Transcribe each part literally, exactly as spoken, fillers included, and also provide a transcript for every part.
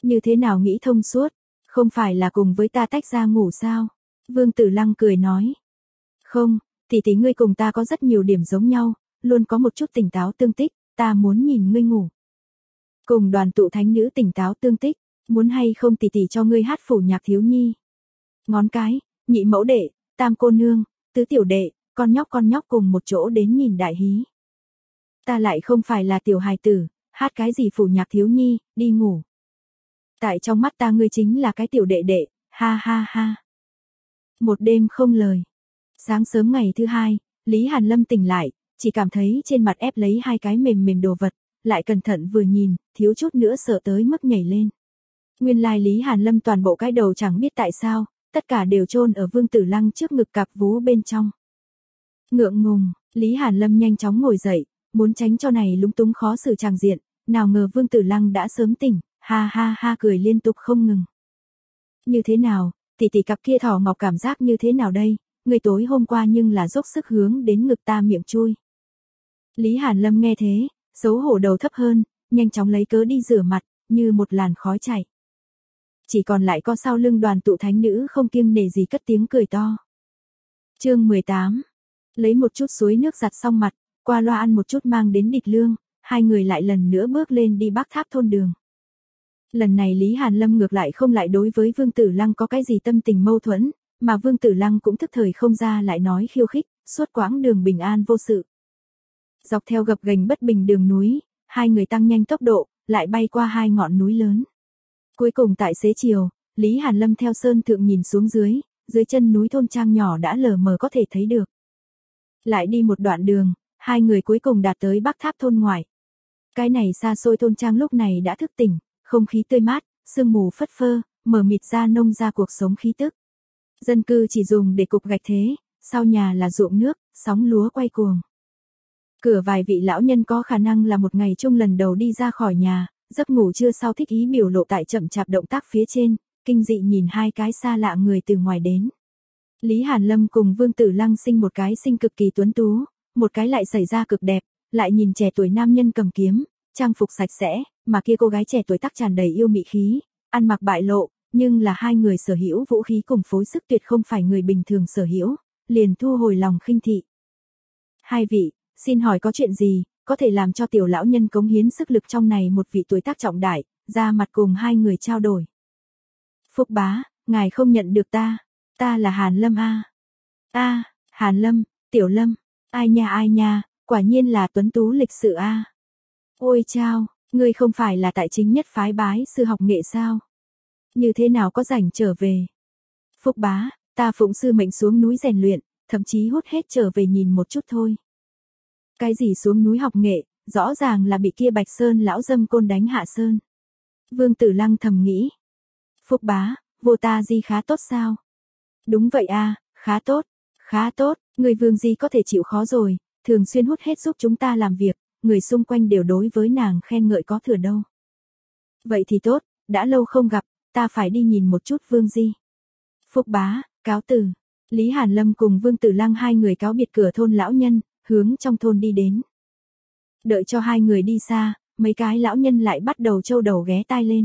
Như thế nào nghĩ thông suốt, không phải là cùng với ta tách ra ngủ sao? Vương Tử Lăng cười nói. Không, tỷ tỷ ngươi cùng ta có rất nhiều điểm giống nhau, luôn có một chút tỉnh táo tương tích, ta muốn nhìn ngươi ngủ. Cùng đoàn tụ thánh nữ tỉnh táo tương tích, muốn hay không tỷ tỷ cho ngươi hát phủ nhạc thiếu nhi. Ngón cái, nhị mẫu đệ, tam cô nương, tứ tiểu đệ, con nhóc con nhóc cùng một chỗ đến nhìn đại hí. Ta lại không phải là tiểu hài tử, hát cái gì phủ nhạc thiếu nhi, đi ngủ. Tại trong mắt ta ngươi chính là cái tiểu đệ đệ, ha ha ha. Một đêm không lời. Sáng sớm ngày thứ hai, Lý Hàn Lâm tỉnh lại, chỉ cảm thấy trên mặt ép lấy hai cái mềm mềm đồ vật, lại cẩn thận vừa nhìn, thiếu chút nữa sợ tới mức nhảy lên. Nguyên lai Lý Hàn Lâm toàn bộ cái đầu chẳng biết tại sao, tất cả đều chôn ở Vương Tử Lăng trước ngực cặp vú bên trong. Ngượng ngùng, Lý Hàn Lâm nhanh chóng ngồi dậy, muốn tránh cho này lúng túng khó xử tràng diện, nào ngờ Vương Tử Lăng đã sớm tỉnh, ha ha ha cười liên tục không ngừng. Như thế nào, tỷ tỷ cặp kia thỏ ngọc cảm giác như thế nào đây, người tối hôm qua nhưng là dốc sức hướng đến ngực ta miệng chui. Lý Hàn Lâm nghe thế, xấu hổ đầu thấp hơn, nhanh chóng lấy cớ đi rửa mặt, như một làn khói chạy. Chỉ còn lại co sau lưng đoàn tụ thánh nữ không kiêng nể gì cất tiếng cười to. Chương mười tám. Lấy một chút suối nước giặt xong mặt, qua loa ăn một chút mang đến địch lương, hai người lại lần nữa bước lên đi Bắc Tháp thôn đường. Lần này Lý Hàn Lâm ngược lại không lại đối với Vương Tử Lăng có cái gì tâm tình mâu thuẫn, mà Vương Tử Lăng cũng thức thời không ra lại nói khiêu khích, suốt quãng đường bình an vô sự. Dọc theo gập ghềnh bất bình đường núi, hai người tăng nhanh tốc độ, lại bay qua hai ngọn núi lớn. Cuối cùng tại xế chiều, Lý Hàn Lâm theo sơn thượng nhìn xuống dưới, dưới chân núi thôn trang nhỏ đã lờ mờ có thể thấy được. Lại đi một đoạn đường, hai người cuối cùng đạt tới Bắc Tháp thôn ngoại. Cái này xa xôi thôn trang lúc này đã thức tỉnh, không khí tươi mát, sương mù phất phơ, mờ mịt ra nông ra cuộc sống khí tức. Dân cư chỉ dùng để cục gạch thế, sau nhà là ruộng nước, sóng lúa quay cuồng. Cửa vài vị lão nhân có khả năng là một ngày chung lần đầu đi ra khỏi nhà, giấc ngủ trưa sau thích ý biểu lộ tại chậm chạp động tác phía trên, kinh dị nhìn hai cái xa lạ người từ ngoài đến. Lý Hàn Lâm cùng Vương Tử Lăng sinh một cái sinh cực kỳ tuấn tú, một cái lại xảy ra cực đẹp, lại nhìn trẻ tuổi nam nhân cầm kiếm, trang phục sạch sẽ, mà kia cô gái trẻ tuổi tắc tràn đầy yêu mị khí, ăn mặc bại lộ, nhưng là hai người sở hữu vũ khí cùng phối sức tuyệt không phải người bình thường sở hữu, liền thu hồi lòng khinh thị. Hai vị, xin hỏi có chuyện gì, có thể làm cho tiểu lão nhân cống hiến sức lực trong này một vị tuổi tác trọng đại, ra mặt cùng hai người trao đổi. Phúc bá, ngài không nhận được ta, ta là Hàn Lâm a. A, Hàn Lâm, Tiểu Lâm, ai nha ai nha, quả nhiên là tuấn tú lịch sự a. Ôi chao, ngươi không phải là tại chính nhất phái bái sư học nghệ sao? Như thế nào có rảnh trở về? Phúc bá, ta phụng sư mệnh xuống núi rèn luyện, thậm chí hút hết trở về nhìn một chút thôi. Cái gì xuống núi học nghệ, rõ ràng là bị kia Bạch Sơn lão dâm côn đánh hạ sơn. Vương Tử Lăng thầm nghĩ. Phúc bá, vô ta di khá tốt sao? Đúng vậy a, khá tốt, khá tốt, người Vương di có thể chịu khó rồi, thường xuyên hút hết giúp chúng ta làm việc, người xung quanh đều đối với nàng khen ngợi có thừa đâu. Vậy thì tốt, đã lâu không gặp, ta phải đi nhìn một chút Vương di. Phúc bá, cáo từ. Lý Hàn Lâm cùng Vương Tử Lăng hai người cáo biệt cửa thôn lão nhân, hướng trong thôn đi đến. Đợi cho hai người đi xa, mấy cái lão nhân lại bắt đầu trâu đầu ghé tai lên.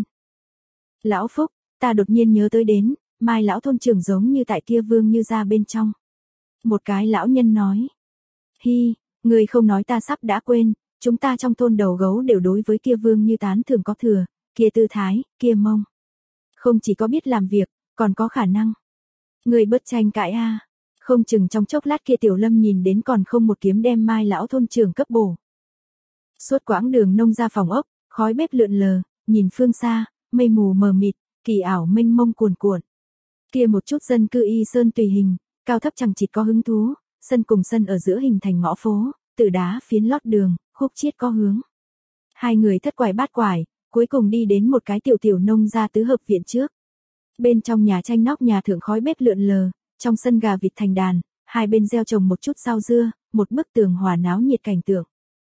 Lão Phúc, ta đột nhiên nhớ tới đến, mai lão thôn trưởng giống như tại kia Vương như ra bên trong. Một cái lão nhân nói. Hi, người không nói ta sắp đã quên, chúng ta trong thôn đầu gấu đều đối với kia Vương như tán thường có thừa, kia tư thái, kia mông. Không chỉ có biết làm việc, còn có khả năng. Người bớt tranh cãi a. Không chừng trong chốc lát kia Tiểu Lâm nhìn đến còn không một kiếm đem mai lão thôn trưởng cấp bổ. Suốt quãng đường nông ra phòng ốc, khói bếp lượn lờ, nhìn phương xa, mây mù mờ mịt, kỳ ảo mênh mông cuồn cuộn. Kia một chút dân cư y sơn tùy hình, cao thấp chẳng chịt có hứng thú, sân cùng sân ở giữa hình thành ngõ phố, tự đá phiến lót đường, khúc chiết có hướng. Hai người thất quải bát quải, cuối cùng đi đến một cái tiểu tiểu nông gia tứ hợp viện trước. Bên trong nhà tranh nóc nhà thượng khói bếp lượn lờ, trong sân gà vịt thành đàn, hai bên gieo trồng một chút rau dưa, một bức tường hòa náo nhiệt cảnh tượng.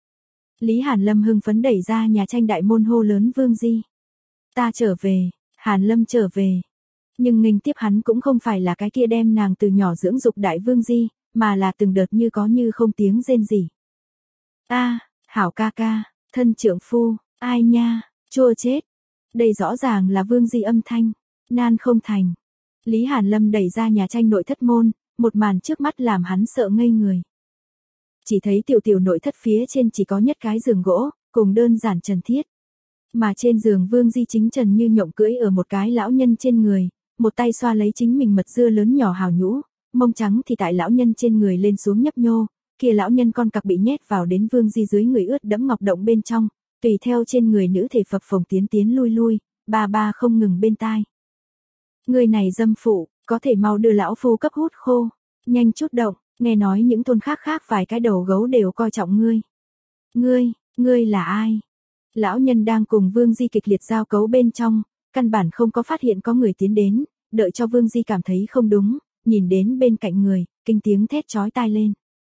Lý Hàn Lâm hưng phấn đẩy ra nhà tranh đại môn hô lớn Vương di. Ta trở về, Hàn Lâm trở về. Nhưng nghênh tiếp hắn cũng không phải là cái kia đem nàng từ nhỏ dưỡng dục đại Vương di, mà là từng đợt như có như không tiếng rên rỉ. A, hảo ca ca, thân trưởng phu, ai nha, chua chết. Đây rõ ràng là Vương Di âm thanh. Nan không thành. Lý Hàn Lâm đẩy ra nhà tranh nội thất môn, một màn trước mắt làm hắn sợ ngây người. Chỉ thấy tiểu tiểu nội thất phía trên chỉ có nhất cái giường gỗ, cùng đơn giản trần thiết. Mà trên giường Vương Di chính trần như nhộng cưỡi ở một cái lão nhân trên người, một tay xoa lấy chính mình mật dưa lớn nhỏ hào nhũ, mông trắng thì tại lão nhân trên người lên xuống nhấp nhô, kia lão nhân con cặc bị nhét vào đến Vương Di dưới người ướt đẫm ngọc động bên trong, tùy theo trên người nữ thể phập phồng tiến tiến lui lui, ba ba không ngừng bên tai. Người này dâm phụ, có thể mau đưa lão phu cấp hút khô, nhanh chút động, nghe nói những thôn khác khác vài cái đầu gấu đều coi trọng ngươi. Ngươi, ngươi là ai? Lão nhân đang cùng Vương Di kịch liệt giao cấu bên trong, căn bản không có phát hiện có người tiến đến, đợi cho Vương Di cảm thấy không đúng, nhìn đến bên cạnh người, kinh tiếng thét chói tai lên.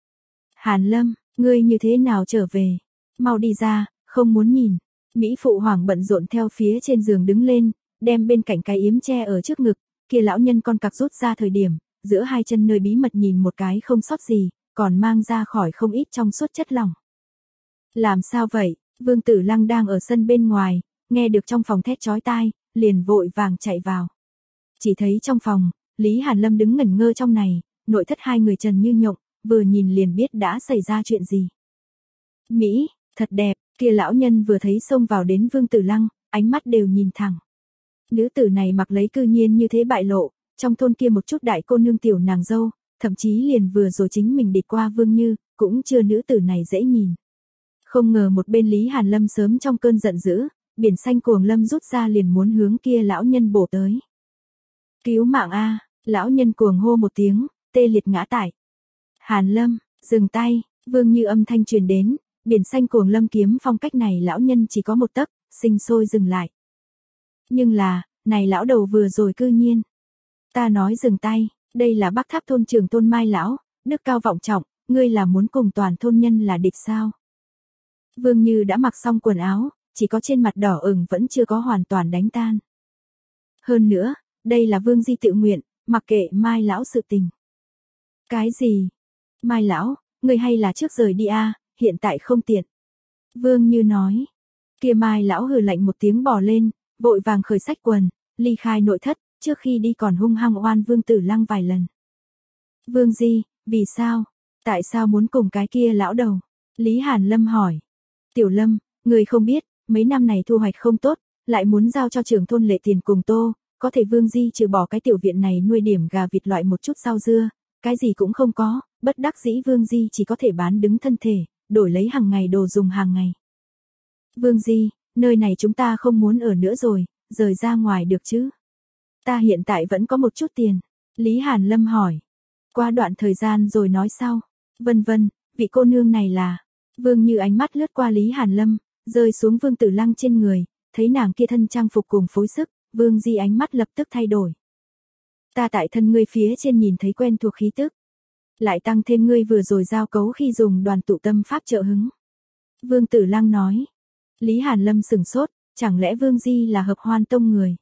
Hàn Lâm, ngươi như thế nào trở về? Mau đi ra, không muốn nhìn. Mỹ phụ hoàng bận rộn theo phía trên giường đứng lên, đem bên cạnh cái yếm che ở trước ngực, kia lão nhân con cặc rút ra thời điểm, giữa hai chân nơi bí mật nhìn một cái không sót gì, còn mang ra khỏi không ít trong suốt chất lỏng. Làm sao vậy? Vương Tử Lăng đang ở sân bên ngoài, nghe được trong phòng thét chói tai, liền vội vàng chạy vào. Chỉ thấy trong phòng, Lý Hàn Lâm đứng ngẩn ngơ trong này, nội thất hai người trần như nhộng, vừa nhìn liền biết đã xảy ra chuyện gì. Mỹ, thật đẹp, kia lão nhân vừa thấy xông vào đến Vương Tử Lăng, ánh mắt đều nhìn thẳng. Nữ tử này mặc lấy cư nhiên như thế bại lộ, trong thôn kia một chút đại cô nương tiểu nàng dâu, thậm chí liền vừa rồi chính mình địch qua Vương Như, cũng chưa nữ tử này dễ nhìn. Không ngờ một bên Lý Hàn Lâm sớm trong cơn giận dữ, biển xanh cuồng lâm rút ra liền muốn hướng kia lão nhân bổ tới. Cứu mạng a, lão nhân cuồng hô một tiếng, tê liệt ngã tại. Hàn Lâm, dừng tay, Vương Như âm thanh truyền đến, biển xanh cuồng lâm kiếm phong cách này lão nhân chỉ có một tấc, sinh sôi dừng lại. Nhưng là, này lão đầu vừa rồi cư nhiên. Ta nói dừng tay, đây là Bắc Tháp thôn trưởng Tôn Mai lão, đức cao vọng trọng, ngươi là muốn cùng toàn thôn nhân là địch sao? Vương Như đã mặc xong quần áo, chỉ có trên mặt đỏ ửng vẫn chưa có hoàn toàn đánh tan. Hơn nữa, đây là Vương Di tự nguyện, mặc kệ Mai lão sự tình. Cái gì? Mai lão, ngươi hay là trước rời đi a, hiện tại không tiện. Vương Như nói. Kia Mai lão hừ lạnh một tiếng bò lên, vội vàng khởi sách quần, ly khai nội thất, trước khi đi còn hung hăng oan Vương Tử Lăng vài lần. Vương Di, vì sao? Tại sao muốn cùng cái kia lão đầu? Lý Hàn Lâm hỏi. Tiểu Lâm, người không biết, mấy năm này thu hoạch không tốt, lại muốn giao cho trưởng thôn lệ tiền cùng tô, có thể Vương Di trừ bỏ cái tiểu viện này nuôi điểm gà vịt loại một chút rau dưa, cái gì cũng không có, bất đắc dĩ Vương Di chỉ có thể bán đứng thân thể, đổi lấy hàng ngày đồ dùng hàng ngày. Vương Di, nơi này chúng ta không muốn ở nữa rồi, rời ra ngoài được chứ? Ta hiện tại vẫn có một chút tiền. Lý Hàn Lâm hỏi. Qua đoạn thời gian rồi nói sau. Vân vân, vị cô nương này là... Vương Như ánh mắt lướt qua Lý Hàn Lâm, rơi xuống Vương Tử Lăng trên người, thấy nàng kia thân trang phục cùng phối sức, Vương Di ánh mắt lập tức thay đổi. Ta tại thân ngươi phía trên nhìn thấy quen thuộc khí tức. Lại tăng thêm ngươi vừa rồi giao cấu khi dùng đoàn tụ tâm pháp trợ hứng. Vương Tử Lăng nói. Lý Hàn Lâm sửng sốt, chẳng lẽ Vương Di là hợp hoan tông người?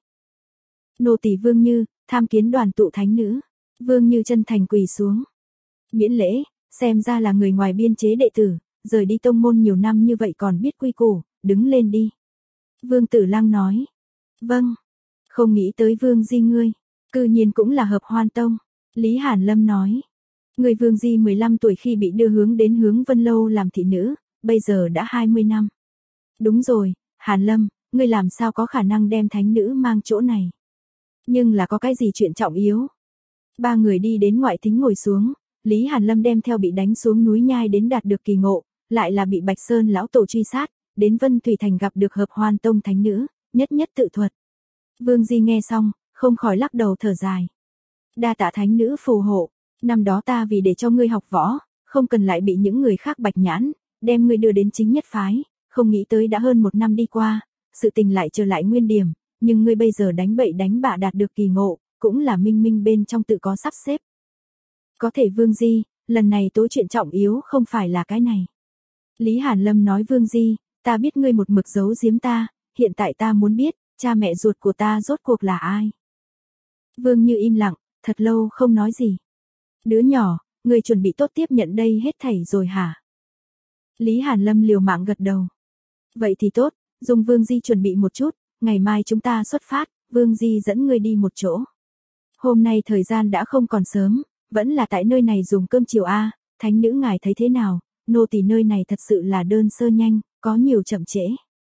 Nô tỳ Vương Như, tham kiến đoàn tụ thánh nữ. Vương Như chân thành quỳ xuống. Miễn lễ, xem ra là người ngoài biên chế đệ tử, rời đi tông môn nhiều năm như vậy còn biết quy củ, đứng lên đi. Vương Tử Lăng nói. Vâng. Không nghĩ tới Vương Di ngươi, cư nhiên cũng là hợp hoan tông. Lý Hàn Lâm nói. Người Vương Di mười lăm tuổi khi bị đưa hướng đến Hướng Vân Lâu làm thị nữ, bây giờ đã hai mươi năm. Đúng rồi, Hàn Lâm, ngươi làm sao có khả năng đem thánh nữ mang chỗ này? Nhưng là có cái gì chuyện trọng yếu? Ba người đi đến ngoại thính ngồi xuống, Lý Hàn Lâm đem theo bị đánh xuống núi nhai đến đạt được kỳ ngộ, lại là bị Bạch Sơn lão tổ truy sát, đến Vân Thủy Thành gặp được hợp hoan tông thánh nữ, nhất nhất tự thuật. Vương Di nghe xong, không khỏi lắc đầu thở dài. Đa tạ thánh nữ phù hộ, năm đó ta vì để cho ngươi học võ, không cần lại bị những người khác bạch nhãn, đem ngươi đưa đến chính nhất phái, không nghĩ tới đã hơn một năm đi qua, sự tình lại trở lại nguyên điểm, nhưng ngươi bây giờ đánh bậy đánh bạ đạt được kỳ ngộ, cũng là minh minh bên trong tự có sắp xếp. Có thể Vương Di, lần này tối chuyện trọng yếu không phải là cái này. Lý Hàn Lâm nói Vương Di, ta biết ngươi một mực giấu giếm ta, hiện tại ta muốn biết, cha mẹ ruột của ta rốt cuộc là ai. Vương Như im lặng, thật lâu không nói gì. Đứa nhỏ, ngươi chuẩn bị tốt tiếp nhận đây hết thảy rồi hả? Lý Hàn Lâm liều mạng gật đầu. Vậy thì tốt, dùng Vương Di chuẩn bị một chút, ngày mai chúng ta xuất phát, Vương Di dẫn ngươi đi một chỗ. Hôm nay thời gian đã không còn sớm, vẫn là tại nơi này dùng cơm chiều a, thánh nữ ngài thấy thế nào, nô tỳ nơi này thật sự là đơn sơ nhanh, có nhiều chậm trễ.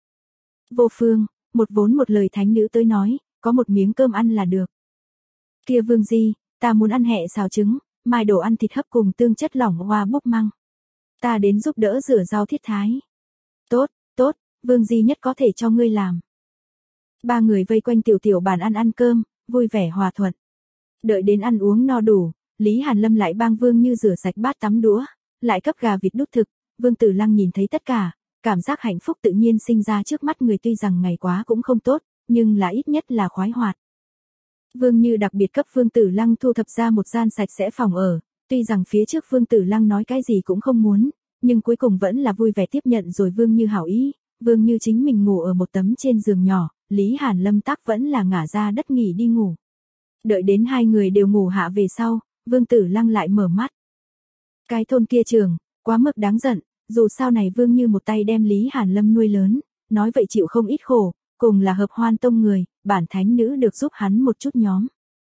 Vô Phương, một vốn một lời thánh nữ tới nói, có một miếng cơm ăn là được. Kia Vương Di, ta muốn ăn hẹ xào trứng, mai đồ ăn thịt hấp cùng tương chất lỏng hoa búp măng. Ta đến giúp đỡ rửa rau thiết thái. Tốt, tốt, Vương Di nhất có thể cho ngươi làm. Ba người vây quanh tiểu tiểu bàn ăn ăn cơm, vui vẻ hòa thuận. Đợi đến ăn uống no đủ, Lý Hàn Lâm lại bang Vương Như rửa sạch bát tắm đũa, lại cấp gà vịt đút thực, Vương Tử Lăng nhìn thấy tất cả, cảm giác hạnh phúc tự nhiên sinh ra trước mắt người, tuy rằng ngày quá cũng không tốt, nhưng là ít nhất là khoái hoạt. Vương Như đặc biệt cấp Vương Tử Lăng thu thập ra một gian sạch sẽ phòng ở, tuy rằng phía trước Vương Tử Lăng nói cái gì cũng không muốn, nhưng cuối cùng vẫn là vui vẻ tiếp nhận rồi Vương Như hảo ý. Vương Như chính mình ngủ ở một tấm trên giường nhỏ, Lý Hàn Lâm tắc vẫn là ngả ra đất nghỉ đi ngủ. Đợi đến hai người đều ngủ hạ về sau, Vương Tử Lăng lại mở mắt. Cái thôn kia trường, quá mức đáng giận, dù sao này Vương Như một tay đem Lý Hàn Lâm nuôi lớn, nói vậy chịu không ít khổ, cùng là hợp hoan tông người, bản thánh nữ được giúp hắn một chút nhóm.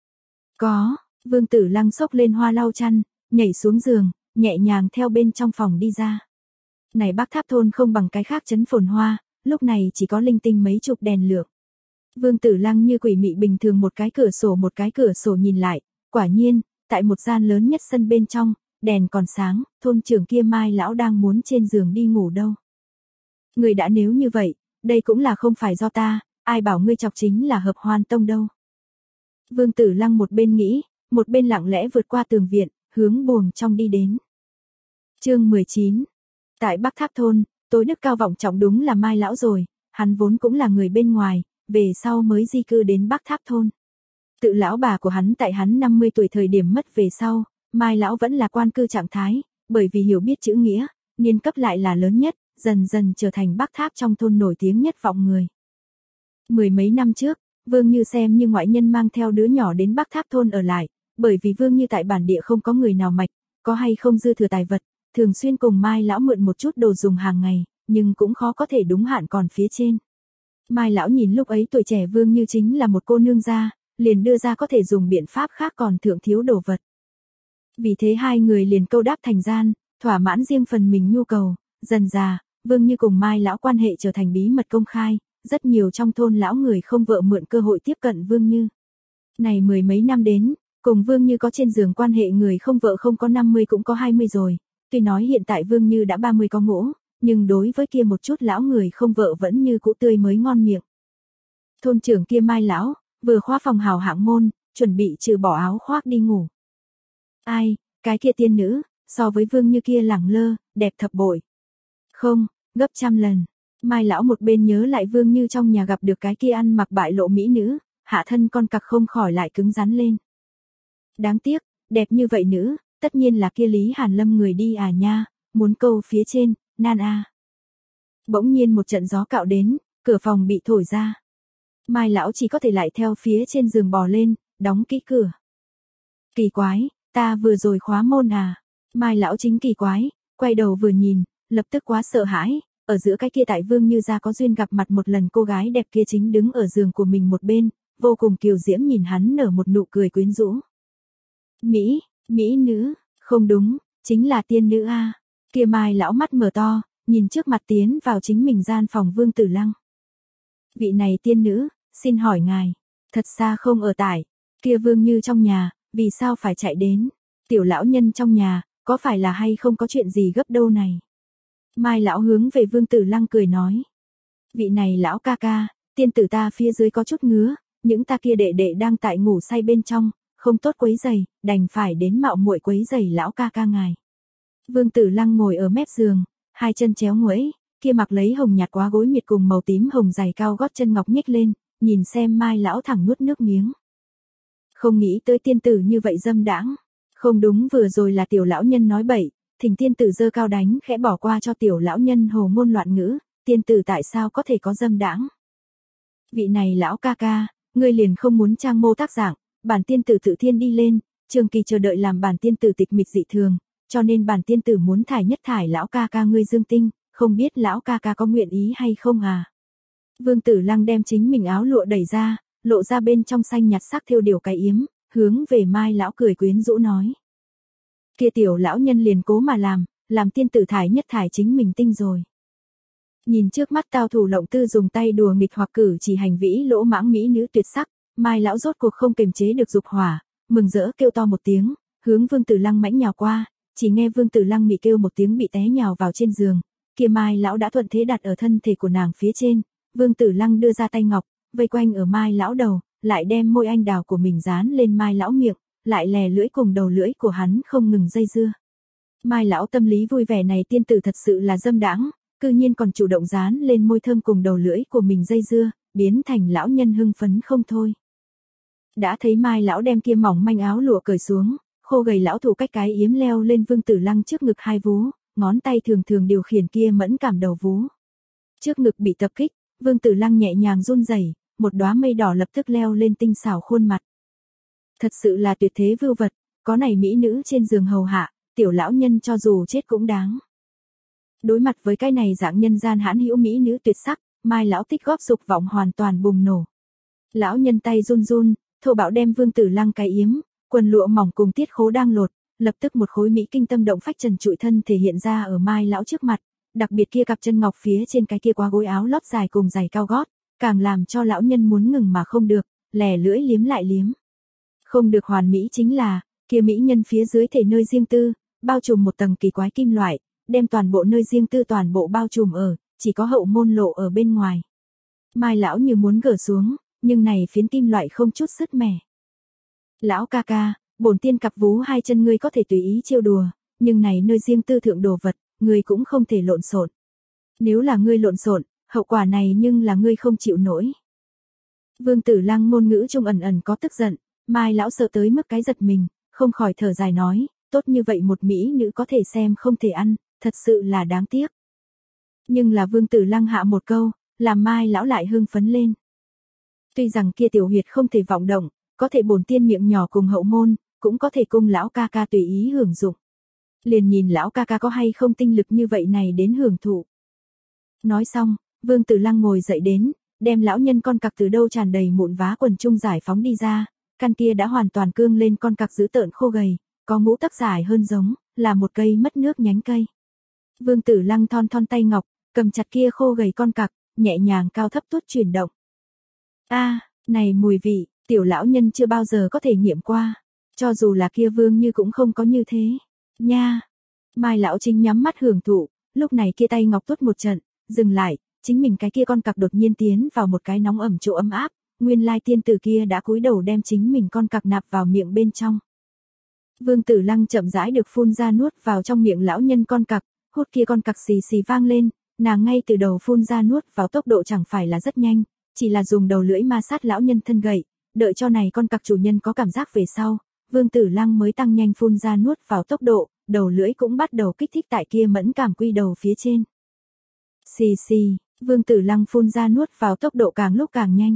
Có, Vương Tử Lăng xốc lên hoa lau chăn, nhảy xuống giường, nhẹ nhàng theo bên trong phòng đi ra. Này Bắc Tháp thôn không bằng cái khác trấn phồn hoa, lúc này chỉ có linh tinh mấy chục đèn lược. Vương Tử Lăng như quỷ mị bình thường một cái cửa sổ một cái cửa sổ nhìn lại, quả nhiên, tại một gian lớn nhất sân bên trong, đèn còn sáng, thôn trưởng kia Mai lão đang muốn trên giường đi ngủ đâu. Người đã nếu như vậy, đây cũng là không phải do ta, ai bảo ngươi chọc chính là hợp hoan tông đâu. Vương Tử Lăng một bên nghĩ, một bên lặng lẽ vượt qua tường viện, hướng buồng trong đi đến. Chương mười chín. Tại Bắc Tháp thôn, tối đức cao vọng trọng đúng là Mai lão rồi, hắn vốn cũng là người bên ngoài, về sau mới di cư đến Bắc Tháp thôn. Tự lão bà của hắn tại hắn năm mươi tuổi thời điểm mất về sau, Mai lão vẫn là quan cư trạng thái, bởi vì hiểu biết chữ nghĩa, niên cấp lại là lớn nhất, dần dần trở thành Bắc Tháp trong thôn nổi tiếng nhất vọng người. Mười mấy năm trước, Vương Như xem như ngoại nhân mang theo đứa nhỏ đến Bắc Tháp thôn ở lại, bởi vì Vương Như tại bản địa không có người nào mạch, có hay không dư thừa tài vật, thường xuyên cùng Mai lão mượn một chút đồ dùng hàng ngày, nhưng cũng khó có thể đúng hạn còn phía trên. Mai lão nhìn lúc ấy tuổi trẻ Vương Như chính là một cô nương gia, liền đưa ra có thể dùng biện pháp khác còn thượng thiếu đồ vật. Vì thế hai người liền câu đáp thành gian, thỏa mãn riêng phần mình nhu cầu, dần dà, Vương Như cùng Mai lão quan hệ trở thành bí mật công khai, rất nhiều trong thôn lão người không vợ mượn cơ hội tiếp cận Vương Như. Này mười mấy năm đến, cùng Vương Như có trên giường quan hệ người không vợ không có năm mươi cũng có hai mươi rồi, tuy nói hiện tại Vương Như đã ba mươi có ngũ, nhưng đối với kia một chút lão người không vợ vẫn như cũ tươi mới ngon miệng. Thôn trưởng kia Mai lão, vừa khóa phòng hào hạng môn, chuẩn bị trừ bỏ áo khoác đi ngủ. Ai, cái kia tiên nữ, so với Vương Như kia lẳng lơ, đẹp thập bội. Không, gấp trăm lần. Mai lão một bên nhớ lại Vương Như trong nhà gặp được cái kia ăn mặc bại lộ mỹ nữ, hạ thân con cặc không khỏi lại cứng rắn lên. Đáng tiếc, đẹp như vậy nữ, tất nhiên là kia Lý Hàn Lâm người đi à nha, muốn câu phía trên, nan a. Bỗng nhiên một trận gió cạo đến, cửa phòng bị thổi ra. Mai lão chỉ có thể lại theo phía trên giường bò lên, đóng kỹ cửa. Kỳ quái, ta vừa rồi khóa môn à? Mai lão chính kỳ quái, quay đầu vừa nhìn, lập tức quá sợ hãi, ở giữa cái kia tại Vương Như gia có duyên gặp mặt một lần cô gái đẹp kia chính đứng ở giường của mình một bên, vô cùng kiều diễm nhìn hắn nở một nụ cười quyến rũ. Mỹ, mỹ nữ, không đúng, chính là tiên nữ a. Kia Mai lão mắt mở to, nhìn trước mặt tiến vào chính mình gian phòng Vương Tử Lăng. Vị này tiên nữ, xin hỏi ngài, thật xa không ở tại, kia Vương Như trong nhà, vì sao phải chạy đến, tiểu lão nhân trong nhà, có phải là hay không có chuyện gì gấp đâu này. Mai lão hướng về Vương Tử Lăng cười nói. Vị này lão ca ca, tiên tử ta phía dưới có chút ngứa, những ta kia đệ đệ đang tại ngủ say bên trong, không tốt quấy giày, đành phải đến mạo muội quấy giày lão ca ca ngài. Vương Tử Lăng ngồi ở mép giường, hai chân chéo nguẫy, kia mặc lấy hồng nhạt quá gối miệt cùng màu tím hồng giày cao gót chân ngọc nhếch lên, nhìn xem Mai lão thẳng nuốt nước miếng. Không nghĩ tới tiên tử như vậy dâm đãng, không đúng vừa rồi là tiểu lão nhân nói bậy, thỉnh tiên tử giơ cao đánh khẽ bỏ qua cho tiểu lão nhân hồ ngôn loạn ngữ, tiên tử tại sao có thể có dâm đãng. Vị này lão ca ca, ngươi liền không muốn trang mô tác dạng, bản tiên tử tự thiên đi lên, trường kỳ chờ đợi làm bản tiên tử tịch mịch dị thường, cho nên bản tiên tử muốn thải nhất thải lão ca ca ngươi dương tinh, không biết lão ca ca có nguyện ý hay không à. Vương Tử Lăng đem chính mình áo lụa đẩy ra, lộ ra bên trong xanh nhạt sắc thêu điều cái yếm, hướng về Mai lão cười quyến rũ nói. Kia tiểu lão nhân liền cố mà làm, làm tiên tử thải nhất thải chính mình tinh rồi. Nhìn trước mắt Tào Thủ Lộng Tư dùng tay đùa nghịch hoặc cử chỉ hành vĩ lỗ mãng mỹ nữ tuyệt sắc, Mai lão rốt cuộc không kềm chế được dục hỏa, mừng rỡ kêu to một tiếng, hướng Vương Tử Lăng mãnh nhào qua, chỉ nghe Vương Tử Lăng mị kêu một tiếng bị té nhào vào trên giường, kia Mai lão đã thuận thế đặt ở thân thể của nàng phía trên, Vương Tử Lăng đưa ra tay ngọc, vây quanh ở Mai lão đầu, lại đem môi anh đào của mình dán lên Mai lão miệng, lại lè lưỡi cùng đầu lưỡi của hắn không ngừng dây dưa. Mai lão tâm lý vui vẻ này tiên tử thật sự là dâm đãng, cư nhiên còn chủ động dán lên môi thơm cùng đầu lưỡi của mình dây dưa, biến thành lão nhân hưng phấn không thôi. Đã thấy Mai lão đem kia mỏng manh áo lụa cởi xuống, khô gầy lão thủ cách cái yếm leo lên Vương Tử Lăng trước ngực hai vú, ngón tay thường thường điều khiển kia mẫn cảm đầu vú. Trước ngực bị tập kích, Vương Tử Lăng nhẹ nhàng run rẩy, một đóa mây đỏ lập tức leo lên tinh xảo khuôn mặt. Thật sự là tuyệt thế vưu vật, có này mỹ nữ trên giường hầu hạ, tiểu lão nhân cho dù chết cũng đáng. Đối mặt với cái này dạng nhân gian hãn hữu mỹ nữ tuyệt sắc, Mai lão tích góp dục vọng hoàn toàn bùng nổ. Lão nhân tay run run, thô bạo đem Vương Tử Lăng cái yếm, quần lụa mỏng cùng tiết khố đang lột, lập tức một khối mỹ kinh tâm động phách trần trụi thân thể hiện ra ở Mai lão trước mặt, đặc biệt kia cặp chân ngọc phía trên cái kia quá gối áo lót dài cùng giày cao gót, càng làm cho lão nhân muốn ngừng mà không được, lè lưỡi liếm lại liếm. Không được hoàn mỹ chính là, kia mỹ nhân phía dưới thể nơi riêng tư, bao trùm một tầng kỳ quái kim loại, đem toàn bộ nơi riêng tư toàn bộ bao trùm ở, chỉ có hậu môn lộ ở bên ngoài. Mai lão như muốn gỡ xuống, nhưng này phiến kim loại không chút sứt mẻ. Lão ca ca, bổn tiên cặp vú hai chân ngươi có thể tùy ý trêu đùa, nhưng này nơi riêng tư thượng đồ vật, ngươi cũng không thể lộn xộn. Nếu là ngươi lộn xộn, hậu quả này nhưng là ngươi không chịu nổi. Vương Tử Lăng ngôn ngữ trung ẩn ẩn có tức giận, Mai lão sợ tới mức cái giật mình, không khỏi thở dài nói, tốt như vậy một mỹ nữ có thể xem không thể ăn, thật sự là đáng tiếc. Nhưng là Vương Tử Lăng hạ một câu, làm Mai lão lại hưng phấn lên. Tuy rằng kia tiểu huyệt không thể vọng động, có thể bổn tiên miệng nhỏ cùng hậu môn, cũng có thể cung lão ca ca tùy ý hưởng dụng. Liền nhìn lão ca ca có hay không tinh lực như vậy này đến hưởng thụ. Nói xong, Vương Tử Lăng ngồi dậy đến, đem lão nhân con cặc từ đâu tràn đầy mụn vá quần trung giải phóng đi ra, căn kia đã hoàn toàn cương lên con cặc dữ tợn khô gầy, có ngũ tấc dài hơn giống, là một cây mất nước nhánh cây. Vương Tử Lăng thon thon tay ngọc, cầm chặt kia khô gầy con cặc, nhẹ nhàng cao thấp tuốt chuyển động. A, à, này mùi vị, tiểu lão nhân chưa bao giờ có thể nghiệm qua, cho dù là kia Vương Như cũng không có như thế. Nha. Mai lão chính nhắm mắt hưởng thụ, lúc này kia tay ngọc tuốt một trận, dừng lại, chính mình cái kia con cặc đột nhiên tiến vào một cái nóng ẩm chỗ ấm áp, nguyên lai tiên tử kia đã cúi đầu đem chính mình con cặc nạp vào miệng bên trong. Vương Tử Lăng chậm rãi được phun ra nuốt vào trong miệng lão nhân con cặc, hút kia con cặc xì xì vang lên, nàng ngay từ đầu phun ra nuốt vào tốc độ chẳng phải là rất nhanh, chỉ là dùng đầu lưỡi ma sát lão nhân thân gậy, đợi cho này con cặc chủ nhân có cảm giác về sau, Vương Tử Lăng mới tăng nhanh phun ra nuốt vào tốc độ, đầu lưỡi cũng bắt đầu kích thích tại kia mẫn cảm quy đầu phía trên. Xì xì, Vương Tử Lăng phun ra nuốt vào tốc độ càng lúc càng nhanh.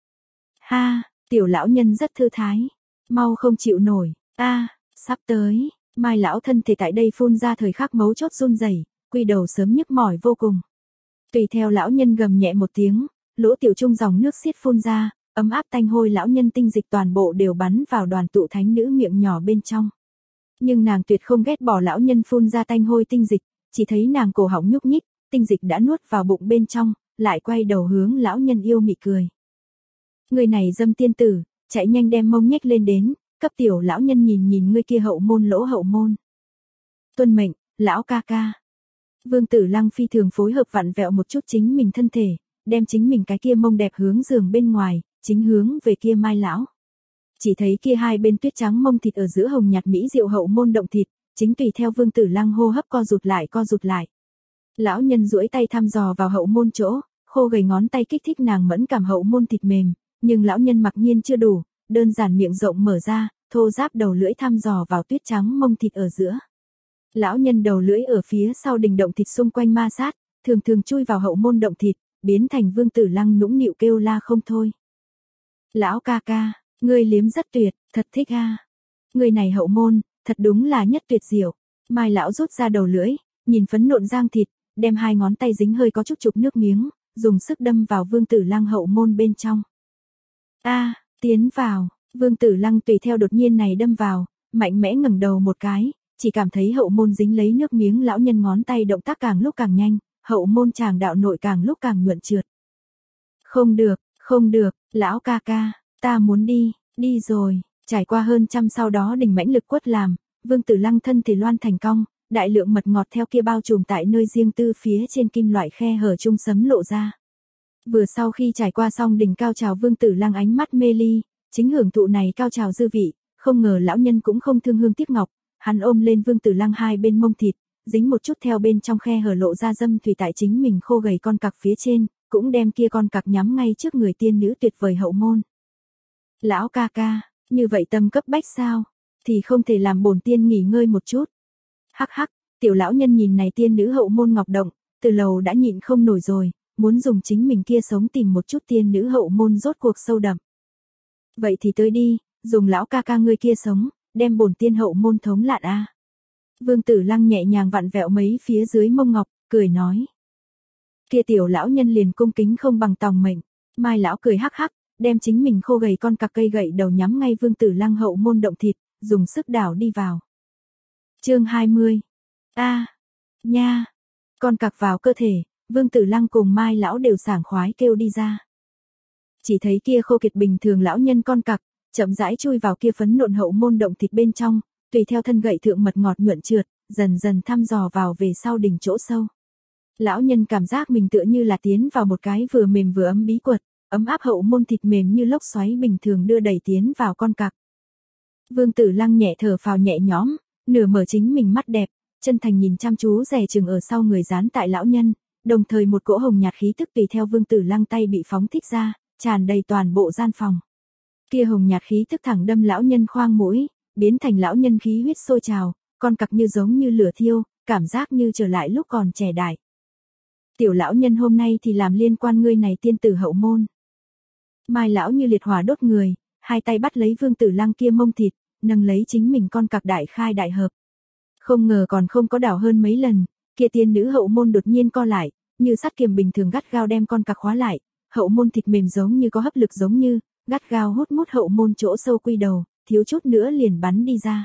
Ha, tiểu lão nhân rất thư thái, mau không chịu nổi, a, à, sắp tới, Mai lão thân thể tại đây phun ra thời khắc mấu chốt run rẩy, quy đầu sớm nhức mỏi vô cùng. Tùy theo lão nhân gầm nhẹ một tiếng, lỗ tiểu trung dòng nước xiết phun ra, ấm áp tanh hôi lão nhân tinh dịch toàn bộ đều bắn vào đoàn tụ thánh nữ miệng nhỏ bên trong. Nhưng nàng tuyệt không ghét bỏ lão nhân phun ra tanh hôi tinh dịch, chỉ thấy nàng cổ họng nhúc nhích, tinh dịch đã nuốt vào bụng bên trong, lại quay đầu hướng lão nhân yêu mị cười. Người này dâm tiên tử, chạy nhanh đem mông nhếch lên đến, cấp tiểu lão nhân nhìn nhìn ngươi kia hậu môn lỗ hậu môn. Tuân mệnh, lão ca ca. Vương Tử Lăng phi thường phối hợp vặn vẹo một chút chính mình thân thể, đem chính mình cái kia mông đẹp hướng giường bên ngoài, chính hướng về kia Mai lão. Chỉ thấy kia hai bên tuyết trắng mông thịt ở giữa hồng nhạt mỹ diệu hậu môn động thịt, chính tùy theo Vương Tử Lăng hô hấp co rụt lại co rụt lại. Lão nhân duỗi tay thăm dò vào hậu môn chỗ, khô gầy ngón tay kích thích nàng mẫn cảm hậu môn thịt mềm, nhưng lão nhân mặc nhiên chưa đủ, đơn giản miệng rộng mở ra, thô ráp đầu lưỡi thăm dò vào tuyết trắng mông thịt ở giữa. Lão nhân đầu lưỡi ở phía sau đình động thịt xung quanh ma sát, thường thường chui vào hậu môn động thịt, biến thành Vương Tử Lăng nũng nịu kêu la không thôi. Lão ca ca, ngươi liếm rất tuyệt, thật thích a. Người này hậu môn, thật đúng là nhất tuyệt diệu. Mai lão rút ra đầu lưỡi, nhìn phấn nộn giang thịt, đem hai ngón tay dính hơi có chút chục nước miếng, dùng sức đâm vào Vương Tử Lăng hậu môn bên trong. A, tiến vào, Vương Tử Lăng tùy theo đột nhiên này đâm vào, mạnh mẽ ngẩng đầu một cái, chỉ cảm thấy hậu môn dính lấy nước miếng, lão nhân ngón tay động tác càng lúc càng nhanh, hậu môn tràng đạo nội càng lúc càng nhuận trượt. Không được, không được, lão ca ca, ta muốn đi, đi rồi, trải qua hơn trăm sau đó đỉnh mãnh lực quất làm, Vương Tử Lăng thân thể loan thành cong, đại lượng mật ngọt theo kia bao trùm tại nơi riêng tư phía trên kim loại khe hở trung sấm lộ ra. Vừa sau khi trải qua xong đỉnh cao trào, Vương Tử Lăng ánh mắt mê ly, chính hưởng thụ này cao trào dư vị, không ngờ lão nhân cũng không thương hương tiếc ngọc, hắn ôm lên Vương Tử Lăng hai bên mông thịt, dính một chút theo bên trong khe hở lộ ra dâm thủy tại chính mình khô gầy con cặc phía trên, cũng đem kia con cặc nhắm ngay trước người tiên nữ tuyệt vời hậu môn. Lão ca ca, như vậy tâm cấp bách sao, thì không thể làm bổn tiên nghỉ ngơi một chút. Hắc hắc, tiểu lão nhân nhìn này tiên nữ hậu môn ngọc động, từ lầu đã nhịn không nổi rồi, muốn dùng chính mình kia sống tìm một chút tiên nữ hậu môn rốt cuộc sâu đậm. Vậy thì tới đi, dùng lão ca ca ngươi kia sống, đem bổn tiên hậu môn thống lạn a. Vương Tử Lăng nhẹ nhàng vặn vẹo mấy phía dưới mông ngọc, cười nói. Kia tiểu lão nhân liền cung kính không bằng tòng mệnh, Mai lão cười hắc hắc, đem chính mình khô gầy con cặc cây gậy đầu nhắm ngay Vương Tử Lăng hậu môn động thịt, dùng sức đảo đi vào. Chương hai mươi. A, nha, con cặc vào cơ thể, Vương Tử Lăng cùng Mai lão đều sảng khoái kêu đi ra. Chỉ thấy kia khô kiệt bình thường lão nhân con cặc, chậm rãi chui vào kia phấn nộn hậu môn động thịt bên trong, tùy theo thân gậy thượng mật ngọt nhuận trượt, dần dần thăm dò vào về sau đỉnh chỗ sâu. Lão nhân cảm giác mình tựa như là tiến vào một cái vừa mềm vừa ấm bí quật, ấm áp hậu môn thịt mềm như lốc xoáy bình thường đưa đẩy tiến vào con cặc. Vương Tử Lăng nhẹ thở phào nhẹ nhõm, nửa mở chính mình mắt đẹp, chân thành nhìn chăm chú dè chừng ở sau người dán tại lão nhân, đồng thời một cỗ hồng nhạt khí tức tùy theo Vương Tử Lăng tay bị phóng thích ra, tràn đầy toàn bộ gian phòng. Kia hồng nhạt khí tức thẳng đâm lão nhân khoang mũi, biến thành lão nhân khí huyết sôi trào, con cặc như giống như lửa thiêu, cảm giác như trở lại lúc còn trẻ đại. Tiểu lão nhân hôm nay thì làm liên quan ngươi này tiên tử hậu môn. Mai lão như liệt hỏa đốt người, hai tay bắt lấy Vương Tử Lăng kia mông thịt, nâng lấy chính mình con cặc đại khai đại hợp. Không ngờ còn không có đảo hơn mấy lần, kia tiên nữ hậu môn đột nhiên co lại, như sắt kiềm bình thường gắt gao đem con cặc khóa lại, hậu môn thịt mềm giống như có hấp lực giống như, gắt gao hút mút hậu môn chỗ sâu quy đầu, thiếu chút nữa liền bắn đi ra.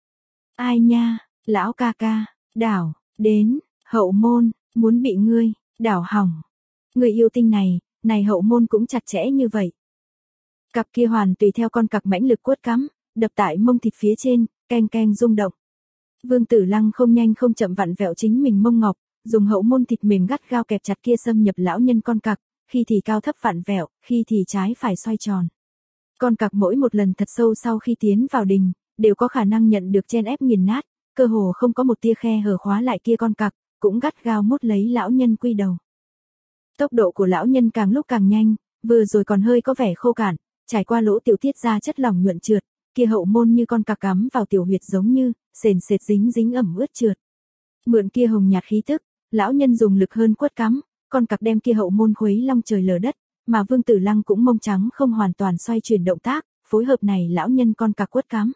Ai nha, lão ca ca, đảo, đến, hậu môn, muốn bị ngươi, đảo hỏng. Người yêu tinh này, này hậu môn cũng chặt chẽ như vậy. Cặp kia hoàn tùy theo con cặc mãnh lực quất cắm, đập tại mông thịt phía trên, keng keng rung động. Vương Tử Lăng không nhanh không chậm vặn vẹo chính mình mông ngọc, dùng hậu môn thịt mềm gắt gao kẹp chặt kia xâm nhập lão nhân con cặc, khi thì cao thấp vặn vẹo, khi thì trái phải xoay tròn. Con cặc mỗi một lần thật sâu sau khi tiến vào đình, đều có khả năng nhận được chen ép nghiền nát, cơ hồ không có một tia khe hở khóa lại kia con cặc, cũng gắt gao mút lấy lão nhân quy đầu. Tốc độ của lão nhân càng lúc càng nhanh, vừa rồi còn hơi có vẻ khô cạn, trải qua lỗ tiểu tiết ra chất lỏng nhuận trượt, kia hậu môn như con cặc cắm vào tiểu huyệt giống như, sền sệt dính dính ẩm ướt trượt. Mượn kia hồng nhạt khí tức, lão nhân dùng lực hơn quất cắm, con cặc đem kia hậu môn khuấy long trời lở đất, mà Vương Tử Lăng cũng mông trắng không hoàn toàn xoay chuyển động tác, phối hợp này lão nhân con cặc quất cắm.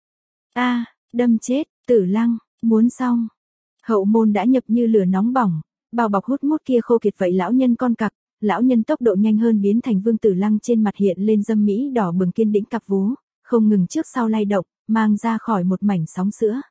A, đâm chết, Tử Lăng, muốn xong. Hậu môn đã nhập như lửa nóng bỏng, bao bọc hút mút kia khô kiệt vậy lão nhân con cặc, lão nhân tốc độ nhanh hơn biến thành Vương Tử Lăng trên mặt hiện lên dâm mỹ đỏ bừng kiên đĩnh cặp vú, không ngừng trước sau lay động, mang ra khỏi một mảnh sóng sữa.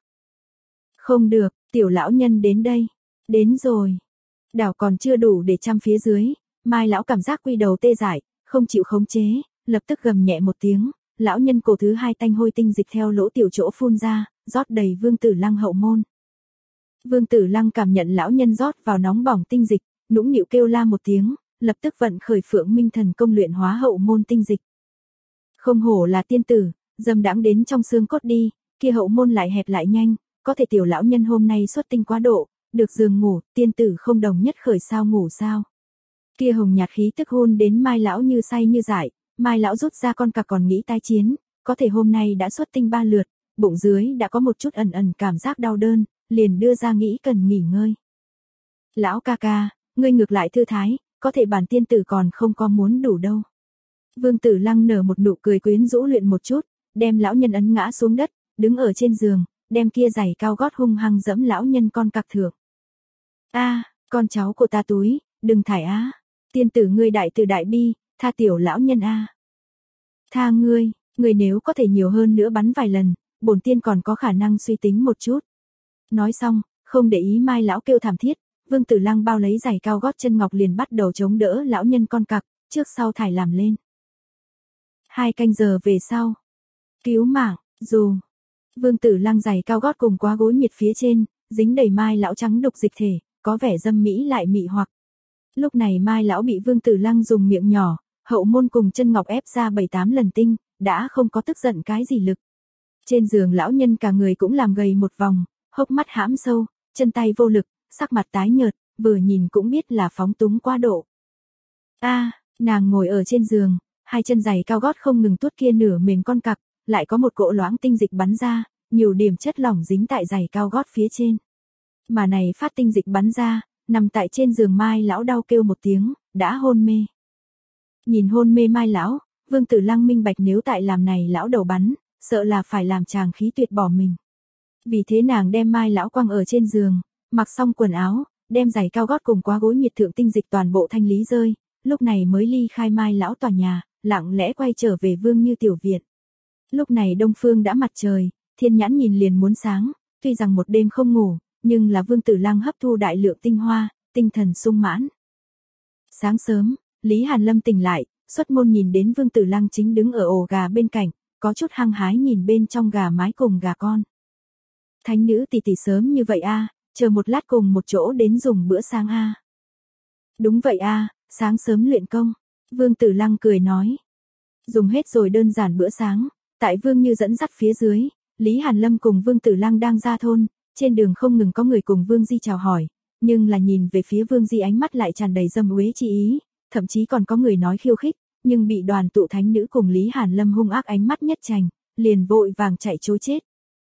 Không được, tiểu lão nhân đến đây, đến rồi. Đảo còn chưa đủ để chăm phía dưới, Mai lão cảm giác quy đầu tê dại, không chịu khống chế, lập tức gầm nhẹ một tiếng, lão nhân cổ thứ hai tanh hôi tinh dịch theo lỗ tiểu chỗ phun ra, rót đầy Vương Tử Lăng hậu môn. Vương Tử Lăng cảm nhận lão nhân rót vào nóng bỏng tinh dịch, nũng nịu kêu la một tiếng, lập tức vận khởi Phượng Minh Thần công luyện hóa hậu môn tinh dịch. Không hổ là tiên tử, dâm đãng đến trong xương cốt đi, kia hậu môn lại hẹp lại nhanh, có thể tiểu lão nhân hôm nay xuất tinh quá độ, được giường ngủ, tiên tử không đồng nhất khởi sao ngủ sao. Kia hồng nhạt khí tức hôn đến Mai lão như say như dại, Mai lão rút ra con cặc còn nghĩ tái chiến, có thể hôm nay đã xuất tinh ba lượt, bụng dưới đã có một chút ẩn ẩn cảm giác đau đơn, liền đưa ra nghĩ cần nghỉ ngơi. Lão ca ca, ngươi ngược lại thư thái, có thể bản tiên tử còn không có muốn đủ đâu. Vương Tử Lăng nở một nụ cười quyến rũ luyện một chút, đem lão nhân ấn ngã xuống đất, đứng ở trên giường, đem kia giày cao gót hung hăng dẫm lão nhân con cặc thượng. A, con cháu của ta túi, đừng thải á. Tiên tử ngươi đại từ đại bi, tha tiểu lão nhân a. Tha ngươi, ngươi nếu có thể nhiều hơn nữa bắn vài lần, bổn tiên còn có khả năng suy tính một chút. Nói xong, không để ý Mai lão kêu thảm thiết, Vương Tử Lăng bao lấy giày cao gót chân ngọc liền bắt đầu chống đỡ lão nhân con cặc, trước sau thải làm lên. Hai canh giờ về sau, cứu mạng, dù Vương Tử Lăng giày cao gót cùng quá gối miệt phía trên, dính đầy Mai lão trắng đục dịch thể, có vẻ dâm mỹ lại mị hoặc. Lúc này Mai lão bị Vương Tử Lăng dùng miệng nhỏ, hậu môn cùng chân ngọc ép ra bảy tám lần tinh, đã không có tức giận cái gì lực. Trên giường lão nhân cả người cũng làm gầy một vòng, hốc mắt hãm sâu, chân tay vô lực, sắc mặt tái nhợt, vừa nhìn cũng biết là phóng túng quá độ. A, à, nàng ngồi ở trên giường, hai chân giày cao gót không ngừng tuốt kia nửa mềm con cặc, lại có một cỗ loãng tinh dịch bắn ra, nhiều điểm chất lỏng dính tại giày cao gót phía trên. Mà này phát tinh dịch bắn ra, nằm tại trên giường Mai lão đau kêu một tiếng, đã hôn mê. Nhìn hôn mê Mai lão, Vương Tử Lăng minh bạch nếu tại làm này lão đầu bắn, sợ là phải làm chàng khí tuyệt bỏ mình. Vì thế nàng đem Mai lão quăng ở trên giường, mặc xong quần áo, đem giày cao gót cùng quá gối miệt thượng tinh dịch toàn bộ thanh lý rơi, lúc này mới ly khai Mai lão tòa nhà, lặng lẽ quay trở về Vương Như tiểu viện. Lúc này đông phương đã mặt trời, thiên nhãn nhìn liền muốn sáng, tuy rằng một đêm không ngủ, nhưng là Vương Tử Lăng hấp thu đại lượng tinh hoa, tinh thần sung mãn. Sáng sớm, Lý Hàn Lâm tỉnh lại, xuất môn nhìn đến Vương Tử Lăng chính đứng ở ổ gà bên cạnh, có chút hăng hái nhìn bên trong gà mái cùng gà con. Thánh nữ tỷ tỷ sớm như vậy a, chờ một lát cùng một chỗ đến dùng bữa sáng a. Đúng vậy a, sáng sớm luyện công, Vương Tử Lăng cười nói. Dùng hết rồi đơn giản bữa sáng, tại Vương Như dẫn dắt phía dưới, Lý Hàn Lâm cùng Vương Tử Lăng đang ra thôn, trên đường không ngừng có người cùng Vương Di chào hỏi, nhưng là nhìn về phía Vương Di ánh mắt lại tràn đầy dâm uế chi ý, thậm chí còn có người nói khiêu khích, nhưng bị đoàn tụ thánh nữ cùng Lý Hàn Lâm hung ác ánh mắt nhất trành, liền vội vàng chạy trối chết.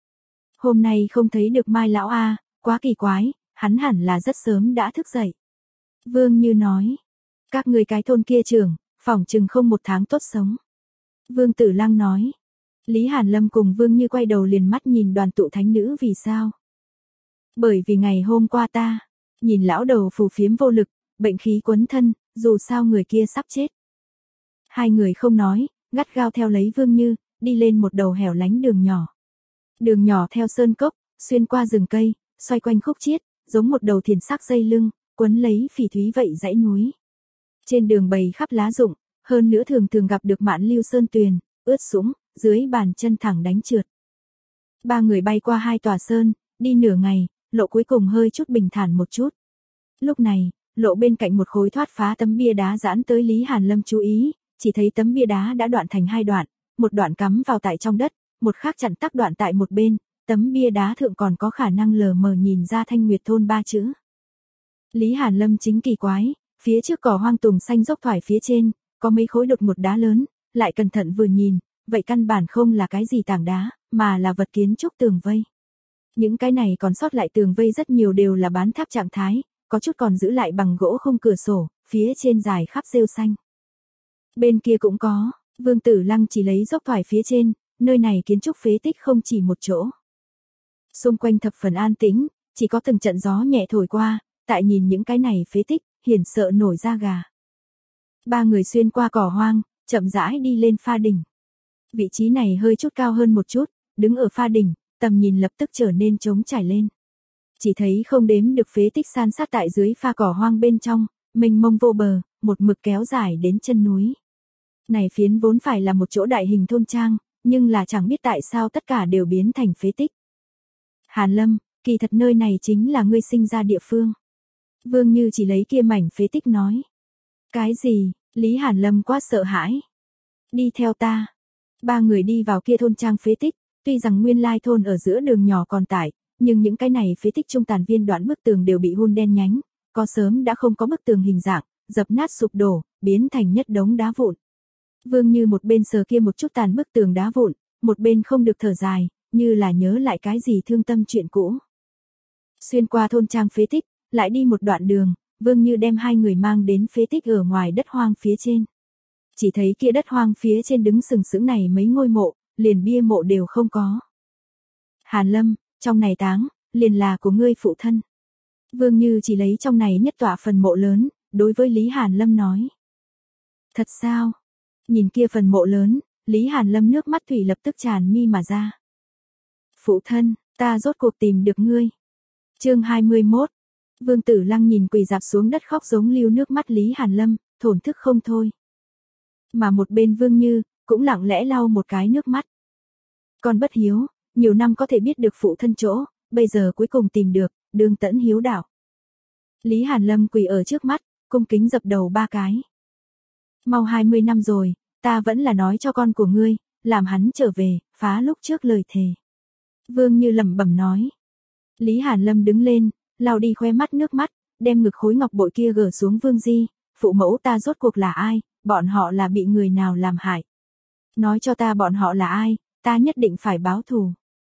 Hôm nay không thấy được Mai lão a, quá kỳ quái, hắn hẳn là rất sớm đã thức dậy. Vương Như nói, các người cái thôn kia trưởng, phỏng chừng không một tháng tốt sống. Vương Tử Lăng nói, Lý Hàn Lâm cùng Vương Như quay đầu liền mắt nhìn đoàn tụ thánh nữ vì sao? Bởi vì ngày hôm qua ta, nhìn lão đầu phù phiếm vô lực, bệnh khí quấn thân, dù sao người kia sắp chết. Hai người không nói, gắt gao theo lấy Vương Như, đi lên một đầu hẻo lánh đường nhỏ. Đường nhỏ theo sơn cốc, xuyên qua rừng cây, xoay quanh khúc chiết, giống một đầu thiền sắc dây lưng, quấn lấy phỉ thúy vậy dãy núi. Trên đường bầy khắp lá rụng, hơn nữa thường thường gặp được mạn lưu sơn tuyền, ướt sũng, dưới bàn chân thẳng đánh trượt. Ba người bay qua hai tòa sơn, đi nửa ngày, lộ cuối cùng hơi chút bình thản một chút. Lúc này, lộ bên cạnh một khối thoát phá tấm bia đá giãn tới Lý Hàn Lâm chú ý, chỉ thấy tấm bia đá đã đoạn thành hai đoạn, một đoạn cắm vào tại trong đất, một khác chặn tắc đoạn tại một bên, tấm bia đá thượng còn có khả năng lờ mờ nhìn ra Thanh Nguyệt thôn ba chữ. Lý Hàn Lâm chính kỳ quái, phía trước cỏ hoang tùng xanh dốc thoải phía trên, có mấy khối đột ngột đá lớn, lại cẩn thận vừa nhìn, vậy căn bản không là cái gì tảng đá, mà là vật kiến trúc tường vây. Những cái này còn sót lại tường vây rất nhiều đều là bán tháp trạng thái, có chút còn giữ lại bằng gỗ khung cửa sổ, phía trên dài khắp rêu xanh. Bên kia cũng có, Vương Tử Lăng chỉ lấy dốc thoải phía trên, nơi này kiến trúc phế tích không chỉ một chỗ. Xung quanh thập phần an tĩnh, chỉ có từng trận gió nhẹ thổi qua, tại nhìn những cái này phế tích, hiển sợ nổi da gà. Ba người xuyên qua cỏ hoang, chậm rãi đi lên pha đỉnh. Vị trí này hơi chút cao hơn một chút, đứng ở pha đỉnh, tầm nhìn lập tức trở nên trống trải lên. Chỉ thấy không đếm được phế tích san sát tại dưới pha cỏ hoang bên trong, mênh mông vô bờ, một mực kéo dài đến chân núi. Này phiến vốn phải là một chỗ đại hình thôn trang, nhưng là chẳng biết tại sao tất cả đều biến thành phế tích. Hàn Lâm, kỳ thật nơi này chính là ngươi sinh ra địa phương. Vương Như chỉ lấy kia mảnh phế tích nói. Cái gì? Lý Hàn Lâm quá sợ hãi. Đi theo ta. Ba người đi vào kia thôn trang phế tích, tuy rằng nguyên lai thôn ở giữa đường nhỏ còn tải, nhưng những cái này phế tích trung tàn viên đoạn bức tường đều bị hun đen nhánh, có sớm đã không có bức tường hình dạng, dập nát sụp đổ, biến thành nhất đống đá vụn. Vương Như một bên sờ kia một chút tàn bức tường đá vụn, một bên không được thở dài, như là nhớ lại cái gì thương tâm chuyện cũ. Xuyên qua thôn trang phế tích, lại đi một đoạn đường, Vương Như đem hai người mang đến phế tích ở ngoài đất hoang phía trên. Chỉ thấy kia đất hoang phía trên đứng sừng sững này mấy ngôi mộ, liền bia mộ đều không có. Hàn Lâm, trong này táng, liền là của ngươi phụ thân. Vương Như chỉ lấy trong này nhất tọa phần mộ lớn, đối với Lý Hàn Lâm nói. Thật sao? Nhìn kia phần mộ lớn, Lý Hàn Lâm nước mắt thủy lập tức tràn mi mà ra. Phụ thân, ta rốt cuộc tìm được ngươi. Chương hai mươi mốt. Vương Tử Lăng nhìn quỳ dạp xuống đất khóc giống lưu nước mắt Lý Hàn Lâm, thổn thức không thôi. Mà một bên Vương Như, cũng lặng lẽ lau một cái nước mắt. Con bất hiếu, nhiều năm có thể biết được phụ thân chỗ, bây giờ cuối cùng tìm được, đương tẫn hiếu đạo. Lý Hàn Lâm quỳ ở trước mắt, cung kính dập đầu ba cái. Mau hai mươi năm rồi, ta vẫn là nói cho con của ngươi, làm hắn trở về, phá lúc trước lời thề. Vương Như lẩm bẩm nói. Lý Hàn Lâm đứng lên, lau đi khóe mắt nước mắt, đem ngực khối ngọc bội kia gỡ xuống Vương Di, phụ mẫu ta rốt cuộc là ai, bọn họ là bị người nào làm hại. Nói cho ta bọn họ là ai, ta nhất định phải báo thù.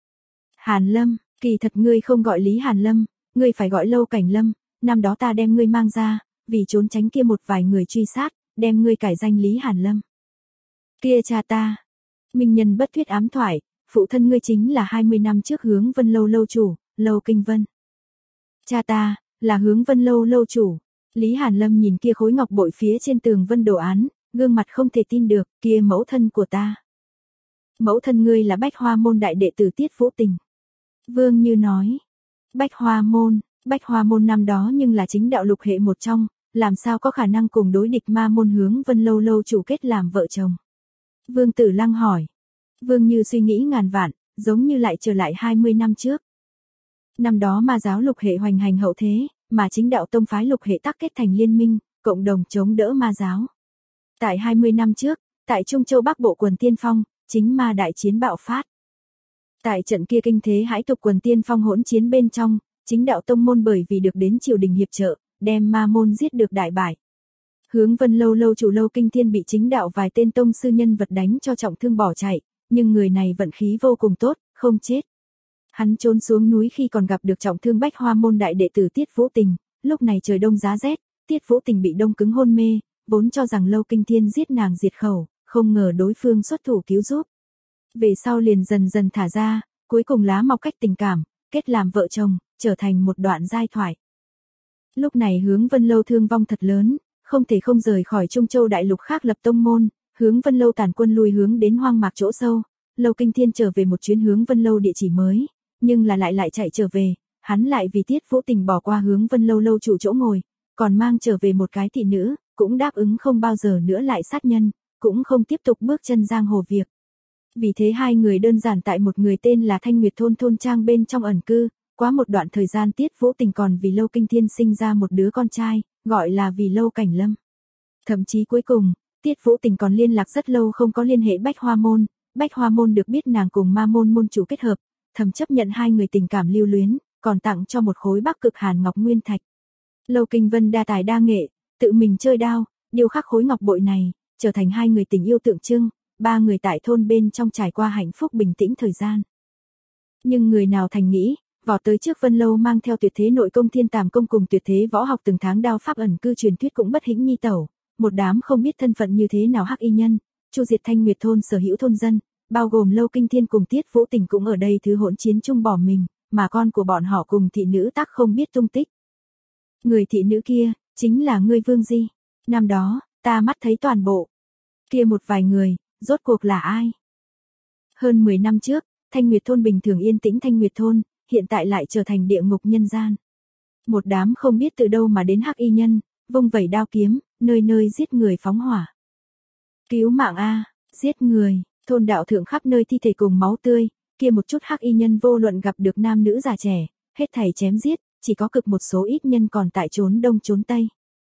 Hàn Lâm, kỳ thật ngươi không gọi Lý Hàn Lâm, ngươi phải gọi Lâu Cảnh Lâm, năm đó ta đem ngươi mang ra, vì trốn tránh kia một vài người truy sát, đem ngươi cải danh Lý Hàn Lâm. Kia cha ta, minh nhân bất thuyết ám thoại, phụ thân ngươi chính là hai mươi năm trước Hướng Vân Lâu lâu chủ, Lâu Kinh Vân. Cha ta, là Hướng Vân Lâu lâu chủ. Lý Hàn Lâm nhìn kia khối ngọc bội phía trên tường vân đồ án, gương mặt không thể tin được, kia mẫu thân của ta. Mẫu thân ngươi là Bách Hoa môn đại đệ tử Tiết Vũ Tình. Vương Như nói. Bách Hoa môn, Bách Hoa môn năm đó nhưng là chính đạo lục hệ một trong, làm sao có khả năng cùng đối địch ma môn Hướng Vân Lâu lâu chủ kết làm vợ chồng. Vương Tử Lăng hỏi. Vương Như suy nghĩ ngàn vạn, giống như lại trở lại hai mươi năm trước. Năm đó ma giáo lục hệ hoành hành hậu thế, mà chính đạo tông phái lục hệ tác kết thành liên minh, cộng đồng chống đỡ ma giáo. Tại hai mươi năm trước, tại Trung Châu Bắc Bộ quần tiên phong, chính ma đại chiến bạo phát. Tại trận kia kinh thế hãi tục quần tiên phong hỗn chiến bên trong, chính đạo tông môn bởi vì được đến triều đình hiệp trợ, đem ma môn giết được đại bại. Hướng Vân Lâu lâu chủ Lâu Kinh Thiên bị chính đạo vài tên tông sư nhân vật đánh cho trọng thương bỏ chạy, nhưng người này vận khí vô cùng tốt, không chết. Hắn trốn xuống núi khi còn gặp được trọng thương Bách Hoa môn đại đệ tử Tiết Vũ Tình, lúc này trời đông giá rét, Tiết Vũ Tình bị đông cứng hôn mê, vốn cho rằng Lâu Kinh Thiên giết nàng diệt khẩu, không ngờ đối phương xuất thủ cứu giúp. Về sau liền dần dần thả ra, cuối cùng lá mọc cách tình cảm, kết làm vợ chồng, trở thành một đoạn giai thoại. Lúc này Hướng Vân Lâu thương vong thật lớn, không thể không rời khỏi Trung Châu đại lục khác lập tông môn, Hướng Vân Lâu tàn quân lui hướng đến hoang mạc chỗ sâu, Lâu Kinh Thiên trở về một chuyến Hướng Vân Lâu địa chỉ mới, nhưng là lại lại chạy trở về, hắn lại vì Tiết Vũ Tình bỏ qua Hướng Vân Lâu lâu chủ chỗ ngồi, còn mang trở về một cái thị nữ, cũng đáp ứng không bao giờ nữa lại sát nhân, cũng không tiếp tục bước chân giang hồ việc. Vì thế hai người đơn giản tại một người tên là Thanh Nguyệt thôn thôn trang bên trong ẩn cư, quá một đoạn thời gian Tiết Vũ Tình còn vì Lâu Kinh Thiên sinh ra một đứa con trai, gọi là vì Lâu Cảnh Lâm. Thậm chí cuối cùng, Tiết Vũ Tình còn liên lạc rất lâu không có liên hệ Bách Hoa môn, Bách Hoa môn được biết nàng cùng ma môn môn chủ kết hợp, thầm chấp nhận hai người tình cảm lưu luyến, còn tặng cho một khối Bắc Cực Hàn Ngọc Nguyên Thạch. Lâu Kinh Vân đa tài đa nghệ, tự mình chơi đao, điêu khắc khối ngọc bội này, trở thành hai người tình yêu tượng trưng, ba người tại thôn bên trong trải qua hạnh phúc bình tĩnh thời gian. Nhưng người nào thành nghĩ, vào tới trước Vân Lâu mang theo tuyệt thế nội công Thiên Tàm công cùng tuyệt thế võ học từng tháng đao pháp ẩn cư truyền thuyết cũng bất hĩnh nhi tẩu, một đám không biết thân phận như thế nào hắc y nhân, chu diệt Thanh Nguyệt thôn sở hữu thôn dân, bao gồm Lâu Kinh Thiên cùng Tiết Vũ Tình cũng ở đây thứ hỗn chiến chung bỏ mình, mà con của bọn họ cùng thị nữ tác không biết tung tích. Người thị nữ kia, chính là ngươi Vương Di. Năm đó, ta mắt thấy toàn bộ. Kia một vài người, rốt cuộc là ai? Hơn mười năm trước, Thanh Nguyệt thôn bình thường yên tĩnh Thanh Nguyệt thôn, hiện tại lại trở thành địa ngục nhân gian. Một đám không biết từ đâu mà đến hắc y nhân, vung vẩy đao kiếm, nơi nơi giết người phóng hỏa. Cứu mạng a, giết người, thôn đạo thượng khắp nơi thi thể cùng máu tươi, kia một chút hắc y nhân vô luận gặp được nam nữ già trẻ, hết thảy chém giết, chỉ có cực một số ít nhân còn tại trốn đông trốn tây.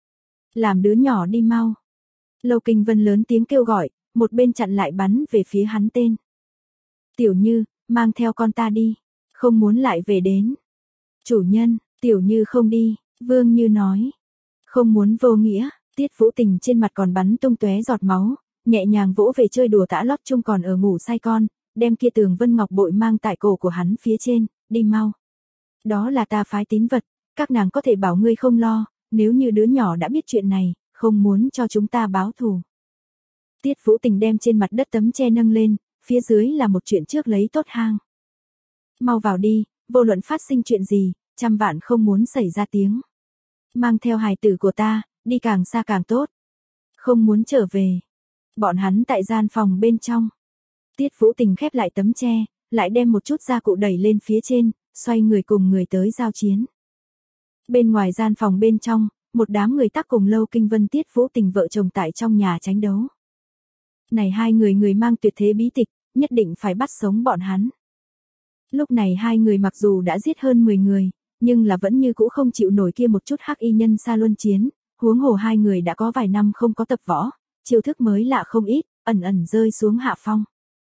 Làm đứa nhỏ đi mau. Lâu Kinh Vân lớn tiếng kêu gọi, một bên chặn lại bắn về phía hắn tên. Tiểu Như, mang theo con ta đi, không muốn lại về đến. Chủ nhân, Tiểu Như không đi, Vương Như nói. Không muốn vô nghĩa, Tiết Vũ Tình trên mặt còn bắn tung tóe giọt máu, nhẹ nhàng vỗ về chơi đùa tã lót chung còn ở ngủ say con, đem kia tường vân ngọc bội mang tại cổ của hắn phía trên, đi mau. Đó là ta phái tín vật, các nàng có thể bảo ngươi không lo, nếu như đứa nhỏ đã biết chuyện này, không muốn cho chúng ta báo thù. Tiết Vũ Tình đem trên mặt đất tấm che nâng lên, phía dưới là một chuyện trước lấy tốt hang. Mau vào đi, vô luận phát sinh chuyện gì, trăm vạn không muốn xảy ra tiếng. Mang theo hài tử của ta, đi càng xa càng tốt. Không muốn trở về. Bọn hắn tại gian phòng bên trong. Tiết Vũ Tình khép lại tấm tre, lại đem một chút gia cụ đẩy lên phía trên, xoay người cùng người tới giao chiến. Bên ngoài gian phòng bên trong, một đám người tác cùng Lâu Kinh Vân Tiết Vũ Tình vợ chồng tại trong nhà tránh đấu. Này hai người người mang tuyệt thế bí tịch, nhất định phải bắt sống bọn hắn. Lúc này hai người mặc dù đã giết hơn mười người, nhưng là vẫn như cũ không chịu nổi kia một chút hắc y nhân xa luân chiến, huống hồ hai người đã có vài năm không có tập võ, chiêu thức mới lạ không ít, ẩn ẩn rơi xuống hạ phong.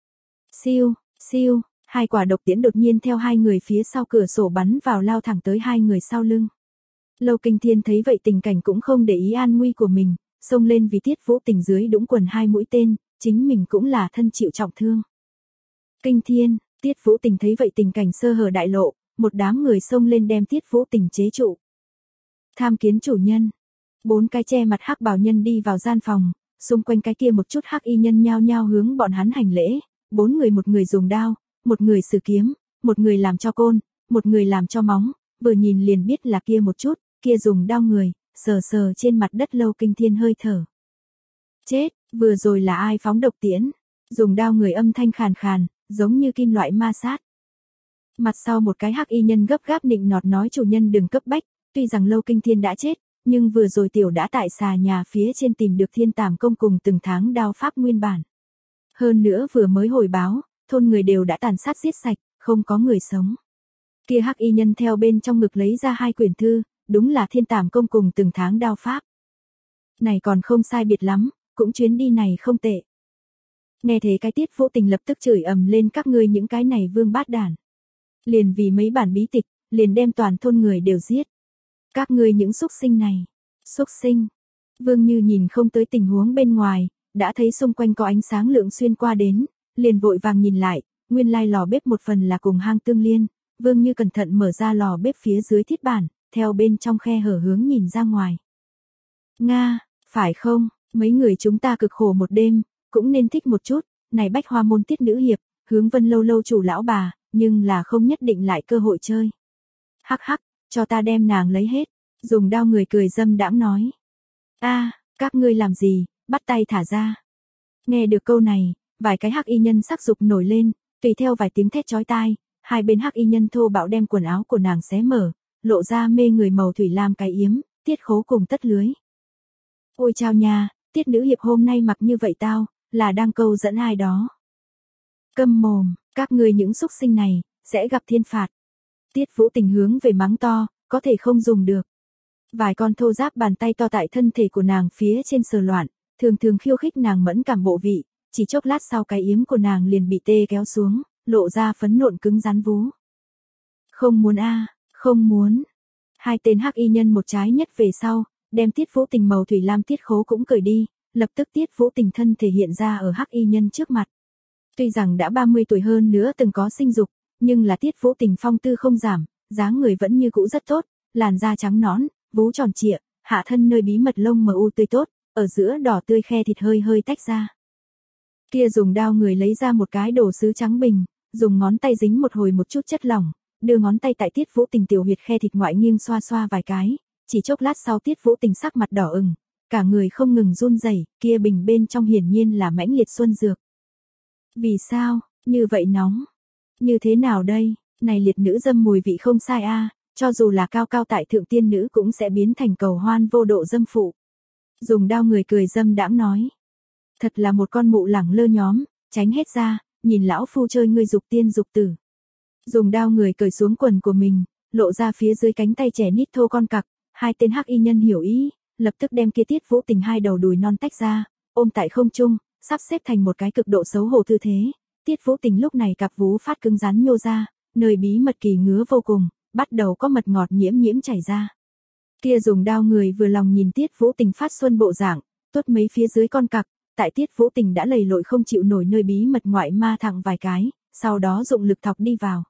Siêu, siêu, hai quả độc tiễn đột nhiên theo hai người phía sau cửa sổ bắn vào lao thẳng tới hai người sau lưng. Lâu Kinh Thiên thấy vậy tình cảnh cũng không để ý an nguy của mình, xông lên vì Tiết Vũ Tình dưới đũng quần hai mũi tên, chính mình cũng là thân chịu trọng thương. Kinh Thiên, Tiết Vũ Tình thấy vậy tình cảnh sơ hở đại lộ, một đám người xông lên đem Tiết Vũ Tình chế trụ. Tham kiến chủ nhân. Bốn cái che mặt hắc bào nhân đi vào gian phòng, xung quanh cái kia một chút hắc y nhân nhao nhao hướng bọn hắn hành lễ, bốn người một người dùng đao, một người sử kiếm, một người làm cho côn, một người làm cho móng, vừa nhìn liền biết là kia một chút, kia dùng đao người, sờ sờ trên mặt đất Lâu Kinh Thiên hơi thở. Chết, vừa rồi là ai phóng độc tiễn? Dùng đao người âm thanh khàn khàn, giống như kim loại ma sát. Mặt sau một cái hắc y nhân gấp gáp nịnh nọt nói chủ nhân đừng cấp bách, tuy rằng Lâu Kinh Thiên đã chết, nhưng vừa rồi tiểu đã tại xà nhà phía trên tìm được Thiên Tàm Công cùng từng tháng đao pháp nguyên bản. Hơn nữa vừa mới hồi báo, thôn người đều đã tàn sát giết sạch, không có người sống. Kia hắc y nhân theo bên trong ngực lấy ra hai quyển thư, đúng là Thiên Tàm Công cùng từng tháng đao pháp. Này còn không sai biệt lắm, cũng chuyến đi này không tệ. Nghe thế cái Tiết Vũ Tình lập tức chửi ầm lên các ngươi những cái này vương bát đản. Liền vì mấy bản bí tịch, liền đem toàn thôn người đều giết. Các ngươi những xúc sinh này, xúc sinh. Vương Như nhìn không tới tình huống bên ngoài, đã thấy xung quanh có ánh sáng lượng xuyên qua đến, liền vội vàng nhìn lại, nguyên lai lò bếp một phần là cùng hang tương liên, Vương Như cẩn thận mở ra lò bếp phía dưới thiết bản, theo bên trong khe hở hướng nhìn ra ngoài. Nga, phải không, mấy người chúng ta cực khổ một đêm, cũng nên thích một chút, này bách hoa môn tiết nữ hiệp, hướng Vân lâu lâu chủ lão bà, nhưng là không nhất định lại cơ hội chơi. Hắc hắc, cho ta đem nàng lấy hết, dùng đao người cười dâm đãng nói. A, các ngươi làm gì, bắt tay thả ra. Nghe được câu này, vài cái hắc y nhân sắc dục nổi lên, tùy theo vài tiếng thét chói tai, hai bên hắc y nhân thô bạo đem quần áo của nàng xé mở, lộ ra mê người màu thủy lam cái yếm, tiết khố cùng tất lưới. Ôi chao nha, tiết nữ hiệp hôm nay mặc như vậy tao, là đang câu dẫn ai đó. Câm mồm, các ngươi những xúc sinh này, sẽ gặp thiên phạt. Tiết Vũ Tình hướng về mắng to, có thể không dùng được. Vài con thô giáp bàn tay to tại thân thể của nàng phía trên sờ loạn, thường thường khiêu khích nàng mẫn cảm bộ vị, chỉ chốc lát sau cái yếm của nàng liền bị tê kéo xuống, lộ ra phấn nộn cứng rắn vú. Không muốn a, không muốn. Hai tên hắc y nhân một trái nhất về sau, đem Tiết Vũ Tình màu thủy lam tiết khố cũng cởi đi, lập tức Tiết Vũ Tình thân thể hiện ra ở hắc y nhân trước mặt. Tuy rằng đã ba mươi tuổi hơn nữa từng có sinh dục, nhưng là Tiết Vũ Tình phong tư không giảm, dáng người vẫn như cũ rất tốt, làn da trắng nõn, vú tròn trịa, hạ thân nơi bí mật lông mờ u tươi tốt, ở giữa đỏ tươi khe thịt hơi hơi tách ra. Kia dùng đao người lấy ra một cái đồ sứ trắng bình, dùng ngón tay dính một hồi một chút chất lỏng, đưa ngón tay tại Tiết Vũ Tình tiểu huyệt khe thịt ngoại nghiêng xoa xoa vài cái, chỉ chốc lát sau Tiết Vũ Tình sắc mặt đỏ ửng, cả người không ngừng run rẩy, kia bình bên trong hiển nhiên là mãnh liệt xuân dược. Vì sao, như vậy nóng? Như thế nào đây, này liệt nữ dâm mùi vị không sai a, cho dù là cao cao tại thượng tiên nữ cũng sẽ biến thành cầu hoan vô độ dâm phụ. Dùng đao người cười dâm đãng nói. Thật là một con mụ lẳng lơ nhóm, tránh hết ra, nhìn lão phu chơi ngươi dục tiên dục tử. Dùng đao người cởi xuống quần của mình, lộ ra phía dưới cánh tay trẻ nít thô con cặc, hai tên hắc y nhân hiểu ý, lập tức đem kia Tiết Vũ Tình hai đầu đùi non tách ra, ôm tại không trung, sắp xếp thành một cái cực độ xấu hổ tư thế. Tiết Vũ Tình lúc này cặp vú phát cứng rắn nhô ra, nơi bí mật kỳ ngứa vô cùng, bắt đầu có mật ngọt nhiễm nhiễm chảy ra. Kia dùng đao người vừa lòng nhìn Tiết Vũ Tình phát xuân bộ dạng, tuốt mấy phía dưới con cặc, tại Tiết Vũ Tình đã lầy lội không chịu nổi nơi bí mật ngoại ma thẳng vài cái, sau đó dụng lực thọc đi vào.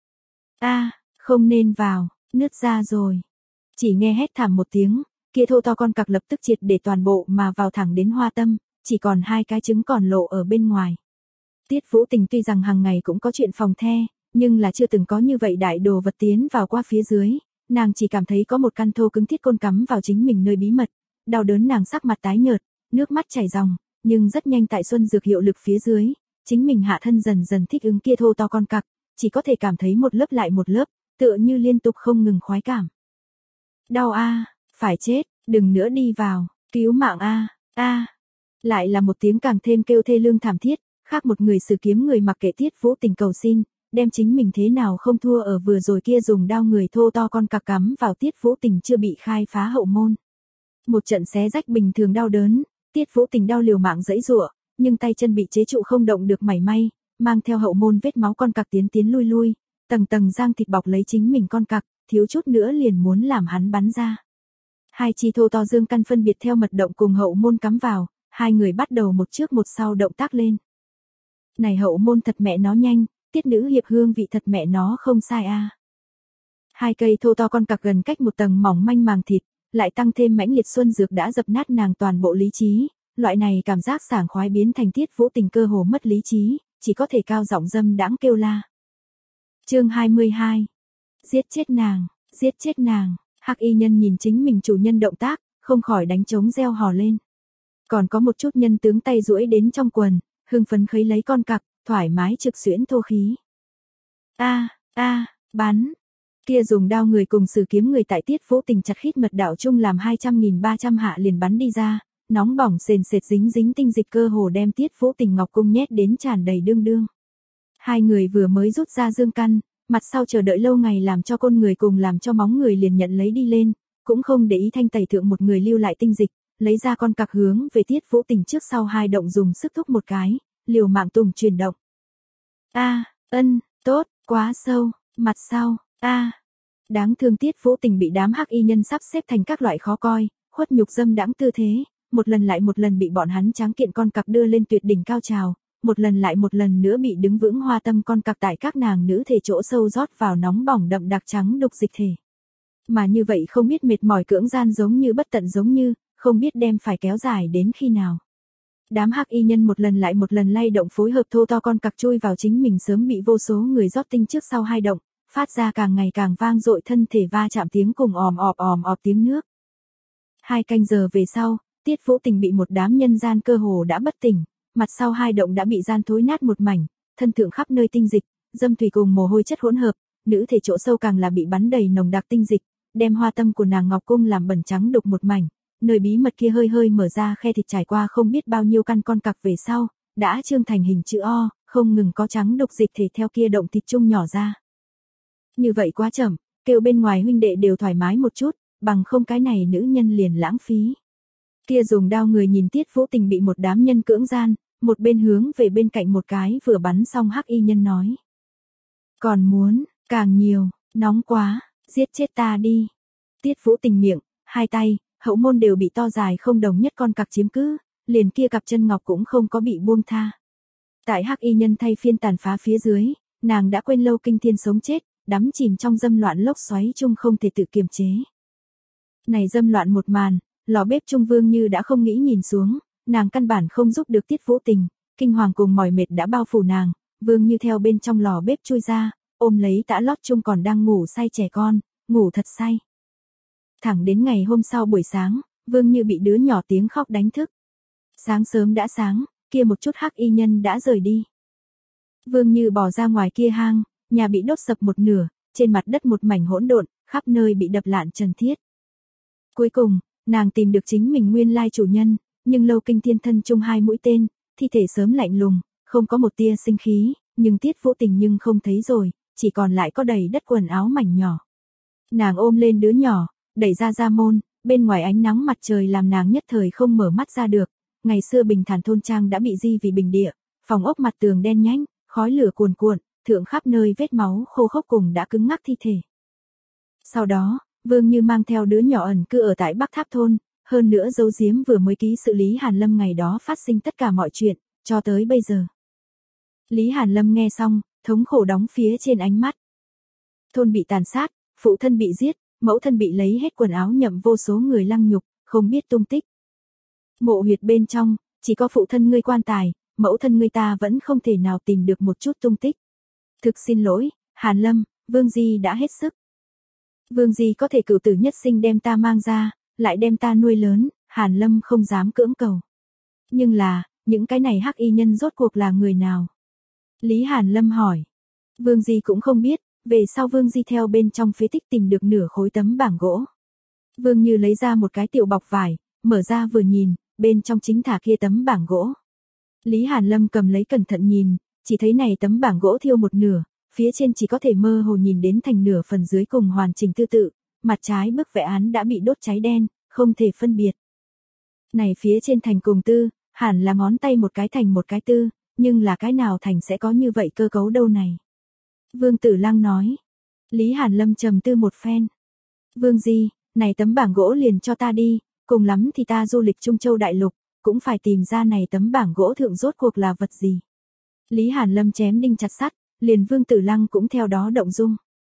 A, không nên vào, nứt ra rồi. Chỉ nghe hét thảm một tiếng, kia thô to con cặc lập tức triệt để toàn bộ mà vào thẳng đến hoa tâm, chỉ còn hai cái trứng còn lộ ở bên ngoài. Tiết Vũ Tình tuy rằng hàng ngày cũng có chuyện phòng the, nhưng là chưa từng có như vậy đại đồ vật tiến vào qua phía dưới, nàng chỉ cảm thấy có một căn thô cứng thiết côn cắm vào chính mình nơi bí mật, đau đớn nàng sắc mặt tái nhợt, nước mắt chảy ròng, nhưng rất nhanh tại xuân dược hiệu lực phía dưới, chính mình hạ thân dần dần thích ứng kia thô to con cặc, chỉ có thể cảm thấy một lớp lại một lớp, tựa như liên tục không ngừng khoái cảm. Đau a, phải chết, đừng nữa đi vào, cứu mạng a, a. Lại là một tiếng càng thêm kêu thê lương thảm thiết, khác một người sử kiếm người mặc kệ Tiết Vũ Tình cầu xin, đem chính mình thế nào không thua ở vừa rồi kia dùng đao người thô to con cặc cắm vào Tiết Vũ Tình chưa bị khai phá hậu môn. Một trận xé rách bình thường đau đớn, Tiết Vũ Tình đau liều mạng giãy giụa, nhưng tay chân bị chế trụ không động được mảy may, mang theo hậu môn vết máu con cặc tiến tiến lui lui, tầng tầng giang thịt bọc lấy chính mình con cặc, thiếu chút nữa liền muốn làm hắn bắn ra. Hai chi thô to dương căn phân biệt theo mật động cùng hậu môn cắm vào, hai người bắt đầu một trước một sau động tác lên. Này hậu môn thật mẹ nó nhanh, Tiết nữ hiệp hương vị thật mẹ nó không sai a. Hai cây thô to con cặc gần cách một tầng mỏng manh màng thịt, lại tăng thêm mãnh liệt xuân dược đã dập nát nàng toàn bộ lý trí, loại này cảm giác sảng khoái biến thành Tiết Vũ Tình cơ hồ mất lý trí, chỉ có thể cao giọng dâm đãng kêu la. Chương hai mươi hai. Giết chết nàng, giết chết nàng. Hắc y nhân nhìn chính mình chủ nhân động tác, không khỏi đánh trống reo hò lên. Còn có một chút nhân tướng tay duỗi đến trong quần, hưng phấn khấy lấy con cặc, thoải mái trực xuyễn thô khí. A, a, bắn. Kia dùng đao người cùng sử kiếm người tại Tiết Vũ Tình chặt khít mật đạo chung làm hai trăm nghìn ba trăm hạ liền bắn đi ra, nóng bỏng sền sệt dính dính tinh dịch cơ hồ đem Tiết Vũ Tình ngọc cung nhét đến tràn đầy đương đương. Hai người vừa mới rút ra dương căn, mặt sau chờ đợi lâu ngày làm cho côn người cùng làm cho móng người liền nhận lấy đi lên, cũng không để ý thanh tẩy thượng một người lưu lại tinh dịch, lấy ra con cặc hướng về Tiết Vũ Tình trước sau hai động dùng sức thúc một cái, liều mạng tùng chuyển động. A, ân, tốt, quá sâu, mặt sau, a. Đáng thương Tiết Vũ Tình bị đám hắc y nhân sắp xếp thành các loại khó coi, khuất nhục dâm đãng tư thế, một lần lại một lần bị bọn hắn tráng kiện con cặc đưa lên tuyệt đỉnh cao trào, một lần lại một lần nữa bị đứng vững hoa tâm con cặc tại các nàng nữ thể chỗ sâu rót vào nóng bỏng đậm đặc trắng đục dịch thể. Mà như vậy không biết mệt mỏi cưỡng gian giống như bất tận giống như, không biết đem phải kéo dài đến khi nào. Đám hắc y nhân một lần lại một lần lay động phối hợp thô to con cặc chui vào chính mình sớm bị vô số người rót tinh trước sau hai động, phát ra càng ngày càng vang dội thân thể va chạm tiếng cùng òm ọp òm ọp tiếng nước. Hai canh giờ về sau, Tiết Vũ Tình bị một đám nhân gian cơ hồ đã bất tỉnh, mặt sau hai động đã bị gian thối nát một mảnh, thân thượng khắp nơi tinh dịch, dâm thủy cùng mồ hôi chất hỗn hợp, nữ thể chỗ sâu càng là bị bắn đầy nồng đặc tinh dịch, đem hoa tâm của nàng ngọc cung làm bẩn trắng đục một mảnh, nơi bí mật kia hơi hơi mở ra khe thịt trải qua không biết bao nhiêu căn con cặc về sau, đã trương thành hình chữ O, không ngừng có trắng đục dịch thể theo kia động thịt chung nhỏ ra. Như vậy quá chậm, kêu bên ngoài huynh đệ đều thoải mái một chút, bằng không cái này nữ nhân liền lãng phí. Kia dùng đao người nhìn Tiết Vũ Tình bị một đám nhân cưỡng gian, một bên hướng về bên cạnh một cái vừa bắn xong hắc y nhân nói. Còn muốn, càng nhiều, nóng quá, giết chết ta đi. Tiết Vũ Tình miệng, hai tay, hậu môn đều bị to dài không đồng nhất con cặc chiếm cứ, liền kia cặp chân ngọc cũng không có bị buông tha. Tại hắc y nhân thay phiên tàn phá phía dưới, nàng đã quên lâu kinh thiên sống chết, đắm chìm trong dâm loạn lốc xoáy chung không thể tự kiềm chế. Này dâm loạn một màn, lò bếp Trung Vương Như đã không nghĩ nhìn xuống, nàng căn bản không giúp được Tiết Vũ Tình, kinh hoàng cùng mỏi mệt đã bao phủ nàng, Vương Như theo bên trong lò bếp chui ra, ôm lấy tã lót chung còn đang ngủ say trẻ con, ngủ thật say. Thẳng đến ngày hôm sau buổi sáng, Vương Như bị đứa nhỏ tiếng khóc đánh thức. Sáng sớm đã sáng, kia một chút hắc y nhân đã rời đi. Vương Như bỏ ra ngoài kia hang, nhà bị đốt sập một nửa, trên mặt đất một mảnh hỗn độn, khắp nơi bị đập lạn trần thiết. Cuối cùng, nàng tìm được chính mình nguyên lai chủ nhân, nhưng lâu kinh thiên thân chung hai mũi tên, thi thể sớm lạnh lùng, không có một tia sinh khí, nhưng Tiết Vũ Tình nhưng không thấy rồi, chỉ còn lại có đầy đất quần áo mảnh nhỏ. Nàng ôm lên đứa nhỏ, đẩy ra ra môn, bên ngoài ánh nắng mặt trời làm nàng nhất thời không mở mắt ra được, ngày xưa bình thản thôn trang đã bị di vì bình địa, phòng ốc mặt tường đen nhánh, khói lửa cuồn cuộn, thượng khắp nơi vết máu khô khốc cùng đã cứng ngắc thi thể. Sau đó, Vương Như mang theo đứa nhỏ ẩn cư ở tại Bắc Tháp thôn, hơn nữa giấu giếm vừa mới ký sự Lý Hàn Lâm ngày đó phát sinh tất cả mọi chuyện, cho tới bây giờ. Lý Hàn Lâm nghe xong, thống khổ đóng phía trên ánh mắt. Thôn bị tàn sát, phụ thân bị giết, mẫu thân bị lấy hết quần áo nhậm vô số người lăng nhục, không biết tung tích. Mộ huyệt bên trong, chỉ có phụ thân ngươi quan tài, mẫu thân ngươi ta vẫn không thể nào tìm được một chút tung tích. Thực xin lỗi, Hàn Lâm, Vương Di đã hết sức. Vương Di có thể cửu tử nhất sinh đem ta mang ra, lại đem ta nuôi lớn, Hàn Lâm không dám cưỡng cầu. Nhưng là, những cái này hắc y nhân rốt cuộc là người nào? Lý Hàn Lâm hỏi. Vương Di cũng không biết, về sau Vương Di theo bên trong phế tích tìm được nửa khối tấm bảng gỗ. Vương Như lấy ra một cái tiểu bọc vải, mở ra vừa nhìn, bên trong chính thả kia tấm bảng gỗ. Lý Hàn Lâm cầm lấy cẩn thận nhìn, chỉ thấy này tấm bảng gỗ thiêu một nửa, phía trên chỉ có thể mơ hồ nhìn đến thành nửa phần dưới cùng hoàn chỉnh tư tự, mặt trái bức vẽ án đã bị đốt cháy đen, không thể phân biệt. Này phía trên thành cùng tư, hẳn là ngón tay một cái thành một cái tư, nhưng là cái nào thành sẽ có như vậy cơ cấu đâu này. Vương Tử Lăng nói. Lý Hàn Lâm trầm tư một phen. Vương Di, này tấm bảng gỗ liền cho ta đi, cùng lắm thì ta du lịch Trung Châu Đại Lục, cũng phải tìm ra này tấm bảng gỗ thượng rốt cuộc là vật gì. Lý Hàn Lâm chém đinh chặt sắt, liền Vương Tử Lăng cũng theo đó động dung.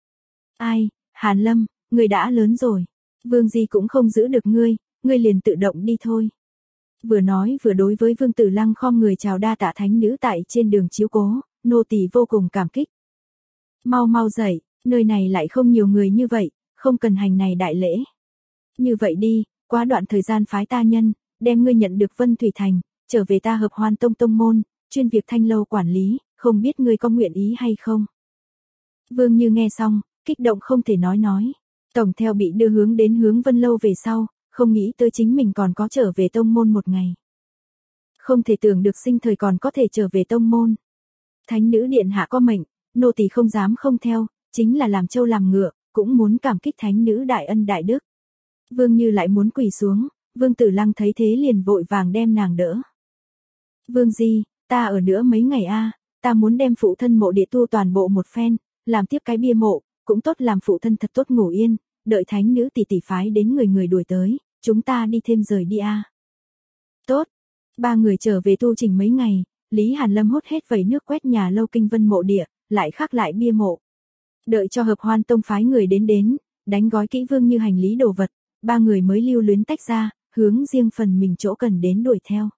Ai, Hàn Lâm, người đã lớn rồi, Vương Di cũng không giữ được ngươi, ngươi liền tự động đi thôi. Vừa nói vừa đối với Vương Tử Lăng khom người chào đa tạ thánh nữ tại trên đường chiếu cố, nô tỳ vô cùng cảm kích. Mau mau dậy, nơi này lại không nhiều người như vậy, không cần hành này đại lễ. Như vậy đi, quá đoạn thời gian phái ta nhân, đem ngươi nhận được Vân Thủy Thành, trở về ta Hợp Hoan Tông tông môn, chuyên việc thanh lâu quản lý, không biết ngươi có nguyện ý hay không. Vương Như nghe xong, kích động không thể nói nói. Tổng theo bị đưa hướng đến hướng Vân Lâu về sau, không nghĩ tới chính mình còn có trở về tông môn một ngày. Không thể tưởng được sinh thời còn có thể trở về tông môn. Thánh nữ điện hạ có mệnh, nô tỳ không dám không theo, chính là làm trâu làm ngựa, cũng muốn cảm kích thánh nữ đại ân đại đức. Vương Như lại muốn quỳ xuống, Vương Tử Lăng thấy thế liền vội vàng đem nàng đỡ. Vương Di, ta ở nữa mấy ngày a, ta muốn đem phụ thân mộ địa tu toàn bộ một phen, làm tiếp cái bia mộ, cũng tốt làm phụ thân thật tốt ngủ yên, đợi thánh nữ tỷ tỷ phái đến người người đuổi tới, chúng ta đi thêm rời đi a. Tốt. Ba người trở về tu trình mấy ngày, Lý Hàn Lâm hốt hết vẩy nước quét nhà lâu kinh vân mộ địa, lại khắc lại bia mộ. Đợi cho Hợp Hoan Tông phái người đến đến, đánh gói kỹ Vương Như hành lý đồ vật, ba người mới lưu luyến tách ra, hướng riêng phần mình chỗ cần đến đuổi theo.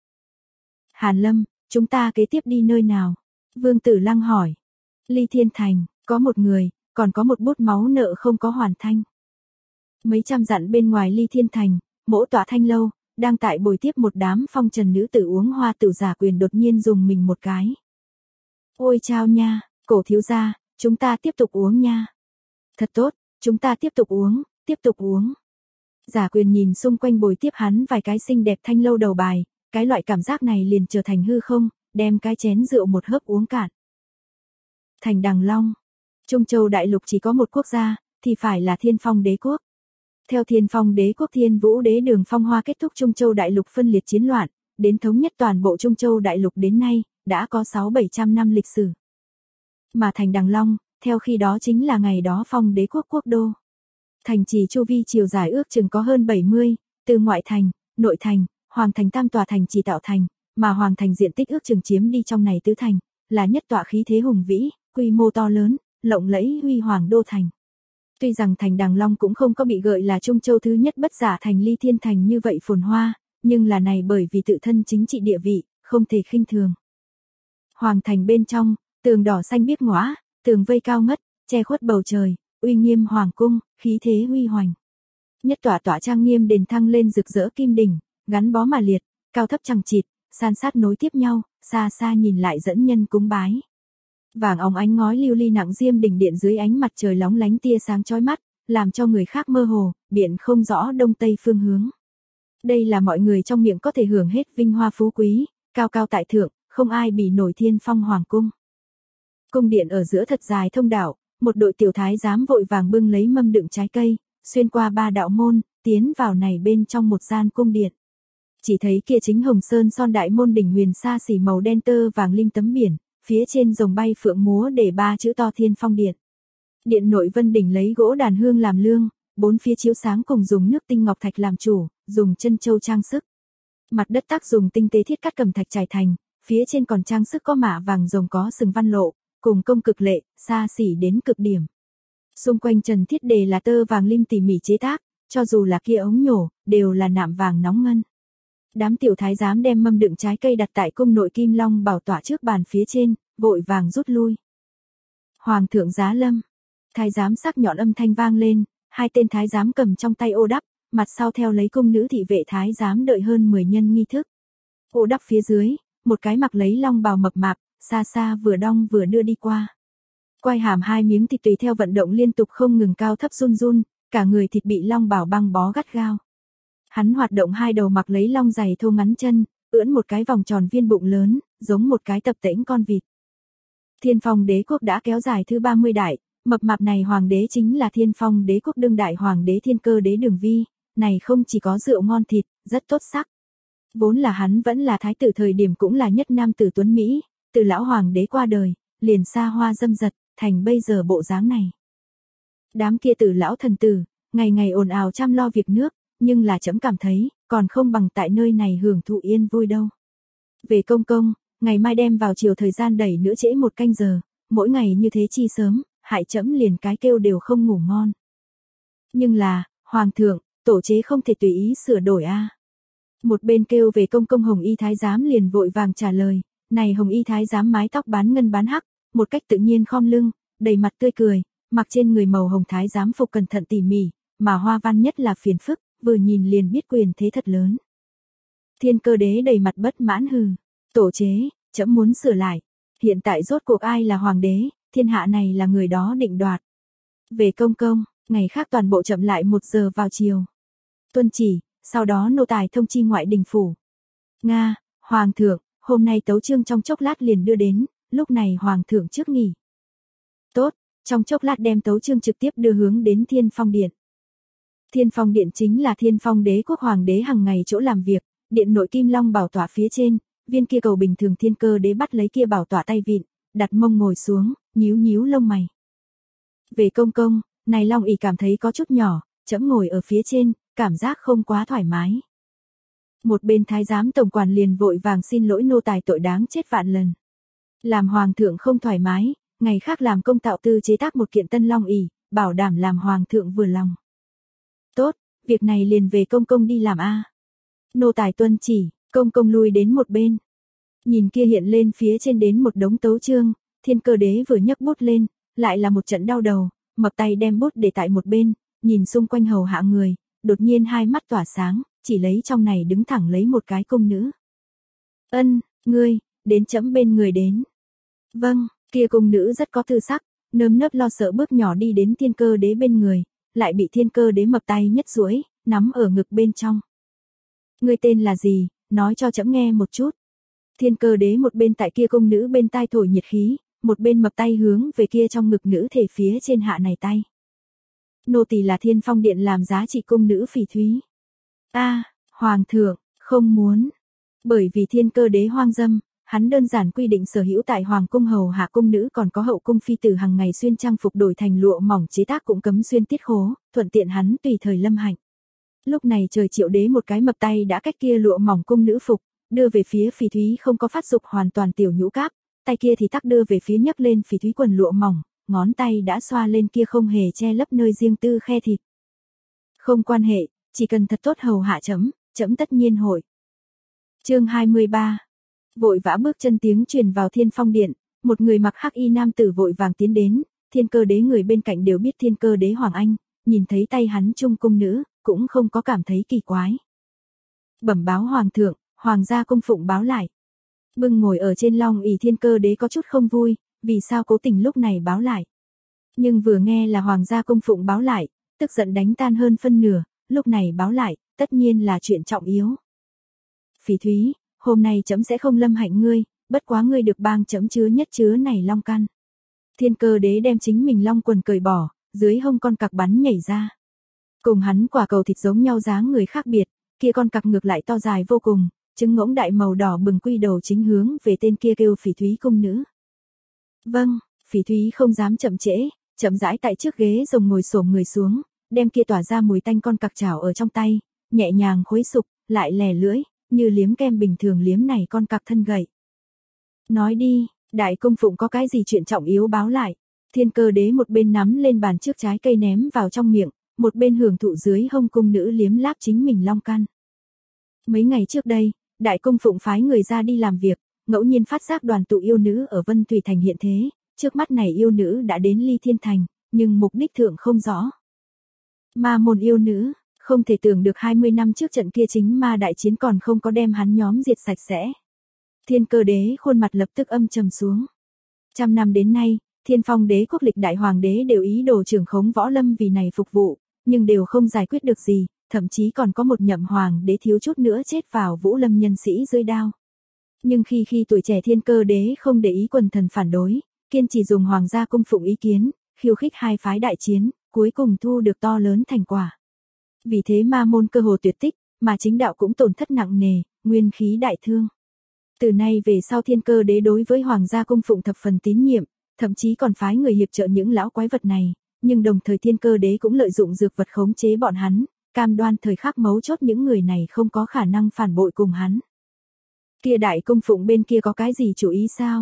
Hàn Lâm, chúng ta kế tiếp đi nơi nào? Vương Tử Lăng hỏi. Ly Thiên Thành, có một người, còn có một bút máu nợ không có hoàn thanh. Mấy trăm dặn bên ngoài Ly Thiên Thành, mỗ tọa thanh lâu, đang tại bồi tiếp một đám phong trần nữ tử uống hoa tử giả quyền đột nhiên dùng mình một cái. Ôi chao nha, cổ thiếu gia, chúng ta tiếp tục uống nha. Thật tốt, chúng ta tiếp tục uống, tiếp tục uống. Giả quyền nhìn xung quanh bồi tiếp hắn vài cái xinh đẹp thanh lâu đầu bài, cái loại cảm giác này liền trở thành hư không, đem cái chén rượu một hớp uống cạn. Thành Đằng Long, Trung Châu Đại Lục chỉ có một quốc gia, thì phải là Thiên Phong Đế Quốc. Theo Thiên Phong Đế Quốc Thiên Vũ Đế Đường phong hoa kết thúc Trung Châu Đại Lục phân liệt chiến loạn, đến thống nhất toàn bộ Trung Châu Đại Lục đến nay, đã có sáu bảy trăm năm lịch sử. Mà Thành Đằng Long, theo khi đó chính là ngày đó Phong Đế Quốc quốc đô. Thành trì chu vi chiều dài ước chừng có hơn bảy mươi, từ ngoại thành, nội thành, hoàng thành tam tòa thành trì tạo thành, mà hoàng thành diện tích ước chừng chiếm đi trong này tứ thành, là nhất tọa khí thế hùng vĩ, quy mô to lớn, lộng lẫy huy hoàng đô thành. Tuy rằng Thành Đằng Long cũng không có bị gợi là Trung Châu thứ nhất bất giả thành Ly Thiên Thành như vậy phồn hoa, nhưng là này bởi vì tự thân chính trị địa vị, không thể khinh thường. Hoàng thành bên trong, tường đỏ xanh biếc ngõa, tường vây cao ngất, che khuất bầu trời, uy nghiêm hoàng cung, khí thế huy hoành. Nhất tỏa tỏa trang nghiêm đền thăng lên rực rỡ kim đỉnh, gắn bó mà liệt, cao thấp chằng chịt, san sát nối tiếp nhau, xa xa nhìn lại dẫn nhân cúng bái. Vàng óng ánh ngói lưu ly nặng diêm đỉnh điện dưới ánh mặt trời lóng lánh tia sáng chói mắt, làm cho người khác mơ hồ, biện không rõ đông tây phương hướng. Đây là mọi người trong miệng có thể hưởng hết vinh hoa phú quý, cao cao tại thượng, không ai bì nổi Thiên Phong hoàng cung. Cung điện ở giữa thật dài thông đạo, một đội tiểu thái giám vội vàng bưng lấy mâm đựng trái cây, xuyên qua ba đạo môn, tiến vào này bên trong một gian cung điện. Chỉ thấy kia chính Hồng Sơn son đại môn đỉnh huyền xa xỉ màu đen tơ vàng lim tấm biển, phía trên rồng bay phượng múa để ba chữ to Thiên Phong Điện. Điện nội vân đỉnh lấy gỗ đàn hương làm lương, bốn phía chiếu sáng cùng dùng nước tinh ngọc thạch làm chủ, dùng chân châu trang sức. Mặt đất tác dùng tinh tế thiết cắt cẩm thạch trải thành, phía trên còn trang sức có mạ vàng rồng có sừng văn lộ, cùng công cực lệ, xa xỉ đến cực điểm. Xung quanh trần thiết đề là tơ vàng lim tỉ mỉ chế tác, cho dù là kia ống nhổ, đều là nạm vàng nóng ngân. Đám tiểu thái giám đem mâm đựng trái cây đặt tại cung nội kim long bảo tọa trước bàn phía trên, vội vàng rút lui. Hoàng thượng giá lâm, thái giám sắc nhọn âm thanh vang lên, hai tên thái giám cầm trong tay ô đắp, mặt sau theo lấy cung nữ thị vệ thái giám đợi hơn mười nhân nghi thức. Ô đắp phía dưới, một cái mặc lấy long bào mập mạp, xa xa vừa đong vừa đưa đi qua. Quai hàm hai miếng thịt tùy theo vận động liên tục không ngừng cao thấp run run, cả người thịt bị long bào băng bó gắt gao. Hắn hoạt động hai đầu mặc lấy long giày thô ngắn chân, ưỡn một cái vòng tròn viên bụng lớn, giống một cái tập tễnh con vịt. Thiên Phong đế quốc đã kéo dài thứ ba mươi đại, mập mạp này hoàng đế chính là Thiên Phong đế quốc đương đại hoàng đế Thiên Cơ đế Đường Vi, này không chỉ có rượu ngon thịt, rất tốt sắc. Vốn là hắn vẫn là thái tử thời điểm cũng là nhất nam tử tuấn Mỹ, từ lão hoàng đế qua đời, liền xa hoa dâm dật, thành bây giờ bộ dáng này. Đám kia tử lão thần tử, ngày ngày ồn ào chăm lo việc nước, nhưng là trẫm cảm thấy, còn không bằng tại nơi này hưởng thụ yên vui đâu. Về công công, ngày mai đem vào chiều thời gian đẩy nữa trễ một canh giờ, mỗi ngày như thế chi sớm, hại trẫm liền cái kêu đều không ngủ ngon. Nhưng là, hoàng thượng, tổ chế không thể tùy ý sửa đổi a. Một bên kêu về công công Hồng Y thái giám liền vội vàng trả lời, này Hồng Y thái giám mái tóc bán ngân bán hắc, một cách tự nhiên khom lưng, đầy mặt tươi cười, mặc trên người màu hồng thái giám phục cẩn thận tỉ mỉ, mà hoa văn nhất là phiền phức, vừa nhìn liền biết quyền thế thật lớn. Thiên Cơ đế đầy mặt bất mãn hừ, tổ chế, trẫm muốn sửa lại, hiện tại rốt cuộc ai là hoàng đế, thiên hạ này là người đó định đoạt. Về công công, ngày khác toàn bộ chậm lại một giờ vào chiều. Tuân chỉ, sau đó nô tài thông chi ngoại đình phủ. Nga, hoàng thượng, hôm nay tấu chương trong chốc lát liền đưa đến, lúc này hoàng thượng trước nghỉ. Tốt, trong chốc lát đem tấu chương trực tiếp đưa hướng đến Thiên Phong điện. Thiên Phong điện chính là Thiên Phong đế quốc hoàng đế hàng ngày chỗ làm việc, điện nội kim long bảo tọa phía trên, viên kia cầu bình thường Thiên Cơ đế bắt lấy kia bảo tọa tay vịn, đặt mông ngồi xuống, nhíu nhíu lông mày. Về công công, này long ỷ cảm thấy có chút nhỏ, trẫm ngồi ở phía trên, cảm giác không quá thoải mái. Một bên thái giám tổng quản liền vội vàng xin lỗi nô tài tội đáng chết vạn lần. Làm hoàng thượng không thoải mái, ngày khác làm công tạo tư chế tác một kiện tân long ỷ, bảo đảm làm hoàng thượng vừa lòng. Tốt, việc này liền về công công đi làm a. Nô tài tuân chỉ, công công lui đến một bên. Nhìn kia hiện lên phía trên đến một đống tấu chương, Thiên Cơ đế vừa nhấc bút lên, lại là một trận đau đầu, mập tay đem bút để tại một bên, nhìn xung quanh hầu hạ người, đột nhiên hai mắt tỏa sáng, chỉ lấy trong này đứng thẳng lấy một cái cung nữ. Ân, ngươi, đến trẫm bên người đến. Vâng, kia cung nữ rất có tư sắc, nơm nớp lo sợ bước nhỏ đi đến Thiên Cơ đế bên người, lại bị Thiên Cơ đế mập tay nhất duỗi, nắm ở ngực bên trong. Ngươi tên là gì, nói cho trẫm nghe một chút. Thiên Cơ đế một bên tại kia cung nữ bên tai thổi nhiệt khí, một bên mập tay hướng về kia trong ngực nữ thể phía trên hạ này tay. Nô tỳ là Thiên Phong điện làm giá trị cung nữ Phỉ Thúy. A, hoàng thượng, không muốn. Bởi vì Thiên Cơ đế hoang dâm, hắn đơn giản quy định sở hữu tại hoàng cung hầu hạ cung nữ còn có hậu cung phi tử hàng ngày xuyên trang phục đổi thành lụa mỏng chế tác cũng cấm xuyên tiết khố, thuận tiện hắn tùy thời lâm hạnh. Lúc này trời Triệu đế một cái mập tay đã cách kia lụa mỏng cung nữ phục, đưa về phía Phỉ Thúy không có phát dục hoàn toàn tiểu nhũ cáp, tay kia thì tắc đưa về phía nhấc lên Phỉ Thúy quần lụa mỏng, ngón tay đã xoa lên kia không hề che lấp nơi riêng tư khe thịt. Không quan hệ, chỉ cần thật tốt hầu hạ chấm, chấm tất nhiên hội. Chương hai mươi ba. Vội vã bước chân tiếng truyền vào Thiên Phong điện, một người mặc hắc y nam tử vội vàng tiến đến, Thiên Cơ đế người bên cạnh đều biết Thiên Cơ đế Hoàng Anh, nhìn thấy tay hắn chung cung nữ, cũng không có cảm thấy kỳ quái. Bẩm báo hoàng thượng, hoàng gia cung phụng báo lại. Bưng ngồi ở trên long ỷ Thiên Cơ đế có chút không vui, vì sao cố tình lúc này báo lại. Nhưng vừa nghe là hoàng gia cung phụng báo lại, tức giận đánh tan hơn phân nửa, lúc này báo lại, tất nhiên là chuyện trọng yếu. Phỉ Thúy, hôm nay chấm sẽ không lâm hạnh ngươi, bất quá ngươi được bang chấm chứa nhất chứa này long căn. Thiên Cơ đế đem chính mình long quần cởi bỏ, dưới hông con cặc bắn nhảy ra. Cùng hắn quả cầu thịt giống nhau dáng người khác biệt, kia con cặc ngược lại to dài vô cùng, trứng ngỗng đại màu đỏ bừng quy đầu chính hướng về tên kia kêu Phỉ Thúy cung nữ. Vâng, Phỉ Thúy không dám chậm trễ, chậm rãi tại trước ghế rồng ngồi xổm người xuống, đem kia tỏa ra mùi tanh con cặc chảo ở trong tay, nhẹ nhàng khuấy sục, lại lè lưỡi, như liếm kem bình thường liếm này con cặc thân gậy. Nói đi, đại cung phụng có cái gì chuyện trọng yếu báo lại. Thiên Cơ đế một bên nắm lên bàn trước trái cây ném vào trong miệng, một bên hưởng thụ dưới hông cung nữ liếm láp chính mình long căn. Mấy ngày trước đây, đại cung phụng phái người ra đi làm việc, ngẫu nhiên phát giác đoàn tụ yêu nữ ở Vân Thủy Thành hiện thế, trước mắt này yêu nữ đã đến Ly Thiên Thành, nhưng mục đích thượng không rõ. Ma môn yêu nữ, Không thể tưởng được hai mươi năm trước trận kia chính ma đại chiến còn không có đem hắn nhóm diệt sạch sẽ. Thiên Cơ Đế khuôn mặt lập tức âm trầm xuống. Trăm năm đến nay, Thiên Phong Đế quốc lịch đại hoàng đế đều ý đồ trưởng khống võ lâm vì này phục vụ, nhưng đều không giải quyết được gì, thậm chí còn có một nhậm hoàng đế thiếu chút nữa chết vào Vũ Lâm nhân sĩ dưới đao. Nhưng khi khi tuổi trẻ Thiên Cơ Đế không để ý quần thần phản đối, kiên trì dùng hoàng gia cung phụng ý kiến, khiêu khích hai phái đại chiến, cuối cùng thu được to lớn thành quả. Vì thế ma môn cơ hồ tuyệt tích, mà chính đạo cũng tổn thất nặng nề, nguyên khí đại thương. Từ nay về sau Thiên Cơ Đế đối với hoàng gia cung phụng thập phần tín nhiệm, thậm chí còn phái người hiệp trợ những lão quái vật này, nhưng đồng thời Thiên Cơ Đế cũng lợi dụng dược vật khống chế bọn hắn, cam đoan thời khắc mấu chốt những người này không có khả năng phản bội cùng hắn. Kia đại cung phụng bên kia có cái gì chủ ý sao?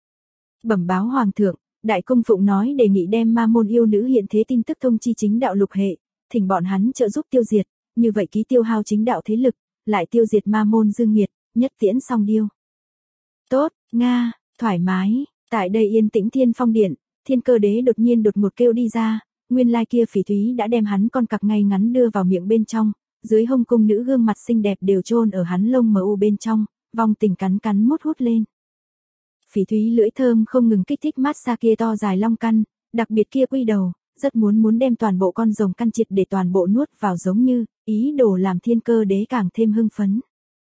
Bẩm báo hoàng thượng, đại cung phụng nói đề nghị đem ma môn yêu nữ hiện thế tin tức thông chi chính đạo lục hệ, thỉnh bọn hắn trợ giúp tiêu diệt, như vậy ký tiêu hao chính đạo thế lực, lại tiêu diệt ma môn dương nghiệt, nhất tiễn song điêu. Tốt, Nga, thoải mái, tại đây yên tĩnh Thiên Phong Điện, Thiên Cơ Đế đột nhiên đột ngột kêu đi ra, nguyên lai kia phỉ thúy đã đem hắn con cặc ngay ngắn đưa vào miệng bên trong, dưới hông cung nữ gương mặt xinh đẹp đều chôn ở hắn lông mờ u bên trong, vong tình cắn cắn mút hút lên. Phỉ thúy lưỡi thơm không ngừng kích thích mát xa kia to dài long căn, đặc biệt kia quy đầu, rất muốn muốn đem toàn bộ con rồng căn triệt để toàn bộ nuốt vào giống như, ý đồ làm Thiên Cơ Đế càng thêm hưng phấn.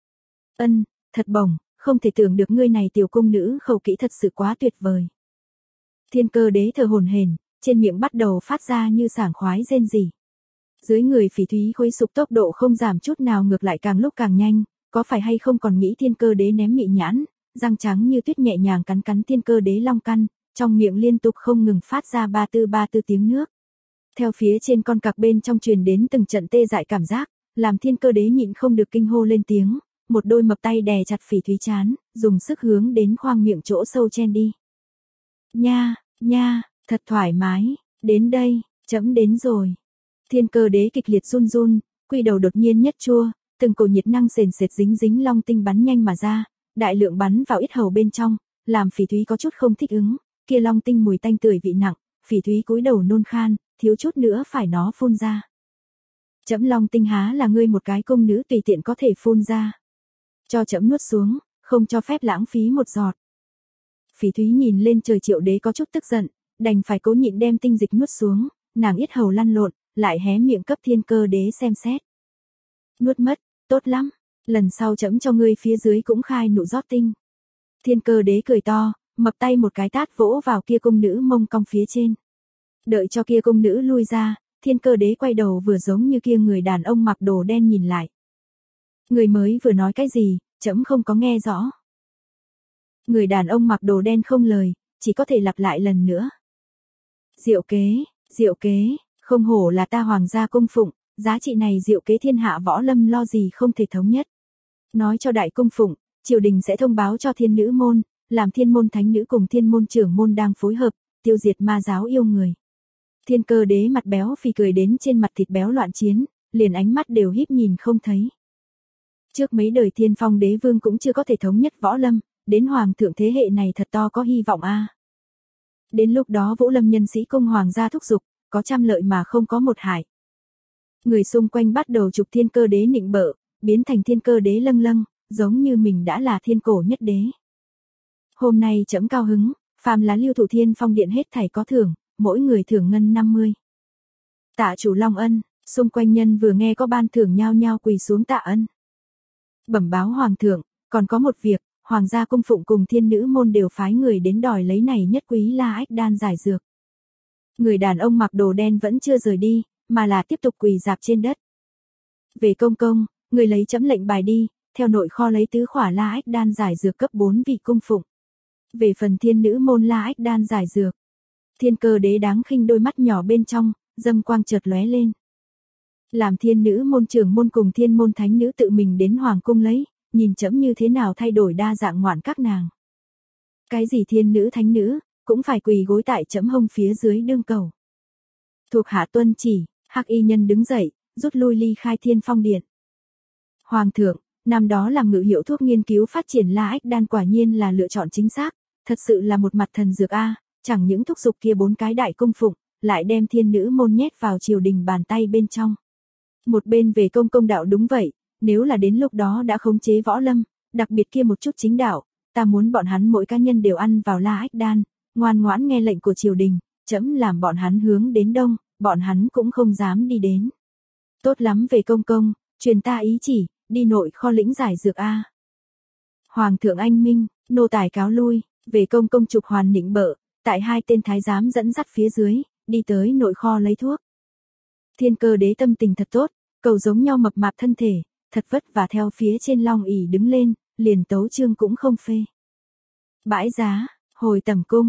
Ân, thật bổng, không thể tưởng được ngươi này tiểu cung nữ khẩu kỹ thật sự quá tuyệt vời. Thiên Cơ Đế thở hổn hển, trên miệng bắt đầu phát ra như sảng khoái rên rỉ. Dưới người phỉ thúy khuấy sục tốc độ không giảm chút nào ngược lại càng lúc càng nhanh, có phải hay không còn nghĩ Thiên Cơ Đế ném mị nhãn, răng trắng như tuyết nhẹ nhàng cắn cắn Thiên Cơ Đế long căn, trong miệng liên tục không ngừng phát ra ba tư ba tư tiếng nước. Theo phía trên con cặc bên trong truyền đến từng trận tê dại cảm giác, làm Thiên Cơ Đế nhịn không được kinh hô lên tiếng, một đôi mập tay đè chặt phỉ thúy chán, dùng sức hướng đến khoang miệng chỗ sâu chen đi. Nha, nha, thật thoải mái, đến đây, chấm đến rồi. Thiên Cơ Đế kịch liệt run run, quy đầu đột nhiên nhất chua, từng cổ nhiệt năng sền sệt dính dính long tinh bắn nhanh mà ra, đại lượng bắn vào yết hầu bên trong, làm phỉ thúy có chút không thích ứng, kia long tinh mùi tanh tưởi vị nặng, phỉ thúy cúi đầu nôn khan, thiếu chút nữa phải nó phun ra. Chấm long tinh há là ngươi một cái cung nữ tùy tiện có thể phun ra. Cho chấm nuốt xuống, không cho phép lãng phí một giọt. Phỉ thúy nhìn lên trời Triệu Đế có chút tức giận, đành phải cố nhịn đem tinh dịch nuốt xuống, nàng yết hầu lăn lộn, lại hé miệng cấp Thiên Cơ Đế xem xét. Nuốt mất, tốt lắm, lần sau chấm cho ngươi phía dưới cũng khai nụ rót tinh. Thiên Cơ Đế cười to, mập tay một cái tát vỗ vào kia cung nữ mông cong phía trên. Đợi cho kia cung nữ lui ra, Thiên Cơ Đế quay đầu vừa giống như kia người đàn ông mặc đồ đen nhìn lại. Người mới vừa nói cái gì, chấm không có nghe rõ. Người đàn ông mặc đồ đen không lời, chỉ có thể lặp lại lần nữa. Diệu kế, diệu kế, không hổ là ta hoàng gia cung phụng, giá trị này diệu kế thiên hạ võ lâm lo gì không thể thống nhất. Nói cho đại cung phụng, triều đình sẽ thông báo cho thiên nữ môn, làm thiên môn thánh nữ cùng thiên môn trưởng môn đang phối hợp, tiêu diệt ma giáo yêu người. Thiên Cơ Đế mặt béo phì cười đến trên mặt thịt béo loạn chiến, liền ánh mắt đều híp nhìn không thấy. Trước mấy đời Thiên Phong Đế vương cũng chưa có thể thống nhất võ lâm, đến hoàng thượng thế hệ này thật to có hy vọng a. Đến lúc đó Vũ Lâm nhân sĩ cung hoàng gia thúc giục, có trăm lợi mà không có một hại. Người xung quanh bắt đầu chụp Thiên Cơ Đế nịnh bợ, biến thành Thiên Cơ Đế lâng lâng, giống như mình đã là thiên cổ nhất đế. Hôm nay chấm cao hứng, phàm là lưu thủ Thiên Phong Điện hết thảy có thưởng, mỗi người thưởng ngân năm mươi. Tạ chủ long ân, xung quanh nhân vừa nghe có ban thưởng nhao nhao quỳ xuống tạ ân. Bẩm báo hoàng thượng, còn có một việc, hoàng gia cung phụng cùng thiên nữ môn đều phái người đến đòi lấy này nhất quý la ách đan giải dược. Người đàn ông mặc đồ đen vẫn chưa rời đi, mà là tiếp tục quỳ dạp trên đất. Về công công, người lấy chấm lệnh bài đi, theo nội kho lấy tứ khỏa la ách đan giải dược cấp bốn vị cung phụng. Về phần thiên nữ môn la ách đan giải dược, Thiên Cơ Đế đáng khinh đôi mắt nhỏ bên trong, dâm quang chợt lóe lên. Làm thiên nữ môn trưởng môn cùng thiên môn thánh nữ tự mình đến hoàng cung lấy, nhìn chấm như thế nào thay đổi đa dạng ngoạn các nàng. Cái gì thiên nữ thánh nữ, cũng phải quỳ gối tại chấm hông phía dưới đương cầu. Thuộc hạ tuân chỉ, hắc y nhân đứng dậy, rút lui ly khai Thiên Phong Điện. Hoàng thượng, năm đó làm ngự hiệu thuốc nghiên cứu phát triển la ách đan quả nhiên là lựa chọn chính xác, thật sự là một mặt thần dược a, chẳng những thúc giục kia bốn cái đại cung phụng, lại đem thiên nữ môn nhét vào triều đình bàn tay bên trong. Một bên về công công đạo đúng vậy, nếu là đến lúc đó đã khống chế võ lâm, đặc biệt kia một chút chính đạo, ta muốn bọn hắn mỗi cá nhân đều ăn vào La Ách Đan, ngoan ngoãn nghe lệnh của triều đình, trẫm làm bọn hắn hướng đến đông, bọn hắn cũng không dám đi đến. Tốt lắm về công công, truyền ta ý chỉ, đi nội kho lĩnh giải dược a. Hoàng thượng anh minh, nô tài cáo lui, về công công trục hoàn nịnh bợ, tại hai tên thái giám dẫn dắt phía dưới, đi tới nội kho lấy thuốc. Thiên Cơ đế tâm tình thật tốt, cầu giống nhau mập mạp thân thể, thật vất và theo phía trên long ỷ đứng lên, liền tấu chương cũng không phê. Bãi giá, hồi tẩm cung.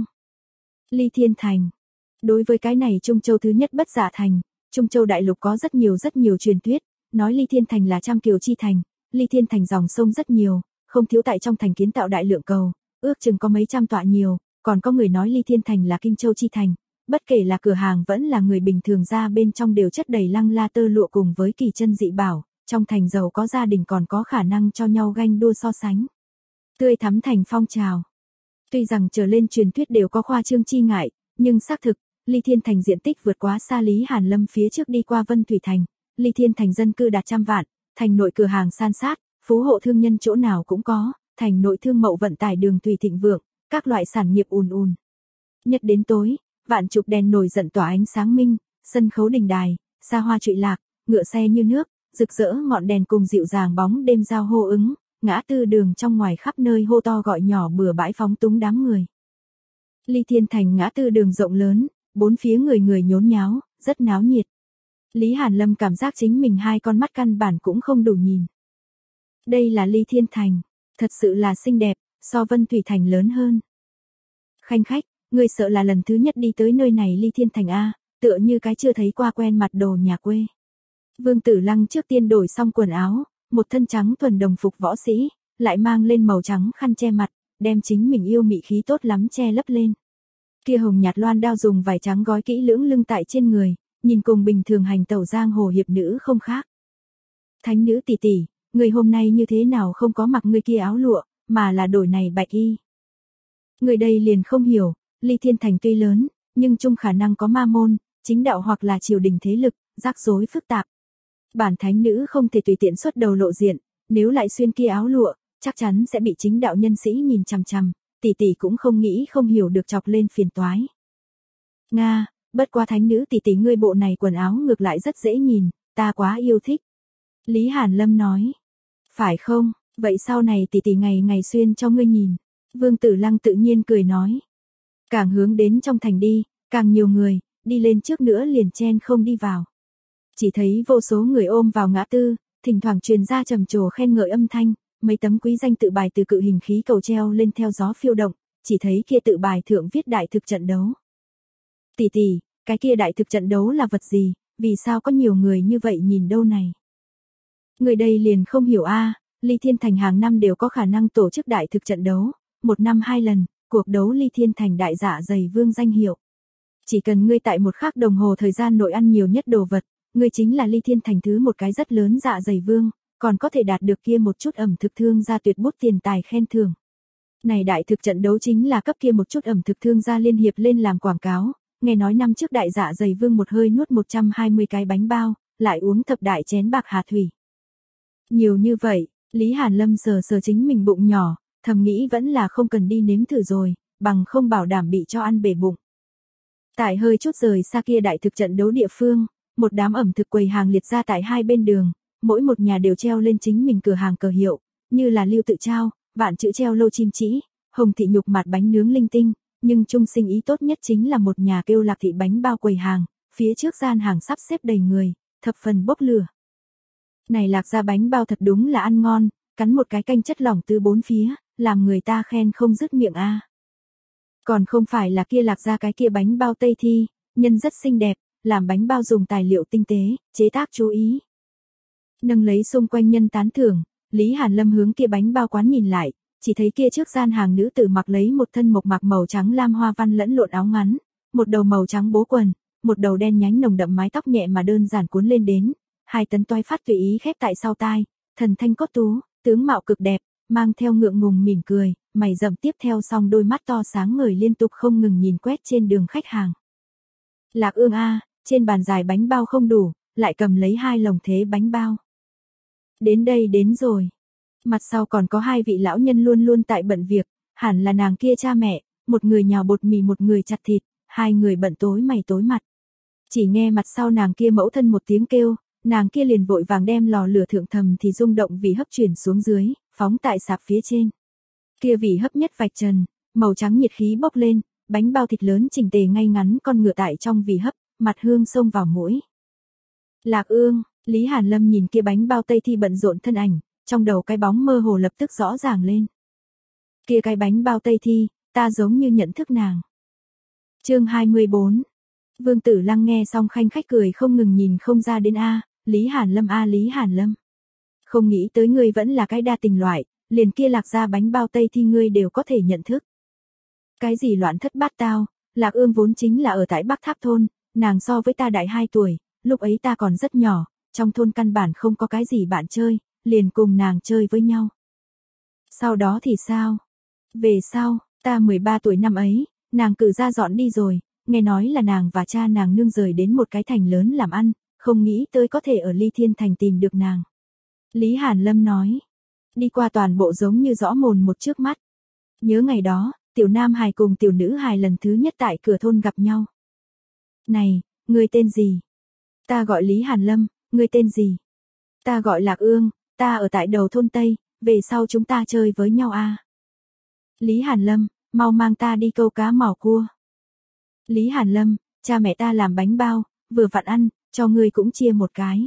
Ly Thiên Thành. Đối với cái này Trung Châu thứ nhất bất giả thành, Trung Châu đại lục có rất nhiều rất nhiều truyền thuyết, nói Ly Thiên Thành là trăm kiều chi thành, Ly Thiên Thành dòng sông rất nhiều, không thiếu tại trong thành kiến tạo đại lượng cầu, ước chừng có mấy trăm tọa nhiều, còn có người nói Ly Thiên Thành là Kinh Châu chi thành, bất kể là cửa hàng vẫn là người bình thường ra bên trong đều chất đầy lăng la tơ lụa cùng với kỳ chân dị bảo, trong thành giàu có gia đình còn có khả năng cho nhau ganh đua so sánh. Tươi thắm thành phong trào. Tuy rằng trở lên truyền thuyết đều có khoa trương chi ngại, nhưng xác thực, Ly Thiên Thành diện tích vượt quá xa Lý Hàn Lâm phía trước đi qua Vân Thủy Thành, Ly Thiên Thành dân cư đạt trăm vạn, thành nội cửa hàng san sát, phú hộ thương nhân chỗ nào cũng có, thành nội thương mậu vận tải đường thủy thịnh vượng, các loại sản nghiệp ùn ùn. Nhất đến tối, vạn chục đèn nổi giận tỏa ánh sáng minh, sân khấu đình đài, xa hoa trụy lạc, ngựa xe như nước, rực rỡ ngọn đèn cùng dịu dàng bóng đêm giao hô ứng, ngã tư đường trong ngoài khắp nơi hô to gọi nhỏ bừa bãi phóng túng đám người. Ly Thiên Thành ngã tư đường rộng lớn, bốn phía người người nhốn nháo, rất náo nhiệt. Lý Hàn Lâm cảm giác chính mình hai con mắt căn bản cũng không đủ nhìn. Đây là Ly Thiên Thành, thật sự là xinh đẹp, so Vân Thủy Thành lớn hơn. Khanh khách, ngươi sợ là lần thứ nhất đi tới nơi này Ly Thiên Thành a, tựa như cái chưa thấy qua quen mặt đồ nhà quê. Vương Tử Lăng trước tiên đổi xong quần áo, một thân trắng thuần đồng phục võ sĩ, lại mang lên màu trắng khăn che mặt, đem chính mình yêu mị khí tốt lắm che lấp lên. Kia hồng nhạt loan đao dùng vải trắng gói kỹ lưỡng lưng tại trên người, nhìn cùng bình thường hành tẩu giang hồ hiệp nữ không khác. Thánh nữ tỷ tỷ, người hôm nay như thế nào không có mặc người kia áo lụa, mà là đổi này bạch y. Người đây liền không hiểu, Ly Thiên Thành tuy lớn, nhưng chung khả năng có ma môn, chính đạo hoặc là triều đình thế lực, rắc rối phức tạp. Bản thánh nữ không thể tùy tiện xuất đầu lộ diện, nếu lại xuyên kia áo lụa, chắc chắn sẽ bị chính đạo nhân sĩ nhìn chằm chằm, tỷ tỷ cũng không nghĩ không hiểu được chọc lên phiền toái. Nga, bất qua thánh nữ tỷ tỷ ngươi bộ này quần áo ngược lại rất dễ nhìn, ta quá yêu thích. Lý Hàn Lâm nói. Phải không, vậy sau này tỷ tỷ ngày ngày xuyên cho ngươi nhìn. Vương Tử Lăng tự nhiên cười nói. Càng hướng đến trong thành đi, càng nhiều người, đi lên trước nữa liền chen không đi vào. Chỉ thấy vô số người ôm vào ngã tư, thỉnh thoảng truyền ra trầm trồ khen ngợi âm thanh, mấy tấm quý danh tự bài từ cự hình khí cầu treo lên theo gió phiêu động, chỉ thấy kia tự bài thượng viết đại thực trận đấu. Tỷ tỷ, cái kia đại thực trận đấu là vật gì, vì sao có nhiều người như vậy nhìn đâu này? Người đây liền không hiểu a, Ly Thiên Thành hàng năm đều có khả năng tổ chức đại thực trận đấu, một năm hai lần, cuộc đấu Ly Thiên Thành đại dạ dày vương danh hiệu. Chỉ cần ngươi tại một khắc đồng hồ thời gian nội ăn nhiều nhất đồ vật, ngươi chính là Ly Thiên Thành thứ một cái rất lớn dạ dày vương, còn có thể đạt được kia một chút ẩm thực thương gia tuyệt bút tiền tài khen thưởng. Này đại thực trận đấu chính là cấp kia một chút ẩm thực thương gia liên hiệp lên làm quảng cáo, nghe nói năm trước đại dạ dày vương một hơi nuốt một trăm hai mươi cái bánh bao, lại uống thập đại chén bạc hà thủy. Nhiều như vậy, Lý Hàn Lâm sờ sờ chính mình bụng nhỏ, thầm nghĩ vẫn là không cần đi nếm thử rồi, bằng không bảo đảm bị cho ăn bể bụng. Tại hơi chút rời xa kia đại thực trận đấu địa phương, một đám ẩm thực quầy hàng liệt ra tại hai bên đường, mỗi một nhà đều treo lên chính mình cửa hàng cờ hiệu, như là Lưu Tự Trao, Vạn Chữ treo lô chim chỉ, Hồng Thị nhục mặt bánh nướng linh tinh, nhưng trung sinh ý tốt nhất chính là một nhà kêu Lạc Thị bánh bao quầy hàng, phía trước gian hàng sắp xếp đầy người, thập phần bốc lửa. Này Lạc gia bánh bao thật đúng là ăn ngon, cắn một cái canh chất lỏng từ bốn phía, làm người ta khen không dứt miệng a. Còn không phải là kia Lạc gia cái kia bánh bao Tây Thi, nhân rất xinh đẹp, làm bánh bao dùng tài liệu tinh tế, chế tác chú ý. Nâng lấy xung quanh nhân tán thưởng, Lý Hàn Lâm hướng kia bánh bao quán nhìn lại, chỉ thấy kia trước gian hàng nữ tử mặc lấy một thân mộc mạc màu trắng lam hoa văn lẫn lộn áo ngắn, một đầu màu trắng bố quần, một đầu đen nhánh nồng đậm mái tóc nhẹ mà đơn giản cuốn lên đến, hai tấn toái phát tùy ý khép tại sau tai, thần thanh cốt tú, tướng mạo cực đẹp, mang theo ngượng ngùng mỉm cười, mày rậm tiếp theo song đôi mắt to sáng ngời liên tục không ngừng nhìn quét trên đường khách hàng. Lạc Ương a, trên bàn dài bánh bao không đủ, lại cầm lấy hai lồng thế bánh bao. Đến đây đến rồi. Mặt sau còn có hai vị lão nhân luôn luôn tại bận việc, hẳn là nàng kia cha mẹ, một người nhào bột mì một người chặt thịt, hai người bận tối mày tối mặt. Chỉ nghe mặt sau nàng kia mẫu thân một tiếng kêu, nàng kia liền vội vàng đem lò lửa thượng thầm thì rung động vì hấp chuyển xuống dưới, phóng tại sạp phía trên. Kia vì hấp nhất vạch trần, màu trắng nhiệt khí bốc lên, bánh bao thịt lớn chỉnh tề ngay ngắn con ngựa tại trong vì hấp, mặt hương xông vào mũi. Lạc Ương, Lý Hàn Lâm nhìn kia bánh bao Tây Thi bận rộn thân ảnh, trong đầu cái bóng mơ hồ lập tức rõ ràng lên. Kia cái bánh bao Tây Thi, ta giống như nhận thức nàng. Chương hai mươi bốn. Vương Tử Lăng nghe xong khanh khách cười không ngừng nhìn không ra đến a, Lý Hàn Lâm a Lý Hàn Lâm. Không nghĩ tới ngươi vẫn là cái đa tình loại, liền kia Lạc gia bánh bao Tây Thi ngươi đều có thể nhận thức. Cái gì loạn thất bát tao, Lạc Ương vốn chính là ở tại Bắc Tháp thôn, nàng so với ta đại hai tuổi, lúc ấy ta còn rất nhỏ, trong thôn căn bản không có cái gì bạn chơi, liền cùng nàng chơi với nhau. Sau đó thì sao? Về sau, ta mười ba tuổi năm ấy, nàng cử ra dọn đi rồi, nghe nói là nàng và cha nàng nương rời đến một cái thành lớn làm ăn, không nghĩ tới có thể ở Ly Thiên Thành tìm được nàng. Lý Hàn Lâm nói, đi qua toàn bộ giống như rõ mồn một trước mắt. Nhớ ngày đó, tiểu nam hài cùng tiểu nữ hài lần thứ nhất tại cửa thôn gặp nhau. Này, ngươi tên gì? Ta gọi Lý Hàn Lâm, ngươi tên gì? Ta gọi Lạc Ương, ta ở tại đầu thôn Tây, về sau chúng ta chơi với nhau a. Lý Hàn Lâm, mau mang ta đi câu cá mỏ cua. Lý Hàn Lâm, cha mẹ ta làm bánh bao, vừa vặn ăn, cho ngươi cũng chia một cái.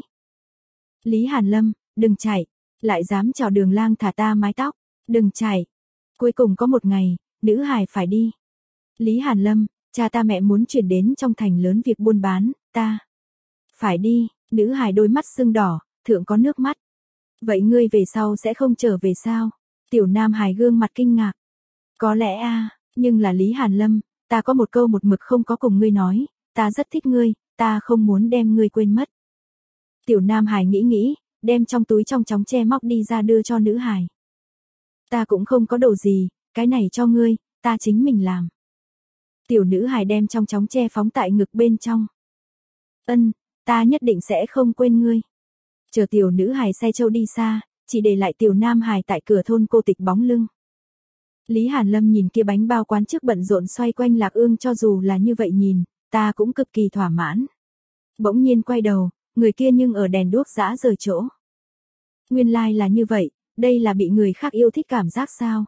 Lý Hàn Lâm, đừng chạy, lại dám chào đường lang thả ta mái tóc, đừng chạy. Cuối cùng có một ngày, nữ hài phải đi. Lý Hàn Lâm, cha ta mẹ muốn chuyển đến trong thành lớn việc buôn bán, ta phải đi, nữ hài đôi mắt sưng đỏ, thượng có nước mắt. Vậy ngươi về sau sẽ không trở về sao? Tiểu nam hài gương mặt kinh ngạc. Có lẽ a, nhưng là Lý Hàn Lâm, ta có một câu một mực không có cùng ngươi nói, ta rất thích ngươi, ta không muốn đem ngươi quên mất. Tiểu nam hài nghĩ nghĩ, đem trong túi trong chóng tre móc đi ra đưa cho nữ hài. Ta cũng không có đồ gì, cái này cho ngươi, ta chính mình làm. Tiểu nữ hài đem trong chóng tre phóng tại ngực bên trong. Ân, ta nhất định sẽ không quên ngươi. Chờ tiểu nữ hài xe châu đi xa, chỉ để lại tiểu nam hài tại cửa thôn cô tịch bóng lưng. Lý Hàn Lâm nhìn kia bánh bao quán trước bận rộn xoay quanh Lạc Ương, cho dù là như vậy nhìn, ta cũng cực kỳ thỏa mãn. Bỗng nhiên quay đầu, người kia nhưng ở đèn đuốc dã rời chỗ. Nguyên lai là như vậy, đây là bị người khác yêu thích cảm giác sao?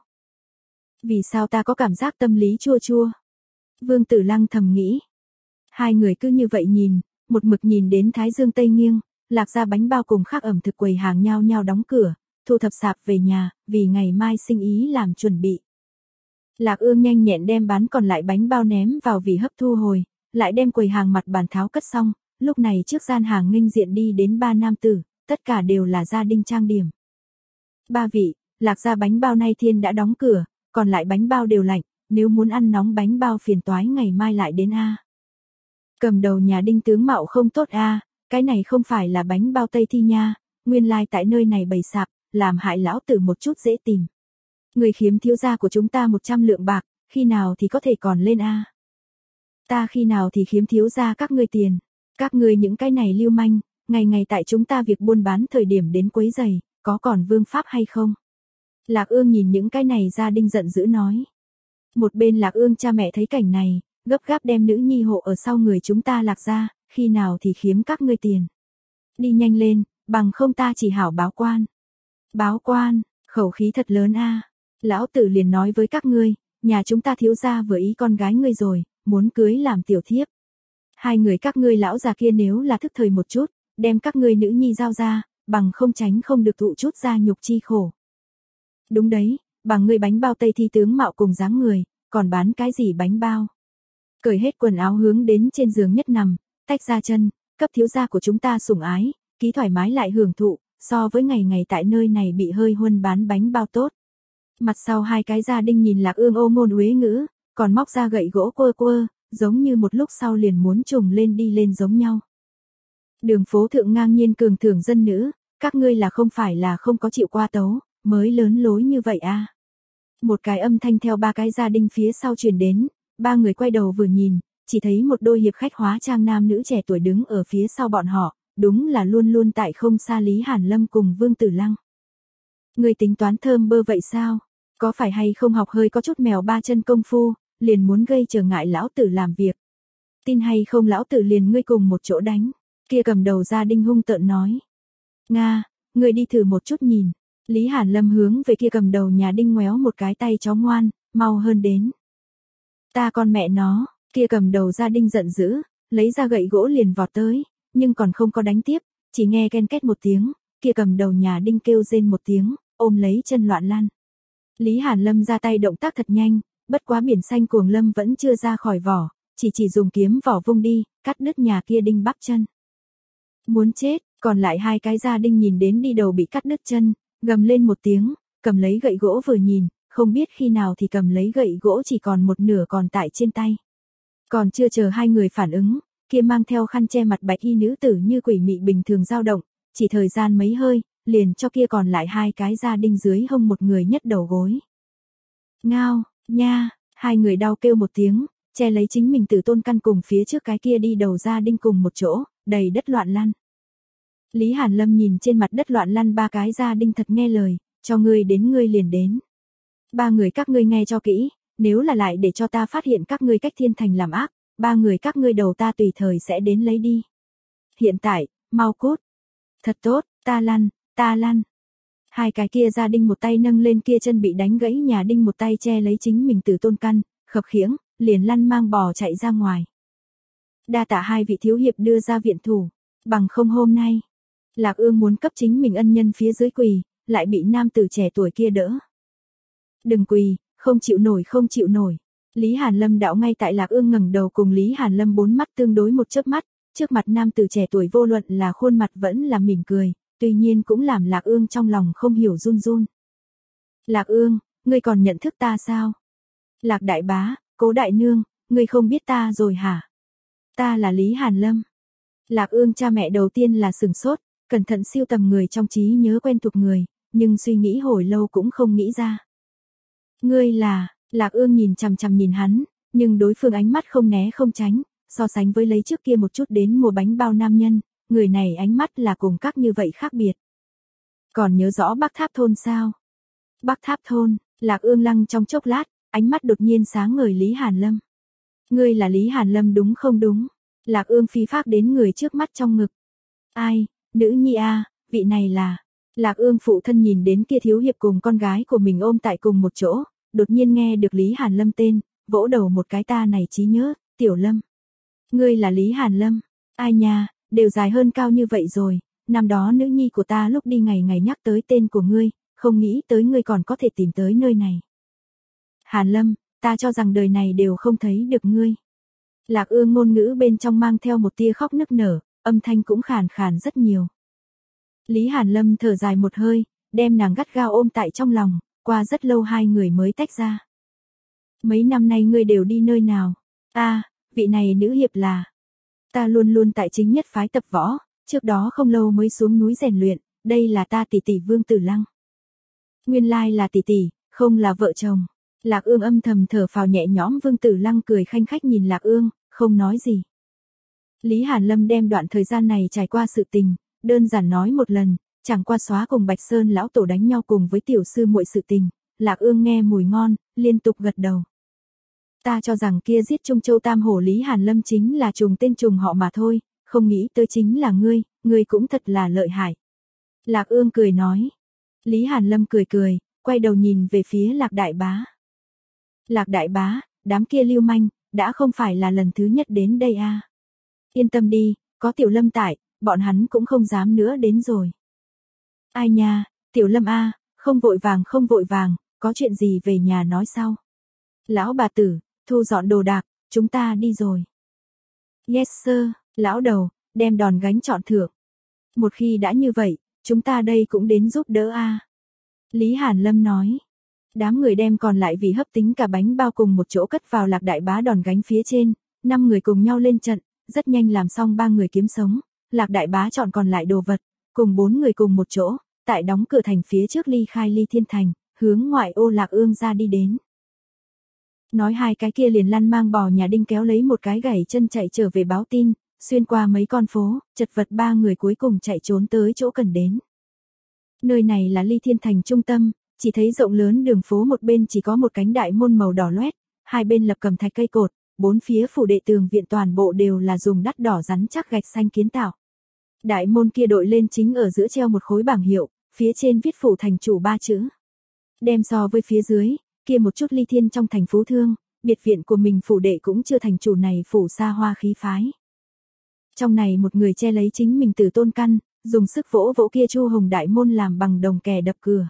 Vì sao ta có cảm giác tâm lý chua chua? Vương Tử Lăng thầm nghĩ. Hai người cứ như vậy nhìn, một mực nhìn đến Thái Dương Tây nghiêng, Lạc gia bánh bao cùng khác ẩm thực quầy hàng nhao nhao đóng cửa, thu thập sạp về nhà, vì ngày mai sinh ý làm chuẩn bị. Lạc Ương nhanh nhẹn đem bán còn lại bánh bao ném vào vì hấp thu hồi, lại đem quầy hàng mặt bàn tháo cất xong, lúc này trước gian hàng nghênh diện đi đến ba nam tử, tất cả đều là gia đình trang điểm. Ba vị, Lạc gia bánh bao nay thiên đã đóng cửa, còn lại bánh bao đều lạnh, nếu muốn ăn nóng bánh bao phiền toái ngày mai lại đến a. Cầm đầu nhà đinh tướng mạo không tốt a, cái này không phải là bánh bao Tây Thi nha, nguyên lai tại nơi này bày sạp, làm hại lão tử một chút dễ tìm. Người khiếm thiếu gia của chúng ta một trăm lượng bạc, khi nào thì có thể còn lên a? Ta khi nào thì khiếm thiếu gia các ngươi tiền, các ngươi những cái này lưu manh, ngày ngày tại chúng ta việc buôn bán thời điểm đến quấy giày, có còn vương pháp hay không? Lạc Ương nhìn những cái này gia đình giận dữ nói. Một bên Lạc Ương cha mẹ thấy cảnh này, gấp gáp đem nữ nhi hộ ở sau người chúng ta Lạc gia, khi nào thì khiếm các ngươi tiền. Đi nhanh lên, bằng không ta chỉ hảo báo quan. Báo quan, khẩu khí thật lớn a. Lão tử liền nói với các ngươi, nhà chúng ta thiếu gia vừa ý con gái ngươi rồi, muốn cưới làm tiểu thiếp. Hai người các ngươi lão già kia nếu là thức thời một chút, đem các ngươi nữ nhi giao ra, bằng không tránh không được thụ chút gia nhục chi khổ. Đúng đấy, bằng ngươi bánh bao Tây Thi tướng mạo cùng dáng người, còn bán cái gì bánh bao? Cởi hết quần áo hướng đến trên giường nhất nằm, tách ra chân, cấp thiếu gia của chúng ta sủng ái, ký thoải mái lại hưởng thụ, so với ngày ngày tại nơi này bị hơi huân bán bánh bao tốt. Mặt sau hai cái gia đình nhìn Lạc Ương ô ngôn uế ngữ, còn móc ra gậy gỗ quơ quơ, giống như một lúc sau liền muốn trùng lên đi lên giống nhau. Đường phố thượng ngang nhiên cường thưởng dân nữ, các ngươi là không phải là không có chịu qua tấu, mới lớn lối như vậy a. Một cái âm thanh theo ba cái gia đình phía sau truyền đến, ba người quay đầu vừa nhìn, chỉ thấy một đôi hiệp khách hóa trang nam nữ trẻ tuổi đứng ở phía sau bọn họ, đúng là luôn luôn tại không xa Lý Hàn Lâm cùng Vương Tử Lăng. Ngươi tính toán thơm bơ vậy sao? Có phải hay không học hơi có chút mèo ba chân công phu, liền muốn gây trở ngại lão tử làm việc. Tin hay không lão tử liền ngươi cùng một chỗ đánh. Kia cầm đầu gia đinh hung tợn nói. Nga, ngươi đi thử một chút nhìn. Lý Hàn Lâm hướng về kia cầm đầu nhà đinh ngoéo một cái tay chó ngoan, mau hơn đến. Ta con mẹ nó, kia cầm đầu gia đinh giận dữ, lấy ra gậy gỗ liền vọt tới, nhưng còn không có đánh tiếp, chỉ nghe ken két một tiếng, kia cầm đầu nhà đinh kêu rên một tiếng, ôm lấy chân loạn lăn. Lý Hàn Lâm ra tay động tác thật nhanh, bất quá biển xanh cuồng lâm vẫn chưa ra khỏi vỏ, chỉ chỉ dùng kiếm vỏ vung đi, cắt đứt nhà kia đinh bắp chân. Muốn chết, còn lại hai cái gia đinh nhìn đến đi đầu bị cắt đứt chân, gầm lên một tiếng, cầm lấy gậy gỗ vừa nhìn, không biết khi nào thì cầm lấy gậy gỗ chỉ còn một nửa còn tại trên tay. Còn chưa chờ hai người phản ứng, kia mang theo khăn che mặt bạch y nữ tử như quỷ mị bình thường dao động, chỉ thời gian mấy hơi, liền cho kia còn lại hai cái gia đinh dưới hông một người nhất đầu gối. Ngao, nha, hai người đau kêu một tiếng, che lấy chính mình tử tôn căn cùng phía trước cái kia đi đầu gia đinh cùng một chỗ, đầy đất loạn lăn. Lý Hàn Lâm nhìn trên mặt đất loạn lăn ba cái gia đinh thật nghe lời, cho ngươi đến ngươi liền đến. Ba người các ngươi nghe cho kỹ, nếu là lại để cho ta phát hiện các ngươi cách thiên thành làm ác, ba người các ngươi đầu ta tùy thời sẽ đến lấy đi. Hiện tại, mau cút. Thật tốt, ta lăn, ta lăn. Hai cái kia gia đinh một tay nâng lên kia chân bị đánh gãy nhà đinh một tay che lấy chính mình từ tôn căn, khập khiễng, liền lăn mang bò chạy ra ngoài. Đa tạ hai vị thiếu hiệp đưa ra viện thủ, bằng không hôm nay. Lạc Ương muốn cấp chính mình ân nhân phía dưới quỳ, lại bị nam tử trẻ tuổi kia đỡ. Đừng quỳ, không chịu nổi không chịu nổi. Lý Hàn Lâm đạo ngay tại Lạc Ương ngẩng đầu cùng Lý Hàn Lâm bốn mắt tương đối một chớp mắt, trước mặt nam tử trẻ tuổi vô luận là khuôn mặt vẫn là mỉm cười, tuy nhiên cũng làm Lạc Ương trong lòng không hiểu run run. Lạc Ương, ngươi còn nhận thức ta sao? Lạc đại bá, Cố đại nương, ngươi không biết ta rồi hả? Ta là Lý Hàn Lâm. Lạc Ương cha mẹ đầu tiên là sừng sốt, cẩn thận siêu tầm người trong trí nhớ quen thuộc người, nhưng suy nghĩ hồi lâu cũng không nghĩ ra. Ngươi là, Lạc Ương nhìn chằm chằm nhìn hắn, nhưng đối phương ánh mắt không né không tránh, so sánh với lấy trước kia một chút đến mua bánh bao nam nhân, người này ánh mắt là cùng các như vậy khác biệt. Còn nhớ rõ Bắc Tháp thôn sao? Bắc Tháp thôn, Lạc Ương lăng trong chốc lát, ánh mắt đột nhiên sáng ngời Lý Hàn Lâm. Ngươi là Lý Hàn Lâm đúng không đúng? Lạc Ương phi phác đến người trước mắt trong ngực. Ai, nữ nhi a, vị này là. Lạc Ương phụ thân nhìn đến kia thiếu hiệp cùng con gái của mình ôm tại cùng một chỗ, đột nhiên nghe được Lý Hàn Lâm tên, vỗ đầu một cái ta này trí nhớ, Tiểu Lâm. Ngươi là Lý Hàn Lâm, ai nha, đều dài hơn cao như vậy rồi, năm đó nữ nhi của ta lúc đi ngày ngày nhắc tới tên của ngươi, không nghĩ tới ngươi còn có thể tìm tới nơi này. Hàn Lâm, ta cho rằng đời này đều không thấy được ngươi. Lạc Ương ngôn ngữ bên trong mang theo một tia khóc nức nở, âm thanh cũng khàn khàn rất nhiều. Lý Hàn Lâm thở dài một hơi, đem nàng gắt gao ôm tại trong lòng, qua rất lâu hai người mới tách ra. Mấy năm nay ngươi đều đi nơi nào? Ta, vị này nữ hiệp là. Ta luôn luôn tại chính nhất phái tập võ, trước đó không lâu mới xuống núi rèn luyện, đây là ta tỷ tỷ Vương Tử Lăng. Nguyên lai là tỷ tỷ, không là vợ chồng. Lạc Ương âm thầm thở phào nhẹ nhõm. Vương Tử Lăng cười khanh khách nhìn Lạc Ương, không nói gì. Lý Hàn Lâm đem đoạn thời gian này trải qua sự tình, đơn giản nói một lần, chẳng qua xóa cùng Bạch Sơn lão tổ đánh nhau cùng với tiểu sư muội sự tình, Lạc Ương nghe mùi ngon, liên tục gật đầu. Ta cho rằng kia giết Trung Châu Tam Hổ Lý Hàn Lâm chính là trùng tên trùng họ mà thôi, không nghĩ tới chính là ngươi, ngươi cũng thật là lợi hại. Lạc Ương cười nói. Lý Hàn Lâm cười cười, quay đầu nhìn về phía Lạc Đại Bá. Lạc Đại Bá, đám kia lưu manh, đã không phải là lần thứ nhất đến đây a. À. Yên tâm đi, có Tiểu Lâm tại, bọn hắn cũng không dám nữa đến rồi. Ai nha, Tiểu Lâm a, à, không vội vàng không vội vàng, có chuyện gì về nhà nói sau. Lão bà tử, thu dọn đồ đạc, chúng ta đi rồi. Yes sir, lão đầu, đem đòn gánh chọn thưởng. Một khi đã như vậy, chúng ta đây cũng đến giúp đỡ a. À. Lý Hàn Lâm nói. Đám người đem còn lại vì hấp tính cả bánh bao cùng một chỗ cất vào Lạc Đại Bá đòn gánh phía trên, năm người cùng nhau lên trận, rất nhanh làm xong ba người kiếm sống, Lạc Đại Bá chọn còn lại đồ vật, cùng bốn người cùng một chỗ, tại đóng cửa thành phía trước ly khai Ly Thiên Thành, hướng ngoại ô Lạc Ương ra đi đến. Nói hai cái kia liền lăn mang bò nhà đinh kéo lấy một cái gảy chân chạy trở về báo tin, xuyên qua mấy con phố, chật vật ba người cuối cùng chạy trốn tới chỗ cần đến. Nơi này là Ly Thiên Thành trung tâm, chỉ thấy rộng lớn đường phố một bên chỉ có một cánh đại môn màu đỏ loét, hai bên lập cầm thạch cây cột, bốn phía phủ đệ tường viện toàn bộ đều là dùng đắt đỏ rắn chắc gạch xanh kiến tạo. Đại môn kia đội lên chính ở giữa treo một khối bảng hiệu, phía trên viết phủ thành chủ ba chữ. Đem so với phía dưới, kia một chút Ly Thiên trong thành phố thương, biệt viện của mình phủ đệ cũng chưa thành chủ này phủ xa hoa khí phái. Trong này một người che lấy chính mình Tử Tôn căn, dùng sức vỗ vỗ kia chu hồng đại môn làm bằng đồng kè đập cửa.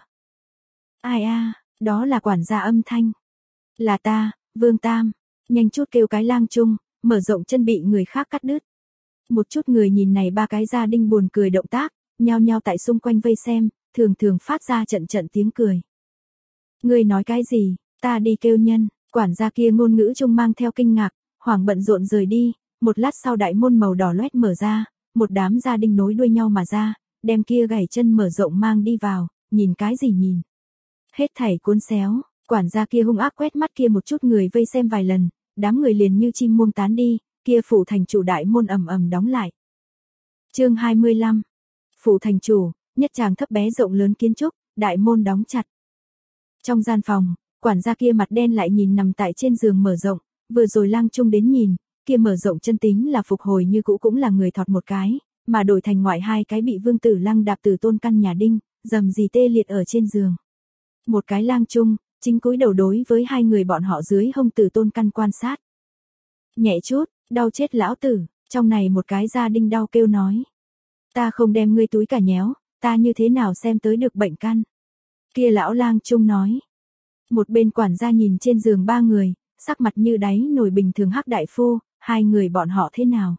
Ai a, đó là quản gia âm thanh. Là ta, Vương Tam, nhanh chút kêu cái lang trung, mở rộng chân bị người khác cắt đứt. Một chút người nhìn này ba cái gia đình buồn cười động tác, nhao nhao tại xung quanh vây xem, thường thường phát ra trận trận tiếng cười. Ngươi nói cái gì, ta đi kêu nhân, quản gia kia ngôn ngữ trung mang theo kinh ngạc, hoảng bận rộn rời đi, một lát sau đại môn màu đỏ loét mở ra, một đám gia đình nối đuôi nhau mà ra, đem kia gảy chân mở rộng mang đi vào, nhìn cái gì nhìn. Hết thảy cuốn xéo, quản gia kia hung ác quét mắt kia một chút người vây xem vài lần, đám người liền như chim muông tán đi, kia phủ thành chủ đại môn ầm ầm đóng lại. Chương hai mươi lăm. Phủ thành chủ, nhất tràng thấp bé rộng lớn kiến trúc, đại môn đóng chặt. Trong gian phòng, quản gia kia mặt đen lại nhìn nằm tại trên giường mở rộng, vừa rồi lang trung đến nhìn, kia mở rộng chân tính là phục hồi như cũ cũng là người thọt một cái, mà đổi thành ngoại hai cái bị Vương Tử Lăng đạp Tử Tôn căn nhà đinh, dầm gì tê liệt ở trên giường. Một cái lang trung, chính cúi đầu đối với hai người bọn họ dưới hông Tử Tôn căn quan sát. Nhẹ chút, đau chết lão tử, trong này một cái gia đinh đau kêu nói. Ta không đem ngươi túi cả nhéo, ta như thế nào xem tới được bệnh căn. Kia lão lang trung nói. Một bên quản gia nhìn trên giường ba người, sắc mặt như đáy nồi bình thường hắc đại phu, hai người bọn họ thế nào?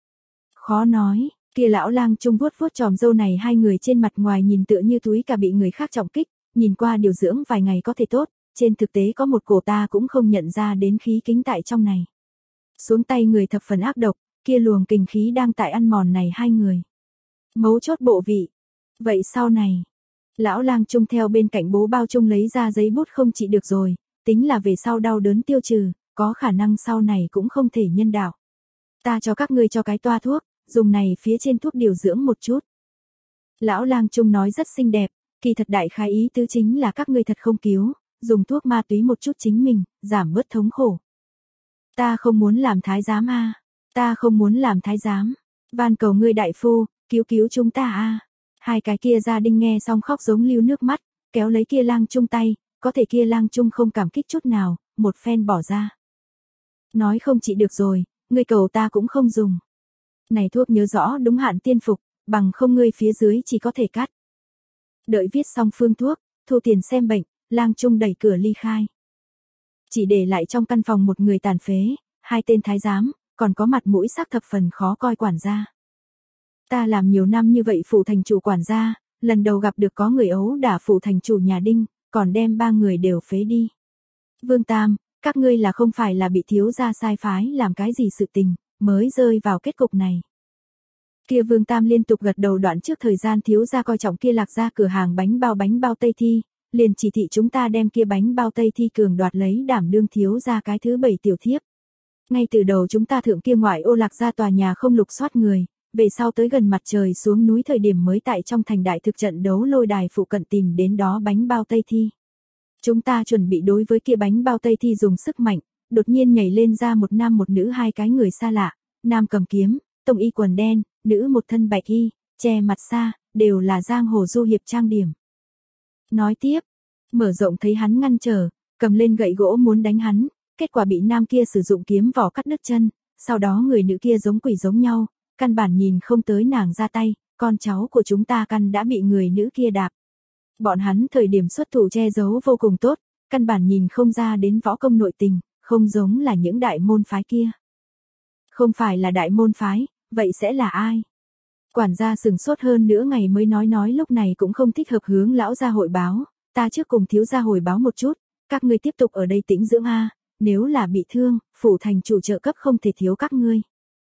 Khó nói, kia lão lang trung vuốt vuốt tròm râu này hai người trên mặt ngoài nhìn tựa như túi cả bị người khác trọng kích, nhìn qua điều dưỡng vài ngày có thể tốt, trên thực tế có một cổ ta cũng không nhận ra đến khí kính tại trong này. Xuống tay người thập phần ác độc, kia luồng kình khí đang tại ăn mòn này hai người. Mấu chốt bộ vị. Vậy sau này, lão lang trung theo bên cạnh bố bao trung lấy ra giấy bút không trị được rồi, tính là về sau đau đớn tiêu trừ, có khả năng sau này cũng không thể nhân đạo. Ta cho các ngươi cho cái toa thuốc, dùng này phía trên thuốc điều dưỡng một chút. Lão lang trung nói rất xinh đẹp, kỳ thật đại khái ý tứ chính là các ngươi thật không cứu, dùng thuốc ma túy một chút chính mình, giảm bớt thống khổ. Ta không muốn làm thái giám a, ta không muốn làm thái giám, van cầu ngươi đại phu, cứu cứu chúng ta a. Hai cái kia gia đình nghe xong khóc giống lưu nước mắt, kéo lấy kia lang trung tay, có thể kia lang trung không cảm kích chút nào, một phen bỏ ra. Nói không trị được rồi, ngươi cầu ta cũng không dùng. Này thuốc nhớ rõ đúng hạn tiên phục, bằng không ngươi phía dưới chỉ có thể cắt. Đợi viết xong phương thuốc, thu tiền xem bệnh, lang trung đẩy cửa ly khai. Chỉ để lại trong căn phòng một người tàn phế, hai tên thái giám, còn có mặt mũi sắc thập phần khó coi quản gia. Ta làm nhiều năm như vậy phủ thành chủ quản gia, lần đầu gặp được có người ấu đả phủ thành chủ nhà đinh, còn đem ba người đều phế đi. Vương Tam, các ngươi là không phải là bị thiếu gia sai phái làm cái gì sự tình, mới rơi vào kết cục này. Kia Vương Tam liên tục gật đầu, đoạn trước thời gian thiếu gia coi trọng kia lạc ra cửa hàng bánh bao bánh bao Tây Thi, liền chỉ thị chúng ta đem kia bánh bao Tây Thi cường đoạt lấy đảm đương thiếu gia cái thứ bảy tiểu thiếp. Ngay từ đầu chúng ta thượng kia ngoại ô lạc ra tòa nhà không lục soát người, về sau tới gần mặt trời xuống núi thời điểm mới tại trong thành đại thực trận đấu lôi đài phụ cận tìm đến đó bánh bao Tây Thi. Chúng ta chuẩn bị đối với kia bánh bao Tây Thi dùng sức mạnh, đột nhiên nhảy lên ra một nam một nữ hai cái người xa lạ, nam cầm kiếm, tông y quần đen, nữ một thân bạch y, che mặt xa, đều là giang hồ du hiệp trang điểm. Nói tiếp, mở rộng thấy hắn ngăn trở, cầm lên gậy gỗ muốn đánh hắn, kết quả bị nam kia sử dụng kiếm vỏ cắt đứt chân, sau đó người nữ kia giống quỷ giống nhau, căn bản nhìn không tới nàng ra tay, con cháu của chúng ta căn đã bị người nữ kia đạp. Bọn hắn thời điểm xuất thủ che giấu vô cùng tốt, căn bản nhìn không ra đến võ công nội tình, không giống là những đại môn phái kia. Không phải là đại môn phái, vậy sẽ là ai? Quản gia sừng sốt hơn nửa ngày mới nói nói lúc này cũng không thích hợp hướng lão gia hội báo, ta trước cùng thiếu gia hồi báo một chút, các ngươi tiếp tục ở đây tĩnh dưỡng a, nếu là bị thương, phủ thành chủ trợ cấp không thể thiếu các ngươi.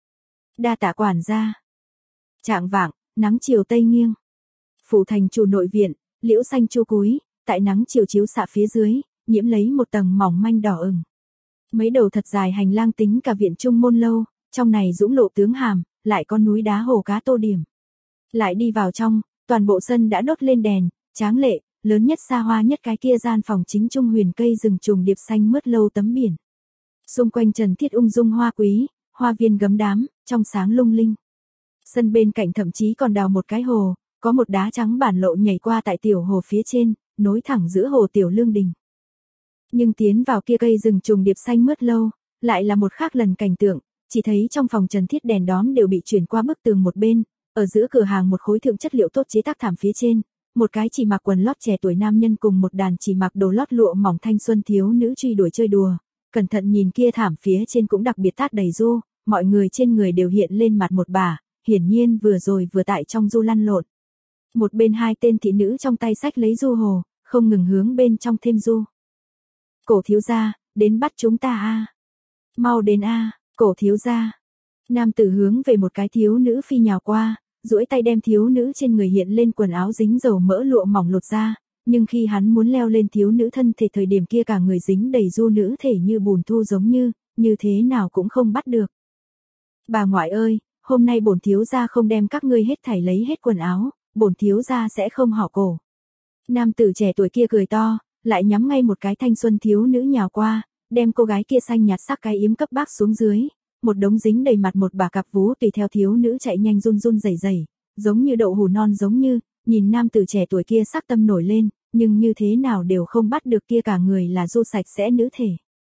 Đa tạ quản gia. Trạng vạng, nắng chiều tây nghiêng. Phủ thành chủ nội viện, liễu xanh chu cúi, tại nắng chiều chiếu xạ phía dưới, nhiễm lấy một tầng mỏng manh đỏ ửng. Mấy đầu thật dài hành lang tính cả viện trung môn lâu, trong này dũng lộ tướng hàm, lại có núi đá hồ cá tô điểm. Lại đi vào trong, toàn bộ sân đã đốt lên đèn, tráng lệ, lớn nhất xa hoa nhất cái kia gian phòng chính trung huyền cây rừng trùng điệp xanh mướt lâu tấm biển. Xung quanh trần thiết ung dung hoa quý, hoa viên gấm đám, trong sáng lung linh. Sân bên cạnh thậm chí còn đào một cái hồ, có một đá trắng bản lộ nhảy qua tại tiểu hồ phía trên, nối thẳng giữa hồ tiểu lương đình. Nhưng tiến vào kia cây rừng trùng điệp xanh mướt lâu, lại là một khác lần cảnh tượng, chỉ thấy trong phòng trần thiết đèn đóm đều bị chuyển qua bức tường một bên, ở giữa cửa hàng một khối thượng chất liệu tốt chế tác thảm phía trên, một cái chỉ mặc quần lót trẻ tuổi nam nhân cùng một đàn chỉ mặc đồ lót lụa mỏng thanh xuân thiếu nữ truy đuổi chơi đùa, cẩn thận nhìn kia thảm phía trên cũng đặc biệt tát đầy du, mọi người trên người đều hiện lên mặt một bà, hiển nhiên vừa rồi vừa tại trong du lăn lộn. Một bên hai tên thị nữ trong tay xách lấy du hồ, không ngừng hướng bên trong thêm du. Cổ thiếu gia, đến bắt chúng ta a. Mau đến a, cổ thiếu gia. Nam tử hướng về một cái thiếu nữ phi nhào qua, duỗi tay đem thiếu nữ trên người hiện lên quần áo dính dầu mỡ lụa mỏng lột ra, nhưng khi hắn muốn leo lên thiếu nữ thân thể thời điểm kia cả người dính đầy du nữ thể như bùn thu giống như, như thế nào cũng không bắt được. Bà ngoại ơi, hôm nay bổn thiếu gia không đem các ngươi hết thảy lấy hết quần áo, bổn thiếu gia sẽ không họ cổ. Nam tử trẻ tuổi kia cười to, lại nhắm ngay một cái thanh xuân thiếu nữ nhào qua, đem cô gái kia xanh nhạt sắc cái yếm cấp bác xuống dưới, một đống dính đầy mặt một bà cặp vú tùy theo thiếu nữ chạy nhanh run run rẩy rẩy, giống như đậu hũ non giống như, nhìn nam tử trẻ tuổi kia sắc tâm nổi lên, nhưng như thế nào đều không bắt được kia cả người là du sạch sẽ nữ thể.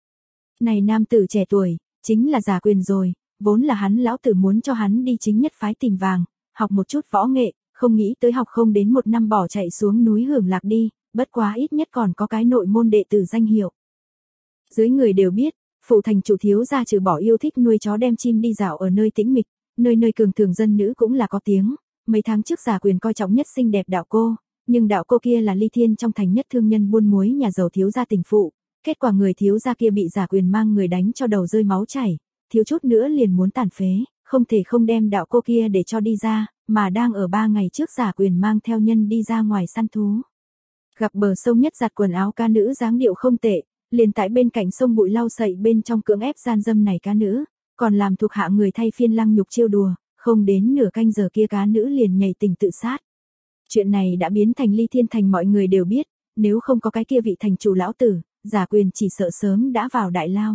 Này nam tử trẻ tuổi, chính là Giả Quyền rồi, vốn là hắn lão tử muốn cho hắn đi chính nhất phái tìm vàng, học một chút võ nghệ, không nghĩ tới học không đến một năm bỏ chạy xuống núi hưởng lạc đi, bất quá ít nhất còn có cái nội môn đệ tử danh hiệu. Dưới người đều biết, phụ thành chủ thiếu gia trừ bỏ yêu thích nuôi chó đem chim đi dạo ở nơi tĩnh mịch, nơi nơi cường thường dân nữ cũng là có tiếng, mấy tháng trước Giả Quyền coi trọng nhất xinh đẹp đạo cô, nhưng đạo cô kia là Ly Thiên trong thành nhất thương nhân buôn muối nhà giàu thiếu gia tình phụ, kết quả người thiếu gia kia bị Giả Quyền mang người đánh cho đầu rơi máu chảy, thiếu chút nữa liền muốn tàn phế, không thể không đem đạo cô kia để cho đi ra, mà đang ở ba ngày trước Giả Quyền mang theo nhân đi ra ngoài săn thú. Gặp bờ sông nhất giặt quần áo ca nữ dáng điệu không tệ, liền tại bên cạnh sông bụi lau sậy bên trong cưỡng ép gian dâm này cá nữ, còn làm thuộc hạ người thay phiên lăng nhục trêu đùa, không đến nửa canh giờ kia cá nữ liền nhảy tình tự sát. Chuyện này đã biến thành Ly Thiên thành mọi người đều biết, nếu không có cái kia vị thành chủ lão tử, Giả Quyền chỉ sợ sớm đã vào đại lao.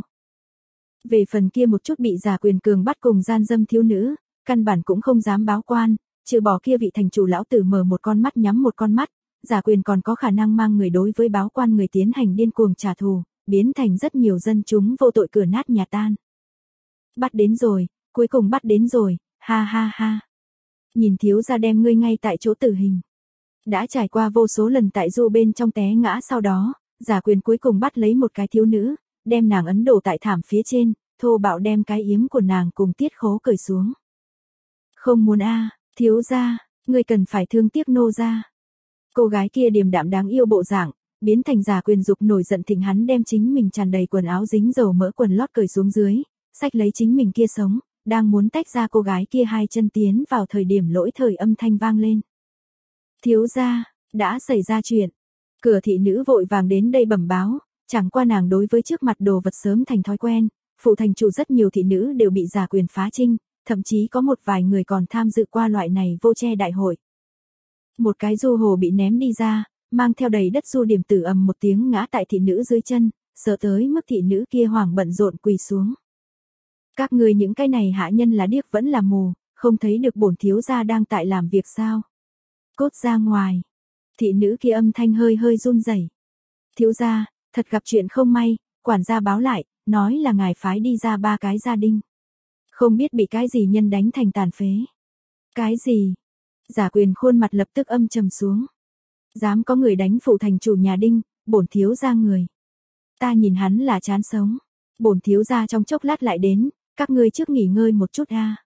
Về phần kia một chút bị Giả Quyền cường bắt cùng gian dâm thiếu nữ, căn bản cũng không dám báo quan, trừ bỏ kia vị thành chủ lão tử mở một con mắt nhắm một con mắt, Giả Quyền còn có khả năng mang người đối với báo quan người tiến hành điên cuồng trả thù, biến thành rất nhiều dân chúng vô tội cửa nát nhà tan. Bắt đến rồi, cuối cùng bắt đến rồi, ha ha ha. Nhìn thiếu gia đem ngươi ngay tại chỗ tử hình. Đã trải qua vô số lần tại du bên trong té ngã sau đó, Giả Quyền cuối cùng bắt lấy một cái thiếu nữ, đem nàng ấn đổ tại thảm phía trên, thô bạo đem cái yếm của nàng cùng tiết khố cởi xuống. Không muốn a, thiếu gia, ngươi cần phải thương tiếc nô gia. Cô gái kia điềm đạm đáng yêu bộ dạng, biến thành Giả Quyền dục nổi giận thịnh hắn đem chính mình tràn đầy quần áo dính dầu mỡ quần lót cởi xuống dưới, xách lấy chính mình kia sống, đang muốn tách ra cô gái kia hai chân tiến vào thời điểm lỗi thời âm thanh vang lên. Thiếu gia, đã xảy ra chuyện. Cửa thị nữ vội vàng đến đây bẩm báo, chẳng qua nàng đối với trước mặt đồ vật sớm thành thói quen, phụ thành chủ rất nhiều thị nữ đều bị Giả Quyền phá trinh, thậm chí có một vài người còn tham dự qua loại này vô che đại hội. Một cái du hồ bị ném đi ra, mang theo đầy đất du điểm tử ầm một tiếng ngã tại thị nữ dưới chân, sợ tới mức thị nữ kia hoảng bận rộn quỳ xuống. Các người những cái này hạ nhân là điếc vẫn là mù, không thấy được bổn thiếu gia đang tại làm việc sao? Cốt ra ngoài. Thị nữ kia âm thanh hơi hơi run rẩy. Thiếu gia, thật gặp chuyện không may, quản gia báo lại, nói là ngài phái đi ra ba cái gia đình. Không biết bị cái gì nhân đánh thành tàn phế. Cái gì? Giả Quyền khuôn mặt lập tức âm trầm xuống. Dám có người đánh phụ thành chủ nhà Đinh, bổn thiếu gia người. Ta nhìn hắn là chán sống. Bổn thiếu gia trong chốc lát lại đến, các ngươi trước nghỉ ngơi một chút a.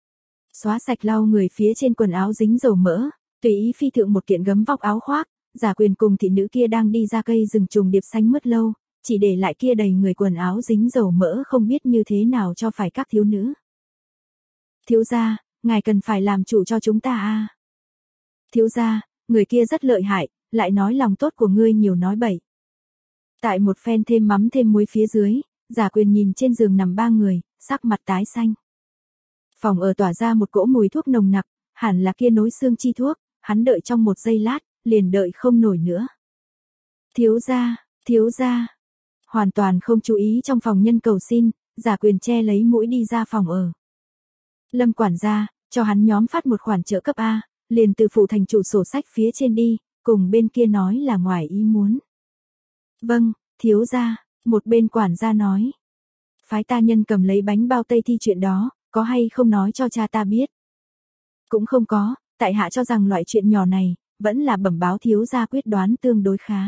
Xóa sạch lau người phía trên quần áo dính dầu mỡ, tùy ý phi thượng một kiện gấm vóc áo khoác, Giả Quyền cùng thị nữ kia đang đi ra cây rừng trùng điệp xanh mướt lâu, chỉ để lại kia đầy người quần áo dính dầu mỡ không biết như thế nào cho phải các thiếu nữ. Thiếu gia, ngài cần phải làm chủ cho chúng ta a. Thiếu gia, người kia rất lợi hại, lại nói lòng tốt của ngươi nhiều nói bậy. Tại một phen thêm mắm thêm muối phía dưới, Giả Quyền nhìn trên giường nằm ba người, sắc mặt tái xanh. Phòng ở tỏa ra một cỗ mùi thuốc nồng nặc, hẳn là kia nối xương chi thuốc, hắn đợi trong một giây lát, liền đợi không nổi nữa. Thiếu gia, thiếu gia. Hoàn toàn không chú ý trong phòng nhân cầu xin, Giả Quyền che lấy mũi đi ra phòng ở. Lâm quản gia, cho hắn nhóm phát một khoản trợ cấp A, liền từ phủ thành chủ sổ sách phía trên đi, cùng bên kia nói là ngoài ý muốn. Vâng, thiếu gia, một bên quản gia nói. Phái ta nhân cầm lấy bánh bao tây thi chuyện đó, có hay không nói cho cha ta biết. Cũng không có, tại hạ cho rằng loại chuyện nhỏ này, vẫn là bẩm báo thiếu gia quyết đoán tương đối khá.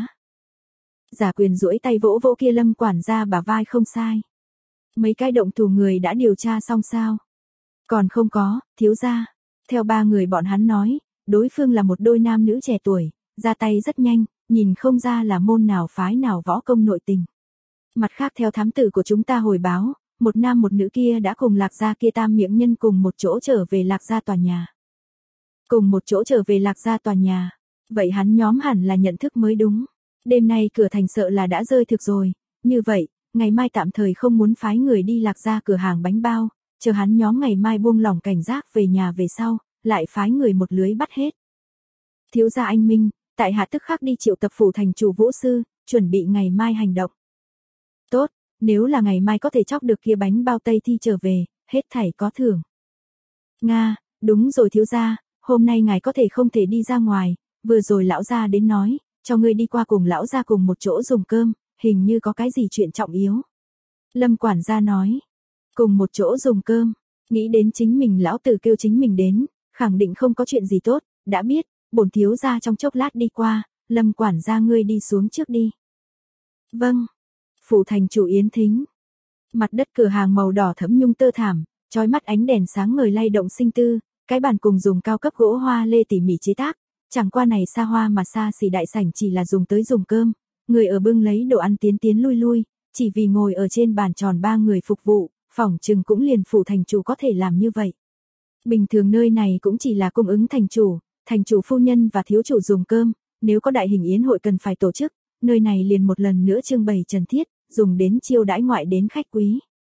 Giả Quyền duỗi tay vỗ vỗ kia Lâm quản gia bả vai không sai. Mấy cái động thủ người đã điều tra xong sao? Còn không có, thiếu gia. Theo ba người bọn hắn nói, đối phương là một đôi nam nữ trẻ tuổi, ra tay rất nhanh, nhìn không ra là môn nào phái nào võ công nội tình. Mặt khác theo thám tử của chúng ta hồi báo, một nam một nữ kia đã cùng Lạc Gia kia tam miệng nhân cùng một chỗ trở về Lạc Gia tòa nhà. Cùng một chỗ trở về Lạc Gia tòa nhà. Vậy hắn nhóm hẳn là nhận thức mới đúng. Đêm nay cửa thành sợ là đã rơi thực rồi. Như vậy, ngày mai tạm thời không muốn phái người đi Lạc Gia cửa hàng bánh bao, chờ hắn nhóm ngày mai buông lỏng cảnh giác về nhà về sau, lại phái người một lưới bắt hết. Thiếu gia anh minh, tại hạ tức khắc đi triệu tập phủ thành chủ Vũ sư, chuẩn bị ngày mai hành động. Tốt, nếu là ngày mai có thể chóc được kia bánh bao tây thi trở về, hết thảy có thưởng. Nga, đúng rồi thiếu gia, hôm nay ngài có thể không thể đi ra ngoài, vừa rồi lão gia đến nói, cho ngươi đi qua cùng lão gia cùng một chỗ dùng cơm, hình như có cái gì chuyện trọng yếu. Lâm quản gia nói, cùng một chỗ dùng cơm, nghĩ đến chính mình lão tử kêu chính mình đến, khẳng định không có chuyện gì tốt, đã biết, bổn thiếu gia trong chốc lát đi qua, Lâm quản gia ngươi đi xuống trước đi. Vâng. Phủ thành chủ yến thính. Mặt đất cửa hàng màu đỏ thẫm nhung tơ thảm, chói mắt ánh đèn sáng ngời lay động sinh tư, cái bàn cùng dùng cao cấp gỗ hoa lê tỉ mỉ chế tác, chẳng qua này xa hoa mà xa xỉ đại sảnh chỉ là dùng tới dùng cơm, người ở bưng lấy đồ ăn tiến tiến lui lui, chỉ vì ngồi ở trên bàn tròn ba người phục vụ, phỏng chừng cũng liền phủ thành chủ có thể làm như vậy. Bình thường nơi này cũng chỉ là cung ứng thành chủ, thành chủ phu nhân và thiếu chủ dùng cơm, nếu có đại hình yến hội cần phải tổ chức, nơi này liền một lần nữa trưng bày trần thiết, dùng đến chiêu đãi ngoại đến khách quý.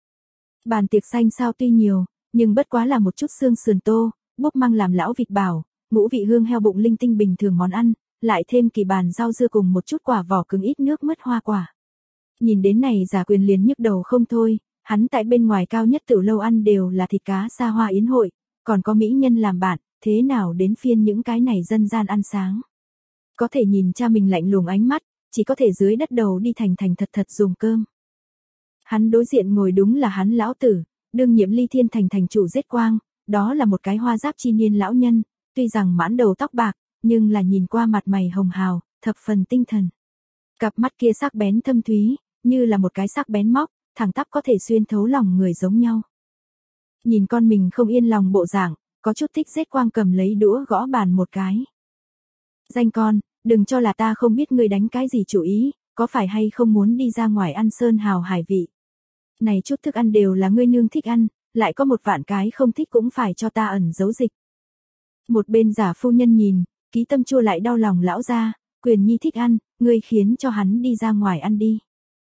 Bàn tiệc xanh sao tuy nhiều, nhưng bất quá là một chút xương sườn tô, búp măng làm lão vịt bảo, ngũ vị hương heo bụng linh tinh bình thường món ăn, lại thêm kỳ bàn rau dưa cùng một chút quả vỏ cứng ít nước mứt hoa quả. Nhìn đến này Giả Quyền liền nhức đầu không thôi, hắn tại bên ngoài cao nhất tiểu lâu ăn đều là thịt cá xa hoa yến hội, còn có mỹ nhân làm bạn, thế nào đến phiên những cái này dân gian ăn sáng. Có thể nhìn cha mình lạnh lùng ánh mắt, chỉ có thể dưới đất đầu đi thành thành thật thật dùng cơm. Hắn đối diện ngồi đúng là hắn lão tử, đương nhiệm Ly Thiên Thành thành chủ Giết Quang, đó là một cái hoa giáp chi niên lão nhân, tuy rằng mãn đầu tóc bạc, nhưng là nhìn qua mặt mày hồng hào, thập phần tinh thần. Cặp mắt kia sắc bén thâm thúy, như là một cái sắc bén móc, thẳng tắp có thể xuyên thấu lòng người giống nhau. Nhìn con mình không yên lòng bộ dạng, có chút thích Giết Quang cầm lấy đũa gõ bàn một cái. Danh con, đừng cho là ta không biết ngươi đánh cái gì chủ ý, có phải hay không muốn đi ra ngoài ăn sơn hào hải vị. Này chút thức ăn đều là ngươi nương thích ăn, lại có một vạn cái không thích cũng phải cho ta ẩn giấu dịch. Một bên Giả phu nhân nhìn, ký tâm chua lại đau lòng lão ra, Quyền nhi thích ăn, ngươi khiến cho hắn đi ra ngoài ăn đi.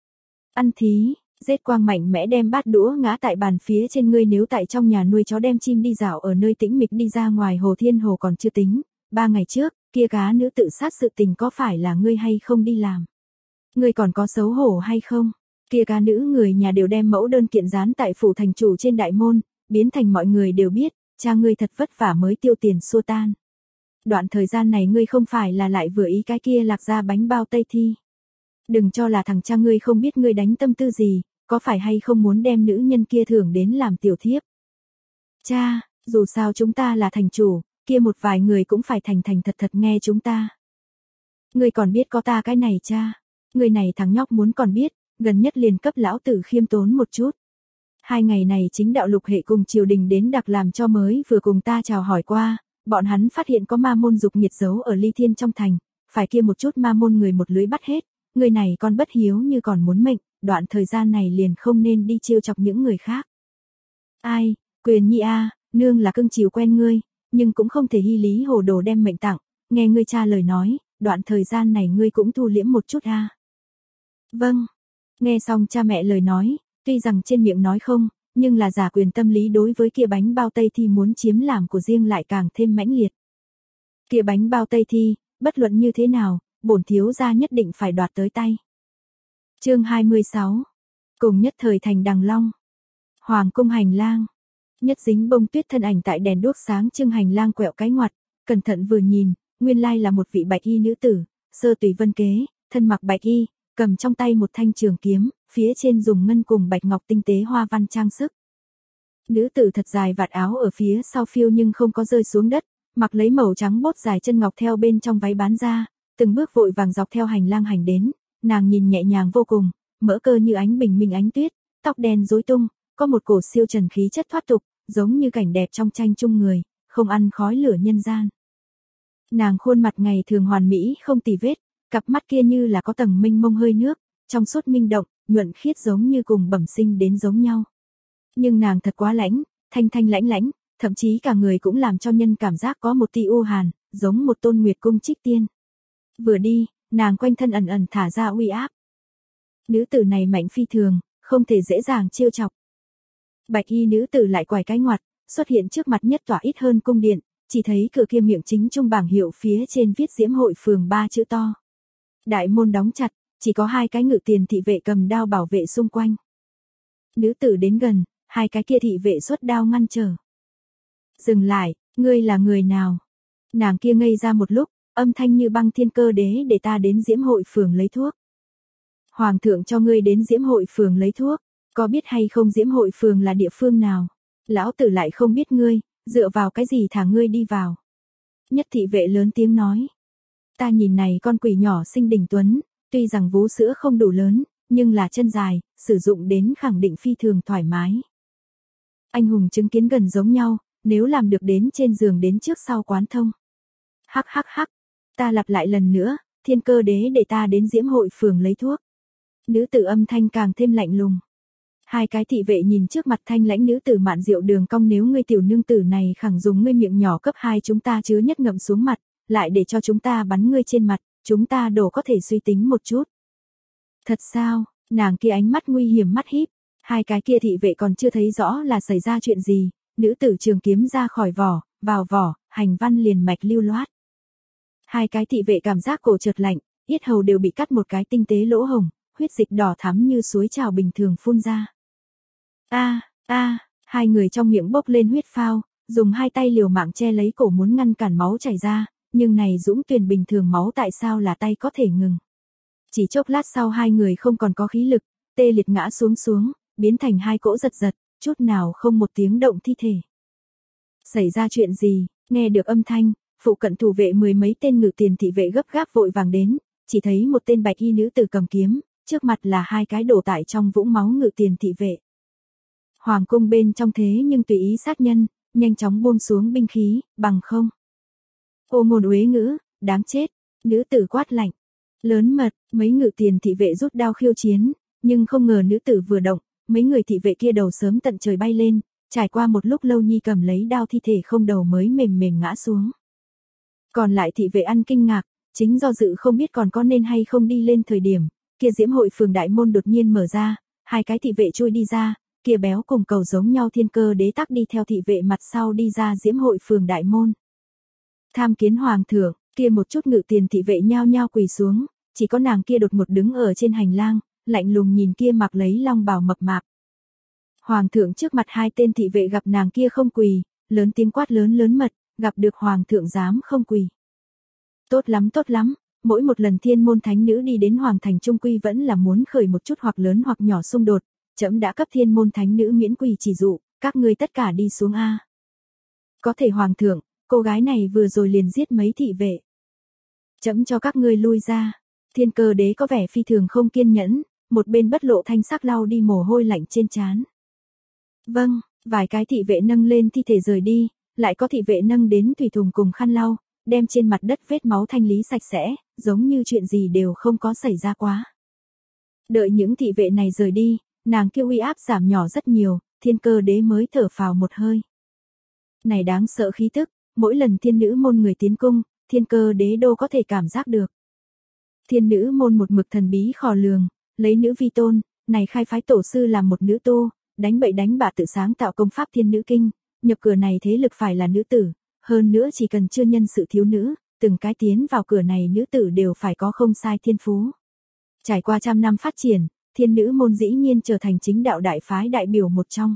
Ăn thí, Giết Quang mạnh mẽ đem bát đũa ngã tại bàn phía trên, ngươi nếu tại trong nhà nuôi chó đem chim đi dạo ở nơi tĩnh mịch đi ra ngoài hồ thiên hồ còn chưa tính, ba ngày trước, kia cá nữ tự sát sự tình có phải là ngươi hay không đi làm? Ngươi còn có xấu hổ hay không? Kia cá nữ người nhà đều đem mẫu đơn kiện dán tại phủ thành chủ trên đại môn, biến thành mọi người đều biết, cha ngươi thật vất vả mới tiêu tiền xua tan. Đoạn thời gian này ngươi không phải là lại vừa ý cái kia Lạc Gia bánh bao tây thi. Đừng cho là thằng cha ngươi không biết ngươi đánh tâm tư gì, có phải hay không muốn đem nữ nhân kia thưởng đến làm tiểu thiếp. Cha, dù sao chúng ta là thành chủ, kia một vài người cũng phải thành thành thật thật nghe chúng ta. Ngươi còn biết có ta cái này cha, người này thằng nhóc muốn còn biết, gần nhất liền cấp lão tử khiêm tốn một chút. Hai ngày này chính đạo lục hệ cùng triều đình đến đặc làm cho mới vừa cùng ta chào hỏi qua, bọn hắn phát hiện có ma môn dục nhiệt giấu ở Ly Thiên trong thành, phải kia một chút ma môn người một lưới bắt hết, người này còn bất hiếu như còn muốn mệnh, đoạn thời gian này liền không nên đi trêu chọc những người khác. Ai, Quyền nhi a, nương là cưng chiều quen ngươi, nhưng cũng không thể hy lý hồ đồ đem mệnh tặng, nghe ngươi cha lời nói, đoạn thời gian này ngươi cũng thu liễm một chút a. Vâng. Nghe xong cha mẹ lời nói, tuy rằng trên miệng nói không, nhưng là giả quyền tâm lý đối với kia bánh bao Tây Thi muốn chiếm làm của riêng lại càng thêm mãnh liệt. Kia bánh bao Tây Thi, bất luận như thế nào, bổn thiếu gia nhất định phải đoạt tới tay. Chương hai mươi sáu. Cùng nhất thời thành Đằng Long. Hoàng cung hành lang. Nhất Dính Bông Tuyết thân ảnh tại đèn đuốc sáng trưng hành lang quẹo cái ngoặt, cẩn thận vừa nhìn, nguyên lai là một vị bạch y nữ tử, sơ tùy vân kế, thân mặc bạch y, cầm trong tay một thanh trường kiếm, phía trên dùng ngân cùng bạch ngọc tinh tế hoa văn trang sức. Nữ tử thật dài vạt áo ở phía sau phiêu nhưng không có rơi xuống đất, mặc lấy màu trắng bốt dài chân ngọc theo bên trong váy bán ra, từng bước vội vàng dọc theo hành lang hành đến, nàng nhìn nhẹ nhàng vô cùng, mỡ cơ như ánh bình minh ánh tuyết, tóc đen rối tung, có một cổ siêu trần khí chất thoát tục, giống như cảnh đẹp trong tranh chung người, không ăn khói lửa nhân gian. Nàng khuôn mặt ngày thường hoàn mỹ không tì vết, cặp mắt kia như là có tầng minh mông hơi nước, trong suốt minh động, nhuận khiết giống như cùng bẩm sinh đến giống nhau. Nhưng nàng thật quá lãnh, thanh thanh lãnh lãnh, thậm chí cả người cũng làm cho nhân cảm giác có một tia u hàn, giống một tôn nguyệt cung trích tiên. Vừa đi, nàng quanh thân ẩn ẩn thả ra uy áp. Nữ tử này mạnh phi thường, không thể dễ dàng trêu chọc. Bạch y nữ tử lại quải cái ngoặt, xuất hiện trước mặt nhất tỏa ít hơn cung điện, chỉ thấy cửa kia miệng chính trung bảng hiệu phía trên viết Diễm Hội Phường ba chữ to. Đại môn đóng chặt, chỉ có hai cái ngự tiền thị vệ cầm đao bảo vệ xung quanh. Nữ tử đến gần, hai cái kia thị vệ xuất đao ngăn trở. Dừng lại, ngươi là người nào? Nàng kia ngây ra một lúc, âm thanh như băng thiên cơ đế để ta đến Diễm Hội Phường lấy thuốc. Hoàng thượng cho ngươi đến Diễm Hội Phường lấy thuốc, có biết hay không Diễm Hội Phường là địa phương nào? Lão tử lại không biết ngươi, dựa vào cái gì thả ngươi đi vào? Nhất thị vệ lớn tiếng nói. Ta nhìn này con quỷ nhỏ xinh đỉnh tuấn, tuy rằng vú sữa không đủ lớn, nhưng là chân dài, sử dụng đến khẳng định phi thường thoải mái. Anh hùng chứng kiến gần giống nhau, nếu làm được đến trên giường đến trước sau quán thông. Hắc hắc hắc, ta lặp lại lần nữa, thiên cơ đế để ta đến Diễm Hội Phường lấy thuốc. Nữ tử âm thanh càng thêm lạnh lùng. Hai cái thị vệ nhìn trước mặt thanh lãnh nữ tử mạn rượu đường cong, nếu ngươi tiểu nương tử này khẳng dùng ngươi miệng nhỏ cấp hai chúng ta chứa nhất ngậm xuống mặt, lại để cho chúng ta bắn ngươi trên mặt, chúng ta đổ có thể suy tính một chút. Thật sao? Nàng kia ánh mắt nguy hiểm mắt híp, hai cái kia thị vệ còn chưa thấy rõ là xảy ra chuyện gì, nữ tử trường kiếm ra khỏi vỏ, vào vỏ, hành văn liền mạch lưu loát. Hai cái thị vệ cảm giác cổ chợt lạnh, yết hầu đều bị cắt một cái tinh tế lỗ hồng, huyết dịch đỏ thắm như suối trào bình thường phun ra. A, a, hai người trong miệng bốc lên huyết phao, dùng hai tay liều mạng che lấy cổ muốn ngăn cản máu chảy ra, nhưng này dũng tuyền bình thường máu tại sao là tay có thể ngừng. Chỉ chốc lát sau hai người không còn có khí lực, tê liệt ngã xuống xuống, biến thành hai cỗ giật giật, chút nào không một tiếng động thi thể. Xảy ra chuyện gì? Nghe được âm thanh, phụ cận thủ vệ mười mấy tên ngự tiền thị vệ gấp gáp vội vàng đến, chỉ thấy một tên bạch y nữ tử cầm kiếm, trước mặt là hai cái đổ tại trong vũng máu ngự tiền thị vệ. Hoàng cung bên trong thế nhưng tùy ý sát nhân, nhanh chóng buông xuống binh khí, bằng không. Ô ngôn uế ngữ, đáng chết, nữ tử quát lạnh. Lớn mật, mấy ngự tiền thị vệ rút đao khiêu chiến, nhưng không ngờ nữ tử vừa động, mấy người thị vệ kia đầu sớm tận trời bay lên, trải qua một lúc lâu nhi cầm lấy đao thi thể không đầu mới mềm mềm ngã xuống. Còn lại thị vệ ăn kinh ngạc, chính do dự không biết còn có nên hay không đi lên thời điểm, kia Diễm Hội Phường đại môn đột nhiên mở ra, hai cái thị vệ chui đi ra, kia béo cùng cầu giống nhau thiên cơ đế tắc đi theo thị vệ mặt sau đi ra Diễm Hội Phường đại môn. Tham kiến hoàng thượng, kia một chút ngự tiền thị vệ nhao nhao quỳ xuống, chỉ có nàng kia đột ngột đứng ở trên hành lang, lạnh lùng nhìn kia mặc lấy long bào mập mạp. Hoàng thượng trước mặt hai tên thị vệ gặp nàng kia không quỳ, lớn tiếng quát lớn lớn mật, gặp được hoàng thượng dám không quỳ. Tốt lắm tốt lắm, mỗi một lần thiên môn thánh nữ đi đến hoàng thành trung quy vẫn là muốn khởi một chút hoặc lớn hoặc nhỏ xung đột, trẫm đã cấp thiên môn thánh nữ miễn quỳ chỉ dụ, các ngươi tất cả đi xuống a. Có thể hoàng thượng, cô gái này vừa rồi liền giết mấy thị vệ. Trẫm cho các ngươi lui ra. Thiên cơ đế có vẻ phi thường không kiên nhẫn, một bên bất lộ thanh sắc lau đi mồ hôi lạnh trên trán. Vâng, vài cái thị vệ nâng lên thi thể rời đi, lại có thị vệ nâng đến thủy thùng cùng khăn lau, đem trên mặt đất vết máu thanh lý sạch sẽ, giống như chuyện gì đều không có xảy ra quá. Đợi những thị vệ này rời đi, nàng kêu uy áp giảm nhỏ rất nhiều, thiên cơ đế mới thở phào một hơi. Này đáng sợ khí tức, mỗi lần thiên nữ môn người tiến cung, thiên cơ đế đô có thể cảm giác được. Thiên nữ môn một mực thần bí khò lường, lấy nữ vi tôn, này khai phái tổ sư làm một nữ tô, đánh bậy đánh bạ tự sáng tạo công pháp Thiên Nữ Kinh, nhập cửa này thế lực phải là nữ tử, hơn nữa chỉ cần chưa nhân sự thiếu nữ, từng cái tiến vào cửa này nữ tử đều phải có không sai thiên phú. Trải qua trăm năm phát triển, Thiên Nữ môn dĩ nhiên trở thành chính đạo đại phái đại biểu một trong.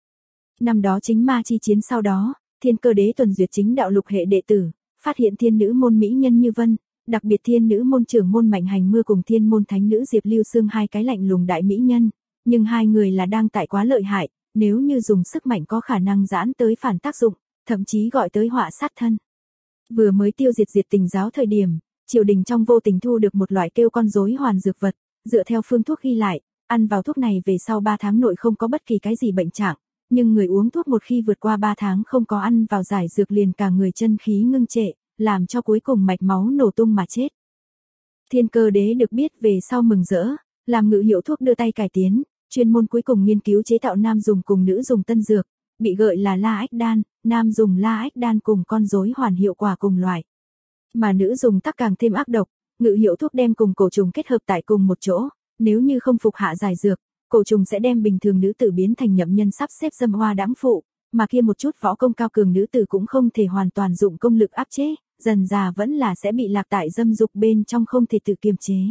Năm đó chính ma chi chiến sau đó, Thiên Cơ Đế tuần duyệt chính đạo lục hệ đệ tử, phát hiện Thiên Nữ môn mỹ nhân như vân, đặc biệt Thiên Nữ môn trưởng môn Mạnh Hành Mưa cùng Thiên môn thánh nữ Diệp Lưu Sương hai cái lạnh lùng đại mỹ nhân, nhưng hai người là đang tại quá lợi hại, nếu như dùng sức mạnh có khả năng giãn tới phản tác dụng, thậm chí gọi tới họa sát thân. Vừa mới tiêu diệt diệt tình giáo thời điểm, triều đình trong vô tình thu được một loại kêu con rối hoàn dược vật, dựa theo phương thuốc ghi lại, ăn vào thuốc này về sau ba tháng nội không có bất kỳ cái gì bệnh trạng, nhưng người uống thuốc một khi vượt qua ba tháng không có ăn vào giải dược liền cả người chân khí ngưng trệ, làm cho cuối cùng mạch máu nổ tung mà chết. Thiên Cơ Đế được biết về sau mừng rỡ, làm ngự hiệu thuốc đưa tay cải tiến, chuyên môn cuối cùng nghiên cứu chế tạo nam dùng cùng nữ dùng tân dược, bị gọi là La Ách Đan, nam dùng La Ách Đan cùng con rối hoàn hiệu quả cùng loại. Mà nữ dùng tắc càng thêm ác độc, ngự hiệu thuốc đem cùng cổ trùng kết hợp tại cùng một chỗ, nếu như không phục hạ giải dược, cổ trùng sẽ đem bình thường nữ tử biến thành nhậm nhân sắp xếp dâm hoa đáng phụ, mà kia một chút võ công cao cường nữ tử cũng không thể hoàn toàn dụng công lực áp chế, dần già vẫn là sẽ bị lạc tại dâm dục bên trong không thể tự kiềm chế.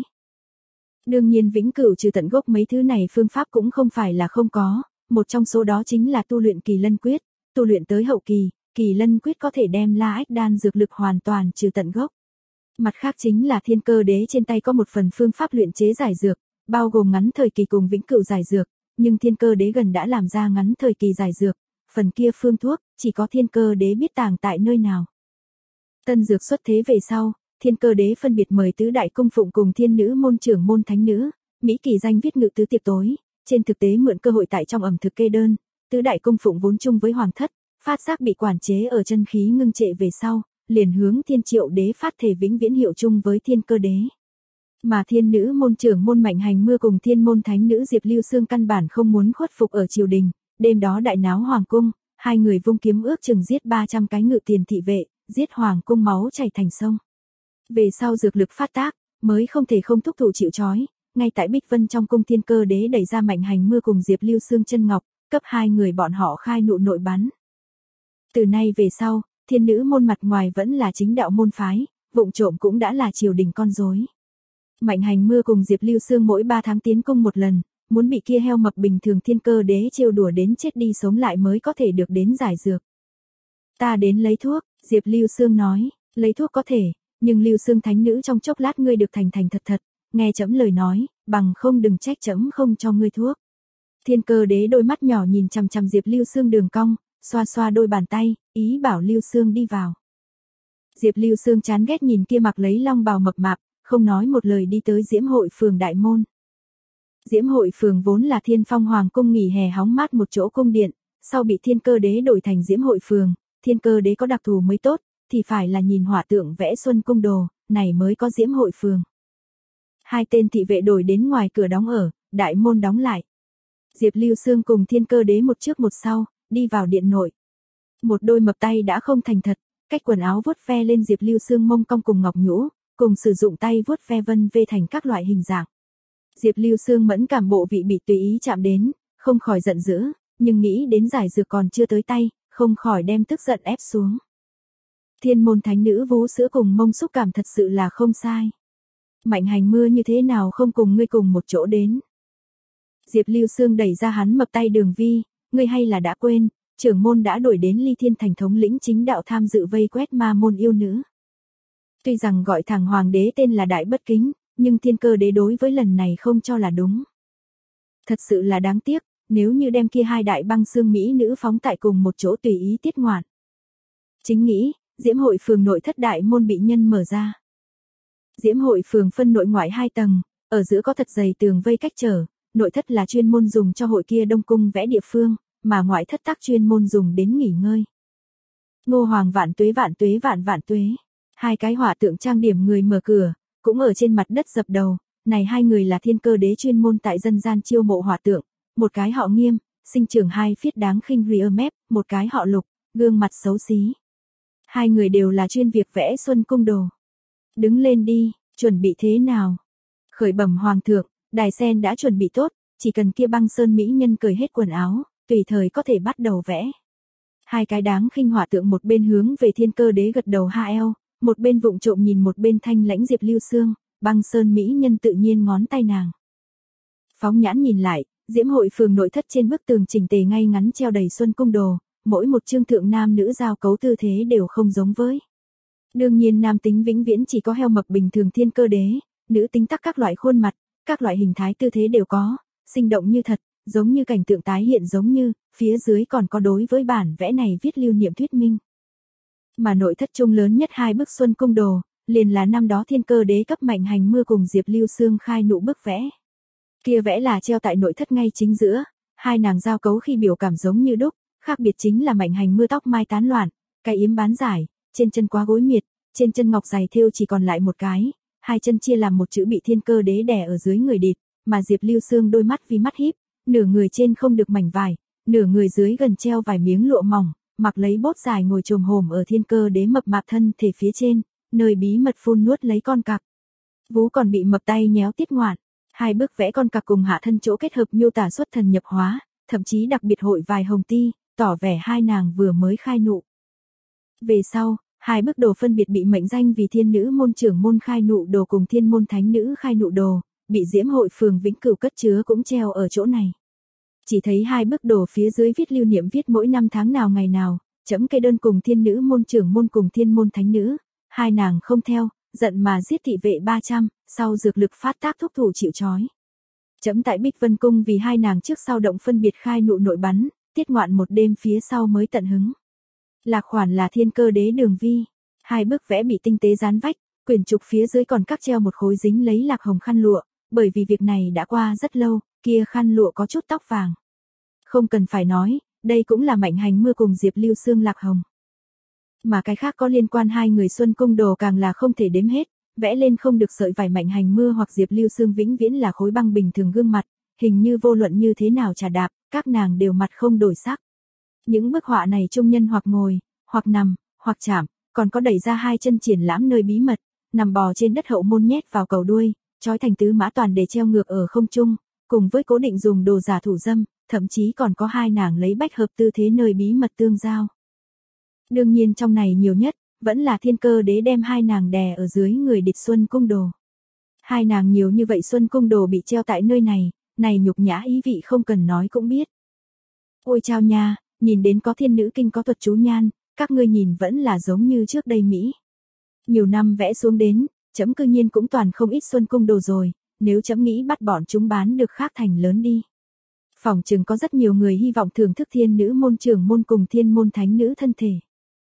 Đương nhiên vĩnh cửu trừ tận gốc mấy thứ này phương pháp cũng không phải là không có, một trong số đó chính là tu luyện Kỳ Lân Quyết, tu luyện tới hậu kỳ, Kỳ Lân Quyết có thể đem La Ách Đan dược lực hoàn toàn trừ tận gốc. Mặt khác chính là Thiên Cơ Đế trên tay có một phần phương pháp luyện chế giải dược, bao gồm ngắn thời kỳ cùng vĩnh cửu giải dược, nhưng Thiên Cơ Đế gần đã làm ra ngắn thời kỳ giải dược, phần kia phương thuốc, chỉ có Thiên Cơ Đế biết tàng tại nơi nào. Tân dược xuất thế về sau, Thiên Cơ Đế phân biệt mời tứ đại cung phụng cùng Thiên Nữ môn trưởng môn thánh nữ, Mỹ Kỳ danh viết ngự tứ tiệc tối, trên thực tế mượn cơ hội tại trong ẩm thực kê đơn, tứ đại cung phụng vốn chung với hoàng thất, phát giác bị quản chế ở chân khí ngưng trệ về sau, liền hướng Thiên Triệu Đế phát thể vĩnh viễn hiệu chung với Thiên Cơ Đế. Mà Thiên Nữ môn trưởng môn Mạnh Hành Mưa cùng Thiên môn thánh nữ Diệp Lưu Sương căn bản không muốn khuất phục ở triều đình, đêm đó đại náo hoàng cung, hai người vung kiếm ước chừng giết ba trăm cái ngự tiền thị vệ, giết hoàng cung máu chảy thành sông. Về sau dược lực phát tác, mới không thể không thúc thủ chịu trói, ngay tại Bích Vân trong cung Thiên Cơ Đế đẩy ra Mạnh Hành Mưa cùng Diệp Lưu Sương chân ngọc, cấp hai người bọn họ khai nụ nội bắn. Từ nay về sau, Thiên Nữ môn mặt ngoài vẫn là chính đạo môn phái, vụng trộm cũng đã là triều đình con rối. Mạnh Hành Mưa cùng Diệp Lưu Sương mỗi ba tháng tiến cung một lần, muốn bị kia heo mập bình thường Thiên Cơ Đế trêu đùa đến chết đi sống lại mới có thể được đến giải dược. Ta đến lấy thuốc, Diệp Lưu Sương nói, lấy thuốc có thể, nhưng Lưu Sương thánh nữ trong chốc lát ngươi được thành thành thật thật, nghe trẫm lời nói, bằng không đừng trách trẫm không cho ngươi thuốc. Thiên Cơ Đế đôi mắt nhỏ nhìn chằm chằm Diệp Lưu Sương đường cong, xoa xoa đôi bàn tay, ý bảo Lưu Sương đi vào. Diệp Lưu Sương chán ghét nhìn kia mặc lấy long bào mập mạp, không nói một lời đi tới Diễm Hội phường đại môn. Diễm Hội phường vốn là Thiên Phong Hoàng cung nghỉ hè hóng mát một chỗ cung điện, sau bị Thiên Cơ Đế đổi thành Diễm Hội phường, Thiên Cơ Đế có đặc thù mới tốt, thì phải là nhìn họa tượng vẽ xuân cung đồ, này mới có Diễm Hội phường. Hai tên thị vệ đổi đến ngoài cửa đóng ở, đại môn đóng lại. Diệp Lưu Sương cùng Thiên Cơ Đế một trước một sau, đi vào điện nội. Một đôi mập tay đã không thành thật, cách quần áo vuốt ve lên Diệp Lưu Sương mông cong cùng ngọc nhũ, cùng sử dụng tay vuốt ve vân vê thành các loại hình dạng. Diệp Lưu Sương mẫn cảm bộ vị bị tùy ý chạm đến, không khỏi giận dữ, nhưng nghĩ đến giải dược còn chưa tới tay, không khỏi đem tức giận ép xuống. Thiên môn thánh nữ vú sữa cùng mông xúc cảm thật sự là không sai. Mạnh Hành Mưa như thế nào không cùng ngươi cùng một chỗ đến. Diệp Lưu Sương đẩy ra hắn mập tay Đường Vi, ngươi hay là đã quên, trưởng môn đã đổi đến Ly Thiên thành thống lĩnh chính đạo tham dự vây quét ma môn yêu nữ. Tuy rằng gọi thằng hoàng đế tên là Đại Bất Kính, nhưng Thiên Cơ Đế đối với lần này không cho là đúng. Thật sự là đáng tiếc, nếu như đem kia hai đại băng xương mỹ nữ phóng tại cùng một chỗ tùy ý tiết ngoạn. Chính nghĩ, Diễm Hội phường nội thất đại môn bị nhân mở ra. Diễm Hội phường phân nội ngoại hai tầng, ở giữa có thật dày tường vây cách trở, nội thất là chuyên môn dùng cho hội kia đông cung vẽ địa phương, mà ngoại thất tác chuyên môn dùng đến nghỉ ngơi. Ngô Hoàng vạn tuế vạn tuế vạn vạn tuế. Hai cái họa tượng trang điểm người mở cửa, cũng ở trên mặt đất dập đầu, này hai người là Thiên Cơ Đế chuyên môn tại dân gian chiêu mộ họa tượng, một cái họ Nghiêm, sinh trưởng hai phiết đáng khinh rear mép, một cái họ Lục, gương mặt xấu xí. Hai người đều là chuyên việc vẽ xuân cung đồ. Đứng lên đi, chuẩn bị thế nào? Khởi bẩm hoàng thượng, đài sen đã chuẩn bị tốt, chỉ cần kia băng sơn mỹ nhân cởi hết quần áo, tùy thời có thể bắt đầu vẽ. Hai cái đáng khinh họa tượng một bên hướng về Thiên Cơ Đế gật đầu ha eo, một bên vụng trộm nhìn một bên thanh lãnh Diệp Lưu Sương, băng sơn mỹ nhân tự nhiên ngón tay nàng. Phóng nhãn nhìn lại, Diễm hội phường nội thất trên bức tường chỉnh tề ngay ngắn treo đầy xuân cung đồ, mỗi một chương thượng nam nữ giao cấu tư thế đều không giống với. Đương nhiên nam tính vĩnh viễn chỉ có heo mập bình thường Thiên Cơ Đế, nữ tính tắc các loại khuôn mặt, các loại hình thái tư thế đều có, sinh động như thật, giống như cảnh tượng tái hiện giống như, phía dưới còn có đối với bản vẽ này viết lưu niệm thuyết minh. Mà nội thất trung lớn nhất hai bức xuân cung đồ, liền là năm đó Thiên Cơ Đế cấp Mạnh Hành Mưa cùng Diệp Lưu Sương khai nụ bức vẽ. Kia vẽ là treo tại nội thất ngay chính giữa, hai nàng giao cấu khi biểu cảm giống như đúc, khác biệt chính là Mạnh Hành Mưa tóc mai tán loạn, cái yếm bán giải, trên chân quá gối miệt, trên chân ngọc giày thêu chỉ còn lại một cái, hai chân chia làm một chữ bị Thiên Cơ Đế đè ở dưới người địt, mà Diệp Lưu Sương đôi mắt vì mắt híp, nửa người trên không được mảnh vải, nửa người dưới gần treo vài miếng lụa mỏng, mặc lấy bốt dài ngồi chồm hổm ở Thiên Cơ Đế mập mạp thân thể phía trên, nơi bí mật phun nuốt lấy con cặc. Vú còn bị mập tay nhéo tiết ngoạn, hai bức vẽ con cặc cùng hạ thân chỗ kết hợp miêu tả xuất thần nhập hóa, thậm chí đặc biệt hội vài hồng ti, tỏ vẻ hai nàng vừa mới khai nụ. Về sau, hai bức đồ phân biệt bị mệnh danh vì Thiên Nữ môn trưởng môn khai nụ đồ cùng Thiên môn thánh nữ khai nụ đồ, bị Diễm hội phường Vĩnh Cửu cất chứa cũng treo ở chỗ này. Chỉ thấy hai bức đồ phía dưới viết lưu niệm viết mỗi năm tháng nào ngày nào, chấm kê đơn cùng Thiên Nữ môn trưởng môn cùng Thiên môn thánh nữ, hai nàng không theo, giận mà giết thị vệ ba trăm, sau dược lực phát tác thúc thủ chịu trói. Chấm tại Bích Vân cung vì hai nàng trước sau động phân biệt khai nụ nội bắn, tiết ngoạn một đêm phía sau mới tận hứng. Lạc khoản là Thiên Cơ Đế đường vi, hai bức vẽ bị tinh tế dán vách, quyển trục phía dưới còn cắt treo một khối dính lấy lạc hồng khăn lụa, bởi vì việc này đã qua rất lâu, kia khăn lụa có chút tóc vàng. Không cần phải nói, đây cũng là Mạnh Hành Mưa cùng Diệp Lưu Sương lạc hồng. Mà cái khác có liên quan hai người xuân cung đồ càng là không thể đếm hết, vẽ lên không được sợi vải Mạnh Hành Mưa hoặc Diệp Lưu Sương vĩnh viễn là khối băng bình thường gương mặt, hình như vô luận như thế nào trà đạp, các nàng đều mặt không đổi sắc. Những bức họa này trung nhân hoặc ngồi, hoặc nằm, hoặc chạm, còn có đẩy ra hai chân triển lãm nơi bí mật, nằm bò trên đất hậu môn nhét vào cầu đuôi, trói thành tứ mã toàn để treo ngược ở không trung, cùng với cố định dùng đồ giả thủ dâm, thậm chí còn có hai nàng lấy bách hợp tư thế nơi bí mật tương giao. Đương nhiên trong này nhiều nhất, vẫn là Thiên Cơ Đế đem hai nàng đè ở dưới người địch xuân cung đồ. Hai nàng nhiều như vậy xuân cung đồ bị treo tại nơi này, này nhục nhã ý vị không cần nói cũng biết. Ôi chao nha, nhìn đến có thiên nữ kinh có thuật chú nhan, các ngươi nhìn vẫn là giống như trước đây Mỹ. Nhiều năm vẽ xuống đến, chấm cư nhiên cũng toàn không ít xuân cung đồ rồi, nếu chấm nghĩ bắt bọn chúng bán được khác thành lớn đi. Phỏng chừng có rất nhiều người hy vọng thưởng thức Thiên Nữ môn trưởng môn cùng Thiên môn thánh nữ thân thể.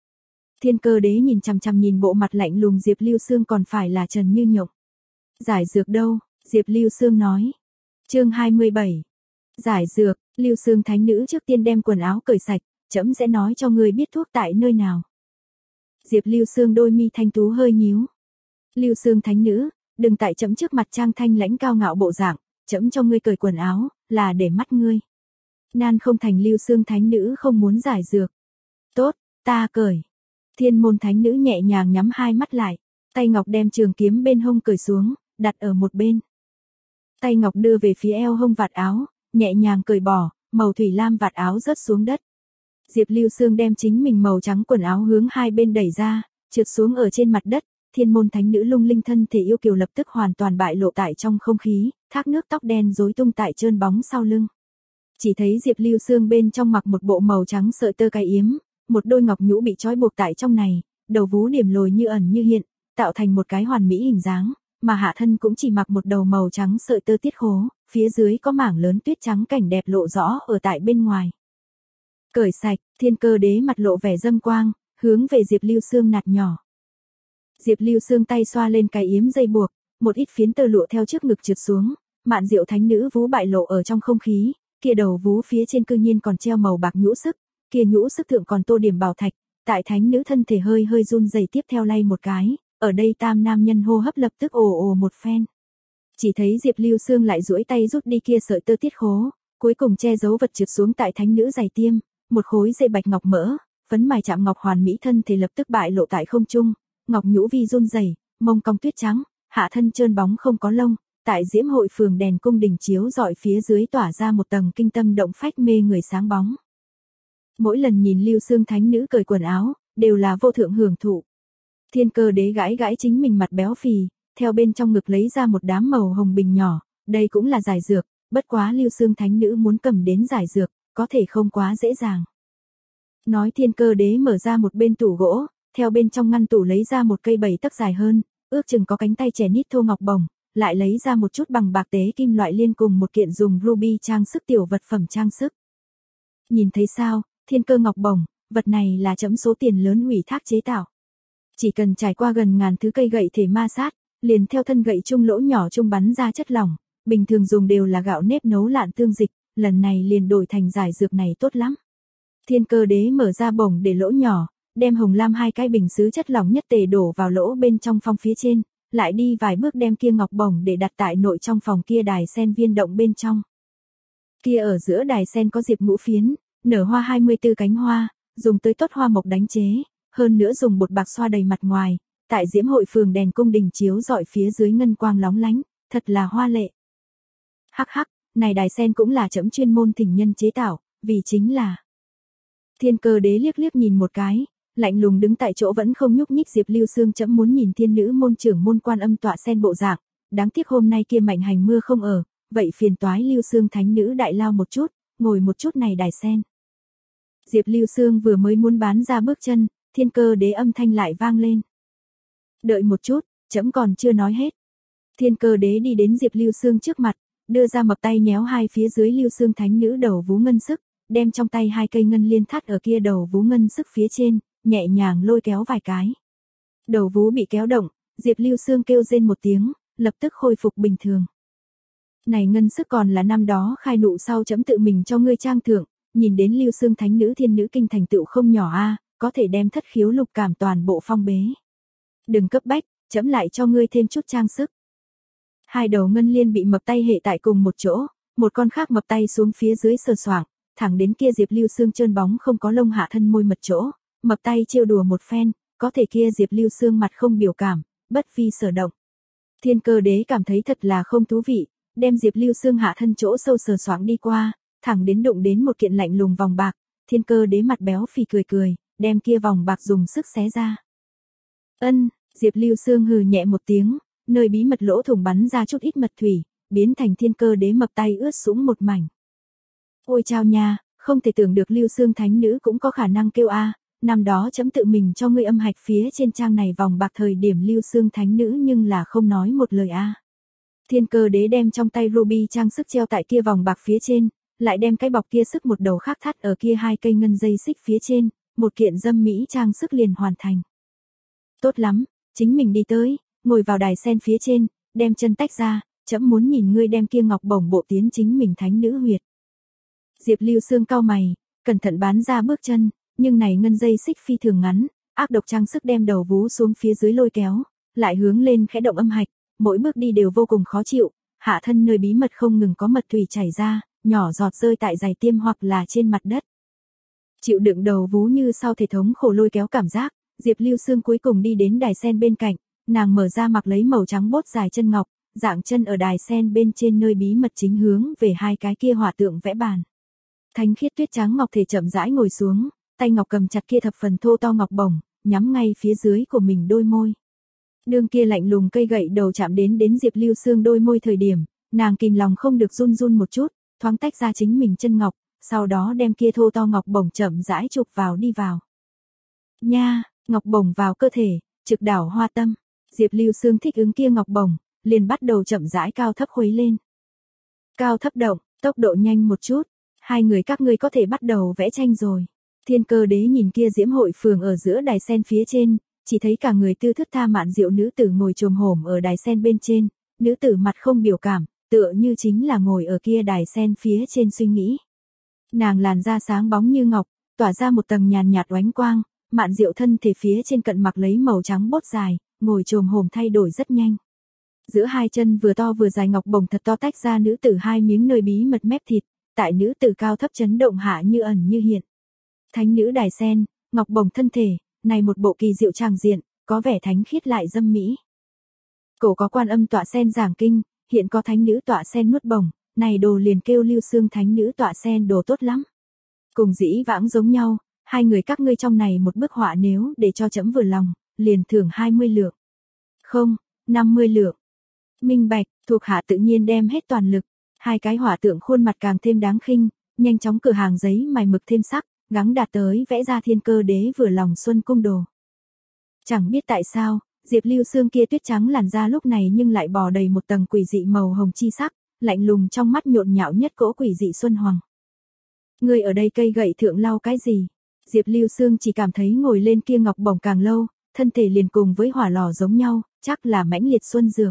Thiên Cơ Đế nhìn chằm chằm nhìn bộ mặt lạnh lùng Diệp Lưu Sương còn phải là Trần Như Nhộng. Giải dược đâu? Diệp Lưu Sương nói. Chương hai mươi bảy. Giải dược, Lưu Sương thánh nữ trước tiên đem quần áo cởi sạch, chấm sẽ nói cho ngươi biết thuốc tại nơi nào. Diệp Lưu Sương đôi mi thanh tú hơi nhíu. Lưu Sương thánh nữ, đừng tại chấm trước mặt trang thanh lãnh cao ngạo bộ dạng, chấm cho ngươi cởi quần áo, là để mắt ngươi. Nan không thành Lưu Sương thánh nữ không muốn giải dược. Tốt, ta cởi. Thiên môn thánh nữ nhẹ nhàng nhắm hai mắt lại, tay ngọc đem trường kiếm bên hông cởi xuống, đặt ở một bên. Tay ngọc đưa về phía eo hông vạt áo, nhẹ nhàng cởi bỏ, màu thủy lam vạt áo rớt xuống đất. Diệp Lưu Sương đem chính mình màu trắng quần áo hướng hai bên đẩy ra, trượt xuống ở trên mặt đất, thiên môn thánh nữ lung linh thân thể yêu kiều lập tức hoàn toàn bại lộ tại trong không khí, thác nước tóc đen rối tung tại trơn bóng sau lưng. Chỉ thấy Diệp Lưu Sương bên trong mặc một bộ màu trắng sợi tơ cái yếm, một đôi ngọc nhũ bị trói buộc tại trong này, đầu vú điểm lồi như ẩn như hiện, tạo thành một cái hoàn mỹ hình dáng, mà hạ thân cũng chỉ mặc một đầu màu trắng sợi tơ tiết khố, phía dưới có mảng lớn tuyết trắng cảnh đẹp lộ rõ ở tại bên ngoài. Cởi sạch, Thiên Cơ Đế mặt lộ vẻ dâm quang, hướng về Diệp Lưu Sương nạt nhỏ. Diệp Lưu Sương tay xoa lên cái yếm dây buộc, một ít phiến tơ lụa theo trước ngực trượt xuống, mạn diệu thánh nữ vú bại lộ ở trong không khí, kia đầu vú phía trên cư nhiên còn treo màu bạc nhũ sức, kia nhũ sức thượng còn tô điểm bảo thạch, tại thánh nữ thân thể hơi hơi run rẩy tiếp theo lay một cái, ở đây tam nam nhân hô hấp lập tức ồ ồ một phen. Chỉ thấy Diệp Lưu Sương lại duỗi tay rút đi kia sợi tơ tiết khố, cuối cùng che giấu vật trượt xuống tại thánh nữ giày tiêm, một khối dây bạch ngọc mỡ, phấn mài chạm ngọc hoàn mỹ thân thể lập tức bại lộ tại không trung, ngọc nhũ vi run rẩy, mông cong tuyết trắng, hạ thân trơn bóng không có lông, tại diễm hội phường đèn cung đình chiếu rọi phía dưới tỏa ra một tầng kinh tâm động phách mê người sáng bóng. Mỗi lần nhìn Lưu Xương thánh nữ cởi quần áo, đều là vô thượng hưởng thụ. Thiên Cơ Đế gãi gãi chính mình mặt béo phì, theo bên trong ngực lấy ra một đám màu hồng bình nhỏ, đây cũng là giải dược, bất quá Lưu Xương thánh nữ muốn cầm đến giải dược, có thể không quá dễ dàng. Nói Thiên Cơ Đế mở ra một bên tủ gỗ, theo bên trong ngăn tủ lấy ra một cây bảy tấc dài hơn, ước chừng có cánh tay trẻ nít thô ngọc bồng, lại lấy ra một chút bằng bạc tế kim loại liên cùng một kiện dùng ruby trang sức tiểu vật phẩm trang sức. Nhìn thấy sao, Thiên Cơ ngọc bồng, vật này là chấm số tiền lớn ủy thác chế tạo. Chỉ cần trải qua gần ngàn thứ cây gậy thể ma sát, liền theo thân gậy chung lỗ nhỏ chung bắn ra chất lỏng, bình thường dùng đều là gạo nếp nấu lạn tương dịch, lần này liền đổi thành giải dược này tốt lắm. Thiên Cơ Đế mở ra bổng để lỗ nhỏ, đem hồng lam hai cái bình sứ chất lỏng nhất tề đổ vào lỗ bên trong phong phía trên, lại đi vài bước đem kia ngọc bổng để đặt tại nội trong phòng kia đài sen viên động bên trong. Kia ở giữa đài sen có diệp ngũ phiến, nở hoa hai mươi tư cánh hoa, dùng tới tốt hoa mộc đánh chế, hơn nữa dùng bột bạc xoa đầy mặt ngoài, tại diễm hội phường đèn cung đình chiếu rọi phía dưới ngân quang lóng lánh, thật là hoa lệ. Hắc hắc, này đài sen cũng là chấm chuyên môn thỉnh nhân chế tạo, vì chính là. Thiên Cơ Đế liếc liếc nhìn một cái, lạnh lùng đứng tại chỗ vẫn không nhúc nhích Diệp Lưu Xương chấm muốn nhìn thiên nữ môn trưởng môn Quan Âm tọa sen bộ dạng, đáng tiếc hôm nay kia Mạnh Hành mưa không ở, vậy phiền toái Lưu Xương thánh nữ đại lao một chút, ngồi một chút này đài sen. Diệp Lưu Xương vừa mới muốn bán ra bước chân, Thiên Cơ Đế âm thanh lại vang lên. Đợi một chút, chấm còn chưa nói hết. Thiên Cơ Đế đi đến Diệp Lưu Xương trước mặt, đưa ra mập tay nhéo hai phía dưới Lưu Xương thánh nữ đầu vú ngân sức, đem trong tay hai cây ngân liên thắt ở kia đầu vú ngân sức phía trên, nhẹ nhàng lôi kéo vài cái. Đầu vú bị kéo động, Diệp Lưu Xương kêu rên một tiếng, lập tức khôi phục bình thường. Này ngân sức còn là năm đó khai nụ sau chấm tự mình cho ngươi trang thượng, nhìn đến Lưu Xương thánh nữ thiên nữ kinh thành tựu không nhỏ a, có thể đem thất khiếu lục cảm toàn bộ phong bế. Đừng cấp bách, chấm lại cho ngươi thêm chút trang sức. Hai đầu ngân liên bị mập tay hệ tại cùng một chỗ, một con khác mập tay xuống phía dưới sờ soạng, thẳng đến kia Diệp Lưu Xương trơn bóng không có lông hạ thân môi mật chỗ, mập tay trêu đùa một phen, có thể kia Diệp Lưu Xương mặt không biểu cảm, bất vi sở động. Thiên Cơ Đế cảm thấy thật là không thú vị, đem Diệp Lưu Xương hạ thân chỗ sâu sờ soạng đi qua, thẳng đến đụng đến một kiện lạnh lùng vòng bạc, Thiên Cơ Đế mặt béo phì cười cười, đem kia vòng bạc dùng sức xé ra. Ân, Diệp Lưu Xương hừ nhẹ một tiếng, nơi bí mật lỗ thủng bắn ra chút ít mật thủy, biến thành Thiên Cơ Đế mập tay ướt sũng một mảnh. Ôi chao nha, không thể tưởng được Lưu Xương thánh nữ cũng có khả năng kêu a, năm đó chấm tự mình cho ngươi âm hạch phía trên trang này vòng bạc thời điểm Lưu Xương thánh nữ nhưng là không nói một lời a. Thiên Cơ Đế đem trong tay ruby trang sức treo tại kia vòng bạc phía trên, lại đem cái bọc kia sức một đầu khác thắt ở kia hai cây ngân dây xích phía trên, một kiện dâm mỹ trang sức liền hoàn thành. Tốt lắm, chính mình đi tới, ngồi vào đài sen phía trên, đem chân tách ra, chấm muốn nhìn ngươi đem kia ngọc bổng bộ tiến chính mình thánh nữ huyệt. Diệp Lưu Xương cau mày, cẩn thận bán ra bước chân, nhưng này ngân dây xích phi thường ngắn, ác độc trang sức đem đầu vú xuống phía dưới lôi kéo, lại hướng lên khẽ động âm hạch, mỗi bước đi đều vô cùng khó chịu, hạ thân nơi bí mật không ngừng có mật thủy chảy ra, nhỏ giọt rơi tại giày tiêm hoặc là trên mặt đất. Chịu đựng đầu vú như sau thể thống khổ lôi kéo cảm giác, Diệp Lưu Xương cuối cùng đi đến đài sen bên cạnh, nàng mở ra mặc lấy màu trắng bốt dài chân ngọc, dạng chân ở đài sen bên trên nơi bí mật chính hướng về hai cái kia hỏa tượng vẽ bàn. Thánh khiết tuyết trắng ngọc thể chậm rãi ngồi xuống, tay ngọc cầm chặt kia thập phần thô to ngọc bổng, nhắm ngay phía dưới của mình đôi môi. Đương kia lạnh lùng cây gậy đầu chạm đến đến Diệp Lưu Xương đôi môi thời điểm, nàng kìm lòng không được run run một chút, thoáng tách ra chính mình chân ngọc, sau đó đem kia thô to ngọc bổng chậm rãi chụp vào đi vào. Nha, ngọc bổng vào cơ thể, trực đảo hoa tâm, Diệp Lưu Xương thích ứng kia ngọc bổng, liền bắt đầu chậm rãi cao thấp khuấy lên. Cao thấp động, tốc độ nhanh một chút, hai người các ngươi có thể bắt đầu vẽ tranh rồi. Thiên Cơ Đế nhìn kia diễm hội phường ở giữa đài sen phía trên, chỉ thấy cả người tư thức tha mạn diệu nữ tử ngồi chồm hổm ở đài sen bên trên, nữ tử mặt không biểu cảm, tựa như chính là ngồi ở kia đài sen phía trên suy nghĩ. Nàng làn da sáng bóng như ngọc, tỏa ra một tầng nhàn nhạt oánh quang, mạn diệu thân thể phía trên cận mặc lấy màu trắng bốt dài, ngồi chồm hổm thay đổi rất nhanh. Giữa hai chân vừa to vừa dài ngọc bổng thật to tách ra nữ tử hai miếng nơi bí mật mép thịt, tại nữ tử cao thấp chấn động hạ như ẩn như hiện. Thánh nữ đài sen, ngọc bổng thân thể, này một bộ kỳ diệu tràng diện, có vẻ thánh khiết lại dâm mỹ. Cổ có Quan Âm tọa sen giảng kinh, hiện có thánh nữ tọa sen nuốt bổng, này đồ liền kêu Lưu Xương thánh nữ tọa sen đồ tốt lắm. Cùng dĩ vãng giống nhau, hai người các ngươi trong này một bức họa nếu để cho trẫm vừa lòng, liền thưởng hai mươi lượng. Không, năm mươi lượng. Minh bạch, thuộc hạ tự nhiên đem hết toàn lực. Hai cái họa tượng khuôn mặt càng thêm đáng khinh, nhanh chóng cửa hàng giấy mài mực thêm sắc, gắng đạt tới vẽ ra Thiên Cơ Đế vừa lòng xuân cung đồ. Chẳng biết tại sao, Diệp Lưu Xương kia tuyết trắng làn da lúc này nhưng lại bò đầy một tầng quỷ dị màu hồng chi sắc, lạnh lùng trong mắt nhộn nhạo nhất cỗ quỷ dị xuân hoàng. Ngươi ở đây cây gậy thượng lau cái gì? Diệp Lưu Xương chỉ cảm thấy ngồi lên kia ngọc bổng càng lâu, thân thể liền cùng với hỏa lò giống nhau, chắc là mãnh liệt xuân dược.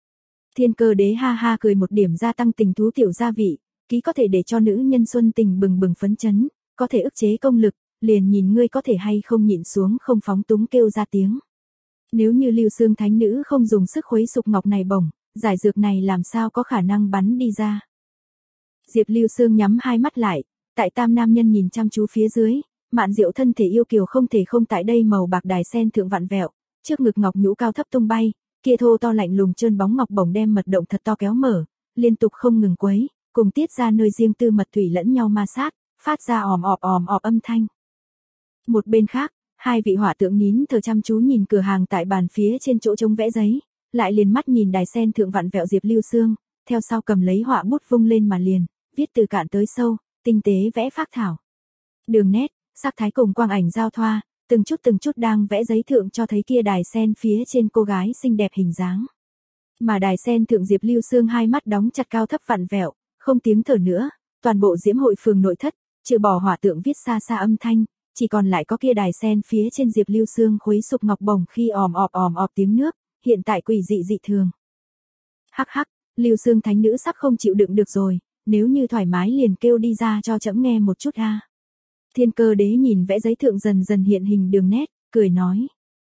Thiên Cơ Đế ha ha cười một điểm gia tăng tình thú tiểu gia vị, ký có thể để cho nữ nhân xuân tình bừng bừng phấn chấn, có thể ức chế công lực, liền nhìn ngươi có thể hay không nhịn xuống không phóng túng kêu ra tiếng. Nếu như Lưu Xương thánh nữ không dùng sức khuấy sục ngọc này bổng, giải dược này làm sao có khả năng bắn đi ra. Diệp Lưu Xương nhắm hai mắt lại, tại tam nam nhân nhìn chăm chú phía dưới, Mạn Diệu thân thể yêu kiều không thể không tại đây màu bạc đài sen thượng vặn vẹo, trước ngực ngọc nhũ cao thấp tung bay, kia thô to lạnh lùng trơn bóng ngọc bổng đem mật động thật to kéo mở, liên tục không ngừng quấy, cùng tiết ra nơi riêng tư mật thủy lẫn nhau ma sát, phát ra òm ọp òm ọp âm thanh. Một bên khác, hai vị hỏa tượng nín thở chăm chú nhìn cửa hàng tại bàn phía trên chỗ trống vẽ giấy, lại liền mắt nhìn đài sen thượng vặn vẹo Diệp Lưu Xương, theo sau cầm lấy họa bút vung lên mà liền, viết từ cạn tới sâu, tinh tế vẽ phác thảo. Đường nét, sắc thái cùng quang ảnh giao thoa, từng chút từng chút đang vẽ giấy thượng cho thấy kia đài sen phía trên cô gái xinh đẹp hình dáng. Mà đài sen thượng Diệp Lưu Xương hai mắt đóng chặt cao thấp vặn vẹo, không tiếng thở nữa, toàn bộ diễm hội phường nội thất, trừ bỏ hỏa tượng viết xa xa âm thanh, chỉ còn lại có kia đài sen phía trên Diệp Lưu Xương khuấy sục ngọc bổng khi òm ọp òm ọp tiếng nước, hiện tại quỷ dị dị thường. Hắc hắc, Lưu Xương thánh nữ sắp không chịu đựng được rồi, nếu như thoải mái liền kêu đi ra cho trẫm nghe một chút a. Thiên Cơ Đế nhìn vẽ giấy thượng dần dần hiện hình đường nét, cười nói.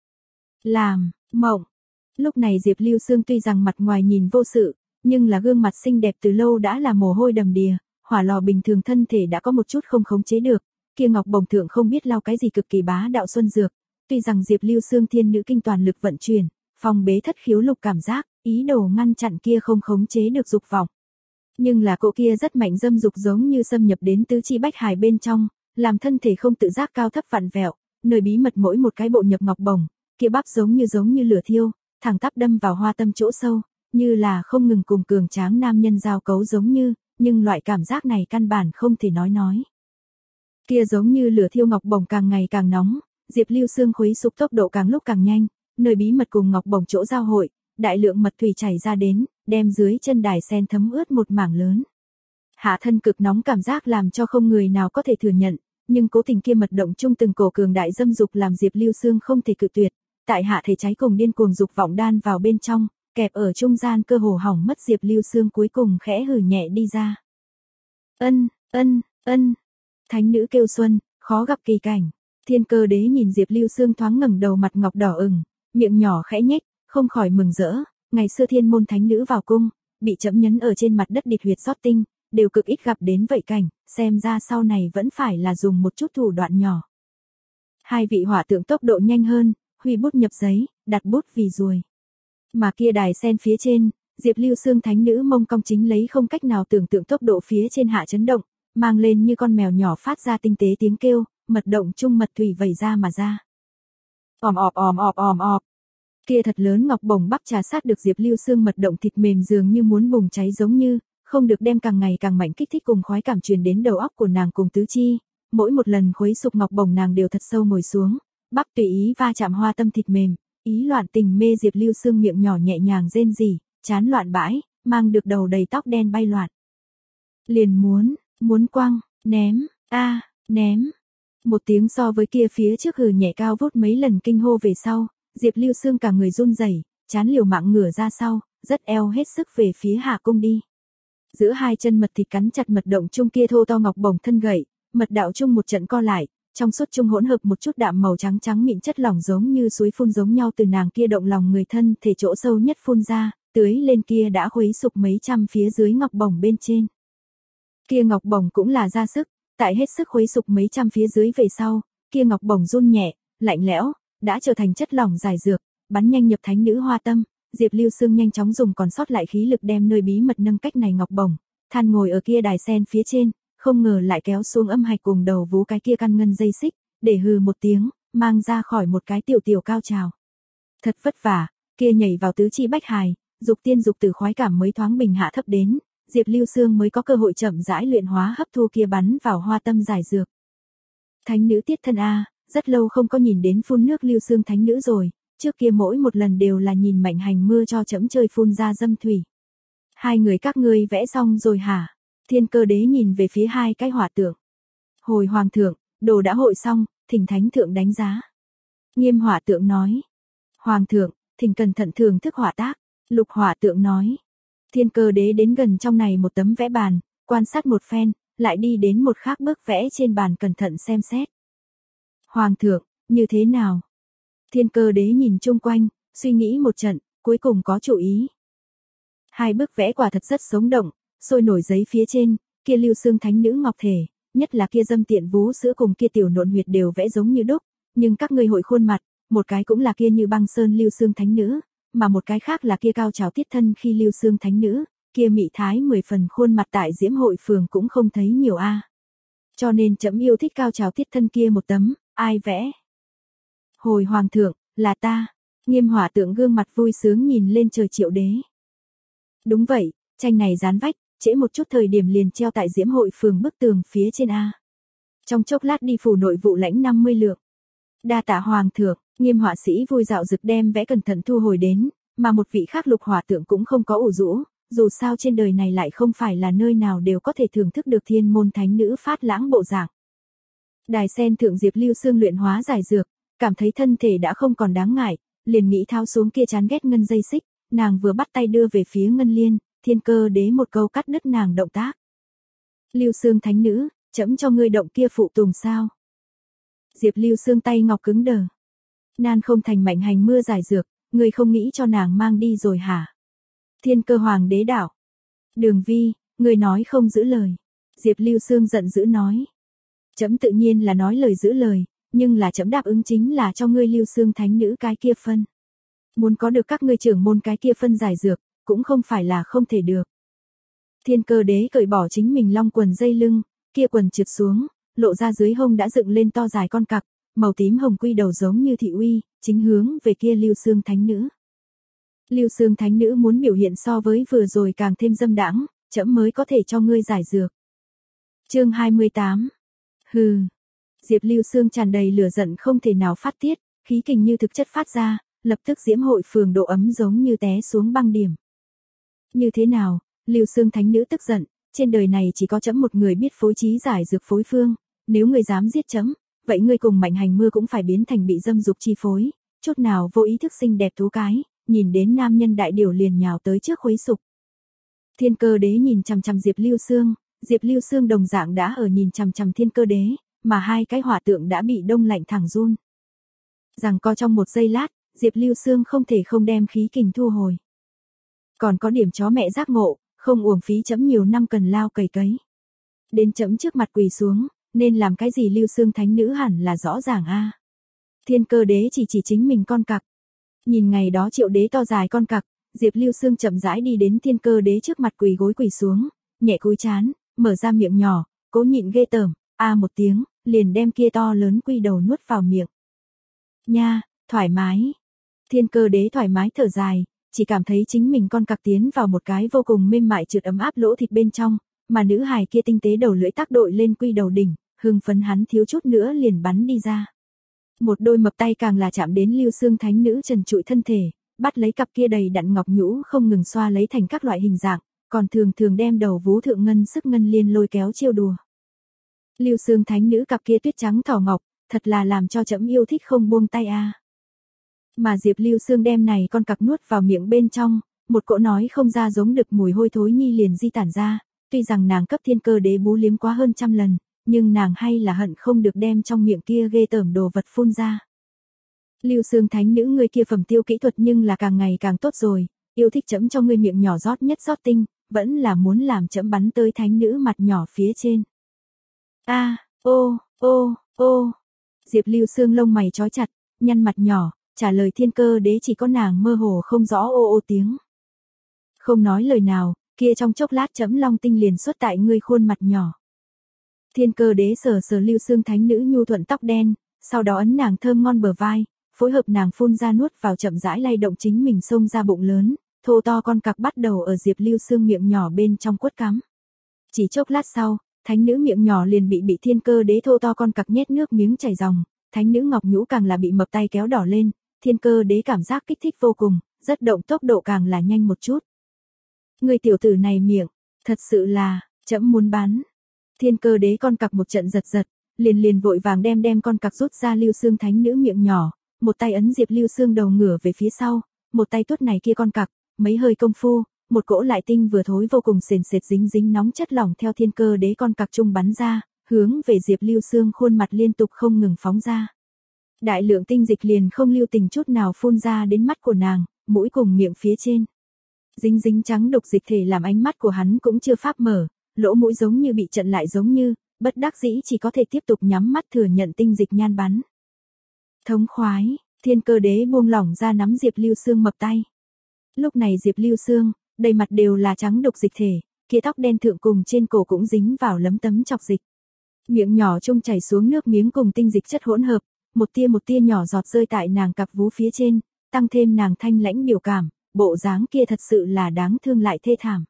Làm, mộng. Lúc này Diệp Lưu Xương tuy rằng mặt ngoài nhìn vô sự, nhưng là gương mặt xinh đẹp từ lâu đã là mồ hôi đầm đìa, hỏa lò bình thường thân thể đã có một chút không khống chế được, kia ngọc bổng thượng không biết lau cái gì cực kỳ bá đạo xuân dược, tuy rằng Diệp Lưu Xương thiên nữ kinh toàn lực vận chuyển, phong bế thất khiếu lục cảm giác, ý đồ ngăn chặn kia không khống chế được dục vọng. Nhưng là cỗ kia rất mạnh dâm dục giống như xâm nhập đến tứ chi bách hài bên trong, làm thân thể không tự giác cao thấp vặn vẹo, nơi bí mật mỗi một cái bộ nhập ngọc bổng, kia bắp giống như giống như lửa thiêu, thẳng tắp đâm vào hoa tâm chỗ sâu, như là không ngừng cùng cường tráng nam nhân giao cấu giống như, nhưng loại cảm giác này căn bản không thể nói nói. Kia giống như lửa thiêu ngọc bổng càng ngày càng nóng, Diệp Lưu Xương khuấy sục tốc độ càng lúc càng nhanh, nơi bí mật cùng ngọc bổng chỗ giao hội, đại lượng mật thủy chảy ra đến, đem dưới chân đài sen thấm ướt một mảng lớn. Hạ thân cực nóng cảm giác làm cho không người nào có thể thừa nhận, nhưng cố tình kia mật động chung từng cổ cường đại dâm dục làm Diệp Lưu Xương không thể cự tuyệt, tại hạ thể cháy cùng điên cuồng dục vọng đan vào bên trong, kẹp ở trung gian cơ hồ hỏng mất Diệp Lưu Xương cuối cùng khẽ hừ nhẹ đi ra. Ân, ân, ân. Thánh nữ kêu xuân, khó gặp kỳ cảnh. Thiên Cơ Đế nhìn Diệp Lưu Xương thoáng ngẩng đầu mặt ngọc đỏ ửng, miệng nhỏ khẽ nhếch, không khỏi mừng rỡ, ngày xưa thiên môn thánh nữ vào cung, bị chấm nhấn ở trên mặt đất địt huyệt rót tinh, đều cực ít gặp đến vậy cảnh, xem ra sau này vẫn phải là dùng một chút thủ đoạn nhỏ. Hai vị hỏa tượng tốc độ nhanh hơn, huy bút nhập giấy, đặt bút vì ruồi. Mà kia đài sen phía trên, Diệp Lưu Xương thánh nữ mông cong chính lấy không cách nào tưởng tượng tốc độ phía trên hạ chấn động, mang lên như con mèo nhỏ phát ra tinh tế tiếng kêu, mật động chung mật thủy vẩy ra mà ra. Òm ọp òm ọp òm ọp. Kia thật lớn ngọc bổng bắc trà sát được Diệp Lưu Xương mật động thịt mềm dường như muốn bùng cháy giống như, không được đem càng ngày càng mạnh kích thích cùng khoái cảm truyền đến đầu óc của nàng cùng tứ chi, mỗi một lần khuấy sục ngọc bổng nàng đều thật sâu ngồi xuống, bắp tùy ý va chạm hoa tâm thịt mềm, ý loạn tình mê Diệp Lưu Xương miệng nhỏ nhẹ nhàng rên rỉ, chán loạn bãi, mang được đầu đầy tóc đen bay loạn. Liền muốn, muốn quăng, ném, a, ném. Một tiếng so với kia phía trước hừ nhẹ cao vút mấy lần kinh hô về sau, Diệp Lưu Xương cả người run rẩy, chán liều mạng ngửa ra sau, rất eo hết sức về phía hạ cung đi. Giữa hai chân mật thịt cắn chặt mật động chung kia thô to ngọc bổng thân gậy, mật đạo chung một trận co lại, trong suốt chung hỗn hợp một chút đạm màu trắng trắng mịn chất lỏng giống như suối phun giống nhau từ nàng kia động lòng người thân thể chỗ sâu nhất phun ra, tưới lên kia đã khuấy sục mấy trăm phía dưới ngọc bổng bên trên. Kia ngọc bổng cũng là ra sức, tại hết sức khuấy sục mấy trăm phía dưới về sau, kia ngọc bổng run nhẹ, lạnh lẽo, đã trở thành chất lỏng giải dược, bắn nhanh nhập thánh nữ hoa tâm, Diệp Lưu Sương nhanh chóng dùng còn sót lại khí lực đem nơi bí mật nâng cách này ngọc bổng, than ngồi ở kia đài sen phía trên, không ngờ lại kéo xuống âm hạch cùng đầu vú cái kia căn ngân dây xích, để hừ một tiếng, mang ra khỏi một cái tiểu tiểu cao trào. Thật vất vả, kia nhảy vào tứ chi bách hài, dục tiên dục tử khoái cảm mới thoáng bình hạ thấp đến, Diệp Lưu Sương mới có cơ hội chậm rãi luyện hóa hấp thu kia bắn vào hoa tâm giải dược. Thánh nữ tiết thân a, rất lâu không có nhìn đến phun nước Lưu Sương thánh nữ rồi, trước kia mỗi một lần đều là nhìn Mạnh Hành Mưa cho chẫm chơi phun ra dâm thủy. Hai người các ngươi vẽ xong rồi hả? Thiên Cơ Đế nhìn về phía hai cái hỏa tượng. Hồi hoàng thượng, đồ đã hội xong, thỉnh thánh thượng đánh giá. Nghiêm hỏa tượng nói. Hoàng thượng, thỉnh cẩn thận thưởng thức hỏa tác. Lục hỏa tượng nói. Thiên Cơ Đế đến gần trong này một tấm vẽ bàn, quan sát một phen, lại đi đến một khác bước vẽ trên bàn cẩn thận xem xét. Hoàng thượng, như thế nào? Thiên Cơ Đế nhìn chung quanh, suy nghĩ một trận, cuối cùng có chủ ý. Hai bức vẽ quả thật rất sống động, sôi nổi giấy phía trên, kia Lưu Sương thánh nữ ngọc thể, nhất là kia dâm tiện vú sữa cùng kia tiểu nộn huyệt đều vẽ giống như đúc, nhưng các ngươi hội khuôn mặt, một cái cũng là kia như băng sơn Lưu Sương thánh nữ, mà một cái khác là kia cao trào tiết thân khi Lưu Sương thánh nữ, kia mị thái mười phần khuôn mặt tại Diễm Hội phường cũng không thấy nhiều a. Cho nên trẫm yêu thích cao trào tiết thân kia một tấm, ai vẽ? Hồi hoàng thượng, là ta. Nghiêm hỏa tượng gương mặt vui sướng nhìn lên trời Triệu Đế. Đúng vậy, tranh này dán vách, trễ một chút thời điểm liền treo tại Diễm Hội phường bức tường phía trên a. Trong chốc lát đi phủ nội vụ lãnh năm mươi lượng. Đa tạ hoàng thượng, Nghiêm họa sĩ vui dạo dực đem vẽ cẩn thận thu hồi đến, mà một vị khác lục hỏa tượng cũng không có ủ rũ, dù sao trên đời này lại không phải là nơi nào đều có thể thưởng thức được thiên môn thánh nữ phát lãng bộ dạng. Đài sen thượng Diệp Lưu Sương luyện hóa giải dược, cảm thấy thân thể đã không còn đáng ngại, liền nghĩ tháo xuống kia chán ghét ngân dây xích, nàng vừa bắt tay đưa về phía Ngân Liên, Thiên Cơ Đế một câu cắt đứt nàng động tác. Lưu Sương thánh nữ, trẫm cho ngươi động kia phụ tùng sao? Diệp Lưu Sương tay ngọc cứng đờ. Nan không thành Mạnh Hành Mưa giải dược, ngươi không nghĩ cho nàng mang đi rồi hả? Thiên Cơ Hoàng đế đảo. Đường Vi, ngươi nói không giữ lời. Diệp Lưu Sương giận dữ nói. Trẫm tự nhiên là nói lời giữ lời, nhưng là trẫm đáp ứng chính là cho ngươi Lưu Sương thánh nữ cái kia phân. Muốn có được các ngươi trưởng môn cái kia phân giải dược, cũng không phải là không thể được. Thiên Cơ Đế cởi bỏ chính mình long quần dây lưng, kia quần trượt xuống, lộ ra dưới hông đã dựng lên to dài con cặc, màu tím hồng quy đầu giống như thị uy, chính hướng về kia Lưu Sương thánh nữ. Lưu Sương thánh nữ muốn biểu hiện so với vừa rồi càng thêm dâm đãng, trẫm mới có thể cho ngươi giải dược. Chương hai mươi tám. Hừ. Diệp Lưu Sương tràn đầy lửa giận không thể nào phát tiết, khí kình như thực chất phát ra, lập tức Diễm Hội phường độ ấm giống như té xuống băng điểm. Như thế nào? Lưu Sương thánh nữ tức giận, trên đời này chỉ có trẫm một người biết phối trí giải dược phối phương, nếu ngươi dám giết trẫm, vậy ngươi cùng Mạnh Hành Mưa cũng phải biến thành bị dâm dục chi phối, chút nào vô ý thức xinh đẹp thú cái, nhìn đến nam nhân đại điểu liền nhào tới trước khuấy sục. Thiên Cơ Đế nhìn chằm chằm Diệp Lưu Sương, Diệp Lưu Sương đồng dạng đã ở nhìn chằm chằm Thiên Cơ Đế, mà hai cái hỏa tượng đã bị đông lạnh thẳng run. Rằng co trong một giây lát, Diệp Lưu Sương không thể không đem khí kình thu hồi. Còn có điểm chó mẹ giác ngộ, không uổng phí chấm nhiều năm cần lao cày cấy. Đến chấm trước mặt quỳ xuống, nên làm cái gì Lưu Sương thánh nữ hẳn là rõ ràng a. Thiên Cơ Đế chỉ chỉ chính mình con cặc. Nhìn ngày đó Triệu Đế to dài con cặc, Diệp Lưu Sương chậm rãi đi đến Thiên Cơ Đế trước mặt quỳ gối quỳ xuống, nhẹ cúi trán, mở ra miệng nhỏ, cố nhịn ghê tởm, a một tiếng, liền đem kia to lớn quy đầu nuốt vào miệng. Nha, thoải mái. Thiên Cơ Đế thoải mái thở dài, chỉ cảm thấy chính mình con cặc tiến vào một cái vô cùng mềm mại trượt ấm áp lỗ thịt bên trong, mà nữ hài kia tinh tế đầu lưỡi tác đội lên quy đầu đỉnh, hưng phấn hắn thiếu chút nữa liền bắn đi ra. Một đôi mập tay càng là chạm đến Lưu Sương thánh nữ trần trụi thân thể, bắt lấy cặp kia đầy đặn ngọc nhũ không ngừng xoa lấy thành các loại hình dạng, còn thường thường đem đầu vú thượng ngân sức ngân liên lôi kéo trêu đùa. Lưu Sương thánh nữ cặp kia tuyết trắng thỏ ngọc, thật là làm cho trẫm yêu thích không buông tay a. À. Mà Diệp Lưu Sương đem này con cặc nuốt vào miệng bên trong, một cỗ nói không ra giống đực mùi hôi thối nhi liền di tản ra, tuy rằng nàng cấp Thiên Cơ Đế bú liếm quá hơn trăm lần, nhưng nàng hay là hận không được đem trong miệng kia ghê tởm đồ vật phun ra. Lưu Sương thánh nữ người kia phẩm tiêu kỹ thuật nhưng là càng ngày càng tốt rồi, yêu thích chấm cho ngươi miệng nhỏ rót nhất rót tinh, vẫn là muốn làm chấm bắn tới thánh nữ mặt nhỏ phía trên. A, ô, ô, ô. Diệp Lưu Sương lông mày chói chặt, nhăn mặt nhỏ, trả lời thiên cơ đế chỉ có nàng mơ hồ không rõ ô ô tiếng. Không nói lời nào, kia trong chốc lát chấm long tinh liền xuất tại ngươi khuôn mặt nhỏ. Thiên cơ đế sờ sờ Lưu Xương thánh nữ nhu thuận tóc đen, sau đó ấn nàng thơm ngon bờ vai, phối hợp nàng phun ra nuốt vào chậm rãi lay động chính mình xông ra bụng lớn, thô to con cặc bắt đầu ở Diệp Lưu Xương miệng nhỏ bên trong quất cắm. Chỉ chốc lát sau, thánh nữ miệng nhỏ liền bị bị thiên cơ đế thô to con cặc nhét nước miếng chảy ròng, thánh nữ ngọc nhũ càng là bị mập tay kéo đỏ lên, thiên cơ đế cảm giác kích thích vô cùng, rất động tốc độ càng là nhanh một chút. Người tiểu tử này miệng, thật sự là, trẫm muốn bắn. Thiên cơ đế con cặc một trận giật giật, liền liền vội vàng đem đem con cặc rút ra Lưu Xương thánh nữ miệng nhỏ, một tay ấn Diệp Lưu Xương đầu ngửa về phía sau, một tay tuốt này kia con cặc, mấy hơi công phu, một cỗ lại tinh vừa thối vô cùng sền sệt dính dính nóng chất lỏng theo thiên cơ đế con cặc trung bắn ra, hướng về Diệp Lưu Xương khuôn mặt liên tục không ngừng phóng ra. Đại lượng tinh dịch liền không lưu tình chút nào phun ra đến mắt của nàng, mũi cùng miệng phía trên. Dính dính trắng đục dịch thể làm ánh mắt của hắn cũng chưa pháp mở, lỗ mũi giống như bị chặn lại giống như, bất đắc dĩ chỉ có thể tiếp tục nhắm mắt thừa nhận tinh dịch nhan bắn. Thống khoái, thiên cơ đế buông lỏng ra nắm Diệp Lưu Xương mập tay. Lúc này Diệp Lưu Xương, đầy mặt đều là trắng đục dịch thể, kia tóc đen thượng cùng trên cổ cũng dính vào lấm tấm chọc dịch. Miệng nhỏ trung chảy xuống nước miếng cùng tinh dịch chất hỗn hợp, một tia một tia nhỏ giọt rơi tại nàng cặp vú phía trên, tăng thêm nàng thanh lãnh biểu cảm, bộ dáng kia thật sự là đáng thương lại thê thảm.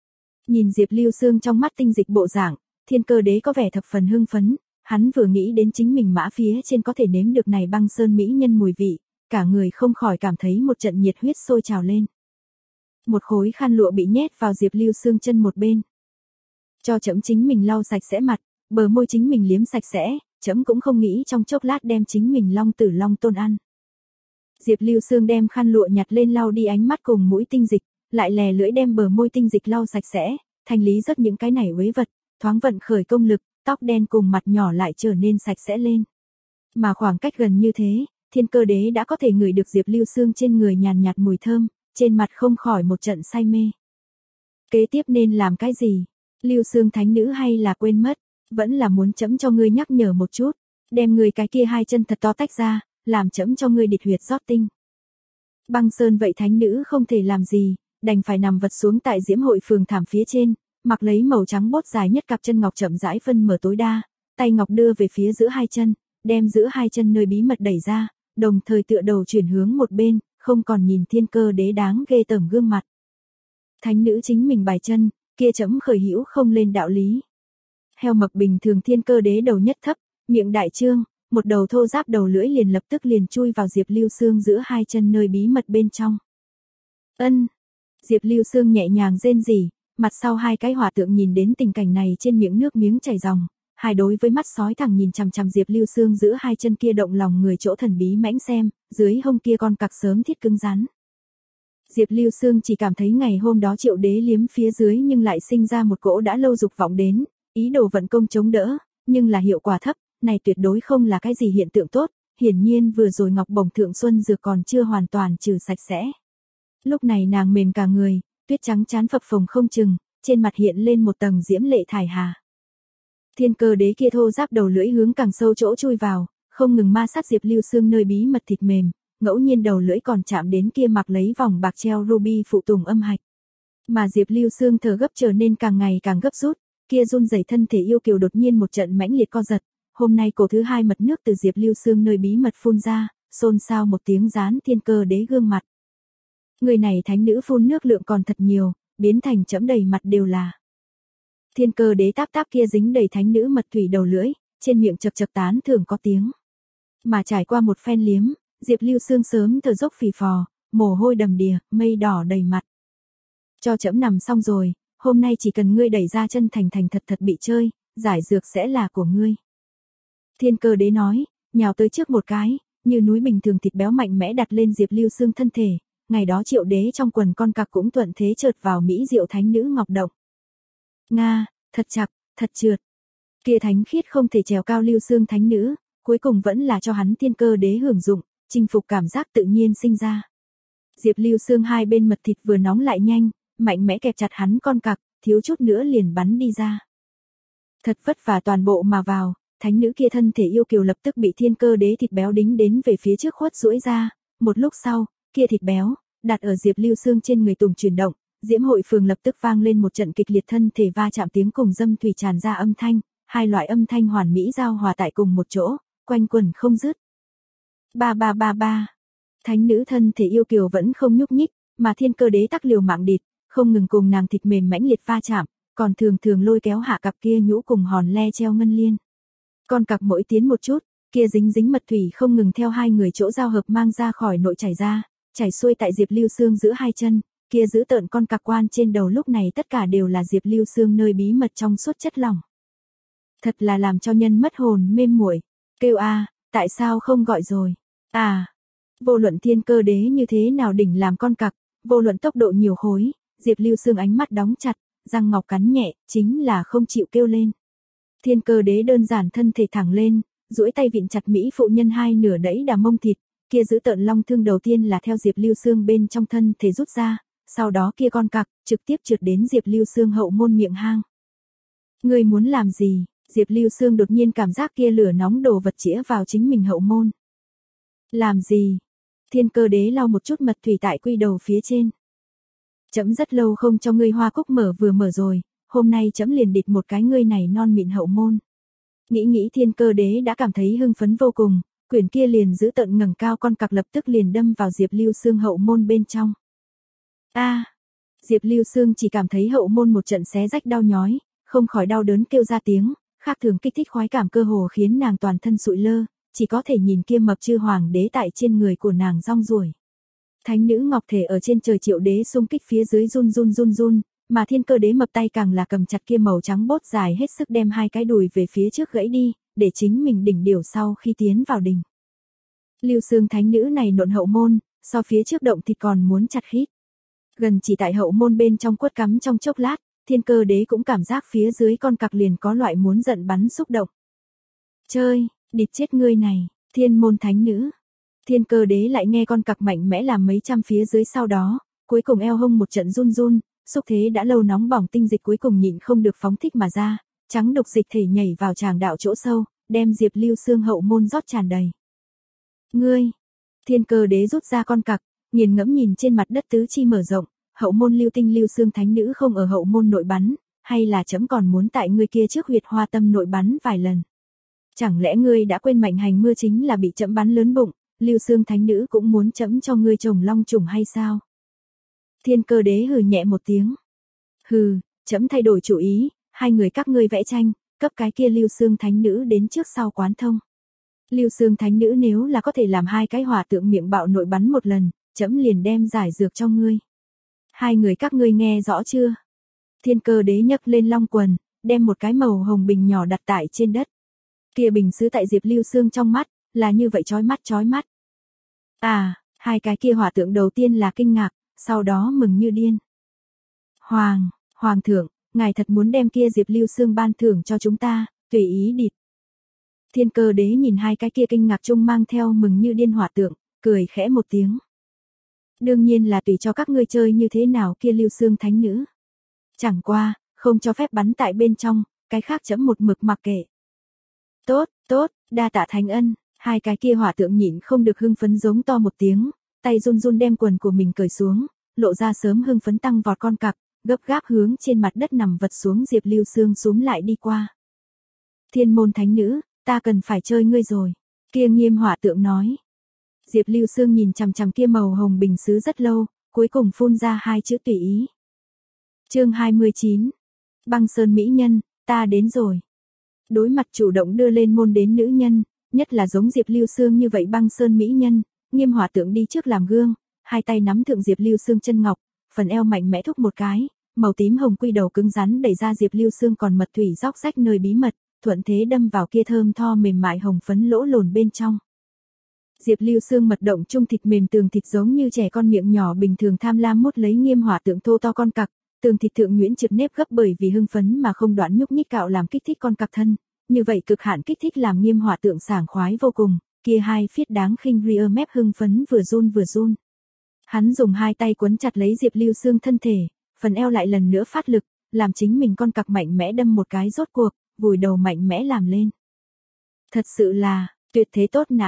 Nhìn Diệp Lưu Xương trong mắt tinh dịch bộ dạng, thiên cơ đế có vẻ thập phần hưng phấn, hắn vừa nghĩ đến chính mình mã phía trên có thể nếm được này băng sơn mỹ nhân mùi vị, cả người không khỏi cảm thấy một trận nhiệt huyết sôi trào lên. Một khối khăn lụa bị nhét vào Diệp Lưu Xương chân một bên. Cho chấm chính mình lau sạch sẽ mặt, bờ môi chính mình liếm sạch sẽ, chấm cũng không nghĩ trong chốc lát đem chính mình long tử long tôn ăn. Diệp Lưu Xương đem khăn lụa nhặt lên lau đi ánh mắt cùng mũi tinh dịch, lại lè lưỡi đem bờ môi tinh dịch lau sạch sẽ, thanh lý rất những cái này uế vật, thoáng vận khởi công lực, tóc đen cùng mặt nhỏ lại trở nên sạch sẽ lên. Mà khoảng cách gần như thế, thiên cơ đế đã có thể ngửi được Diệp Lưu Xương trên người nhàn nhạt mùi thơm, trên mặt không khỏi một trận say mê. Kế tiếp nên làm cái gì? Lưu Xương thánh nữ hay là quên mất, vẫn là muốn chấm cho ngươi nhắc nhở một chút, đem ngươi cái kia hai chân thật to tách ra, làm chấm cho ngươi địch huyệt rót tinh. Băng Sơn vậy thánh nữ không thể làm gì, đành phải nằm vật xuống tại diễm hội phường thảm phía trên, mặc lấy màu trắng bốt dài nhất cặp chân ngọc chậm rãi phân mở tối đa, tay ngọc đưa về phía giữa hai chân, đem giữa hai chân nơi bí mật đẩy ra, đồng thời tựa đầu chuyển hướng một bên, không còn nhìn thiên cơ đế đáng ghê tởm gương mặt. Thánh nữ chính mình bài chân, kia chấm khởi hữu không lên đạo lý. Heo mập bình thường thiên cơ đế đầu nhất thấp, miệng đại trương, một đầu thô giáp đầu lưỡi liền lập tức liền chui vào Diệp Lưu Xương giữa hai chân nơi bí mật bên trong. Ân. Diệp Lưu Xương nhẹ nhàng rên rỉ, mặt sau hai cái hòa tượng nhìn đến tình cảnh này trên miệng nước miếng chảy ròng, hai đối với mắt sói thẳng nhìn chằm chằm Diệp Lưu Xương giữa hai chân kia động lòng người chỗ thần bí mãnh xem, dưới hông kia con cặc sớm thiết cứng rắn. Diệp Lưu Xương chỉ cảm thấy ngày hôm đó Triệu Đế liếm phía dưới nhưng lại sinh ra một cỗ đã lâu dục vọng đến, ý đồ vận công chống đỡ, nhưng là hiệu quả thấp, này tuyệt đối không là cái gì hiện tượng tốt, hiển nhiên vừa rồi Ngọc Bổng Thượng Xuân dược còn chưa hoàn toàn trừ sạch sẽ. Lúc này nàng mềm cả người, tuyết trắng chán phập phồng không chừng, trên mặt hiện lên một tầng diễm lệ thải hà. Thiên cơ đế kia thô giáp đầu lưỡi hướng càng sâu chỗ chui vào, không ngừng ma sát Diệp Lưu Xương nơi bí mật thịt mềm, ngẫu nhiên đầu lưỡi còn chạm đến kia mặc lấy vòng bạc treo ruby phụ tùng âm hạch. Mà Diệp Lưu Xương thở gấp trở nên càng ngày càng gấp rút, kia run rẩy thân thể yêu kiều đột nhiên một trận mãnh liệt co giật, hôm nay cổ thứ hai mật nước từ Diệp Lưu Xương nơi bí mật phun ra, xôn xao một tiếng dán thiên cơ đế gương mặt. Người này thánh nữ phun nước lượng còn thật nhiều, biến thành chẫm đầy mặt đều là. Thiên cơ đế táp táp kia dính đầy thánh nữ mật thủy đầu lưỡi, trên miệng chật chật tán thường có tiếng. Mà trải qua một phen liếm, Diệp Lưu Xương sớm thở dốc phì phò, mồ hôi đầm đìa, mây đỏ đầy mặt. Cho chẫm nằm xong rồi, hôm nay chỉ cần ngươi đẩy ra chân thành thành thật thật bị chơi, giải dược sẽ là của ngươi. Thiên cơ đế nói, nhào tới trước một cái, như núi bình thường thịt béo mạnh mẽ đặt lên Diệp Lưu Xương thân thể, ngày đó Triệu Đế trong quần con cặc cũng thuận thế chợt vào mỹ diệu thánh nữ ngọc động. Nga, thật chặt, thật trượt. Kia thánh khiết không thể trèo cao Lưu Xương thánh nữ, cuối cùng vẫn là cho hắn thiên cơ đế hưởng dụng, chinh phục cảm giác tự nhiên sinh ra. Diệp Lưu Xương hai bên mật thịt vừa nóng lại nhanh, mạnh mẽ kẹp chặt hắn con cặc, thiếu chút nữa liền bắn đi ra. Thật vất vả toàn bộ mà vào, thánh nữ kia thân thể yêu kiều lập tức bị thiên cơ đế thịt béo đính đến về phía trước khuất duỗi ra, một lúc sau, kia thịt béo, đặt ở Diệp Lưu Sương trên người Tùng chuyển động, Diễm Hội Phường lập tức vang lên một trận kịch liệt thân thể va chạm tiếng cùng dâm thủy tràn ra âm thanh, hai loại âm thanh hoàn mỹ giao hòa tại cùng một chỗ, quanh quẩn không dứt. Ba ba ba ba. Thánh nữ thân thể yêu kiều vẫn không nhúc nhích, mà Thiên Cơ Đế tắc liều mạng địt, không ngừng cùng nàng thịt mềm mãnh liệt va chạm, còn thường thường lôi kéo hạ cặp kia nhũ cùng hòn le treo ngân liên. Con cặc mỗi tiến một chút, kia dính dính mật thủy không ngừng theo hai người chỗ giao hợp mang ra khỏi nội chảy ra, chảy xuôi tại Diệp Lưu Sương giữa hai chân, kia giữ tợn con cặc quan trên đầu lúc này tất cả đều là Diệp Lưu Sương nơi bí mật trong suốt chất lỏng. Thật là làm cho nhân mất hồn mê muội. Kêu a, tại sao không gọi rồi? À, vô luận Thiên Cơ Đế như thế nào đỉnh làm con cặc, vô luận tốc độ nhiều khối, Diệp Lưu Sương ánh mắt đóng chặt, răng ngọc cắn nhẹ, chính là không chịu kêu lên. Thiên Cơ Đế đơn giản thân thể thẳng lên, duỗi tay vịn chặt mỹ phụ nhân hai nửa đẫy đà mông thịt, kia giữ tợn long thương đầu tiên là theo Diệp Lưu Sương bên trong thân thể rút ra, sau đó kia con cặc trực tiếp trượt đến Diệp Lưu Sương hậu môn miệng hang. Ngươi muốn làm gì? Diệp Lưu Sương đột nhiên cảm giác kia lửa nóng đồ vật chĩa vào chính mình hậu môn. Làm gì? Thiên Cơ Đế lau một chút mật thủy tại quy đầu phía trên. Chấm rất lâu không cho ngươi hoa cúc mở vừa mở rồi, hôm nay chấm liền địt một cái ngươi này non mịn hậu môn. Nghĩ nghĩ Thiên Cơ Đế đã cảm thấy hưng phấn vô cùng, quyển kia liền giữ tận ngẩng cao con cặc lập tức liền đâm vào Diệp Lưu Sương hậu môn bên trong. A, à, Diệp Lưu Sương chỉ cảm thấy hậu môn một trận xé rách đau nhói, không khỏi đau đớn kêu ra tiếng, khác thường kích thích khoái cảm cơ hồ khiến nàng toàn thân sụi lơ, chỉ có thể nhìn kia mập chư hoàng đế tại trên người của nàng rong ruổi. Thánh nữ ngọc thể ở trên trời Triệu Đế xung kích phía dưới run run run run, mà Thiên Cơ Đế mập tay càng là cầm chặt kia màu trắng bốt dài hết sức đem hai cái đùi về phía trước gãy đi, để chính mình đỉnh điểu sau khi tiến vào đình. Lưu Sương thánh nữ này nộn hậu môn, so phía trước động thì còn muốn chặt khít. Gần chỉ tại hậu môn bên trong quất cắm trong chốc lát, Thiên Cơ Đế cũng cảm giác phía dưới con cặc liền có loại muốn giận bắn xúc động. Chơi, địt chết ngươi này, thiên môn thánh nữ. Thiên Cơ Đế lại nghe con cặc mạnh mẽ làm mấy trăm phía dưới sau đó, cuối cùng eo hông một trận run run, xúc thế đã lâu nóng bỏng tinh dịch cuối cùng nhịn không được phóng thích mà ra, trắng đục dịch thể nhảy vào tràng đạo chỗ sâu, đem Diệp Lưu Sương hậu môn rót tràn đầy. Ngươi, Thiên Cơ Đế rút ra con cặc, nghiền ngẫm nhìn trên mặt đất tứ chi mở rộng, hậu môn lưu tinh Lưu Sương thánh nữ không ở hậu môn nội bắn, hay là chấm còn muốn tại ngươi kia trước huyệt hoa tâm nội bắn vài lần. Chẳng lẽ ngươi đã quên mạnh hành mưa chính là bị chấm bắn lớn bụng, Lưu Sương thánh nữ cũng muốn chấm cho ngươi trồng long trùng hay sao? Thiên Cơ Đế hừ nhẹ một tiếng. Hừ, chấm thay đổi chủ ý, hai người các ngươi vẽ tranh, cấp cái kia Lưu Sương thánh nữ đến trước sau quán thông. Lưu Sương thánh nữ nếu là có thể làm hai cái hỏa tượng miệng bạo nội bắn một lần, chấm liền đem giải dược cho ngươi. Hai người các ngươi nghe rõ chưa? Thiên Cơ Đế nhấc lên long quần, đem một cái màu hồng bình nhỏ đặt tại trên đất. Kia bình sứ tại Diệp Lưu Sương trong mắt, là như vậy chói mắt chói mắt. À, hai cái kia hỏa tượng đầu tiên là kinh ngạc, sau đó mừng như điên. Hoàng, Hoàng thượng, ngài thật muốn đem kia Diệp Lưu Sương ban thưởng cho chúng ta, tùy ý địt. Thiên Cơ Đế nhìn hai cái kia kinh ngạc chung mang theo mừng như điên hỏa tượng, cười khẽ một tiếng. Đương nhiên là tùy cho các ngươi chơi như thế nào kia Lưu Sương thánh nữ. Chẳng qua, không cho phép bắn tại bên trong, cái khác chấm một mực mặc kệ. Tốt, tốt, đa tạ thánh ân, hai cái kia hỏa tượng nhịn không được hưng phấn giống to một tiếng, tay run run đem quần của mình cởi xuống, lộ ra sớm hưng phấn tăng vọt con cặc, gấp gáp hướng trên mặt đất nằm vật xuống Diệp Lưu Sương súm lại đi qua. Thiên môn thánh nữ, ta cần phải chơi ngươi rồi, kia nghiêm hỏa tượng nói. Diệp Lưu Sương nhìn chằm chằm kia màu hồng bình sứ rất lâu, cuối cùng phun ra hai chữ tùy ý. Chương hai mươi chín. Băng Sơn mỹ nhân, ta đến rồi. Đối mặt chủ động đưa lên môn đến nữ nhân, nhất là giống Diệp Lưu Sương như vậy băng sơn mỹ nhân, nghiêm hỏa tượng đi trước làm gương, hai tay nắm thượng Diệp Lưu Sương chân ngọc, phần eo mạnh mẽ thúc một cái, màu tím hồng quy đầu cứng rắn đẩy ra Diệp Lưu Sương còn mật thủy róc rách nơi bí mật, thuận thế đâm vào kia thơm tho mềm mại hồng phấn lỗ lồn bên trong. Diệp Lưu Sương mật động chung thịt mềm tường thịt giống như trẻ con miệng nhỏ bình thường tham lam mút lấy nghiêm hỏa tượng thô to con cặc, tường thịt thượng nhuyễn trượt nếp gấp bởi vì hưng phấn mà không đoạn nhúc nhích cạo làm kích thích con cặc thân, như vậy cực hạn kích thích làm nghiêm hỏa tượng sảng khoái vô cùng, kia hai phiết đáng khinh rear mép hưng phấn vừa run vừa run. Hắn dùng hai tay quấn chặt lấy Diệp Lưu Sương thân thể, phần eo lại lần nữa phát lực, làm chính mình con cặc mạnh mẽ đâm một cái rốt cuộc, vùi đầu mạnh mẽ làm lên. Thật sự là, tuyệt thế tốt nãi,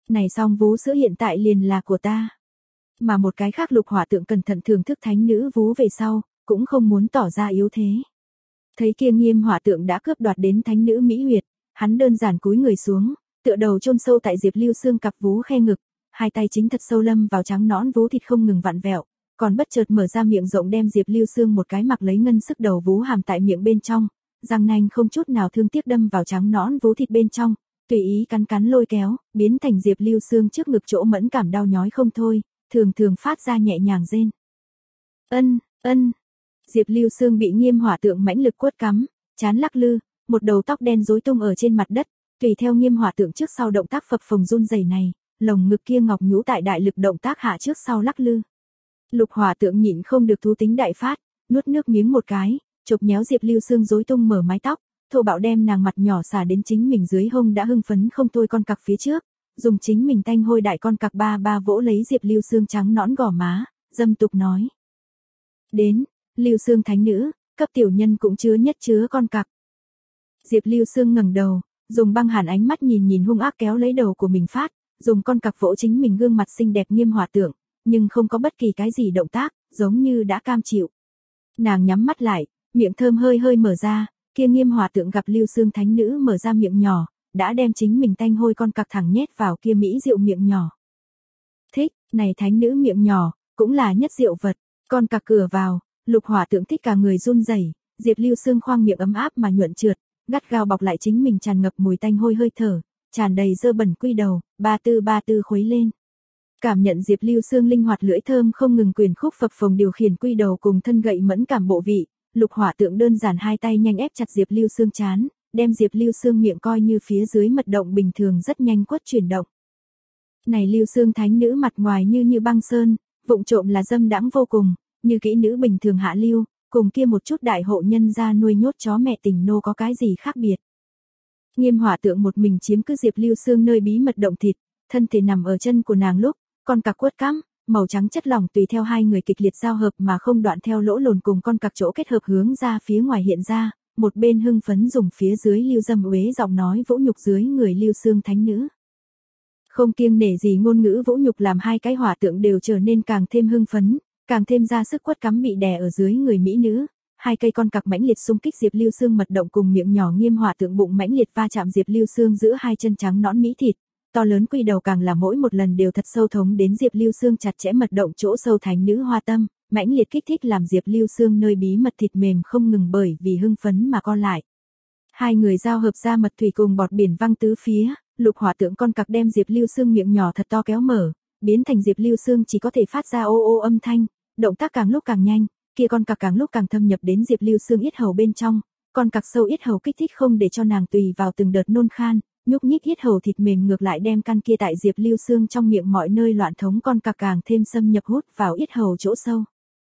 Này xong vú sữa hiện tại liền là của ta. Mà một cái khác Lục Hỏa Tượng cẩn thận thưởng thức thánh nữ vú về sau, cũng không muốn tỏ ra yếu thế. Thấy kia Nghiêm Hỏa Tượng đã cướp đoạt đến thánh nữ mỹ huyệt, hắn đơn giản cúi người xuống, tựa đầu chôn sâu tại Diệp Lưu Sương cặp vú khe ngực, hai tay chính thật sâu lâm vào trắng nõn vú thịt không ngừng vặn vẹo, còn bất chợt mở ra miệng rộng đem Diệp Lưu Sương một cái mặc lấy ngân sức đầu vú hàm tại miệng bên trong, răng nanh không chút nào thương tiếc đâm vào trắng nõn vú thịt bên trong, tùy ý cắn cắn lôi kéo, biến thành Diệp Lưu Sương trước ngực chỗ mẫn cảm đau nhói không thôi, thường thường phát ra nhẹ nhàng rên. Ân, ân. Diệp Lưu Sương bị Nghiêm Hỏa Tượng mãnh lực quất cắm, chán lắc lư, một đầu tóc đen rối tung ở trên mặt đất, tùy theo Nghiêm Hỏa Tượng trước sau động tác phập phồng run rẩy này, lồng ngực kia ngọc nhũ tại đại lực động tác hạ trước sau lắc lư. Lục Hỏa Tượng nhịn không được thú tính đại phát, nuốt nước miếng một cái, chộp nhéo Diệp Lưu Sương rối tung mở mái tóc, thô bạo đem nàng mặt nhỏ xả đến chính mình dưới hông đã hưng phấn không thôi con cặc phía trước, dùng chính mình tanh hôi đại con cặc ba ba vỗ lấy Diệp Lưu Sương trắng nõn gò má, dâm tục nói: "Đến, Lưu Sương thánh nữ, cấp tiểu nhân cũng chứa nhất chứa con cặc." Diệp Lưu Sương ngẩng đầu, dùng băng hàn ánh mắt nhìn nhìn hung ác kéo lấy đầu của mình phát, dùng con cặc vỗ chính mình gương mặt xinh đẹp Nghiêm Hỏa Tượng, nhưng không có bất kỳ cái gì động tác, giống như đã cam chịu. Nàng nhắm mắt lại, miệng thơm hơi hơi mở ra, kia Nghiêm Hỏa Tượng gặp Lưu Sương thánh nữ mở ra miệng nhỏ, đã đem chính mình tanh hôi con cặc thẳng nhét vào kia mỹ rượu miệng nhỏ. Thích, này thánh nữ miệng nhỏ, cũng là nhất rượu vật, con cặc cửa vào, Lục Hỏa Tượng thích cả người run rẩy, Diệp Lưu Sương khoang miệng ấm áp mà nhuận trượt, gắt gao bọc lại chính mình tràn ngập mùi tanh hôi hơi thở, tràn đầy dơ bẩn quy đầu, ba tư ba tư khuấy lên. Cảm nhận Diệp Lưu Sương linh hoạt lưỡi thơm không ngừng quyền khúc phập phồng điều khiển quy đầu cùng thân gậy mẫn cảm bộ vị, Lục Hỏa Tượng đơn giản hai tay nhanh ép chặt Diệp Lưu Sương trán, đem Diệp Lưu Sương miệng coi như phía dưới mật động bình thường rất nhanh quất chuyển động. Này Lưu Sương thánh nữ mặt ngoài như như băng sơn, vụng trộm là dâm đãng vô cùng, như kỹ nữ bình thường hạ lưu, cùng kia một chút đại hộ nhân gia nuôi nhốt chó mẹ tình nô có cái gì khác biệt. Nghiêm Hỏa Tượng một mình chiếm cứ Diệp Lưu Sương nơi bí mật động thịt, thân thể nằm ở chân của nàng lúc, con cặc quất cắm, màu trắng chất lỏng tùy theo hai người kịch liệt giao hợp mà không đoạn theo lỗ lồn cùng con cặc chỗ kết hợp hướng ra phía ngoài hiện ra, một bên hưng phấn dùng phía dưới Lưu Dâm uế giọng nói vỗ nhục dưới người Lưu Sương thánh nữ. Không kiêng nể gì ngôn ngữ vỗ nhục làm hai cái hỏa tượng đều trở nên càng thêm hưng phấn, càng thêm ra sức quất cắm bị đè ở dưới người mỹ nữ. Hai cây con cặc mãnh liệt xung kích Diệp Lưu Sương mật động cùng miệng nhỏ Nghiêm Hỏa Tượng bụng mãnh liệt va chạm Diệp Lưu Sương giữa hai chân trắng nõn mỹ thịt, to lớn quy đầu càng là mỗi một lần đều thật sâu thống đến Diệp Lưu Sương chặt chẽ mật động chỗ sâu thánh nữ hoa tâm, mãnh liệt kích thích làm Diệp Lưu Sương nơi bí mật thịt mềm không ngừng bởi vì hưng phấn mà co lại. Hai người giao hợp ra mật thủy cùng bọt biển văng tứ phía, Lục Hỏa Tượng con cặc đem Diệp Lưu Sương miệng nhỏ thật to kéo mở, biến thành Diệp Lưu Sương chỉ có thể phát ra ô ô âm thanh, động tác càng lúc càng nhanh, kia con cặc càng lúc càng thâm nhập đến Diệp Lưu Sương yết hầu bên trong, con cặc sâu yết hầu kích thích không để cho nàng tùy vào từng đợt nôn khan, nhúc nhích yết hầu thịt mềm ngược lại đem căn kia tại Diệp Lưu Sương trong miệng mọi nơi loạn thống con cặc càng thêm xâm nhập hút vào yết hầu chỗ sâu.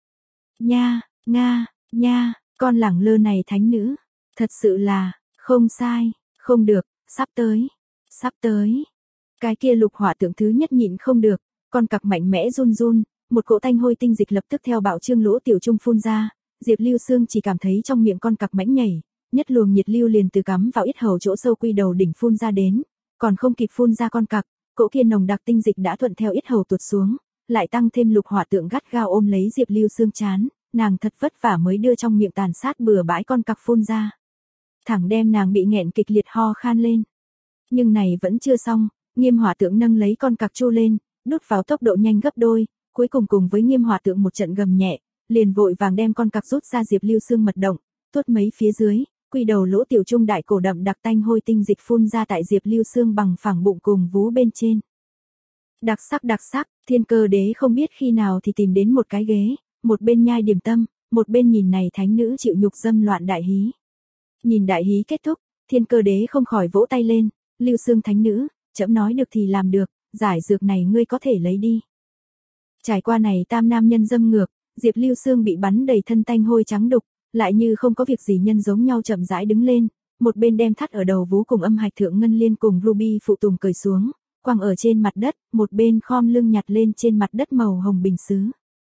Nha, nga, nha, con lẳng lơ này thánh nữ, thật sự là, không sai, không được, sắp tới, sắp tới. Cái kia Lục Hỏa Tượng thứ nhất nhịn không được, con cặc mạnh mẽ run run, một cỗ tanh hôi tinh dịch lập tức theo bạo trương lỗ tiểu trung phun ra, Diệp Lưu Sương chỉ cảm thấy trong miệng con cặc mãnh nhảy, nhất luồng nhiệt lưu liền từ cắm vào yết hầu chỗ sâu quy đầu đỉnh phun ra đến, còn không kịp phun ra con cặc, cỗ kia nồng đặc tinh dịch đã thuận theo yết hầu tuột xuống, lại tăng thêm Lục Hỏa Tượng gắt gao ôm lấy Diệp Lưu Sương chán, nàng thật vất vả mới đưa trong miệng tàn sát bừa bãi con cặc phun ra. Thẳng đem nàng bị nghẹn kịch liệt ho khan lên. Nhưng này vẫn chưa xong, Nghiêm Hỏa Tượng nâng lấy con cặc chu lên, đút vào tốc độ nhanh gấp đôi, cuối cùng cùng với Nghiêm Hỏa Tượng một trận gầm nhẹ, liền vội vàng đem con cặc rút ra Diệp Lưu Sương mật động, tuốt mấy phía dưới, quy đầu lỗ tiểu trung đại cổ đậm đặc tanh hôi tinh dịch phun ra tại Diệp Lưu Sương bằng phẳng bụng cùng vú bên trên. Đặc sắc đặc sắc, Thiên Cơ Đế không biết khi nào thì tìm đến một cái ghế, một bên nhai điểm tâm, một bên nhìn này thánh nữ chịu nhục dâm loạn đại hí. Nhìn đại hí kết thúc, Thiên Cơ Đế không khỏi vỗ tay lên, Lưu Sương thánh nữ, trẫm nói được thì làm được, giải dược này ngươi có thể lấy đi. Trải qua này tam nam nhân dâm ngược, Diệp Lưu Sương bị bắn đầy thân tanh hôi trắng đục, lại như không có việc gì nhân giống nhau chậm rãi đứng lên, một bên đem thắt ở đầu vú cùng âm hạch thượng ngân liên cùng ruby phụ tùng cởi xuống, quăng ở trên mặt đất, một bên khom lưng nhặt lên trên mặt đất màu hồng bình sứ.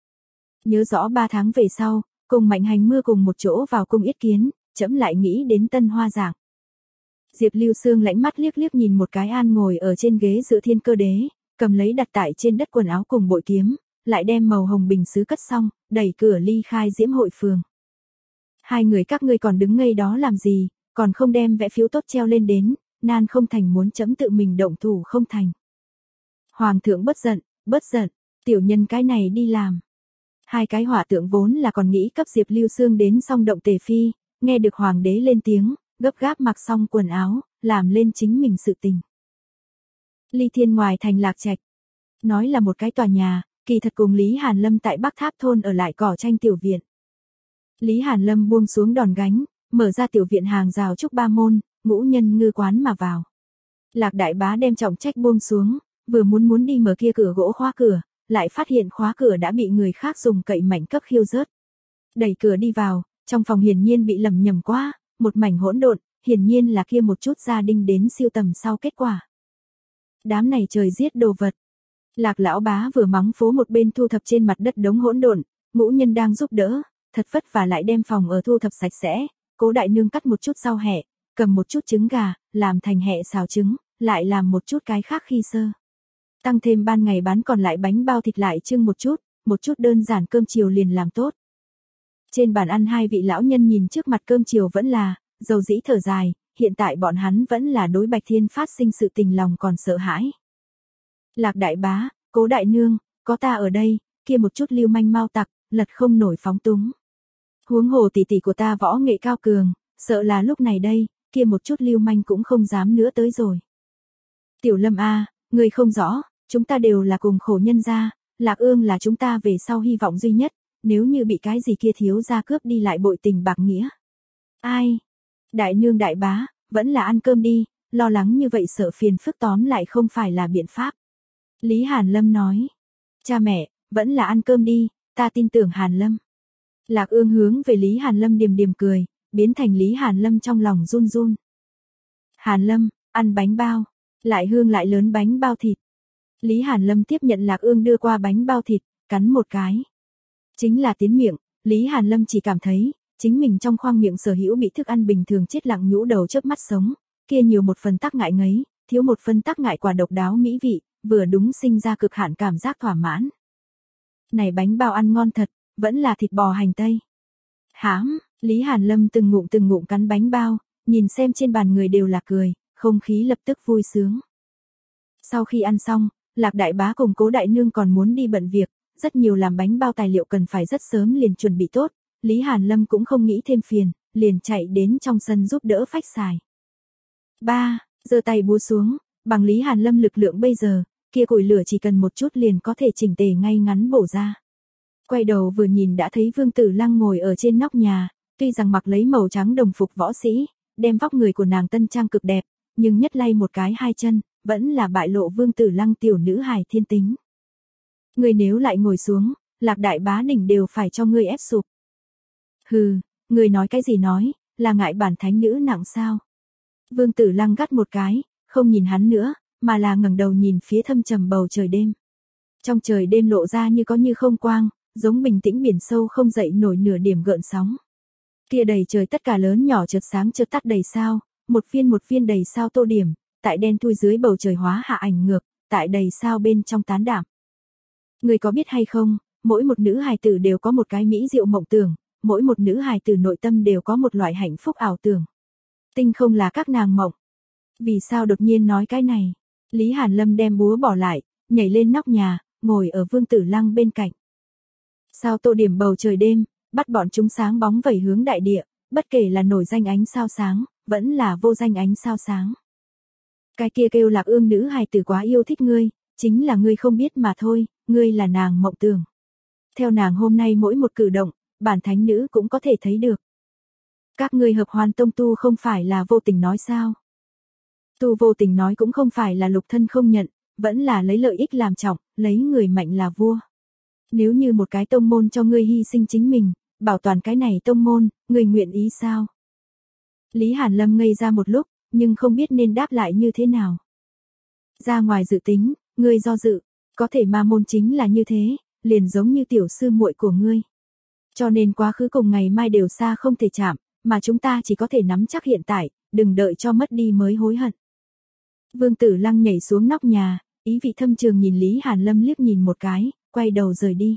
Nhớ rõ ba tháng về sau, cùng Mạnh Hành Mưa cùng một chỗ vào cung yết kiến, trẫm lại nghĩ đến tân hoa dạng. Diệp Lưu Sương lãnh mắt liếc liếc nhìn một cái An ngồi ở trên ghế giữa Thiên Cơ Đế, cầm lấy đặt tại trên đất quần áo cùng bội kiếm, lại đem màu hồng bình sứ cất xong, đẩy cửa ly khai Diễm Hội Phường. Hai người các ngươi còn đứng ngây đó làm gì, còn không đem vẽ phiếu tốt treo lên đến, nan không thành muốn chấm tự mình động thủ không thành. Hoàng thượng bất giận, bất giận, tiểu nhân cái này đi làm. Hai cái hỏa tượng vốn là còn nghĩ cấp Diệp Lưu Sương đến song động tề phi, nghe được hoàng đế lên tiếng, gấp gáp mặc xong quần áo, làm lên chính mình sự tình. Ly Thiên ngoài thành Lạc Trạch, nói là một cái tòa nhà, kỳ thật cùng Lý Hàn Lâm tại Bắc Tháp thôn ở lại cỏ tranh tiểu viện. Lý Hàn Lâm buông xuống đòn gánh, mở ra tiểu viện hàng rào trúc ba môn, ngũ nhân ngư quán mà vào. Lạc Đại Bá đem trọng trách buông xuống, vừa muốn muốn đi mở kia cửa gỗ khóa cửa, lại phát hiện khóa cửa đã bị người khác dùng cậy mảnh cấp khiêu rớt. Đẩy cửa đi vào, trong phòng hiển nhiên bị lầm nhầm quá, một mảnh hỗn độn, hiển nhiên là kia một chút gia đình đến siêu tầm sau kết quả. Đám này trời giết đồ vật. Lạc lão bá vừa mắng phố một bên thu thập trên mặt đất đống hỗn độn, ngũ nhân đang giúp đỡ, thật vất vả lại đem phòng ở thu thập sạch sẽ, Cố đại nương cắt một chút rau hẹ, cầm một chút trứng gà, làm thành hẹ xào trứng, lại làm một chút cái khác khi sơ. Tăng thêm ban ngày bán còn lại bánh bao thịt lại trưng một chút, một chút đơn giản cơm chiều liền làm tốt. Trên bàn ăn hai vị lão nhân nhìn trước mặt cơm chiều vẫn là, dầu dĩ thở dài, hiện tại bọn hắn vẫn là đối Bạch Thiên phát sinh sự tình lòng còn sợ hãi. Lạc đại bá, Cố đại nương, có ta ở đây, kia một chút lưu manh mau tặc, lật không nổi phóng túng. Huống hồ tỷ tỷ của ta võ nghệ cao cường, sợ là lúc này đây, kia một chút lưu manh cũng không dám nữa tới rồi. Tiểu Lâm a, người không rõ, chúng ta đều là cùng khổ nhân gia, Lạc Ương là chúng ta về sau hy vọng duy nhất, nếu như bị cái gì kia thiếu gia cướp đi lại bội tình bạc nghĩa. Ai? Đại nương đại bá, vẫn là ăn cơm đi, lo lắng như vậy sợ phiền phức tóm lại không phải là biện pháp. Lý Hàn Lâm nói. Cha mẹ, vẫn là ăn cơm đi, ta tin tưởng Hàn Lâm. Lạc Ương hướng về Lý Hàn Lâm điềm điềm cười, biến thành Lý Hàn Lâm trong lòng run run. Hàn Lâm, ăn bánh bao, lại hương lại lớn bánh bao thịt. Lý Hàn Lâm tiếp nhận Lạc Ương đưa qua bánh bao thịt, cắn một cái. Chính là tiến miệng, Lý Hàn Lâm chỉ cảm thấy, chính mình trong khoang miệng sở hữu bị thức ăn bình thường chết lặng nhũ đầu chớp mắt sống, kia nhiều một phần tắc ngại ngấy, thiếu một phần tắc ngại quả độc đáo mỹ vị, vừa đúng sinh ra cực hạn cảm giác thỏa mãn. Này bánh bao ăn ngon thật, vẫn là thịt bò hành tây. Hám, Lý Hàn Lâm từng ngụm từng ngụm cắn bánh bao, nhìn xem trên bàn người đều là cười, không khí lập tức vui sướng. Sau khi ăn xong, Lạc đại bá cùng Cố đại nương còn muốn đi bận việc, rất nhiều làm bánh bao tài liệu cần phải rất sớm liền chuẩn bị tốt, Lý Hàn Lâm cũng không nghĩ thêm phiền, liền chạy đến trong sân giúp đỡ phách xài. Ba, giơ tay búa xuống, bằng Lý Hàn Lâm lực lượng bây giờ, kia củi lửa chỉ cần một chút liền có thể chỉnh tề ngay ngắn bổ ra. Quay đầu vừa nhìn đã thấy Vương Tử Lăng ngồi ở trên nóc nhà, tuy rằng mặc lấy màu trắng đồng phục võ sĩ, đem vóc người của nàng tân trang cực đẹp, nhưng nhất lay một cái hai chân, vẫn là bại lộ Vương Tử Lăng tiểu nữ hài thiên tính. Ngươi nếu lại ngồi xuống, Lạc đại bá đỉnh đều phải cho ngươi ép sụp. Hừ, ngươi nói cái gì nói, là ngại bản thánh nữ nặng sao? Vương Tử Lăng gắt một cái, không nhìn hắn nữa, mà là ngẩng đầu nhìn phía thâm trầm bầu trời đêm. Trong trời đêm lộ ra như có như không quang, giống bình tĩnh biển sâu không dậy nổi nửa điểm gợn sóng. Kia đầy trời tất cả lớn nhỏ chợt sáng chợt tắt đầy sao, một viên một viên đầy sao tô điểm, tại đen thui dưới bầu trời hóa hạ ảnh ngược, tại đầy sao bên trong tán đạm. Người có biết hay không, mỗi một nữ hài tử đều có một cái mỹ diệu mộng tưởng, mỗi một nữ hài tử nội tâm đều có một loại hạnh phúc ảo tưởng. Tinh không là các nàng mộng. Vì sao đột nhiên nói cái này? Lý Hàn Lâm đem búa bỏ lại, nhảy lên nóc nhà, ngồi ở Vương Tử Lăng bên cạnh. Sao tô điểm bầu trời đêm, bắt bọn chúng sáng bóng vẩy hướng đại địa, bất kể là nổi danh ánh sao sáng, vẫn là vô danh ánh sao sáng. Cái kia kêu Lạc Ương nữ hài tử quá yêu thích ngươi, chính là ngươi không biết mà thôi, ngươi là nàng mộng tưởng. Theo nàng hôm nay mỗi một cử động, bản thánh nữ cũng có thể thấy được. Các ngươi hợp hoan tông tu không phải là vô tình nói sao? Tu vô tình nói cũng không phải là lục thân không nhận, vẫn là lấy lợi ích làm trọng, lấy người mạnh là vua. Nếu như một cái tông môn cho ngươi hy sinh chính mình, bảo toàn cái này tông môn, ngươi nguyện ý sao? Lý Hàn Lâm ngây ra một lúc, nhưng không biết nên đáp lại như thế nào. Ra ngoài dự tính, ngươi do dự, có thể ma môn chính là như thế, liền giống như tiểu sư muội của ngươi. Cho nên quá khứ cùng ngày mai đều xa không thể chạm, mà chúng ta chỉ có thể nắm chắc hiện tại, đừng đợi cho mất đi mới hối hận. Vương Tử Lăng nhảy xuống nóc nhà, ý vị thâm trường nhìn Lý Hàn Lâm liếc nhìn một cái, quay đầu rời đi.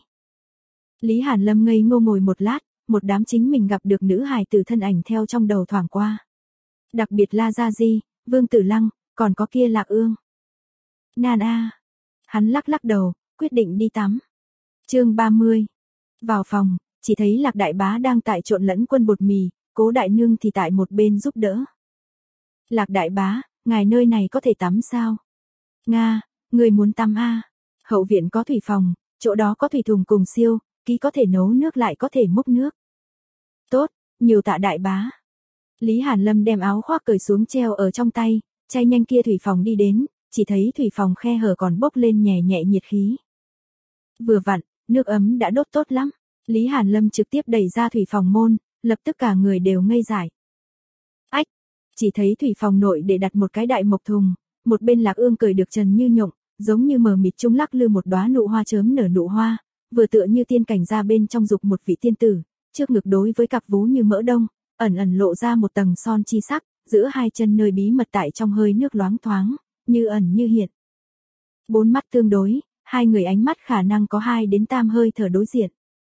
Lý Hàn Lâm ngây ngô ngồi một lát, một đám chính mình gặp được nữ hài tử thân ảnh theo trong đầu thoảng qua. Đặc biệt La Gia Di, Vương Tử Lăng, còn có kia Lạc Ương. Nan a. Hắn lắc lắc đầu, quyết định đi tắm. Chương ba mươi. Vào phòng, chỉ thấy Lạc Đại Bá đang tại trộn lẫn quân bột mì, Cố Đại Nương thì tại một bên giúp đỡ. Lạc Đại Bá, ngài nơi này có thể tắm sao? Nga, người muốn tắm a? Hậu viện có thủy phòng, chỗ đó có thủy thùng cùng siêu, ký có thể nấu nước lại có thể múc nước. Tốt, nhiều tạ Đại Bá. Lý Hàn Lâm đem áo khoác cởi xuống treo ở trong tay, chạy nhanh kia thủy phòng đi đến, chỉ thấy thủy phòng khe hở còn bốc lên nhẹ nhẹ nhiệt khí. Vừa vặn, nước ấm đã đốt tốt lắm. Lý Hàn Lâm trực tiếp đẩy ra thủy phòng môn, lập tức cả người đều ngây dại. Ách, chỉ thấy thủy phòng nội để đặt một cái đại mộc thùng, một bên Lạc Ương cười được trần như nhộng, giống như mờ mịt trung lắc lư một đóa nụ hoa chớm nở nụ hoa, vừa tựa như tiên cảnh ra bên trong dục một vị tiên tử, trước ngực đối với cặp vú như mỡ đông, ẩn ẩn lộ ra một tầng son chi sắc, giữa hai chân nơi bí mật tại trong hơi nước loáng thoáng, như ẩn như hiện. Bốn mắt tương đối, hai người ánh mắt khả năng có hai đến tam hơi thở đối diện.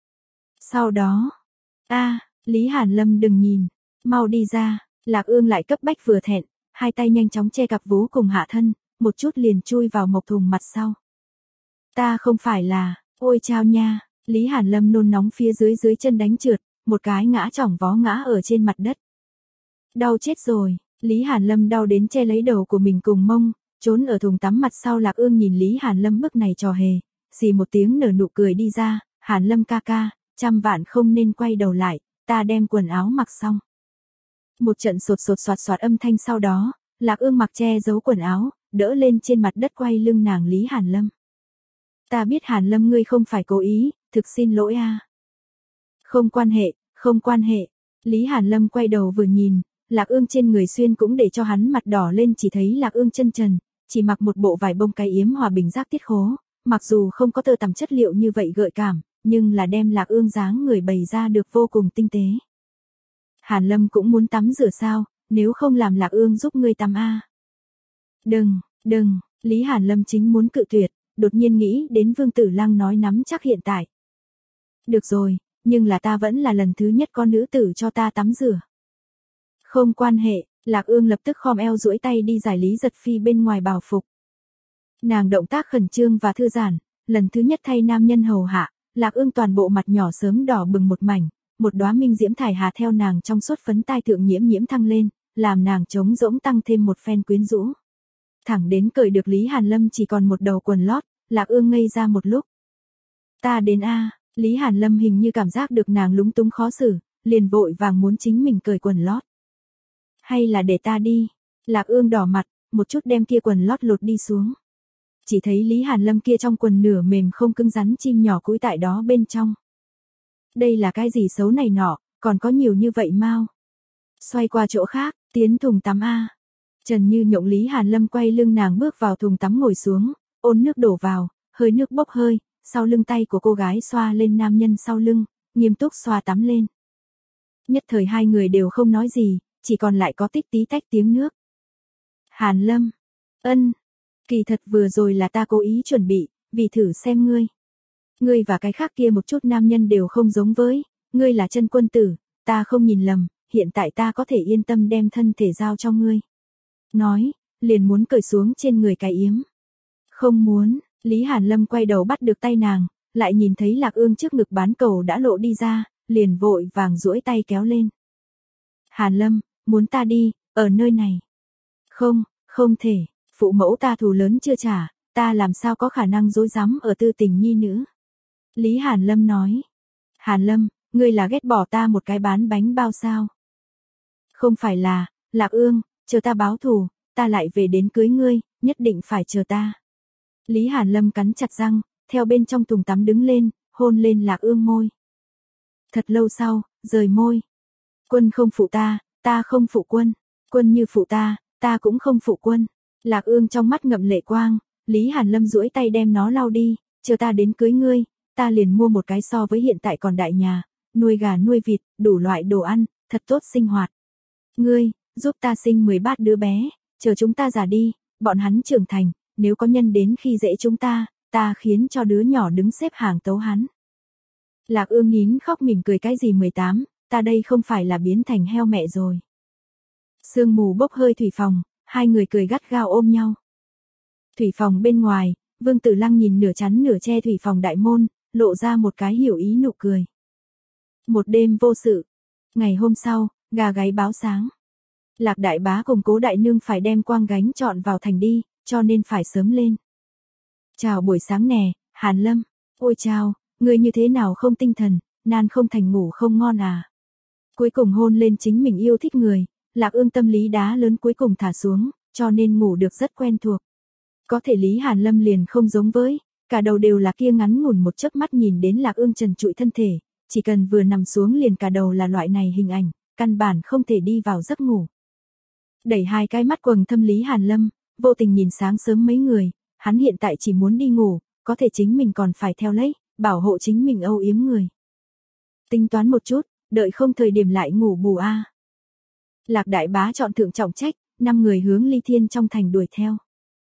Sau đó, a, Lý Hàn Lâm đừng nhìn, mau đi ra. Lạc Ương lại cấp bách vừa thẹn, hai tay nhanh chóng che cặp vú cùng hạ thân, một chút liền chui vào mộc thùng mặt sau. Ta không phải là, ôi chao nha, Lý Hàn Lâm nôn nóng phía dưới dưới chân đánh trượt, một cái ngã chỏng vó ngã ở trên mặt đất. Đau chết rồi, Lý Hàn Lâm đau đến che lấy đầu của mình cùng mông, trốn ở thùng tắm mặt sau. Lạc Ương nhìn Lý Hàn Lâm bức này trò hề, xì một tiếng nở nụ cười đi ra, Hàn Lâm ca ca, trăm vạn không nên quay đầu lại, ta đem quần áo mặc xong. Một trận sột sột soạt soạt âm thanh sau đó, Lạc Ương mặc che giấu quần áo, đỡ lên trên mặt đất quay lưng nàng Lý Hàn Lâm. Ta biết Hàn Lâm ngươi không phải cố ý, thực xin lỗi a. Không quan hệ, không quan hệ. Lý Hàn Lâm quay đầu vừa nhìn, Lạc Ương trên người xuyên cũng để cho hắn mặt đỏ lên, chỉ thấy Lạc Ương chân trần, chỉ mặc một bộ vải bông cái yếm hòa bình giác tiết khố, mặc dù không có tơ tằm chất liệu như vậy gợi cảm, nhưng là đem Lạc Ương dáng người bày ra được vô cùng tinh tế. Hàn Lâm cũng muốn tắm rửa sao, nếu không làm Lạc Ương giúp ngươi tắm a. Đừng, đừng, Lý Hàn Lâm chính muốn cự tuyệt, đột nhiên nghĩ đến Vương Tử Lăng nói nắm chắc hiện tại. Được rồi, nhưng là ta vẫn là lần thứ nhất có nữ tử cho ta tắm rửa. Không quan hệ, Lạc Ương lập tức khom eo duỗi tay đi giải Lý Giật Phi bên ngoài bào phục. Nàng động tác khẩn trương và thư giãn, lần thứ nhất thay nam nhân hầu hạ, Lạc Ương toàn bộ mặt nhỏ sớm đỏ bừng một mảnh, một đóa minh diễm thải hà theo nàng trong suốt phấn tai thượng nhiễm nhiễm thăng lên, làm nàng trống rỗng tăng thêm một phen quyến rũ. Thẳng đến cởi được Lý Hàn Lâm chỉ còn một đầu quần lót, Lạc Ương ngây ra một lúc. Ta đến a, Lý Hàn Lâm hình như cảm giác được nàng lúng túng khó xử, liền vội vàng muốn chính mình cởi quần lót. Hay là để ta đi? Lạc Ương đỏ mặt, một chút đem kia quần lót lột đi xuống. Chỉ thấy Lý Hàn Lâm kia trong quần nửa mềm không cứng rắn chim nhỏ cúi tại đó bên trong. Đây là cái gì xấu này nọ, còn có nhiều như vậy mau. Xoay qua chỗ khác, tiến thùng tắm a. Trần Như Nhộng Lý Hàn Lâm quay lưng nàng bước vào thùng tắm ngồi xuống, ôn nước đổ vào, hơi nước bốc hơi, sau lưng tay của cô gái xoa lên nam nhân sau lưng, nghiêm túc xoa tắm lên. Nhất thời hai người đều không nói gì, chỉ còn lại có tích tí tách tiếng nước. Hàn Lâm, ân, kỳ thật vừa rồi là ta cố ý chuẩn bị, vì thử xem ngươi. Ngươi và cái khác kia một chút nam nhân đều không giống với, ngươi là chân quân tử, ta không nhìn lầm, hiện tại ta có thể yên tâm đem thân thể giao cho ngươi. Nói, liền muốn cởi xuống trên người cái yếm. Không muốn, Lý Hàn Lâm quay đầu bắt được tay nàng, lại nhìn thấy Lạc Ương trước ngực bán cầu đã lộ đi ra, liền vội vàng duỗi tay kéo lên. Hàn Lâm, muốn ta đi, ở nơi này. Không, không thể, phụ mẫu ta thù lớn chưa trả, ta làm sao có khả năng dối dám ở tư tình nhi nữ. Lý Hàn Lâm nói. Hàn Lâm, ngươi là ghét bỏ ta một cái bán bánh bao sao? Không phải là, Lạc Ương, chờ ta báo thù, ta lại về đến cưới ngươi, nhất định phải chờ ta. Lý Hàn Lâm cắn chặt răng, theo bên trong thùng tắm đứng lên, hôn lên Lạc Ương môi. Thật lâu sau, rời môi. Quân không phụ ta, ta không phụ quân. Quân như phụ ta, ta cũng không phụ quân. Lạc Ương trong mắt ngậm lệ quang, Lý Hàn Lâm duỗi tay đem nó lau đi, chờ ta đến cưới ngươi, ta liền mua một cái so với hiện tại còn đại nhà, nuôi gà nuôi vịt, đủ loại đồ ăn, thật tốt sinh hoạt. Ngươi, giúp ta sinh mười bát đứa bé, chờ chúng ta già đi, bọn hắn trưởng thành, nếu có nhân đến khi dễ chúng ta, ta khiến cho đứa nhỏ đứng xếp hàng tấu hắn. Lạc Ương nín khóc mỉm cười cái gì mười tám, ta đây không phải là biến thành heo mẹ rồi. Sương mù bốc hơi thủy phòng, hai người cười gắt gao ôm nhau. Thủy phòng bên ngoài, Vương Tử Lăng nhìn nửa chắn nửa che thủy phòng đại môn, lộ ra một cái hiểu ý nụ cười. Một đêm vô sự. Ngày hôm sau, gà gáy báo sáng. Lạc đại bá cùng Cố đại nương phải đem quang gánh trọn vào thành đi, cho nên phải sớm lên. Chào buổi sáng nè, Hàn Lâm. Ôi chào, người như thế nào không tinh thần, nan không thành ngủ không ngon à. Cuối cùng hôn lên chính mình yêu thích người, Lạc Ương tâm lý đá lớn cuối cùng thả xuống, cho nên ngủ được rất quen thuộc. Có thể Lý Hàn Lâm liền không giống với, cả đầu đều là kia ngắn ngủn một chớp mắt nhìn đến Lạc Ương trần trụi thân thể, chỉ cần vừa nằm xuống liền cả đầu là loại này hình ảnh, căn bản không thể đi vào giấc ngủ. Đẩy hai cái mắt quầng thâm Lý Hàn Lâm, vô tình nhìn sáng sớm mấy người, hắn hiện tại chỉ muốn đi ngủ, có thể chính mình còn phải theo lấy, bảo hộ chính mình âu yếm người. Tính toán một chút, đợi không thời điểm lại ngủ bù a. À. Lạc đại bá chọn thượng trọng trách, năm người hướng Ly Thiên trong thành đuổi theo.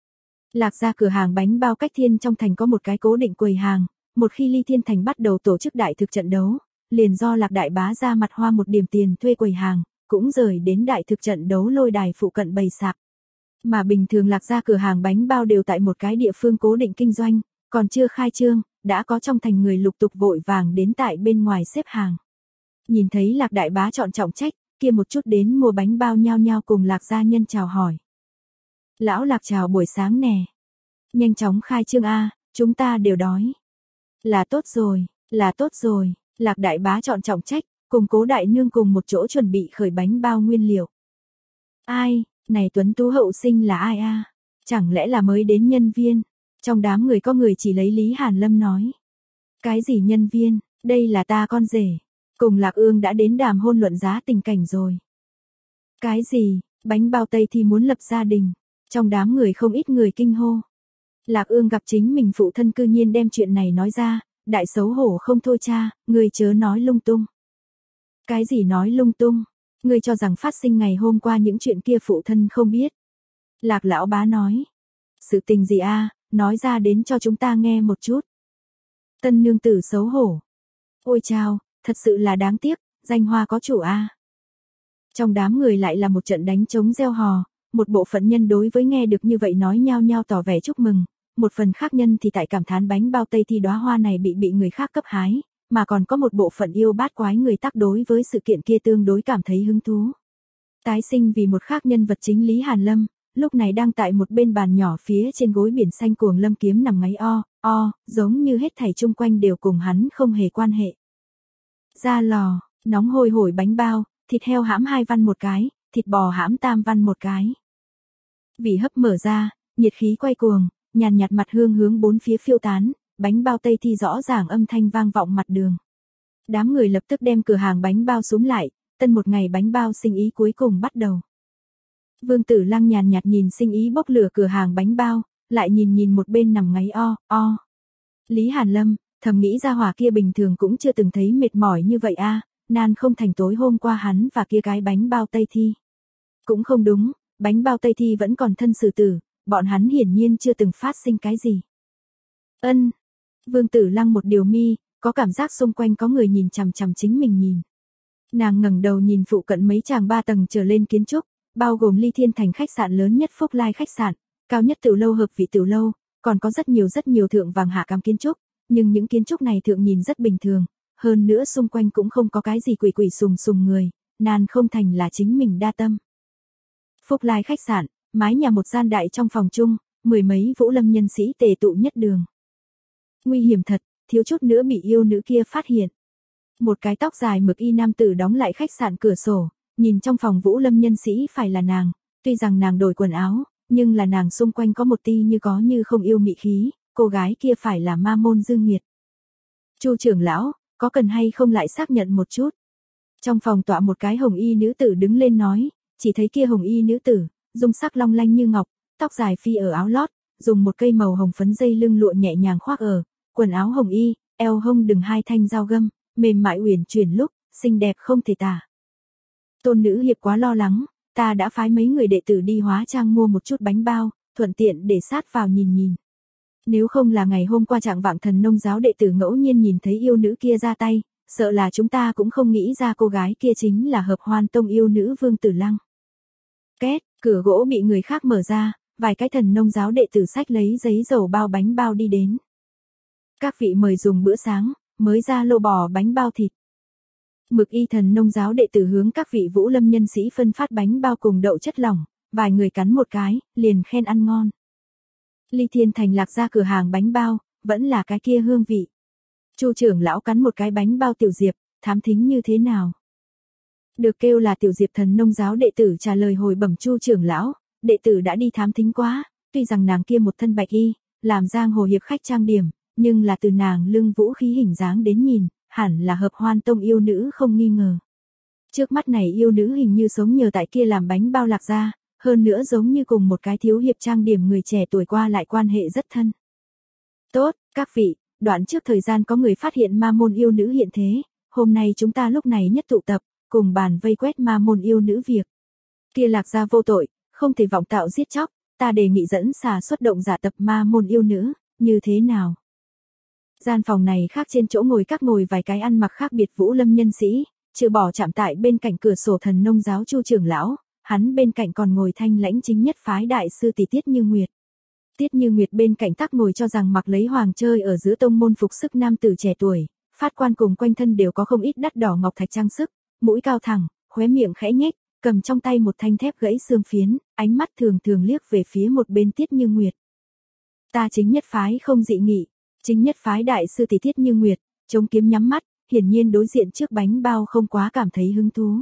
Lạc ra cửa hàng bánh bao cách Thiên trong thành có một cái cố định quầy hàng, một khi Ly Thiên thành bắt đầu tổ chức đại thực trận đấu, liền do Lạc đại bá ra mặt hoa một điểm tiền thuê quầy hàng, cũng rời đến đại thực trận đấu lôi đài phụ cận bày sạp. Mà bình thường Lạc ra cửa hàng bánh bao đều tại một cái địa phương cố định kinh doanh, còn chưa khai trương, đã có trong thành người lục tục vội vàng đến tại bên ngoài xếp hàng. Nhìn thấy Lạc đại bá chọn trọng trách, kia một chút đến mua bánh bao nhao nhao cùng Lạc gia nhân chào hỏi. Lão Lạc chào buổi sáng nè. Nhanh chóng khai trương a, chúng ta đều đói. Là tốt rồi, là tốt rồi, Lạc đại bá chọn trọng trách, cùng Cố đại nương cùng một chỗ chuẩn bị khởi bánh bao nguyên liệu. Ai, này tuấn tú hậu sinh là ai a? Chẳng lẽ là mới đến nhân viên? Trong đám người có người chỉ lấy Lý Hàn Lâm nói. Cái gì nhân viên, đây là ta con rể. Cùng Lạc Ương đã đến đàm hôn luận giá tình cảnh rồi. Cái gì, bánh bao Tây thì muốn lập gia đình. Trong đám người không ít người kinh hô. Lạc Ương gặp chính mình phụ thân cư nhiên đem chuyện này nói ra, đại xấu hổ không thôi cha, người chớ nói lung tung. Cái gì nói lung tung, người cho rằng phát sinh ngày hôm qua những chuyện kia phụ thân không biết. Lạc lão bá nói. Sự tình gì a, nói ra đến cho chúng ta nghe một chút. Tân nương tử xấu hổ. Ôi chao, thật sự là đáng tiếc, danh hoa có chủ a. Trong đám người lại là một trận đánh trống reo hò, một bộ phận nhân đối với nghe được như vậy nói nhao nhao tỏ vẻ chúc mừng, một phần khác nhân thì tại cảm thán bánh bao Tây thi đóa hoa này bị bị người khác cấp hái, mà còn có một bộ phận yêu bát quái người tác đối với sự kiện kia tương đối cảm thấy hứng thú. Tái sinh vì một khác nhân vật chính Lý Hàn Lâm, lúc này đang tại một bên bàn nhỏ phía trên gối biển xanh cuồng lâm kiếm nằm ngáy o, o, giống như hết thảy chung quanh đều cùng hắn không hề quan hệ. Ra lò, nóng hôi hổi bánh bao, thịt heo hãm hai văn một cái, thịt bò hãm tam văn một cái. Vị hấp mở ra, nhiệt khí quay cuồng, nhàn nhạt mặt hương hướng bốn phía phiêu tán, bánh bao Tây thi rõ ràng âm thanh vang vọng mặt đường. Đám người lập tức đem cửa hàng bánh bao súm lại, tân một ngày bánh bao sinh ý cuối cùng bắt đầu. Vương Tử Lăng nhàn nhạt nhìn sinh ý bốc lửa cửa hàng bánh bao, lại nhìn nhìn một bên nằm ngáy o, o. Lý Hàn Lâm, thầm nghĩ ra hỏa kia bình thường cũng chưa từng thấy mệt mỏi như vậy a, nan không thành tối hôm qua hắn và kia cái bánh bao Tây thi. Cũng không đúng, bánh bao Tây thi vẫn còn thân xử tử, bọn hắn hiển nhiên chưa từng phát sinh cái gì. Ân. Vương Tử Lăng một điều mi, có cảm giác xung quanh có người nhìn chằm chằm chính mình nhìn. Nàng ngẩng đầu nhìn phụ cận mấy tràng ba tầng trở lên kiến trúc, bao gồm Ly Thiên thành khách sạn lớn nhất Phúc Lai khách sạn, cao nhất tiểu lâu hợp vị tiểu lâu, còn có rất nhiều rất nhiều thượng vàng hạ cám kiến trúc, nhưng những kiến trúc này thượng nhìn rất bình thường, hơn nữa xung quanh cũng không có cái gì quỷ quỷ sùng sùng người, nan không thành là chính mình đa tâm. Phúc Lai khách sạn, mái nhà một gian đại trong phòng chung, mười mấy Vũ Lâm nhân sĩ tề tụ nhất đường. Nguy hiểm thật, thiếu chút nữa bị yêu nữ kia phát hiện. Một cái tóc dài mực y nam tử đóng lại khách sạn cửa sổ, nhìn trong phòng Vũ Lâm nhân sĩ phải là nàng, tuy rằng nàng đổi quần áo, nhưng là nàng xung quanh có một ti như có như không yêu mị khí, cô gái kia phải là ma môn Dương Nghiệt. Chu trưởng lão, có cần hay không lại xác nhận một chút? Trong phòng tọa một cái hồng y nữ tử đứng lên nói, chỉ thấy kia hồng y nữ tử, dung sắc long lanh như ngọc, tóc dài phi ở áo lót, dùng một cây màu hồng phấn dây lưng lụa nhẹ nhàng khoác ở, quần áo hồng y, eo hông đừng hai thanh dao găm, mềm mại uyển chuyển lúc, xinh đẹp không thể tả. Tôn nữ hiệp quá lo lắng, ta đã phái mấy người đệ tử đi hóa trang mua một chút bánh bao, thuận tiện để sát vào nhìn nhìn. Nếu không là ngày hôm qua trạng vạng Thần Nông giáo đệ tử ngẫu nhiên nhìn thấy yêu nữ kia ra tay, sợ là chúng ta cũng không nghĩ ra cô gái kia chính là Hợp Hoan Tông yêu nữ Vương Tử Lăng. Két, cửa gỗ bị người khác mở ra, vài cái Thần Nông giáo đệ tử xách lấy giấy dầu bao bánh bao đi đến. Các vị mời dùng bữa sáng, mới ra lô bò bánh bao thịt. Mực y Thần Nông giáo đệ tử hướng các vị Vũ Lâm nhân sĩ phân phát bánh bao cùng đậu chất lỏng, vài người cắn một cái, liền khen ăn ngon. Ly Thiên Thành Lạc ra cửa hàng bánh bao, vẫn là cái kia hương vị. Chu trưởng lão cắn một cái bánh bao Tiểu Diệp, thám thính như thế nào? Được kêu là Tiểu Diệp Thần Nông giáo đệ tử trả lời hồi bẩm Chu trưởng lão, đệ tử đã đi thám thính quá, tuy rằng nàng kia một thân bạch y, làm giang hồ hiệp khách trang điểm, nhưng là từ nàng lưng vũ khí hình dáng đến nhìn, hẳn là Hợp Hoan Tông yêu nữ không nghi ngờ. Trước mắt này yêu nữ hình như sống nhờ tại kia làm bánh bao Lạc ra, hơn nữa giống như cùng một cái thiếu hiệp trang điểm người trẻ tuổi qua lại quan hệ rất thân. Tốt, các vị, đoạn trước thời gian có người phát hiện ma môn yêu nữ hiện thế, hôm nay chúng ta lúc này nhất tụ tập, cùng bàn vây quét ma môn yêu nữ việc. Kia Lạc gia vô tội, không thể vọng tạo giết chóc, ta đề nghị dẫn xà xuất động giả tập ma môn yêu nữ, như thế nào? Gian phòng này khác trên chỗ ngồi các ngồi vài cái ăn mặc khác biệt Vũ Lâm nhân sĩ, trừ bỏ chạm tại bên cạnh cửa sổ Thần Nông giáo Chu trưởng lão, hắn bên cạnh còn ngồi thanh lãnh chính nhất phái đại sư tỷ Tiết Như Nguyệt. Tiết Như Nguyệt bên cạnh tắc ngồi cho rằng mặc lấy hoàng chơi ở giữa tông môn phục sức nam tử trẻ tuổi, phát quan cùng quanh thân đều có không ít đắt đỏ ngọc thạch trang sức, mũi cao thẳng, khóe miệng khẽ nhếch, cầm trong tay một thanh thép gãy xương phiến, ánh mắt thường thường liếc về phía một bên Tiết Như Nguyệt. Ta chính nhất phái không dị nghị, chính nhất phái đại sư tỷ Tiết Như Nguyệt, chống kiếm nhắm mắt, hiển nhiên đối diện trước bánh bao không quá cảm thấy hứng thú.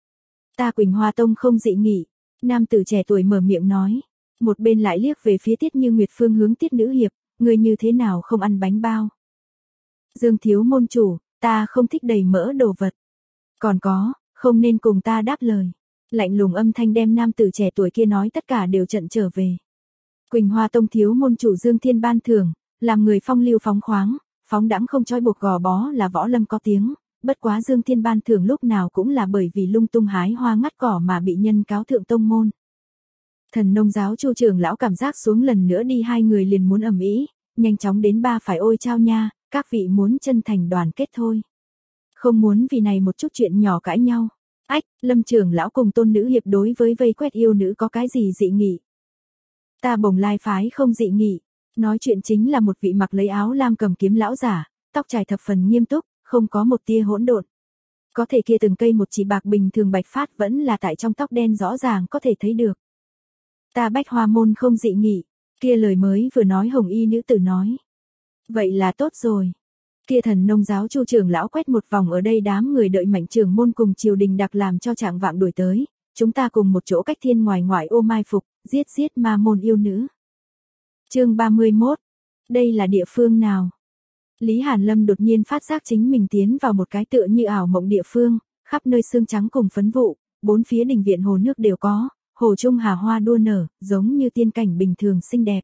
Ta Quỳnh Hoa Tông không dị nghị, nam tử trẻ tuổi mở miệng nói, một bên lại liếc về phía Tiết Như Nguyệt phương hướng Tiết nữ hiệp, người như thế nào không ăn bánh bao? Dương thiếu môn chủ, ta không thích đầy mỡ đồ vật. Còn có, không nên cùng ta đáp lời. Lạnh lùng âm thanh đem nam tử trẻ tuổi kia nói tất cả đều trận trở về. Quỳnh Hoa Tông thiếu môn chủ Dương Thiên ban thưởng, làm người phong lưu phóng khoáng, phóng đãng không trói buộc gò bó là võ lâm có tiếng, bất quá Dương Thiên ban thưởng lúc nào cũng là bởi vì lung tung hái hoa ngắt cỏ mà bị nhân cáo thượng tông môn. Thần Nông giáo Chu trưởng lão cảm giác xuống lần nữa đi hai người liền muốn ầm ĩ, nhanh chóng đến ba phải ôi chao nha, các vị muốn chân thành đoàn kết thôi. Không muốn vì này một chút chuyện nhỏ cãi nhau. Ách, Lâm trưởng lão cùng Tôn nữ hiệp đối với vây quét yêu nữ có cái gì dị nghị? Ta Bồng Lai phái không dị nghị, nói chuyện chính là một vị mặc lấy áo lam cầm kiếm lão giả, tóc trải thập phần nghiêm túc, không có một tia hỗn độn. Có thể kia từng cây một chỉ bạc bình thường bạch phát vẫn là tại trong tóc đen rõ ràng có thể thấy được. Ta Bách Hoa môn không dị nghị, kia lời mới vừa nói hồng y nữ tử nói. Vậy là tốt rồi. Kia Thần Nông giáo Chu trưởng lão quét một vòng ở đây đám người đợi Mạnh trưởng môn cùng triều đình đặc làm cho trạng vạng đuổi tới, chúng ta cùng một chỗ cách thiên ngoài ngoại ô mai phục, giết giết ma môn yêu nữ. Chương ba mươi mốt. Đây là địa phương nào? Lý Hàn Lâm đột nhiên phát giác chính mình tiến vào một cái tựa như ảo mộng địa phương, khắp nơi xương trắng cùng phấn vụ, bốn phía đình viện hồ nước đều có, hồ trung hà hoa đua nở, giống như tiên cảnh bình thường xinh đẹp.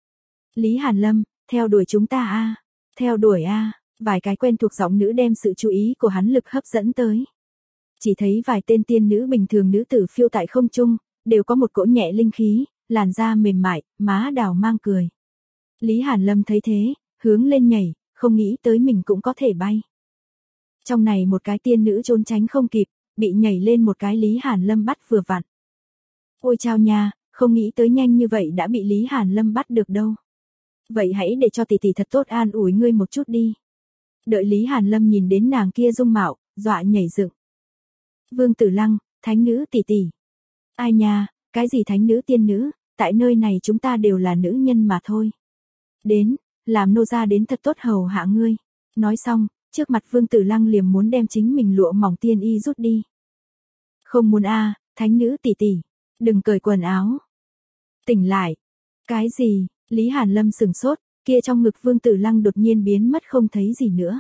Lý Hàn Lâm, theo đuổi chúng ta a, theo đuổi a, vài cái quen thuộc giọng nữ đem sự chú ý của hắn lực hấp dẫn tới. Chỉ thấy vài tên tiên nữ bình thường nữ tử phiêu tại không trung, đều có một cỗ nhẹ linh khí, làn da mềm mại, má đào mang cười. Lý Hàn Lâm thấy thế, hướng lên nhảy, không nghĩ tới mình cũng có thể bay. Trong này một cái tiên nữ trốn tránh không kịp, bị nhảy lên một cái Lý Hàn Lâm bắt vừa vặn. Ôi chao nha, không nghĩ tới nhanh như vậy đã bị Lý Hàn Lâm bắt được đâu. Vậy hãy để cho tỷ tỷ thật tốt an ủi ngươi một chút đi. Đợi Lý Hàn Lâm nhìn đến nàng kia dung mạo, dọa nhảy dựng. Vương Tử Lăng, thánh nữ tỷ tỷ. Ai nha, cái gì thánh nữ tiên nữ, tại nơi này chúng ta đều là nữ nhân mà thôi. Đến, làm nô gia đến thật tốt hầu hạ ngươi. Nói xong, trước mặt Vương Tử Lăng liềm muốn đem chính mình lụa mỏng tiên y rút đi. Không muốn a, thánh nữ tỷ tỷ, đừng cởi quần áo. Tỉnh lại. Cái gì? Lý Hàn Lâm sừng sốt, kia trong ngực Vương Tử Lăng đột nhiên biến mất không thấy gì nữa.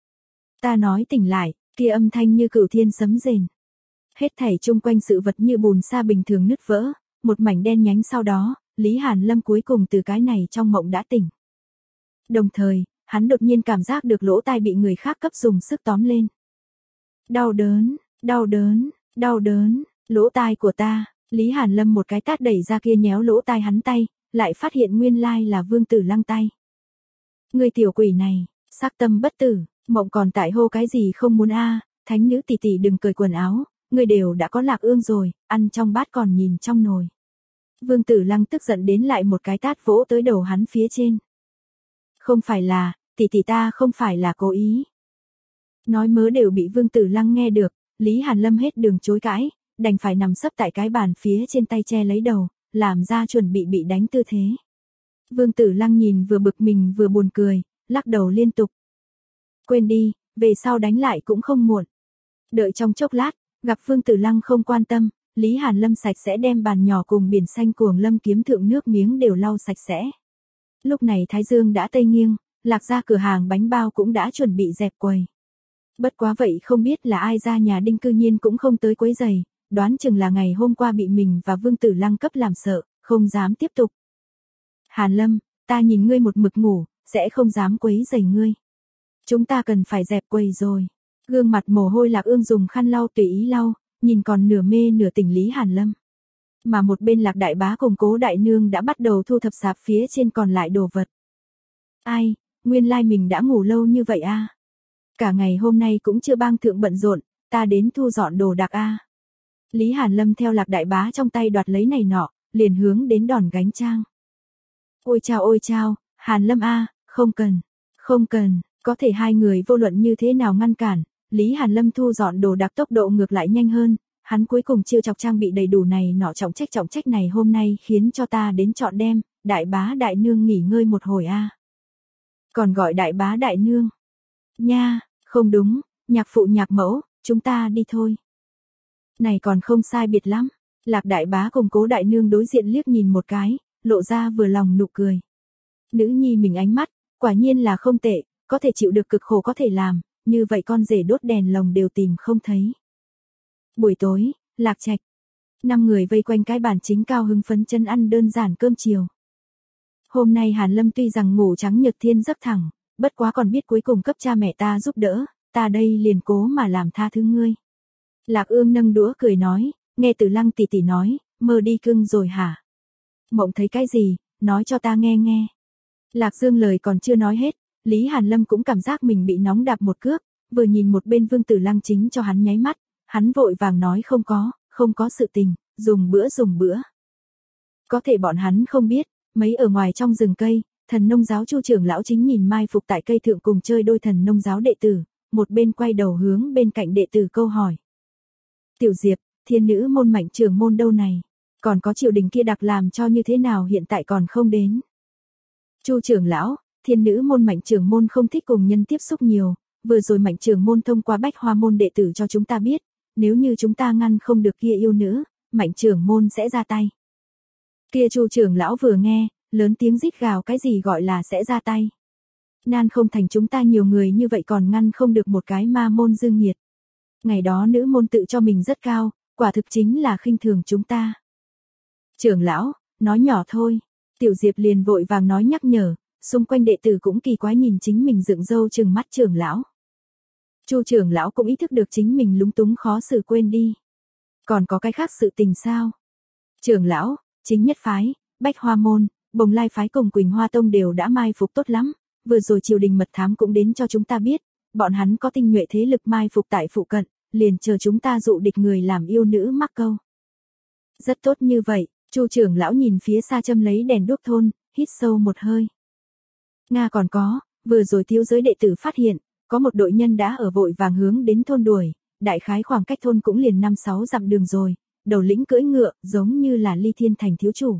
Ta nói tỉnh lại, kia âm thanh như cửu thiên sấm rền. Hết thảy chung quanh sự vật như bùn sa bình thường nứt vỡ, một mảnh đen nhánh sau đó, Lý Hàn Lâm cuối cùng từ cái này trong mộng đã tỉnh. Đồng thời, hắn đột nhiên cảm giác được lỗ tai bị người khác cấp dùng sức tóm lên. Đau đớn, đau đớn, Đau đớn, lỗ tai của ta, Lý Hàn Lâm một cái tát đẩy ra kia nhéo lỗ tai hắn tay, lại phát hiện nguyên lai là Vương Tử Lăng tay. Ngươi tiểu quỷ này, sắc tâm bất tử, mộng còn tại hô cái gì không muốn a, thánh nữ tỷ tỷ đừng cởi quần áo, ngươi đều đã có Lạc Ương rồi, ăn trong bát còn nhìn trong nồi. Vương Tử Lăng tức giận đến lại một cái tát vỗ tới đầu hắn phía trên. Không phải là, tỷ tỷ ta không phải là cố ý. Nói mớ đều bị Vương Tử Lăng nghe được, Lý Hàn Lâm hết đường chối cãi, đành phải nằm sấp tại cái bàn phía trên tay che lấy đầu, làm ra chuẩn bị bị đánh tư thế. Vương Tử Lăng nhìn vừa bực mình vừa buồn cười, lắc đầu liên tục. Quên đi, về sau đánh lại cũng không muộn. Đợi trong chốc lát, gặp Vương Tử Lăng không quan tâm, Lý Hàn Lâm sạch sẽ đem bàn nhỏ cùng biển xanh cuồng lâm kiếm thượng nước miếng đều lau sạch sẽ. Lúc này Thái Dương đã tây nghiêng, Lạc gia cửa hàng bánh bao cũng đã chuẩn bị dẹp quầy. Bất quá vậy không biết là ai ra nhà Đinh cư nhiên cũng không tới quấy giày, đoán chừng là ngày hôm qua bị mình và Vương Tử Lăng cấp làm sợ, không dám tiếp tục. Hàn Lâm, ta nhìn ngươi một mực ngủ, sẽ không dám quấy giày ngươi. Chúng ta cần phải dẹp quầy rồi. Gương mặt mồ hôi Lạc Ương dùng khăn lau tùy ý lau, nhìn còn nửa mê nửa tỉnh Lý Hàn Lâm. Mà một bên Lạc đại bá cùng Cố đại nương đã bắt đầu thu thập sạp phía trên còn lại đồ vật. Ai, nguyên lai mình đã ngủ lâu như vậy a. Cả ngày hôm nay cũng chưa bang thượng bận rộn, ta đến thu dọn đồ đạc a. Lý Hàn Lâm theo Lạc đại bá trong tay đoạt lấy này nọ, liền hướng đến đòn gánh trang. Ôi chao ôi chao, Hàn Lâm a, không cần, không cần, có thể hai người vô luận như thế nào ngăn cản, Lý Hàn Lâm thu dọn đồ đạc tốc độ ngược lại nhanh hơn, hắn cuối cùng chiêu chọc trang bị đầy đủ này nọ trọng trách trọng trách này hôm nay khiến cho ta đến chọn đem, đại bá đại nương nghỉ ngơi một hồi a. Còn gọi đại bá đại nương. Nha, không đúng, nhạc phụ nhạc mẫu, chúng ta đi thôi. Này còn không sai biệt lắm, Lạc đại bá cùng Cố đại nương đối diện liếc nhìn một cái, lộ ra vừa lòng nụ cười. Nữ nhi mình ánh mắt, quả nhiên là không tệ, có thể chịu được cực khổ có thể làm, như vậy con rể đốt đèn lồng đều tìm không thấy. Buổi tối, Lạc Trạch, năm người vây quanh cái bàn chính cao hứng phấn chân ăn đơn giản cơm chiều. Hôm nay Hàn Lâm tuy rằng ngủ trắng nhật thiên giấc thẳng, bất quá còn biết cuối cùng cấp cha mẹ ta giúp đỡ, ta đây liền cố mà làm tha thứ ngươi. Lạc Ương nâng đũa cười nói, nghe Tử Lăng tỷ tỷ nói, mơ đi cưng rồi hả? Mộng thấy cái gì, nói cho ta nghe nghe. Lạc Dương lời còn chưa nói hết, Lý Hàn Lâm cũng cảm giác mình bị nóng đạp một cước, vừa nhìn một bên Vương Tử Lăng chính cho hắn nháy mắt, hắn vội vàng nói không có, không có sự tình, dùng bữa dùng bữa. Có thể bọn hắn không biết, mấy ở ngoài trong rừng cây, thần nông giáo Chu trưởng lão chính nhìn mai phục tại cây thượng cùng chơi đôi thần nông giáo đệ tử, một bên quay đầu hướng bên cạnh đệ tử câu hỏi. Tiểu Diệp, thiên nữ môn mạnh trưởng môn đâu này? Còn có triều đình kia đặc làm cho như thế nào hiện tại còn không đến? Chu trưởng lão, thiên nữ môn mạnh trưởng môn không thích cùng nhân tiếp xúc nhiều, vừa rồi mạnh trưởng môn thông qua bách hoa môn đệ tử cho chúng ta biết, nếu như chúng ta ngăn không được kia yêu nữ, mạnh trưởng môn sẽ ra tay. Kia Chu trưởng lão vừa nghe, lớn tiếng rít gào cái gì gọi là sẽ ra tay. Nan không thành chúng ta nhiều người như vậy còn ngăn không được một cái ma môn dương nhiệt. Ngày đó nữ môn tự cho mình rất cao, quả thực chính là khinh thường chúng ta. Trưởng lão, nói nhỏ thôi. Tiểu Diệp liền vội vàng nói nhắc nhở, xung quanh đệ tử cũng kỳ quái nhìn chính mình dựng râu trừng mắt trưởng lão. Chu trưởng lão cũng ý thức được chính mình lúng túng khó xử quên đi. Còn có cái khác sự tình sao? Trưởng lão, chính nhất phái, bách hoa môn, bồng lai phái cùng Quỳnh Hoa Tông đều đã mai phục tốt lắm, vừa rồi triều đình mật thám cũng đến cho chúng ta biết, bọn hắn có tinh nhuệ thế lực mai phục tại phụ cận, liền chờ chúng ta dụ địch người làm yêu nữ mắc câu. Rất tốt như vậy, Chu trưởng lão nhìn phía xa châm lấy đèn đuốc thôn, hít sâu một hơi. Nga còn có, vừa rồi thiếu giới đệ tử phát hiện, có một đội nhân đã ở vội vàng hướng đến thôn đuổi, đại khái khoảng cách thôn cũng liền năm sáu dặm đường rồi, đầu lĩnh cưỡi ngựa, giống như là Ly Thiên Thành thiếu chủ.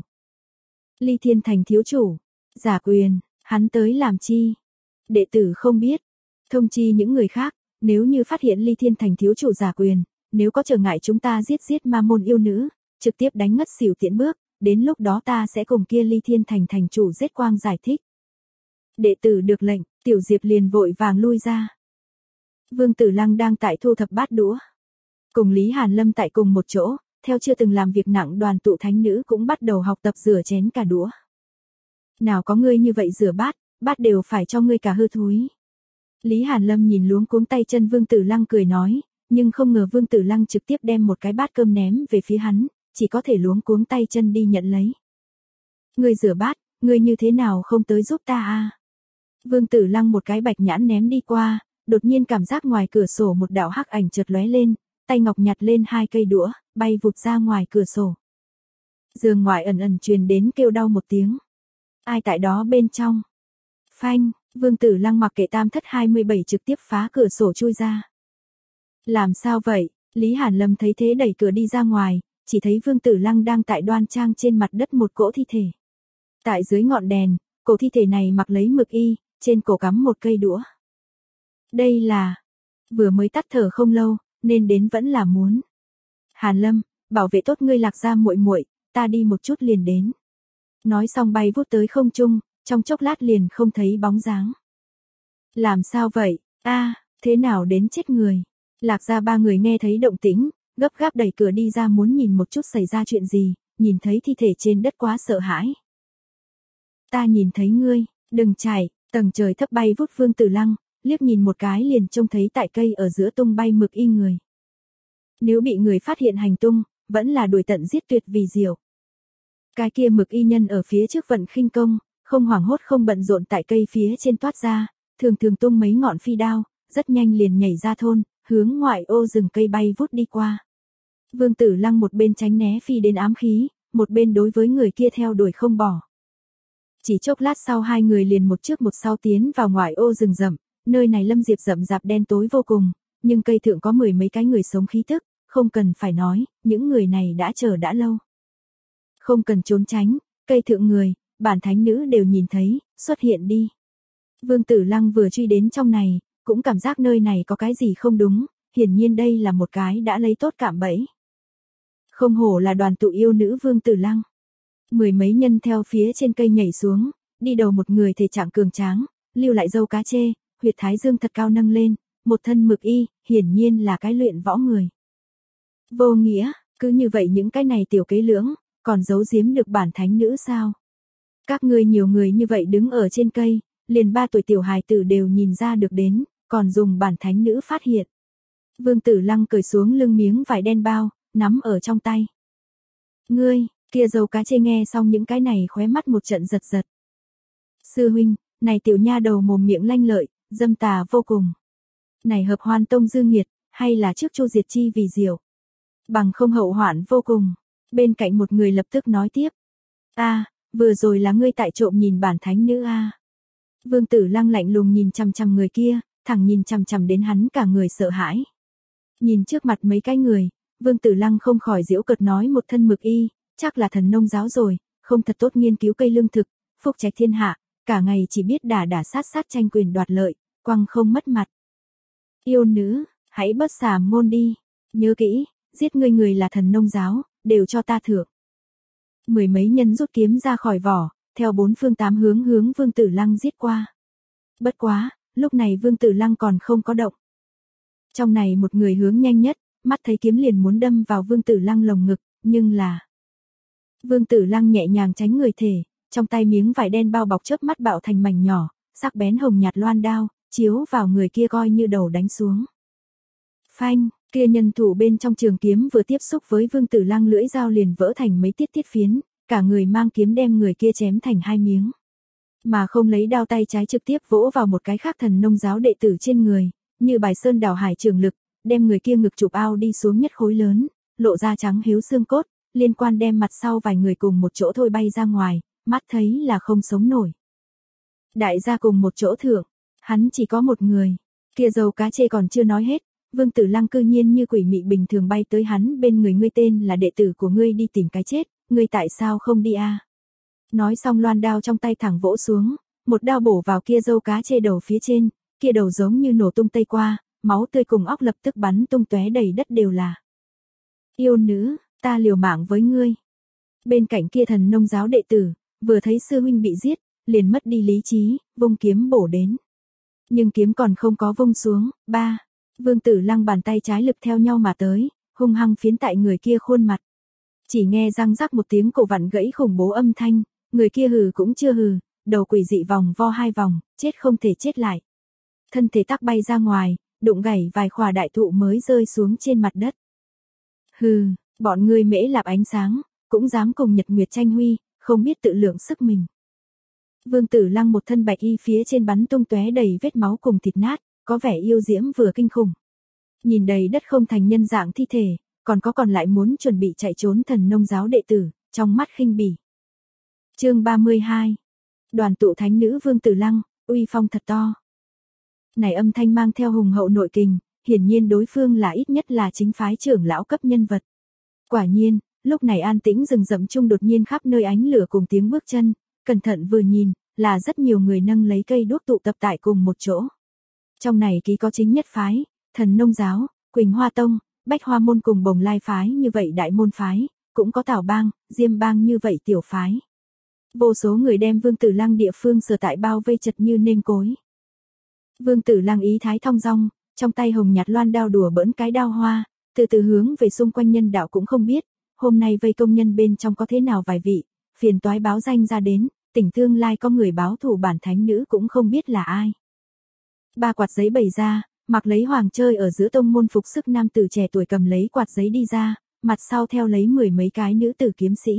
Ly Thiên Thành thiếu chủ, giả quyền, hắn tới làm chi? Đệ tử không biết, thông chi những người khác, nếu như phát hiện Ly Thiên Thành thiếu chủ giả quyền, nếu có trở ngại chúng ta giết giết ma môn yêu nữ, trực tiếp đánh ngất xỉu tiễn bước, đến lúc đó ta sẽ cùng kia Ly Thiên Thành thành chủ giết quang giải thích. Đệ tử được lệnh, Tiểu Diệp liền vội vàng lui ra. Vương Tử Lăng đang tại thu thập bát đũa. Cùng Lý Hàn Lâm tại cùng một chỗ, theo chưa từng làm việc nặng đoàn tụ thánh nữ cũng bắt đầu học tập rửa chén cả đũa. Nào có ngươi như vậy rửa bát, bát đều phải cho ngươi cả hư thúi. Lý Hàn Lâm nhìn luống cuống tay chân Vương Tử Lăng cười nói, nhưng không ngờ Vương Tử Lăng trực tiếp đem một cái bát cơm ném về phía hắn, chỉ có thể luống cuống tay chân đi nhận lấy. Ngươi rửa bát, ngươi như thế nào không tới giúp ta a? Vương Tử Lăng một cái bạch nhãn ném đi qua, đột nhiên cảm giác ngoài cửa sổ một đạo hắc ảnh chợt lóe lên, tay ngọc nhặt lên hai cây đũa, bay vụt ra ngoài cửa sổ. Giường ngoài ẩn ẩn truyền đến kêu đau một tiếng. Ai tại đó bên trong? Phanh, Vương Tử Lăng mặc kệ tam thất hai mươi bảy trực tiếp phá cửa sổ chui ra. Làm sao vậy? Lý Hàn Lâm thấy thế đẩy cửa đi ra ngoài, chỉ thấy Vương Tử Lăng đang tại đoan trang trên mặt đất một cỗ thi thể. Tại dưới ngọn đèn, cổ thi thể này mặc lấy mực y, trên cổ cắm một cây đũa. Đây là... Vừa mới tắt thở không lâu, nên đến vẫn là muốn. Hàn Lâm, bảo vệ tốt ngươi Lạc Gia muội muội, ta đi một chút liền đến. Nói xong bay vút tới không trung, trong chốc lát liền không thấy bóng dáng. Làm sao vậy? A, thế nào đến chết người? Lạc Gia ba người nghe thấy động tĩnh, gấp gáp đẩy cửa đi ra muốn nhìn một chút xảy ra chuyện gì, nhìn thấy thi thể trên đất quá sợ hãi. Ta nhìn thấy ngươi, đừng chạy, tầng trời thấp bay vút Vương Tử Lăng, liếc nhìn một cái liền trông thấy tại cây ở giữa tung bay mực y người. Nếu bị người phát hiện hành tung, vẫn là đuổi tận giết tuyệt vì diệu. Cái kia mực y nhân ở phía trước vận khinh công, không hoảng hốt không bận rộn tại cây phía trên toát ra, thường thường tung mấy ngọn phi đao, rất nhanh liền nhảy ra thôn, hướng ngoại ô rừng cây bay vút đi qua. Vương Tử Lăng một bên tránh né phi đến ám khí, một bên đối với người kia theo đuổi không bỏ. Chỉ chốc lát sau hai người liền một trước một sau tiến vào ngoại ô rừng rậm, nơi này lâm diệp rậm rạp đen tối vô cùng, nhưng cây thượng có mười mấy cái người sống khí tức, không cần phải nói, những người này đã chờ đã lâu. Không cần trốn tránh, cây thượng người, bản thánh nữ đều nhìn thấy, xuất hiện đi. Vương Tử Lăng vừa truy đến trong này, cũng cảm giác nơi này có cái gì không đúng, hiển nhiên đây là một cái đã lấy tốt cạm bẫy. Không hổ là đoàn tụ yêu nữ Vương Tử Lăng. Mười mấy nhân theo phía trên cây nhảy xuống, đi đầu một người thể trạng cường tráng, lưu lại râu cá chê, huyệt thái dương thật cao nâng lên, một thân mực y, hiển nhiên là cái luyện võ người. Vô nghĩa, cứ như vậy những cái này tiểu kế lưỡng, còn giấu giếm được bản thánh nữ sao? Các ngươi nhiều người như vậy đứng ở trên cây, liền ba tuổi tiểu hài tử đều nhìn ra được đến, còn dùng bản thánh nữ phát hiện. Vương Tử Lăng cởi xuống lưng miếng vải đen bao, nắm ở trong tay. Ngươi, kia dâu cá chê nghe xong những cái này khóe mắt một trận giật giật. Sư huynh, này tiểu nha đầu mồm miệng lanh lợi, dâm tà vô cùng. Này hợp Hoan Tông dư nghiệt, hay là trước Chu diệt chi vì diệu. Bằng không hậu hoạn vô cùng. Bên cạnh một người lập tức nói tiếp. A, vừa rồi là ngươi tại trộm nhìn bản thánh nữ a. Vương Tử Lăng lạnh lùng nhìn chằm chằm người kia, thẳng nhìn chằm chằm đến hắn cả người sợ hãi. Nhìn trước mặt mấy cái người, Vương Tử Lăng không khỏi giễu cợt nói một thân mực y, chắc là thần nông giáo rồi, không thật tốt nghiên cứu cây lương thực, phúc trạch thiên hạ, cả ngày chỉ biết đả đả sát sát tranh quyền đoạt lợi, quăng không mất mặt. Yêu nữ, hãy bớt xả môn đi, nhớ kỹ, giết ngươi người là thần nông giáo, đều cho ta thưởng. Mười mấy nhân rút kiếm ra khỏi vỏ, theo bốn phương tám hướng hướng Vương Tử Lăng giết qua. Bất quá, lúc này Vương Tử Lăng còn không có động. Trong này một người hướng nhanh nhất, mắt thấy kiếm liền muốn đâm vào Vương Tử Lăng lồng ngực, nhưng là... Vương Tử Lăng nhẹ nhàng tránh người thể, trong tay miếng vải đen bao bọc chớp mắt bạo thành mảnh nhỏ, sắc bén hồng nhạt loan đao, chiếu vào người kia coi như đầu đánh xuống. Phanh, kia nhân thủ bên trong trường kiếm vừa tiếp xúc với Vương Tử Lăng lưỡi dao liền vỡ thành mấy tiết tiết phiến, cả người mang kiếm đem người kia chém thành hai miếng. Mà không lấy đao tay trái trực tiếp vỗ vào một cái khác thần nông giáo đệ tử trên người, như bài sơn đảo hải trường lực, đem người kia ngực chụp ao đi xuống nhất khối lớn, lộ ra trắng hiếu xương cốt, liên quan đem mặt sau vài người cùng một chỗ thôi bay ra ngoài, mắt thấy là không sống nổi. Đại gia cùng một chỗ thượng, hắn chỉ có một người, kia dâu cá chê còn chưa nói hết, Vương Tử Lăng cư nhiên như quỷ mị bình thường bay tới hắn bên người, ngươi tên là đệ tử của ngươi đi tìm cái chết, ngươi tại sao không đi a? Nói xong loan đao trong tay thẳng vỗ xuống, một đao bổ vào kia dâu cá chê đầu phía trên, kia đầu giống như nổ tung tây qua, máu tươi cùng óc lập tức bắn tung tóe đầy đất đều là. Yêu nữ, ta liều mạng với ngươi. Bên cạnh kia thần nông giáo đệ tử, vừa thấy sư huynh bị giết, liền mất đi lý trí, vung kiếm bổ đến. Nhưng kiếm còn không có vung xuống, ba, Vương Tử Lăng bàn tay trái lực theo nhau mà tới, hung hăng phiến tại người kia khuôn mặt. Chỉ nghe răng rắc một tiếng cổ vặn gãy khủng bố âm thanh, người kia hừ cũng chưa hừ, đầu quỷ dị vòng vo hai vòng, chết không thể chết lại. Thân thể tắc bay ra ngoài, đụng gãy vài khỏa đại thụ mới rơi xuống trên mặt đất. Hừ, bọn ngươi Mễ Lạp ánh sáng, cũng dám cùng Nhật Nguyệt tranh huy, không biết tự lượng sức mình. Vương Tử Lăng một thân bạch y phía trên bắn tung tóe đầy vết máu cùng thịt nát, có vẻ yêu diễm vừa kinh khủng. Nhìn đầy đất không thành nhân dạng thi thể, còn có còn lại muốn chuẩn bị chạy trốn Thần Nông giáo đệ tử, trong mắt khinh bỉ. Chương ba mươi hai. Đoàn tụ thánh nữ Vương Tử Lăng, uy phong thật to. Này âm thanh mang theo hùng hậu nội kình, hiển nhiên đối phương là ít nhất là chính phái trưởng lão cấp nhân vật. Quả nhiên, lúc này an tĩnh rừng rậm chung đột nhiên khắp nơi ánh lửa cùng tiếng bước chân, cẩn thận vừa nhìn, là rất nhiều người nâng lấy cây đuốc tụ tập tại cùng một chỗ. Trong này ký có chính nhất phái, Thần Nông giáo, Quỳnh Hoa tông, Bách Hoa môn cùng Bồng Lai phái như vậy đại môn phái, cũng có Tào bang, Diêm bang như vậy tiểu phái. Vô số người đem Vương Tử Lăng địa phương sở tại bao vây chật như nêm cối. Vương Tử Lăng ý thái thong dong, trong tay hồng nhạt loan đao đùa bỡn cái đao hoa, từ từ hướng về xung quanh nhân đạo cũng không biết, hôm nay vây công nhân bên trong có thế nào vài vị, phiền toái báo danh ra đến, tỉnh tương lai có người báo thù bản thánh nữ cũng không biết là ai. Ba quạt giấy bày ra, mặc lấy hoàng chơi ở giữa tông môn phục sức nam tử trẻ tuổi cầm lấy quạt giấy đi ra, mặt sau theo lấy mười mấy cái nữ tử kiếm sĩ.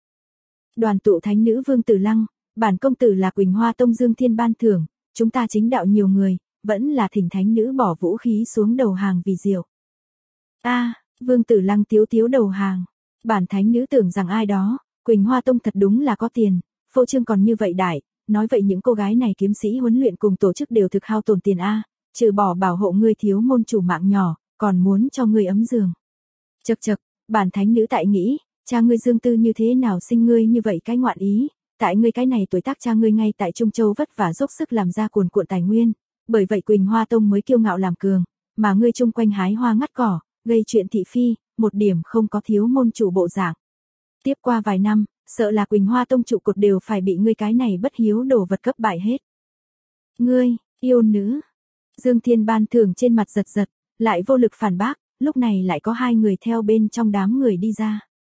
Đoàn tụ thánh nữ Vương Tử Lăng, bản công tử là Quỳnh Hoa tông Dương Thiên ban thưởng, chúng ta chính đạo nhiều người, vẫn là thỉnh thánh nữ bỏ vũ khí xuống đầu hàng vì diệu. A, à, Vương Tử Lăng tiếu tiếu đầu hàng, bản thánh nữ tưởng rằng ai đó, Quỳnh Hoa tông thật đúng là có tiền, phô trương còn như vậy đại, nói vậy những cô gái này kiếm sĩ huấn luyện cùng tổ chức đều thực hao tổn tiền a, trừ bỏ bảo hộ ngươi thiếu môn chủ mạng nhỏ, còn muốn cho ngươi ấm giường. Chậc chậc, bản thánh nữ tại nghĩ, cha ngươi Dương Tư như thế nào sinh ngươi như vậy cái ngoạn ý, tại ngươi cái này tuổi tác cha ngươi ngay tại Trung Châu vất vả dốc sức làm ra cuồn cuộn tài nguyên, bởi vậy Quỳnh Hoa tông mới kiêu ngạo làm cường, mà ngươi chung quanh hái hoa ngắt cỏ, gây chuyện thị phi, một điểm không có thiếu môn chủ bộ dạng. Tiếp qua vài năm, sợ là Quỳnh Hoa tông trụ cột đều phải bị ngươi cái này bất hiếu đồ vật cấp bại hết. Ngươi, yêu nữ. Dương Thiên ban thưởng trên mặt giật giật, lại vô lực phản bác, lúc này lại có hai người theo bên trong đám người đi ra.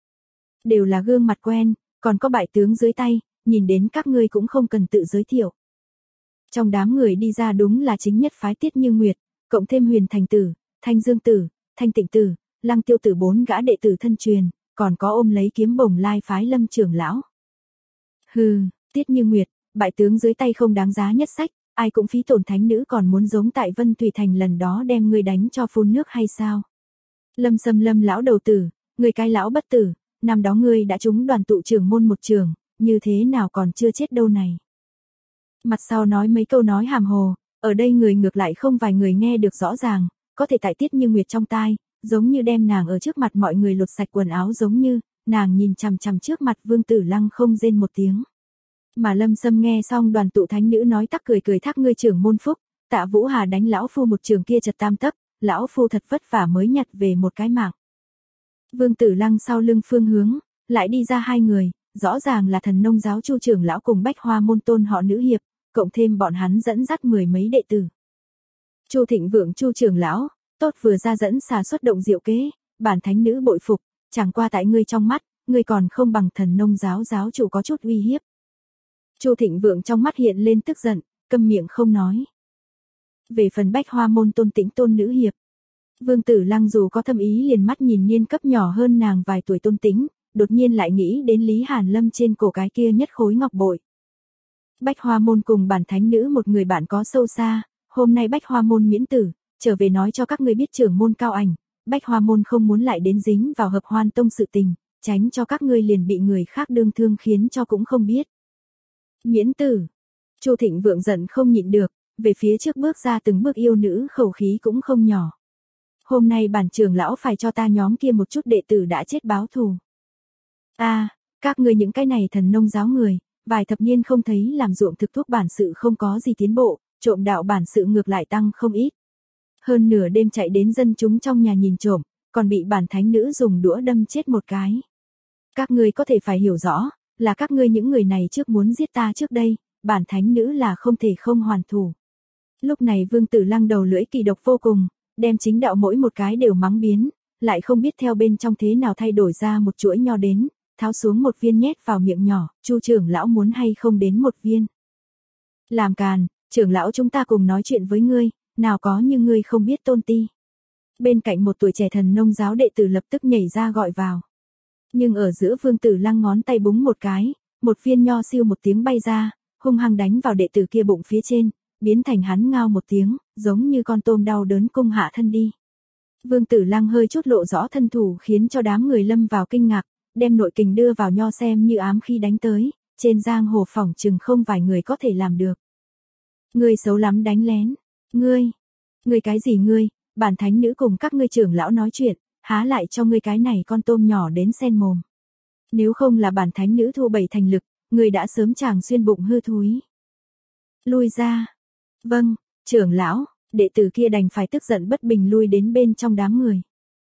Đều là gương mặt quen, còn có bại tướng dưới tay, nhìn đến các ngươi cũng không cần tự giới thiệu. Trong đám người đi ra đúng là chính nhất phái Tiết Như Nguyệt, cộng thêm Huyền Thành Tử, Thanh Dương Tử, Thanh Tịnh Tử, Lăng Tiêu Tử bốn gã đệ tử thân truyền, còn có ôm lấy kiếm Bồng Lai phái Lâm trưởng lão. Hừ, Tiết Như Nguyệt, bại tướng dưới tay không đáng giá nhất sách, ai cũng phí tổn thánh nữ còn muốn giống tại Vân Thủy Thành lần đó đem ngươi đánh cho phun nước hay sao? Lâm Sâm Lâm lão đầu tử, người cái lão bất tử, năm đó ngươi đã trúng đoàn tụ trưởng môn một trường, như thế nào còn chưa chết đâu này. Mặt sau nói mấy câu nói hàm hồ, ở đây người ngược lại không vài người nghe được rõ ràng, có thể tại Tiết Như Nguyệt trong tai, giống như đem nàng ở trước mặt mọi người lột sạch quần áo giống như, nàng nhìn chằm chằm trước mặt Vương Tử Lăng không rên một tiếng. Mà Lâm Sâm nghe xong đoàn tụ thánh nữ nói tắc cười cười thác ngươi trưởng môn phúc, Tạ Vũ Hà đánh lão phu một trường kia chật tam tấc, lão phu thật vất vả mới nhặt về một cái mạng. Vương Tử Lăng sau lưng phương hướng, lại đi ra hai người, rõ ràng là Thần Nông giáo Chu trưởng lão cùng Bách Hoa môn tôn họ nữ hiệp, cộng thêm bọn hắn dẫn dắt mười mấy đệ tử. Chu Thịnh Vượng Chu trưởng lão, tốt vừa ra dẫn xà xuất động diệu kế, bản thánh nữ bội phục, chẳng qua tại ngươi trong mắt, ngươi còn không bằng Thần Nông giáo giáo chủ có chút uy hiếp. Chu Thịnh Vượng trong mắt hiện lên tức giận, câm miệng không nói. Về phần Bách Hoa môn tôn Tĩnh tôn nữ hiệp, Vương Tử Lăng dù có thâm ý liền mắt nhìn niên cấp nhỏ hơn nàng vài tuổi Tôn Tĩnh, đột nhiên lại nghĩ đến Lý Hàn Lâm trên cổ cái kia nhất khối ngọc bội. Bách Hoa môn cùng bản thánh nữ một người bạn có sâu xa, hôm nay Bách Hoa môn miễn tử, trở về nói cho các ngươi biết trưởng môn cao ảnh, Bách Hoa môn không muốn lại đến dính vào hợp hoan tông sự tình, tránh cho các ngươi liền bị người khác đương thương khiến cho cũng không biết. Miễn tử. Chu Thịnh Vượng giận không nhịn được, về phía trước bước ra từng bước yêu nữ khẩu khí cũng không nhỏ. Hôm nay bản trưởng lão phải cho ta nhóm kia một chút đệ tử đã chết báo thù. A, à, các ngươi những cái này Thần Nông giáo người, vài thập niên không thấy làm ruộng thực thuốc bản sự không có gì tiến bộ, trộm đạo bản sự ngược lại tăng không ít. Hơn nửa đêm chạy đến dân chúng trong nhà nhìn trộm, còn bị bản thánh nữ dùng đũa đâm chết một cái. Các ngươi có thể phải hiểu rõ, là các ngươi những người này trước muốn giết ta trước đây, bản thánh nữ là không thể không hoàn thủ. Lúc này Vương Tử Lăng đầu lưỡi kỳ độc vô cùng, đem chính đạo mỗi một cái đều mắng biến, lại không biết theo bên trong thế nào thay đổi ra một chuỗi nho đến, tháo xuống một viên nhét vào miệng nhỏ, Chu trưởng lão muốn hay không đến một viên. Làm càn, trưởng lão chúng ta cùng nói chuyện với ngươi, nào có như ngươi không biết tôn ti. Bên cạnh một tuổi trẻ thần nông giáo đệ tử lập tức nhảy ra gọi vào. Nhưng ở giữa Vương Tử Lăng ngón tay búng một cái, một viên nho siêu một tiếng bay ra, hung hăng đánh vào đệ tử kia bụng phía trên, biến thành hắn ngao một tiếng, giống như con tôm đau đớn cung hạ thân đi. Vương Tử Lăng hơi chút lộ rõ thân thủ khiến cho đám người lâm vào kinh ngạc, đem nội kình đưa vào nho xem như ám khi đánh tới, trên giang hồ phỏng chừng không vài người có thể làm được. Ngươi xấu lắm đánh lén, ngươi, ngươi cái gì ngươi, bản thánh nữ cùng các ngươi trưởng lão nói chuyện, há lại cho ngươi cái này con tôm nhỏ đến sen mồm. Nếu không là bản thánh nữ thu bảy thành lực, ngươi đã sớm chàng xuyên bụng hư thúi. Lui ra. Vâng, trưởng lão, đệ tử kia đành phải tức giận bất bình lui đến bên trong đám người.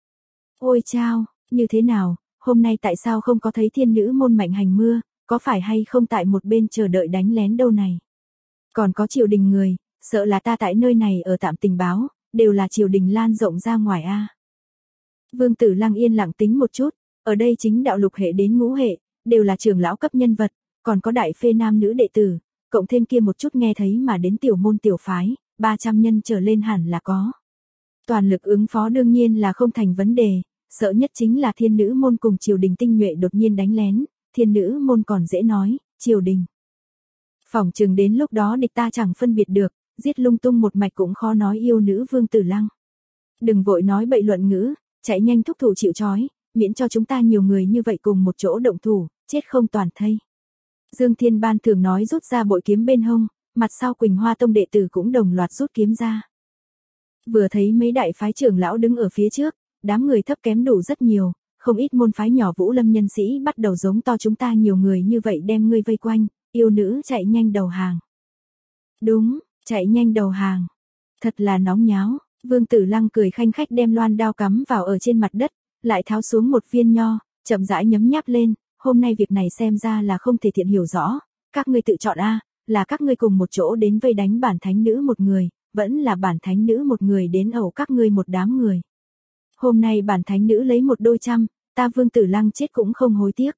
Ôi chao, như thế nào, hôm nay tại sao không có thấy thiên nữ môn mạnh hành mưa, có phải hay không tại một bên chờ đợi đánh lén đâu này. Còn có triều đình người, sợ là ta tại nơi này ở tạm tình báo, đều là triều đình lan rộng ra ngoài a. Vương Tử Lăng yên lặng tính một chút, ở đây chính đạo lục hệ đến ngũ hệ, đều là trưởng lão cấp nhân vật, còn có đại phê nam nữ đệ tử, cộng thêm kia một chút nghe thấy mà đến tiểu môn tiểu phái, ba trăm nhân trở lên hẳn là có. Toàn lực ứng phó đương nhiên là không thành vấn đề, sợ nhất chính là thiên nữ môn cùng triều đình tinh nhuệ đột nhiên đánh lén, thiên nữ môn còn dễ nói, triều đình. Phỏng chừng đến lúc đó địch ta chẳng phân biệt được, giết lung tung một mạch cũng khó nói yêu nữ Vương Tử Lăng. Đừng vội nói bậy luận ngữ, chạy nhanh thúc thủ chịu trói, miễn cho chúng ta nhiều người như vậy cùng một chỗ động thủ, chết không toàn thây. Dương Thiên Ban thường nói rút ra bội kiếm bên hông, mặt sau Quỳnh Hoa Tông đệ tử cũng đồng loạt rút kiếm ra. Vừa thấy mấy đại phái trưởng lão đứng ở phía trước, đám người thấp kém đủ rất nhiều, không ít môn phái nhỏ Vũ Lâm nhân sĩ bắt đầu giống to chúng ta nhiều người như vậy đem ngươi vây quanh, yêu nữ chạy nhanh đầu hàng. Đúng, chạy nhanh đầu hàng. Thật là nóng nháo, Vương Tử Lăng cười khanh khách đem loan đao cắm vào ở trên mặt đất, lại tháo xuống một viên nho, chậm rãi nhấm nháp lên, hôm nay việc này xem ra là không thể thiện hiểu rõ, các ngươi tự chọn a, là các ngươi cùng một chỗ đến vây đánh bản thánh nữ một người, vẫn là bản thánh nữ một người đến ẩu các ngươi một đám người. Hôm nay bản thánh nữ lấy một đôi trăm, ta Vương Tử Lăng chết cũng không hối tiếc.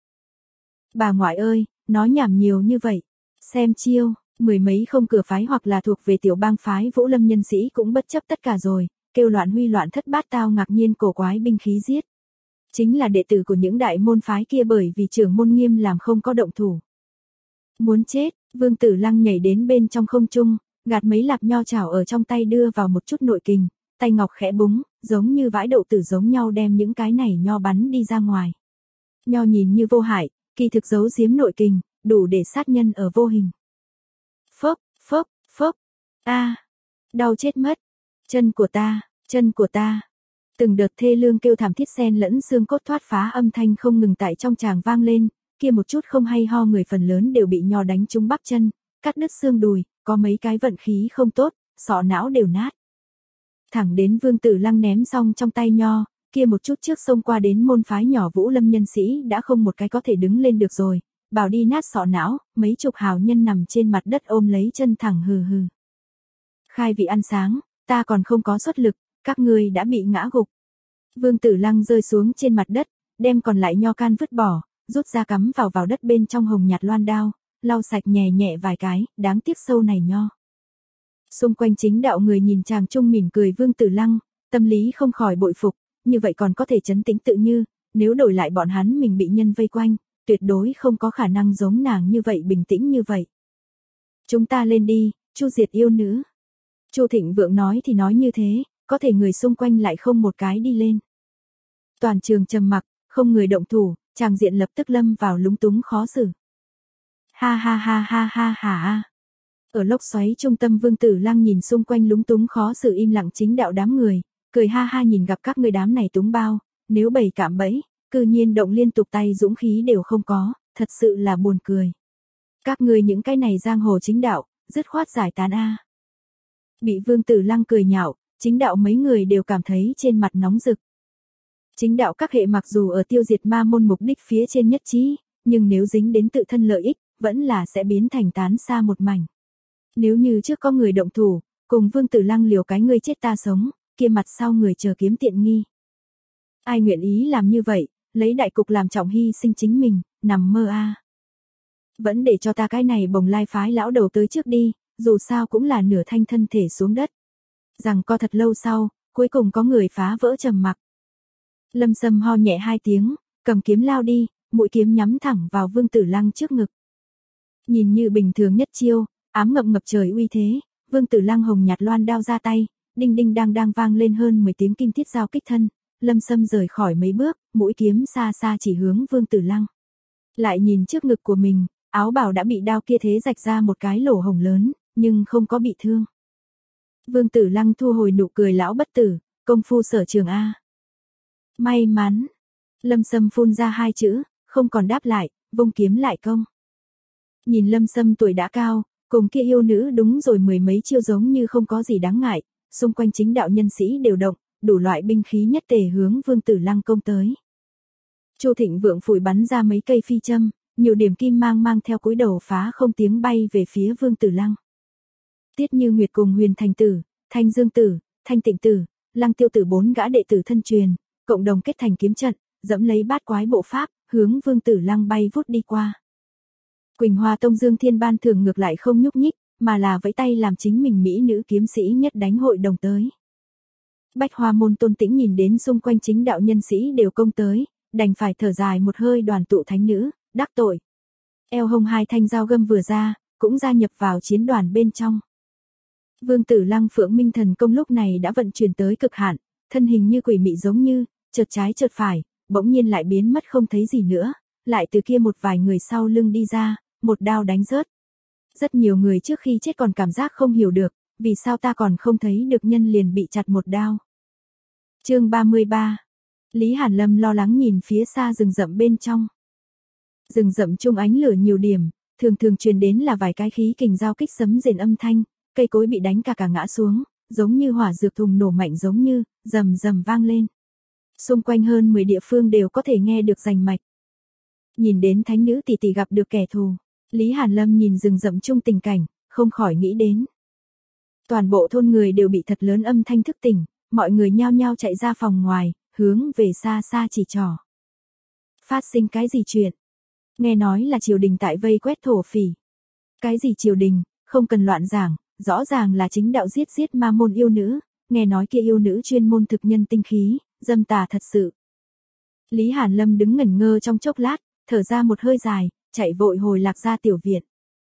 Bà ngoại ơi, nói nhảm nhiều như vậy, xem chiêu, mười mấy không cửa phái hoặc là thuộc về tiểu bang phái Vũ Lâm nhân sĩ cũng bất chấp tất cả rồi, kêu loạn huy loạn thất bát tao ngạc nhiên cổ quái binh khí giết. Chính là đệ tử của những đại môn phái kia bởi vì trưởng môn nghiêm làm không có động thủ. Muốn chết, Vương Tử Lăng nhảy đến bên trong không trung, gạt mấy lạp nho chảo ở trong tay đưa vào một chút nội kình, tay ngọc khẽ búng, giống như vãi đậu tử giống nhau đem những cái này nho bắn đi ra ngoài. Nho nhìn như vô hại, kỳ thực giấu giếm nội kình, đủ để sát nhân ở vô hình. Phốc, phốc, phốc, a, đau chết mất, chân của ta, chân của ta. Từng đợt thê lương kêu thảm thiết xen lẫn xương cốt thoát phá âm thanh không ngừng tại trong tràng vang lên, kia một chút không hay ho người phần lớn đều bị nho đánh trúng bắp chân, cắt đứt xương đùi, có mấy cái vận khí không tốt, sọ não đều nát. Thẳng đến Vương Tử Lăng ném xong trong tay nho, kia một chút trước xông qua đến môn phái nhỏ Vũ Lâm nhân sĩ đã không một cái có thể đứng lên được rồi, bảo đi nát sọ não, mấy chục hào nhân nằm trên mặt đất ôm lấy chân thẳng hừ hừ. Khai vị ăn sáng, ta còn không có xuất lực, các ngươi đã bị ngã gục. Vương Tử Lăng rơi xuống trên mặt đất, đem còn lại nho can vứt bỏ, rút ra cắm vào vào đất bên trong hồng nhạt loan đao, lau sạch nhẹ nhẹ vài cái, đáng tiếc sâu này nho. Xung quanh chính đạo người nhìn chàng trung mỉm cười Vương Tử Lăng, tâm lý không khỏi bội phục, như vậy còn có thể trấn tĩnh tự như, nếu đổi lại bọn hắn mình bị nhân vây quanh, tuyệt đối không có khả năng giống nàng như vậy bình tĩnh như vậy. Chúng ta lên đi, chu diệt yêu nữ. Chu Thịnh Vượng nói thì nói như thế, có thể người xung quanh lại không một cái đi lên. Toàn trường trầm mặc, không người động thủ, tràng diện lập tức lâm vào lúng túng khó xử. Ha ha ha ha ha ha. Ở lốc xoáy trung tâm Vương Tử Lăng nhìn xung quanh lúng túng khó xử im lặng chính đạo đám người, cười ha ha nhìn gặp các người đám này túng bao, nếu bầy cạm bẫy, cư nhiên động liên tục tay dũng khí đều không có, thật sự là buồn cười. Các người những cái này giang hồ chính đạo, dứt khoát giải tán a. Bị Vương Tử Lăng cười nhạo, chính đạo mấy người đều cảm thấy trên mặt nóng rực. Chính đạo các hệ mặc dù ở tiêu diệt ma môn mục đích phía trên nhất trí, nhưng nếu dính đến tự thân lợi ích, vẫn là sẽ biến thành tán xa một mảnh. Nếu như trước có người động thủ, cùng Vương Tử Lăng liều cái ngươi chết ta sống, kia mặt sau người chờ kiếm tiện nghi. Ai nguyện ý làm như vậy, lấy đại cục làm trọng hy sinh chính mình, nằm mơ a. Vẫn để cho ta cái này bồng lai phái lão đầu tới trước đi, dù sao cũng là nửa thanh thân thể xuống đất. Rằng co thật lâu sau, cuối cùng có người phá vỡ trầm mặc. Lâm Sâm ho nhẹ hai tiếng, cầm kiếm lao đi, mũi kiếm nhắm thẳng vào Vương Tử Lăng trước ngực. Nhìn như bình thường nhất chiêu, ám ngập ngập trời uy thế, Vương Tử Lăng hồng nhạt loan đao ra tay, đinh đinh đang đang vang lên hơn mười tiếng kim thiết giao kích thân. Lâm Sâm rời khỏi mấy bước, mũi kiếm xa xa chỉ hướng Vương Tử Lăng. Lại nhìn trước ngực của mình, áo bào đã bị đao kia thế rạch ra một cái lỗ hổng lớn, nhưng không có bị thương. Vương Tử Lăng thu hồi nụ cười lão bất tử, công phu sở trường A. May mắn. Lâm Sâm phun ra hai chữ, không còn đáp lại, vung kiếm lại công. Nhìn Lâm Sâm tuổi đã cao, cùng kia yêu nữ đúng rồi mười mấy chiêu giống như không có gì đáng ngại, xung quanh chính đạo nhân sĩ đều động, đủ loại binh khí nhất tề hướng Vương Tử Lăng công tới. Chu Thịnh Vượng phủi bắn ra mấy cây phi châm, nhiều điểm kim mang mang theo cúi đầu phá không tiếng bay về phía Vương Tử Lăng. Tiết Như Nguyệt cùng Huyền Thành Tử, Thanh Dương Tử, Thanh Tịnh Tử, Lăng Tiêu Tử bốn gã đệ tử thân truyền, cộng đồng kết thành kiếm trận, dẫm lấy bát quái bộ pháp, hướng Vương Tử Lăng bay vút đi qua. Quỳnh Hoa Tông Dương Thiên Ban Thường ngược lại không nhúc nhích, mà là vẫy tay làm chính mình mỹ nữ kiếm sĩ nhất đánh hội đồng tới. Bách Hoa Môn Tôn Tĩnh nhìn đến xung quanh chính đạo nhân sĩ đều công tới, đành phải thở dài một hơi đoàn tụ thánh nữ, đắc tội. Eo hông hai thanh dao găm vừa ra, cũng gia nhập vào chiến đoàn bên trong. Vương Tử Lăng Phượng Minh Thần Công lúc này đã vận chuyển tới cực hạn, thân hình như quỷ mị giống như, chợt trái chợt phải, bỗng nhiên lại biến mất không thấy gì nữa, lại từ kia một vài người sau lưng đi ra, một đao đánh rớt. Rất nhiều người trước khi chết còn cảm giác không hiểu được, vì sao ta còn không thấy được nhân liền bị chặt một đao. Chương ba mươi ba. Lý Hàn Lâm lo lắng nhìn phía xa rừng rậm bên trong. Rừng rậm chung ánh lửa nhiều điểm, thường thường truyền đến là vài cái khí kình giao kích sấm rền âm thanh, cây cối bị đánh cả cả ngã xuống, giống như hỏa dược thùng nổ mạnh giống như, rầm rầm vang lên. Xung quanh hơn mười địa phương đều có thể nghe được rành mạch. Nhìn đến thánh nữ tỷ tỷ gặp được kẻ thù, Lý Hàn Lâm nhìn rừng rậm chung tình cảnh, không khỏi nghĩ đến. Toàn bộ thôn người đều bị thật lớn âm thanh thức tỉnh, mọi người nhao nhao chạy ra phòng ngoài, hướng về xa xa chỉ trỏ. Phát sinh cái gì chuyện? Nghe nói là triều đình tại vây quét thổ phỉ. Cái gì triều đình, không cần loạn giảng, rõ ràng là chính đạo giết giết ma môn yêu nữ, nghe nói kia yêu nữ chuyên môn thực nhân tinh khí, dâm tà thật sự. Lý Hàn Lâm đứng ngẩn ngơ trong chốc lát, thở ra một hơi dài, chạy vội hồi lạc ra tiểu viện.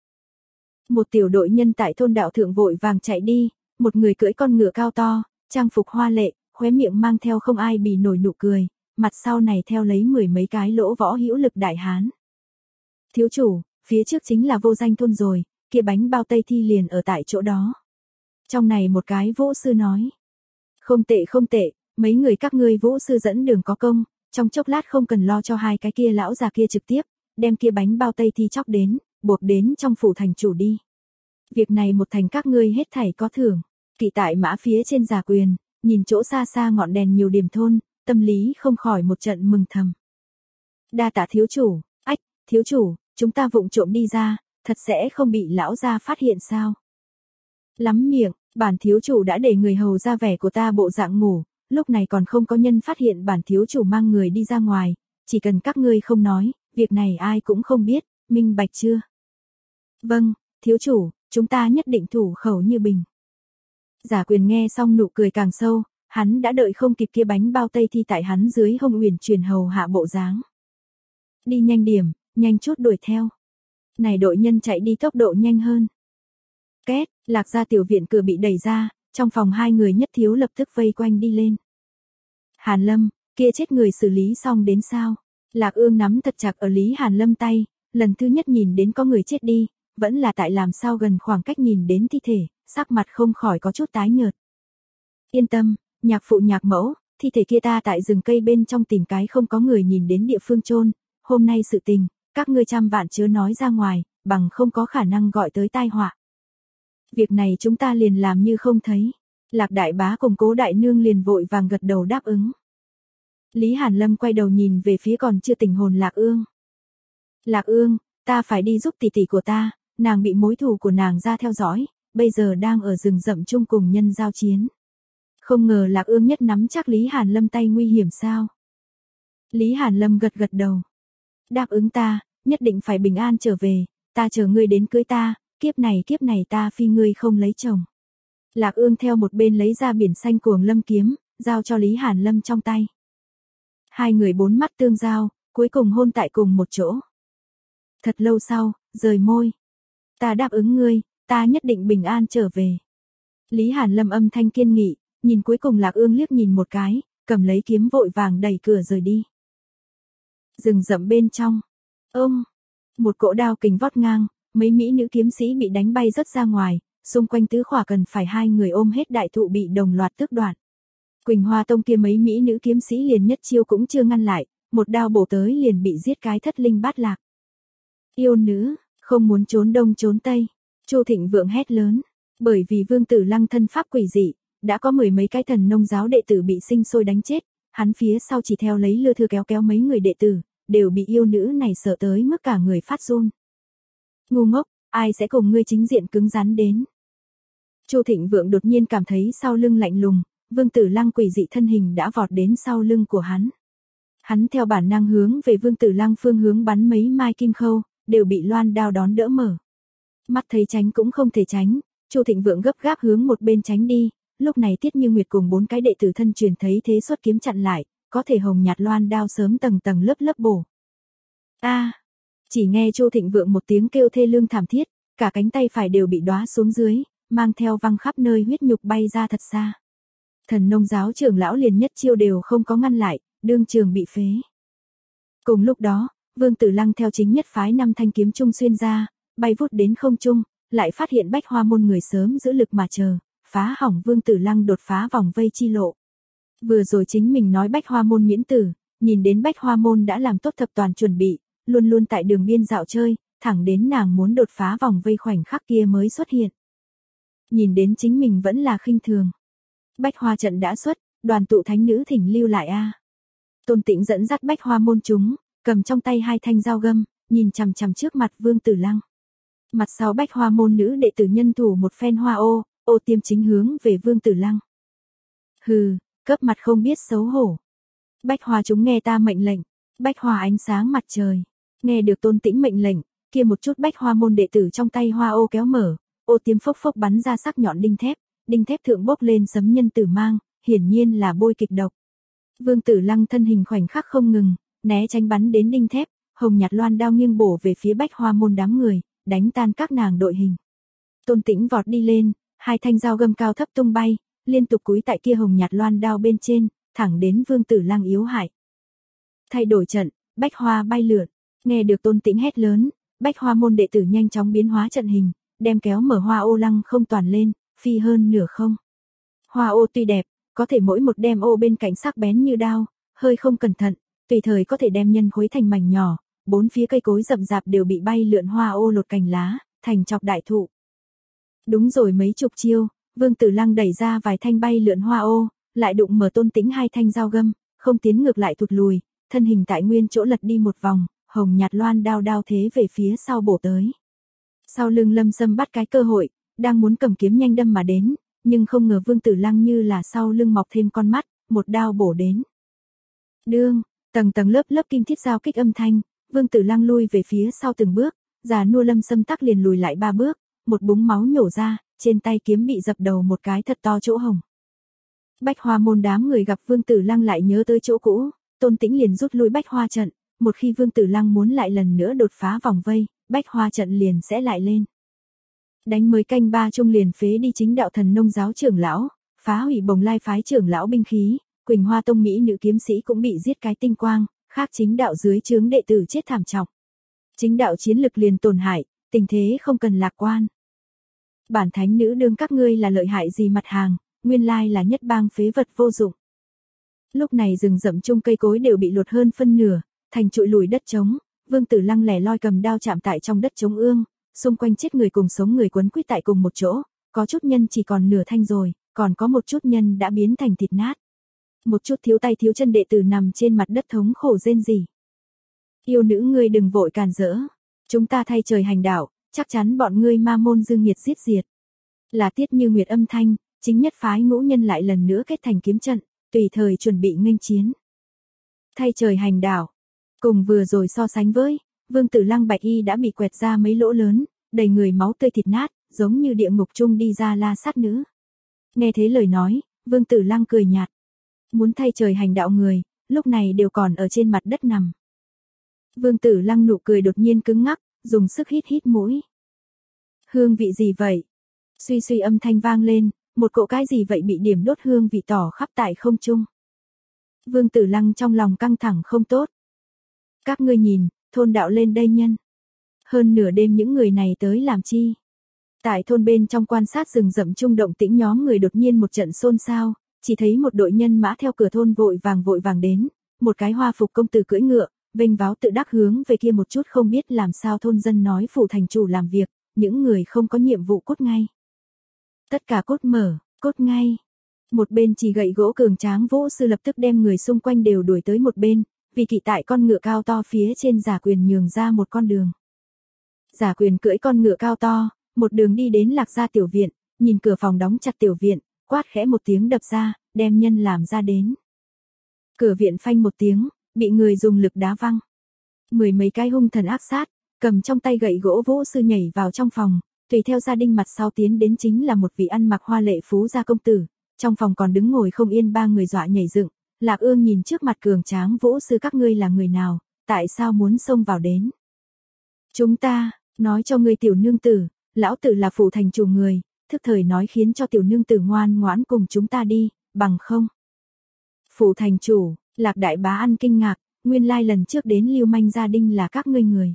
Một tiểu đội nhân tại thôn đạo thượng vội vàng chạy đi, một người cưỡi con ngựa cao to, trang phục hoa lệ, khóe miệng mang theo không ai bì nổi nụ cười, mặt sau này theo lấy mười mấy cái lỗ võ hữu lực đại hán. Thiếu chủ, phía trước chính là vô danh thôn rồi, kia bánh bao tây thi liền ở tại chỗ đó. Trong này một cái vũ sư nói. Không tệ không tệ, mấy người các ngươi vũ sư dẫn đường có công, trong chốc lát không cần lo cho hai cái kia lão già kia trực tiếp, đem kia bánh bao tây thi chóc đến, buộc đến trong phủ thành chủ đi. Việc này một thành các ngươi hết thảy có thưởng. Kỵ tại mã phía trên giả quyền, nhìn chỗ xa xa ngọn đèn nhiều điểm thôn, tâm lý không khỏi một trận mừng thầm. Đa tạ thiếu chủ, ách, thiếu chủ, chúng ta vụng trộm đi ra, thật sẽ không bị lão gia phát hiện sao? Lắm miệng, bản thiếu chủ đã để người hầu ra vẻ của ta bộ dạng ngủ, lúc này còn không có nhân phát hiện bản thiếu chủ mang người đi ra ngoài, chỉ cần các ngươi không nói, việc này ai cũng không biết, minh bạch chưa? Vâng, thiếu chủ, chúng ta nhất định thủ khẩu như bình. Giả quyền nghe xong nụ cười càng sâu, hắn đã đợi không kịp kia bánh bao tây thi tại hắn dưới hông uyển chuyển hầu hạ bộ dáng. Đi nhanh điểm, nhanh chút đuổi theo. Này đội nhân chạy đi tốc độ nhanh hơn. Két, lạc ra tiểu viện cửa bị đẩy ra, trong phòng hai người nhất thiếu lập tức vây quanh đi lên. Hàn Lâm, kia chết người xử lý xong đến sao? Lạc Ương nắm thật chặt ở Lý Hàn Lâm tay, lần thứ nhất nhìn đến có người chết đi, vẫn là tại làm sao gần khoảng cách nhìn đến thi thể, sắc mặt không khỏi có chút tái nhợt. Yên tâm, nhạc phụ nhạc mẫu, thi thể kia ta tại rừng cây bên trong tìm cái không có người nhìn đến địa phương chôn, hôm nay sự tình, các ngươi trăm vạn chớ nói ra ngoài, bằng không có khả năng gọi tới tai họa. Việc này chúng ta liền làm như không thấy. Lạc đại bá cùng Cố đại nương liền vội vàng gật đầu đáp ứng. Lý Hàn Lâm quay đầu nhìn về phía còn chưa tỉnh hồn Lạc Ương. Lạc Ương, ta phải đi giúp tỷ tỷ của ta, nàng bị mối thù của nàng ra theo dõi, bây giờ đang ở rừng rậm chung cùng nhân giao chiến. Không ngờ Lạc Ương nhất nắm chắc Lý Hàn Lâm tay nguy hiểm sao? Lý Hàn Lâm gật gật đầu. Đáp ứng ta, nhất định phải bình an trở về, ta chờ ngươi đến cưới ta, kiếp này kiếp này ta phi ngươi không lấy chồng. Lạc Ương theo một bên lấy ra biển xanh cuồng lâm kiếm, giao cho Lý Hàn Lâm trong tay. Hai người bốn mắt tương giao, cuối cùng hôn tại cùng một chỗ. Thật lâu sau, rời môi. Ta đáp ứng ngươi, ta nhất định bình an trở về. Lý Hàn Lâm âm thanh kiên nghị, nhìn cuối cùng Lạc Ương liếc nhìn một cái, cầm lấy kiếm vội vàng đẩy cửa rời đi. Rừng rậm bên trong. Ông! Một cỗ đao kình vót ngang, mấy mỹ nữ kiếm sĩ bị đánh bay rớt ra ngoài, xung quanh tứ khỏa cần phải hai người ôm hết đại thụ bị đồng loạt tước đoạt. Quỳnh Hoa Tông kia mấy mỹ nữ kiếm sĩ liền nhất chiêu cũng chưa ngăn lại, một đao bổ tới liền bị giết cái thất linh bát lạc. Yêu nữ, không muốn trốn đông trốn tây. Chu Thịnh Vượng hét lớn, bởi vì Vương Tử Lăng thân pháp quỷ dị, đã có mười mấy cái thần nông giáo đệ tử bị sinh sôi đánh chết, hắn phía sau chỉ theo lấy lưa thưa kéo kéo mấy người đệ tử, đều bị yêu nữ này sợ tới mức cả người phát run. Ngu ngốc, ai sẽ cùng ngươi chính diện cứng rắn đến. Chu Thịnh Vượng đột nhiên cảm thấy sau lưng lạnh lùng, Vương Tử Lăng quỷ dị thân hình đã vọt đến sau lưng của hắn. Hắn theo bản năng hướng về Vương Tử Lăng phương hướng bắn mấy mai kim khâu, đều bị loan đao đón đỡ mở. Mắt thấy tránh cũng không thể tránh, Chu Thịnh Vượng gấp gáp hướng một bên tránh đi, lúc này Tiết Như Nguyệt cùng bốn cái đệ tử thân truyền thấy thế xuất kiếm chặn lại, có thể hồng nhạt loan đao sớm tầng tầng lớp lớp bổ. A! Chỉ nghe Chu Thịnh Vượng một tiếng kêu thê lương thảm thiết, cả cánh tay phải đều bị đóa xuống dưới, mang theo văng khắp nơi huyết nhục bay ra thật xa. Thần nông giáo trưởng lão liền nhất chiêu đều không có ngăn lại, đương trường bị phế. Cùng lúc đó, Vương Tử Lăng theo chính nhất phái năm thanh kiếm trung xuyên ra, bay vút đến không trung, lại phát hiện Bách Hoa môn người sớm giữ lực mà chờ, phá hỏng Vương Tử Lăng đột phá vòng vây chi lộ. Vừa rồi chính mình nói Bách Hoa môn miễn tử, nhìn đến Bách Hoa môn đã làm tốt thập toàn chuẩn bị, luôn luôn tại đường biên dạo chơi, thẳng đến nàng muốn đột phá vòng vây khoảnh khắc kia mới xuất hiện. Nhìn đến chính mình vẫn là khinh thường. Bách Hoa trận đã xuất, đoàn tụ thánh nữ thỉnh lưu lại a. Tôn Tĩnh dẫn dắt Bách Hoa môn chúng, cầm trong tay hai thanh dao găm, nhìn chằm chằm trước mặt Vương Tử Lăng. Mặt sau Bách Hoa môn nữ đệ tử nhân thủ một phen hoa ô, ô tiêm chính hướng về Vương Tử Lăng. Hừ, cấp mặt không biết xấu hổ. Bách Hoa chúng nghe ta mệnh lệnh, Bách Hoa ánh sáng mặt trời. Nghe được Tôn Tĩnh mệnh lệnh, kia một chút Bách Hoa môn đệ tử trong tay hoa ô kéo mở, ô tiêm phốc phốc bắn ra sắc nhọn đinh thép, đinh thép thượng bốc lên sấm nhân tử mang, hiển nhiên là bôi kịch độc. Vương Tử Lăng thân hình khoảnh khắc không ngừng, né tránh bắn đến đinh thép, hồng nhạt loan đao nghiêng bổ về phía Bách Hoa môn đám người, đánh tan các nàng đội hình. Tôn Tĩnh vọt đi lên, hai thanh dao găm cao thấp tung bay, liên tục cúi tại kia hồng nhạt loan đao bên trên, thẳng đến Vương Tử Lăng yếu hại. Thay đổi trận, Bách Hoa bay lượn, nghe được Tôn Tĩnh hét lớn, Bách Hoa môn đệ tử nhanh chóng biến hóa trận hình, đem kéo mở hoa ô lăng không toàn lên, phi hơn nửa không. Hoa ô tuy đẹp, có thể mỗi một đem ô bên cạnh sắc bén như đao, hơi không cẩn thận, tùy thời có thể đem nhân khối thành mảnh nhỏ, bốn phía cây cối rậm rạp đều bị bay lượn hoa ô lột cành lá, thành chọc đại thụ. Đúng rồi mấy chục chiêu, Vương Tử Lăng đẩy ra vài thanh bay lượn hoa ô, lại đụng mở Tôn Tĩnh hai thanh dao găm, không tiến ngược lại thụt lùi, thân hình tại nguyên chỗ lật đi một vòng, hồng nhạt loan đao đao thế về phía sau bổ tới. Sau lưng Lâm Sâm bắt cái cơ hội, đang muốn cầm kiếm nhanh đâm mà đến, nhưng không ngờ Vương Tử Lăng như là sau lưng mọc thêm con mắt, một đao bổ đến. Đương, tầng tầng lớp lớp kim thiết giao kích âm thanh, Vương Tử Lăng lui về phía sau từng bước, già nua Lâm Sâm tắc liền lùi lại ba bước, một búng máu nhổ ra, trên tay kiếm bị dập đầu một cái thật to chỗ hồng. Bách Hoa môn đám người gặp Vương Tử Lăng lại nhớ tới chỗ cũ, Tôn Tĩnh liền rút lui Bách Hoa trận, một khi Vương Tử Lăng muốn lại lần nữa đột phá vòng vây, Bách Hoa trận liền sẽ lại lên. Đánh mới canh ba chung liền phế đi chính đạo thần nông giáo trưởng lão, phá hủy Bồng Lai phái trưởng lão binh khí, Quỳnh Hoa tông mỹ nữ kiếm sĩ cũng bị giết cái tinh quang, khác chính đạo dưới trướng đệ tử chết thảm trọng. Chính đạo chiến lực liền tổn hại, tình thế không cần lạc quan. Bản thánh nữ đương các ngươi là lợi hại gì mặt hàng, nguyên lai là nhất bang phế vật vô dụng. Lúc này rừng rậm chung cây cối đều bị lột hơn phân nửa, thành trụi lùi đất trống, Vương Tử Lăng lẻ loi cầm đao chạm tại trong đất trống ương, xung quanh chết người cùng sống người quấn quýt tại cùng một chỗ, có chút nhân chỉ còn nửa thanh rồi, còn có một chút nhân đã biến thành thịt nát. Một chút thiếu tay thiếu chân đệ tử nằm trên mặt đất thống khổ rên rỉ. Yêu nữ ngươi đừng vội càn rỡ, chúng ta thay trời hành đạo, chắc chắn bọn ngươi ma môn dương nghiệt giết diệt. Là Tiết Như Nguyệt âm thanh, chính nhất phái ngũ nhân lại lần nữa kết thành kiếm trận, tùy thời chuẩn bị nghênh chiến. Thay trời hành đạo, cùng vừa rồi so sánh với, Vương Tử Lăng bạch y đã bị quẹt ra mấy lỗ lớn, đầy người máu tươi thịt nát, giống như địa ngục chung đi ra la sát nữ. Nghe thế lời nói, Vương Tử Lăng cười nhạt. Muốn thay trời hành đạo người, lúc này đều còn ở trên mặt đất nằm. Vương Tử Lăng nụ cười đột nhiên cứng ngắc, dùng sức hít hít mũi. Hương vị gì vậy? Suy suy âm thanh vang lên, một cỗ cái gì vậy bị điểm đốt hương vị tỏ khắp tại không trung. Vương Tử Lăng trong lòng căng thẳng không tốt. Các ngươi nhìn, thôn đạo lên đây nhân. Hơn nửa đêm những người này tới làm chi? Tại thôn bên trong quan sát rừng rậm trung động tĩnh nhóm người đột nhiên một trận xôn xao, chỉ thấy một đội nhân mã theo cửa thôn vội vàng vội vàng đến, một cái hoa phục công tử cưỡi ngựa, vênh váo tự đắc hướng về kia một chút không biết làm sao thôn dân nói phủ thành chủ làm việc, những người không có nhiệm vụ cút ngay. Tất cả cút mở, cút ngay. Một bên chỉ gậy gỗ cường tráng Vũ sư lập tức đem người xung quanh đều đuổi tới một bên, vì kỵ tại con ngựa cao to phía trên Giả Quyền nhường ra một con đường. Giả Quyền cưỡi con ngựa cao to, một đường đi đến Lạc gia tiểu viện, nhìn cửa phòng đóng chặt tiểu viện, quát khẽ một tiếng đập ra, đem nhân làm ra đến. Cửa viện phanh một tiếng, bị người dùng lực đá văng. Mười mấy cái hung thần ác sát, cầm trong tay gậy gỗ Vũ sư nhảy vào trong phòng, tùy theo gia đình mặt sau tiến đến chính là một vị ăn mặc hoa lệ phú gia công tử, trong phòng còn đứng ngồi không yên ba người dọa nhảy dựng. Lạc Ương nhìn trước mặt cường tráng Vũ sư các ngươi là người nào, tại sao muốn xông vào đến? Chúng ta, nói cho ngươi tiểu nương tử, lão tử là phủ thành chủ người, thức thời nói khiến cho tiểu nương tử ngoan ngoãn cùng chúng ta đi, bằng không. Phủ thành chủ, Lạc đại bá ăn kinh ngạc, nguyên lai lần trước đến lưu manh gia đình là các ngươi người.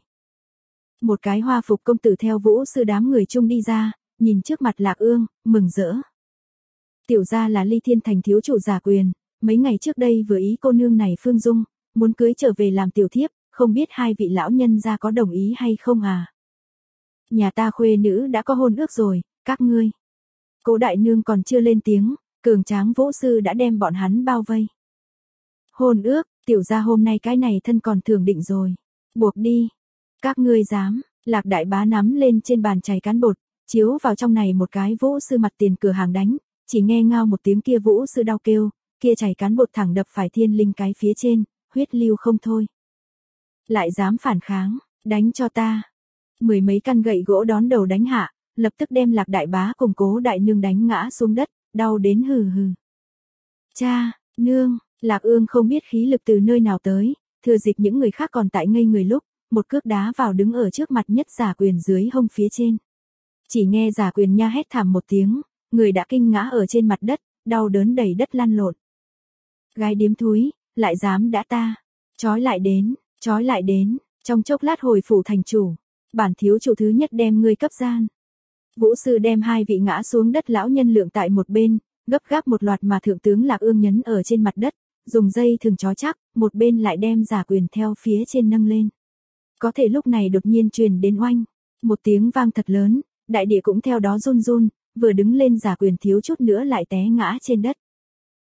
Một cái hoa phục công tử theo Vũ sư đám người chung đi ra, nhìn trước mặt Lạc Ương, mừng rỡ. Tiểu gia là Ly Thiên Thành thiếu chủ Giả Quyền, mấy ngày trước đây vừa ý cô nương này Phương Dung, muốn cưới trở về làm tiểu thiếp, không biết hai vị lão nhân gia có đồng ý hay không à? Nhà ta khuê nữ đã có hôn ước rồi, các ngươi. Cố đại nương còn chưa lên tiếng, cường tráng Vũ sư đã đem bọn hắn bao vây. Hôn ước, tiểu gia hôm nay cái này thân còn thường định rồi. Buộc đi. Các ngươi dám, Lạc đại bá nắm lên trên bàn chày cán bột, chiếu vào trong này một cái Vũ sư mặt tiền cửa hàng đánh, chỉ nghe ngao một tiếng kia Vũ sư đau kêu, kia chày cán bột thẳng đập phải thiên linh cái phía trên, huyết lưu không thôi. Lại dám phản kháng, đánh cho ta. Mười mấy căn gậy gỗ đón đầu đánh hạ, lập tức đem Lạc đại bá cùng Cố đại nương đánh ngã xuống đất, đau đến hừ hừ. Cha, nương, Lạc Ương không biết khí lực từ nơi nào tới, thừa dịp những người khác còn tại ngây người lúc, một cước đá vào đứng ở trước mặt nhất Giả Quyền dưới hông phía trên. Chỉ nghe Giả Quyền nha hét thảm một tiếng, người đã kinh ngã ở trên mặt đất, đau đớn đầy đất lăn lộn. Gái điếm thúi, lại dám đã ta, trói lại đến, trói lại đến, trong chốc lát hồi phủ thành chủ, bản thiếu chủ thứ nhất đem ngươi cấp gian. Vũ sư đem hai vị ngã xuống đất lão nhân lượng tại một bên, gấp gáp một loạt mà thượng tướng Lạc Ương nhấn ở trên mặt đất, dùng dây thừng trói chắc, một bên lại đem Giả Quyền theo phía trên nâng lên. Có thể lúc này đột nhiên truyền đến oanh, một tiếng vang thật lớn, đại địa cũng theo đó run run, vừa đứng lên Giả Quyền thiếu chút nữa lại té ngã trên đất.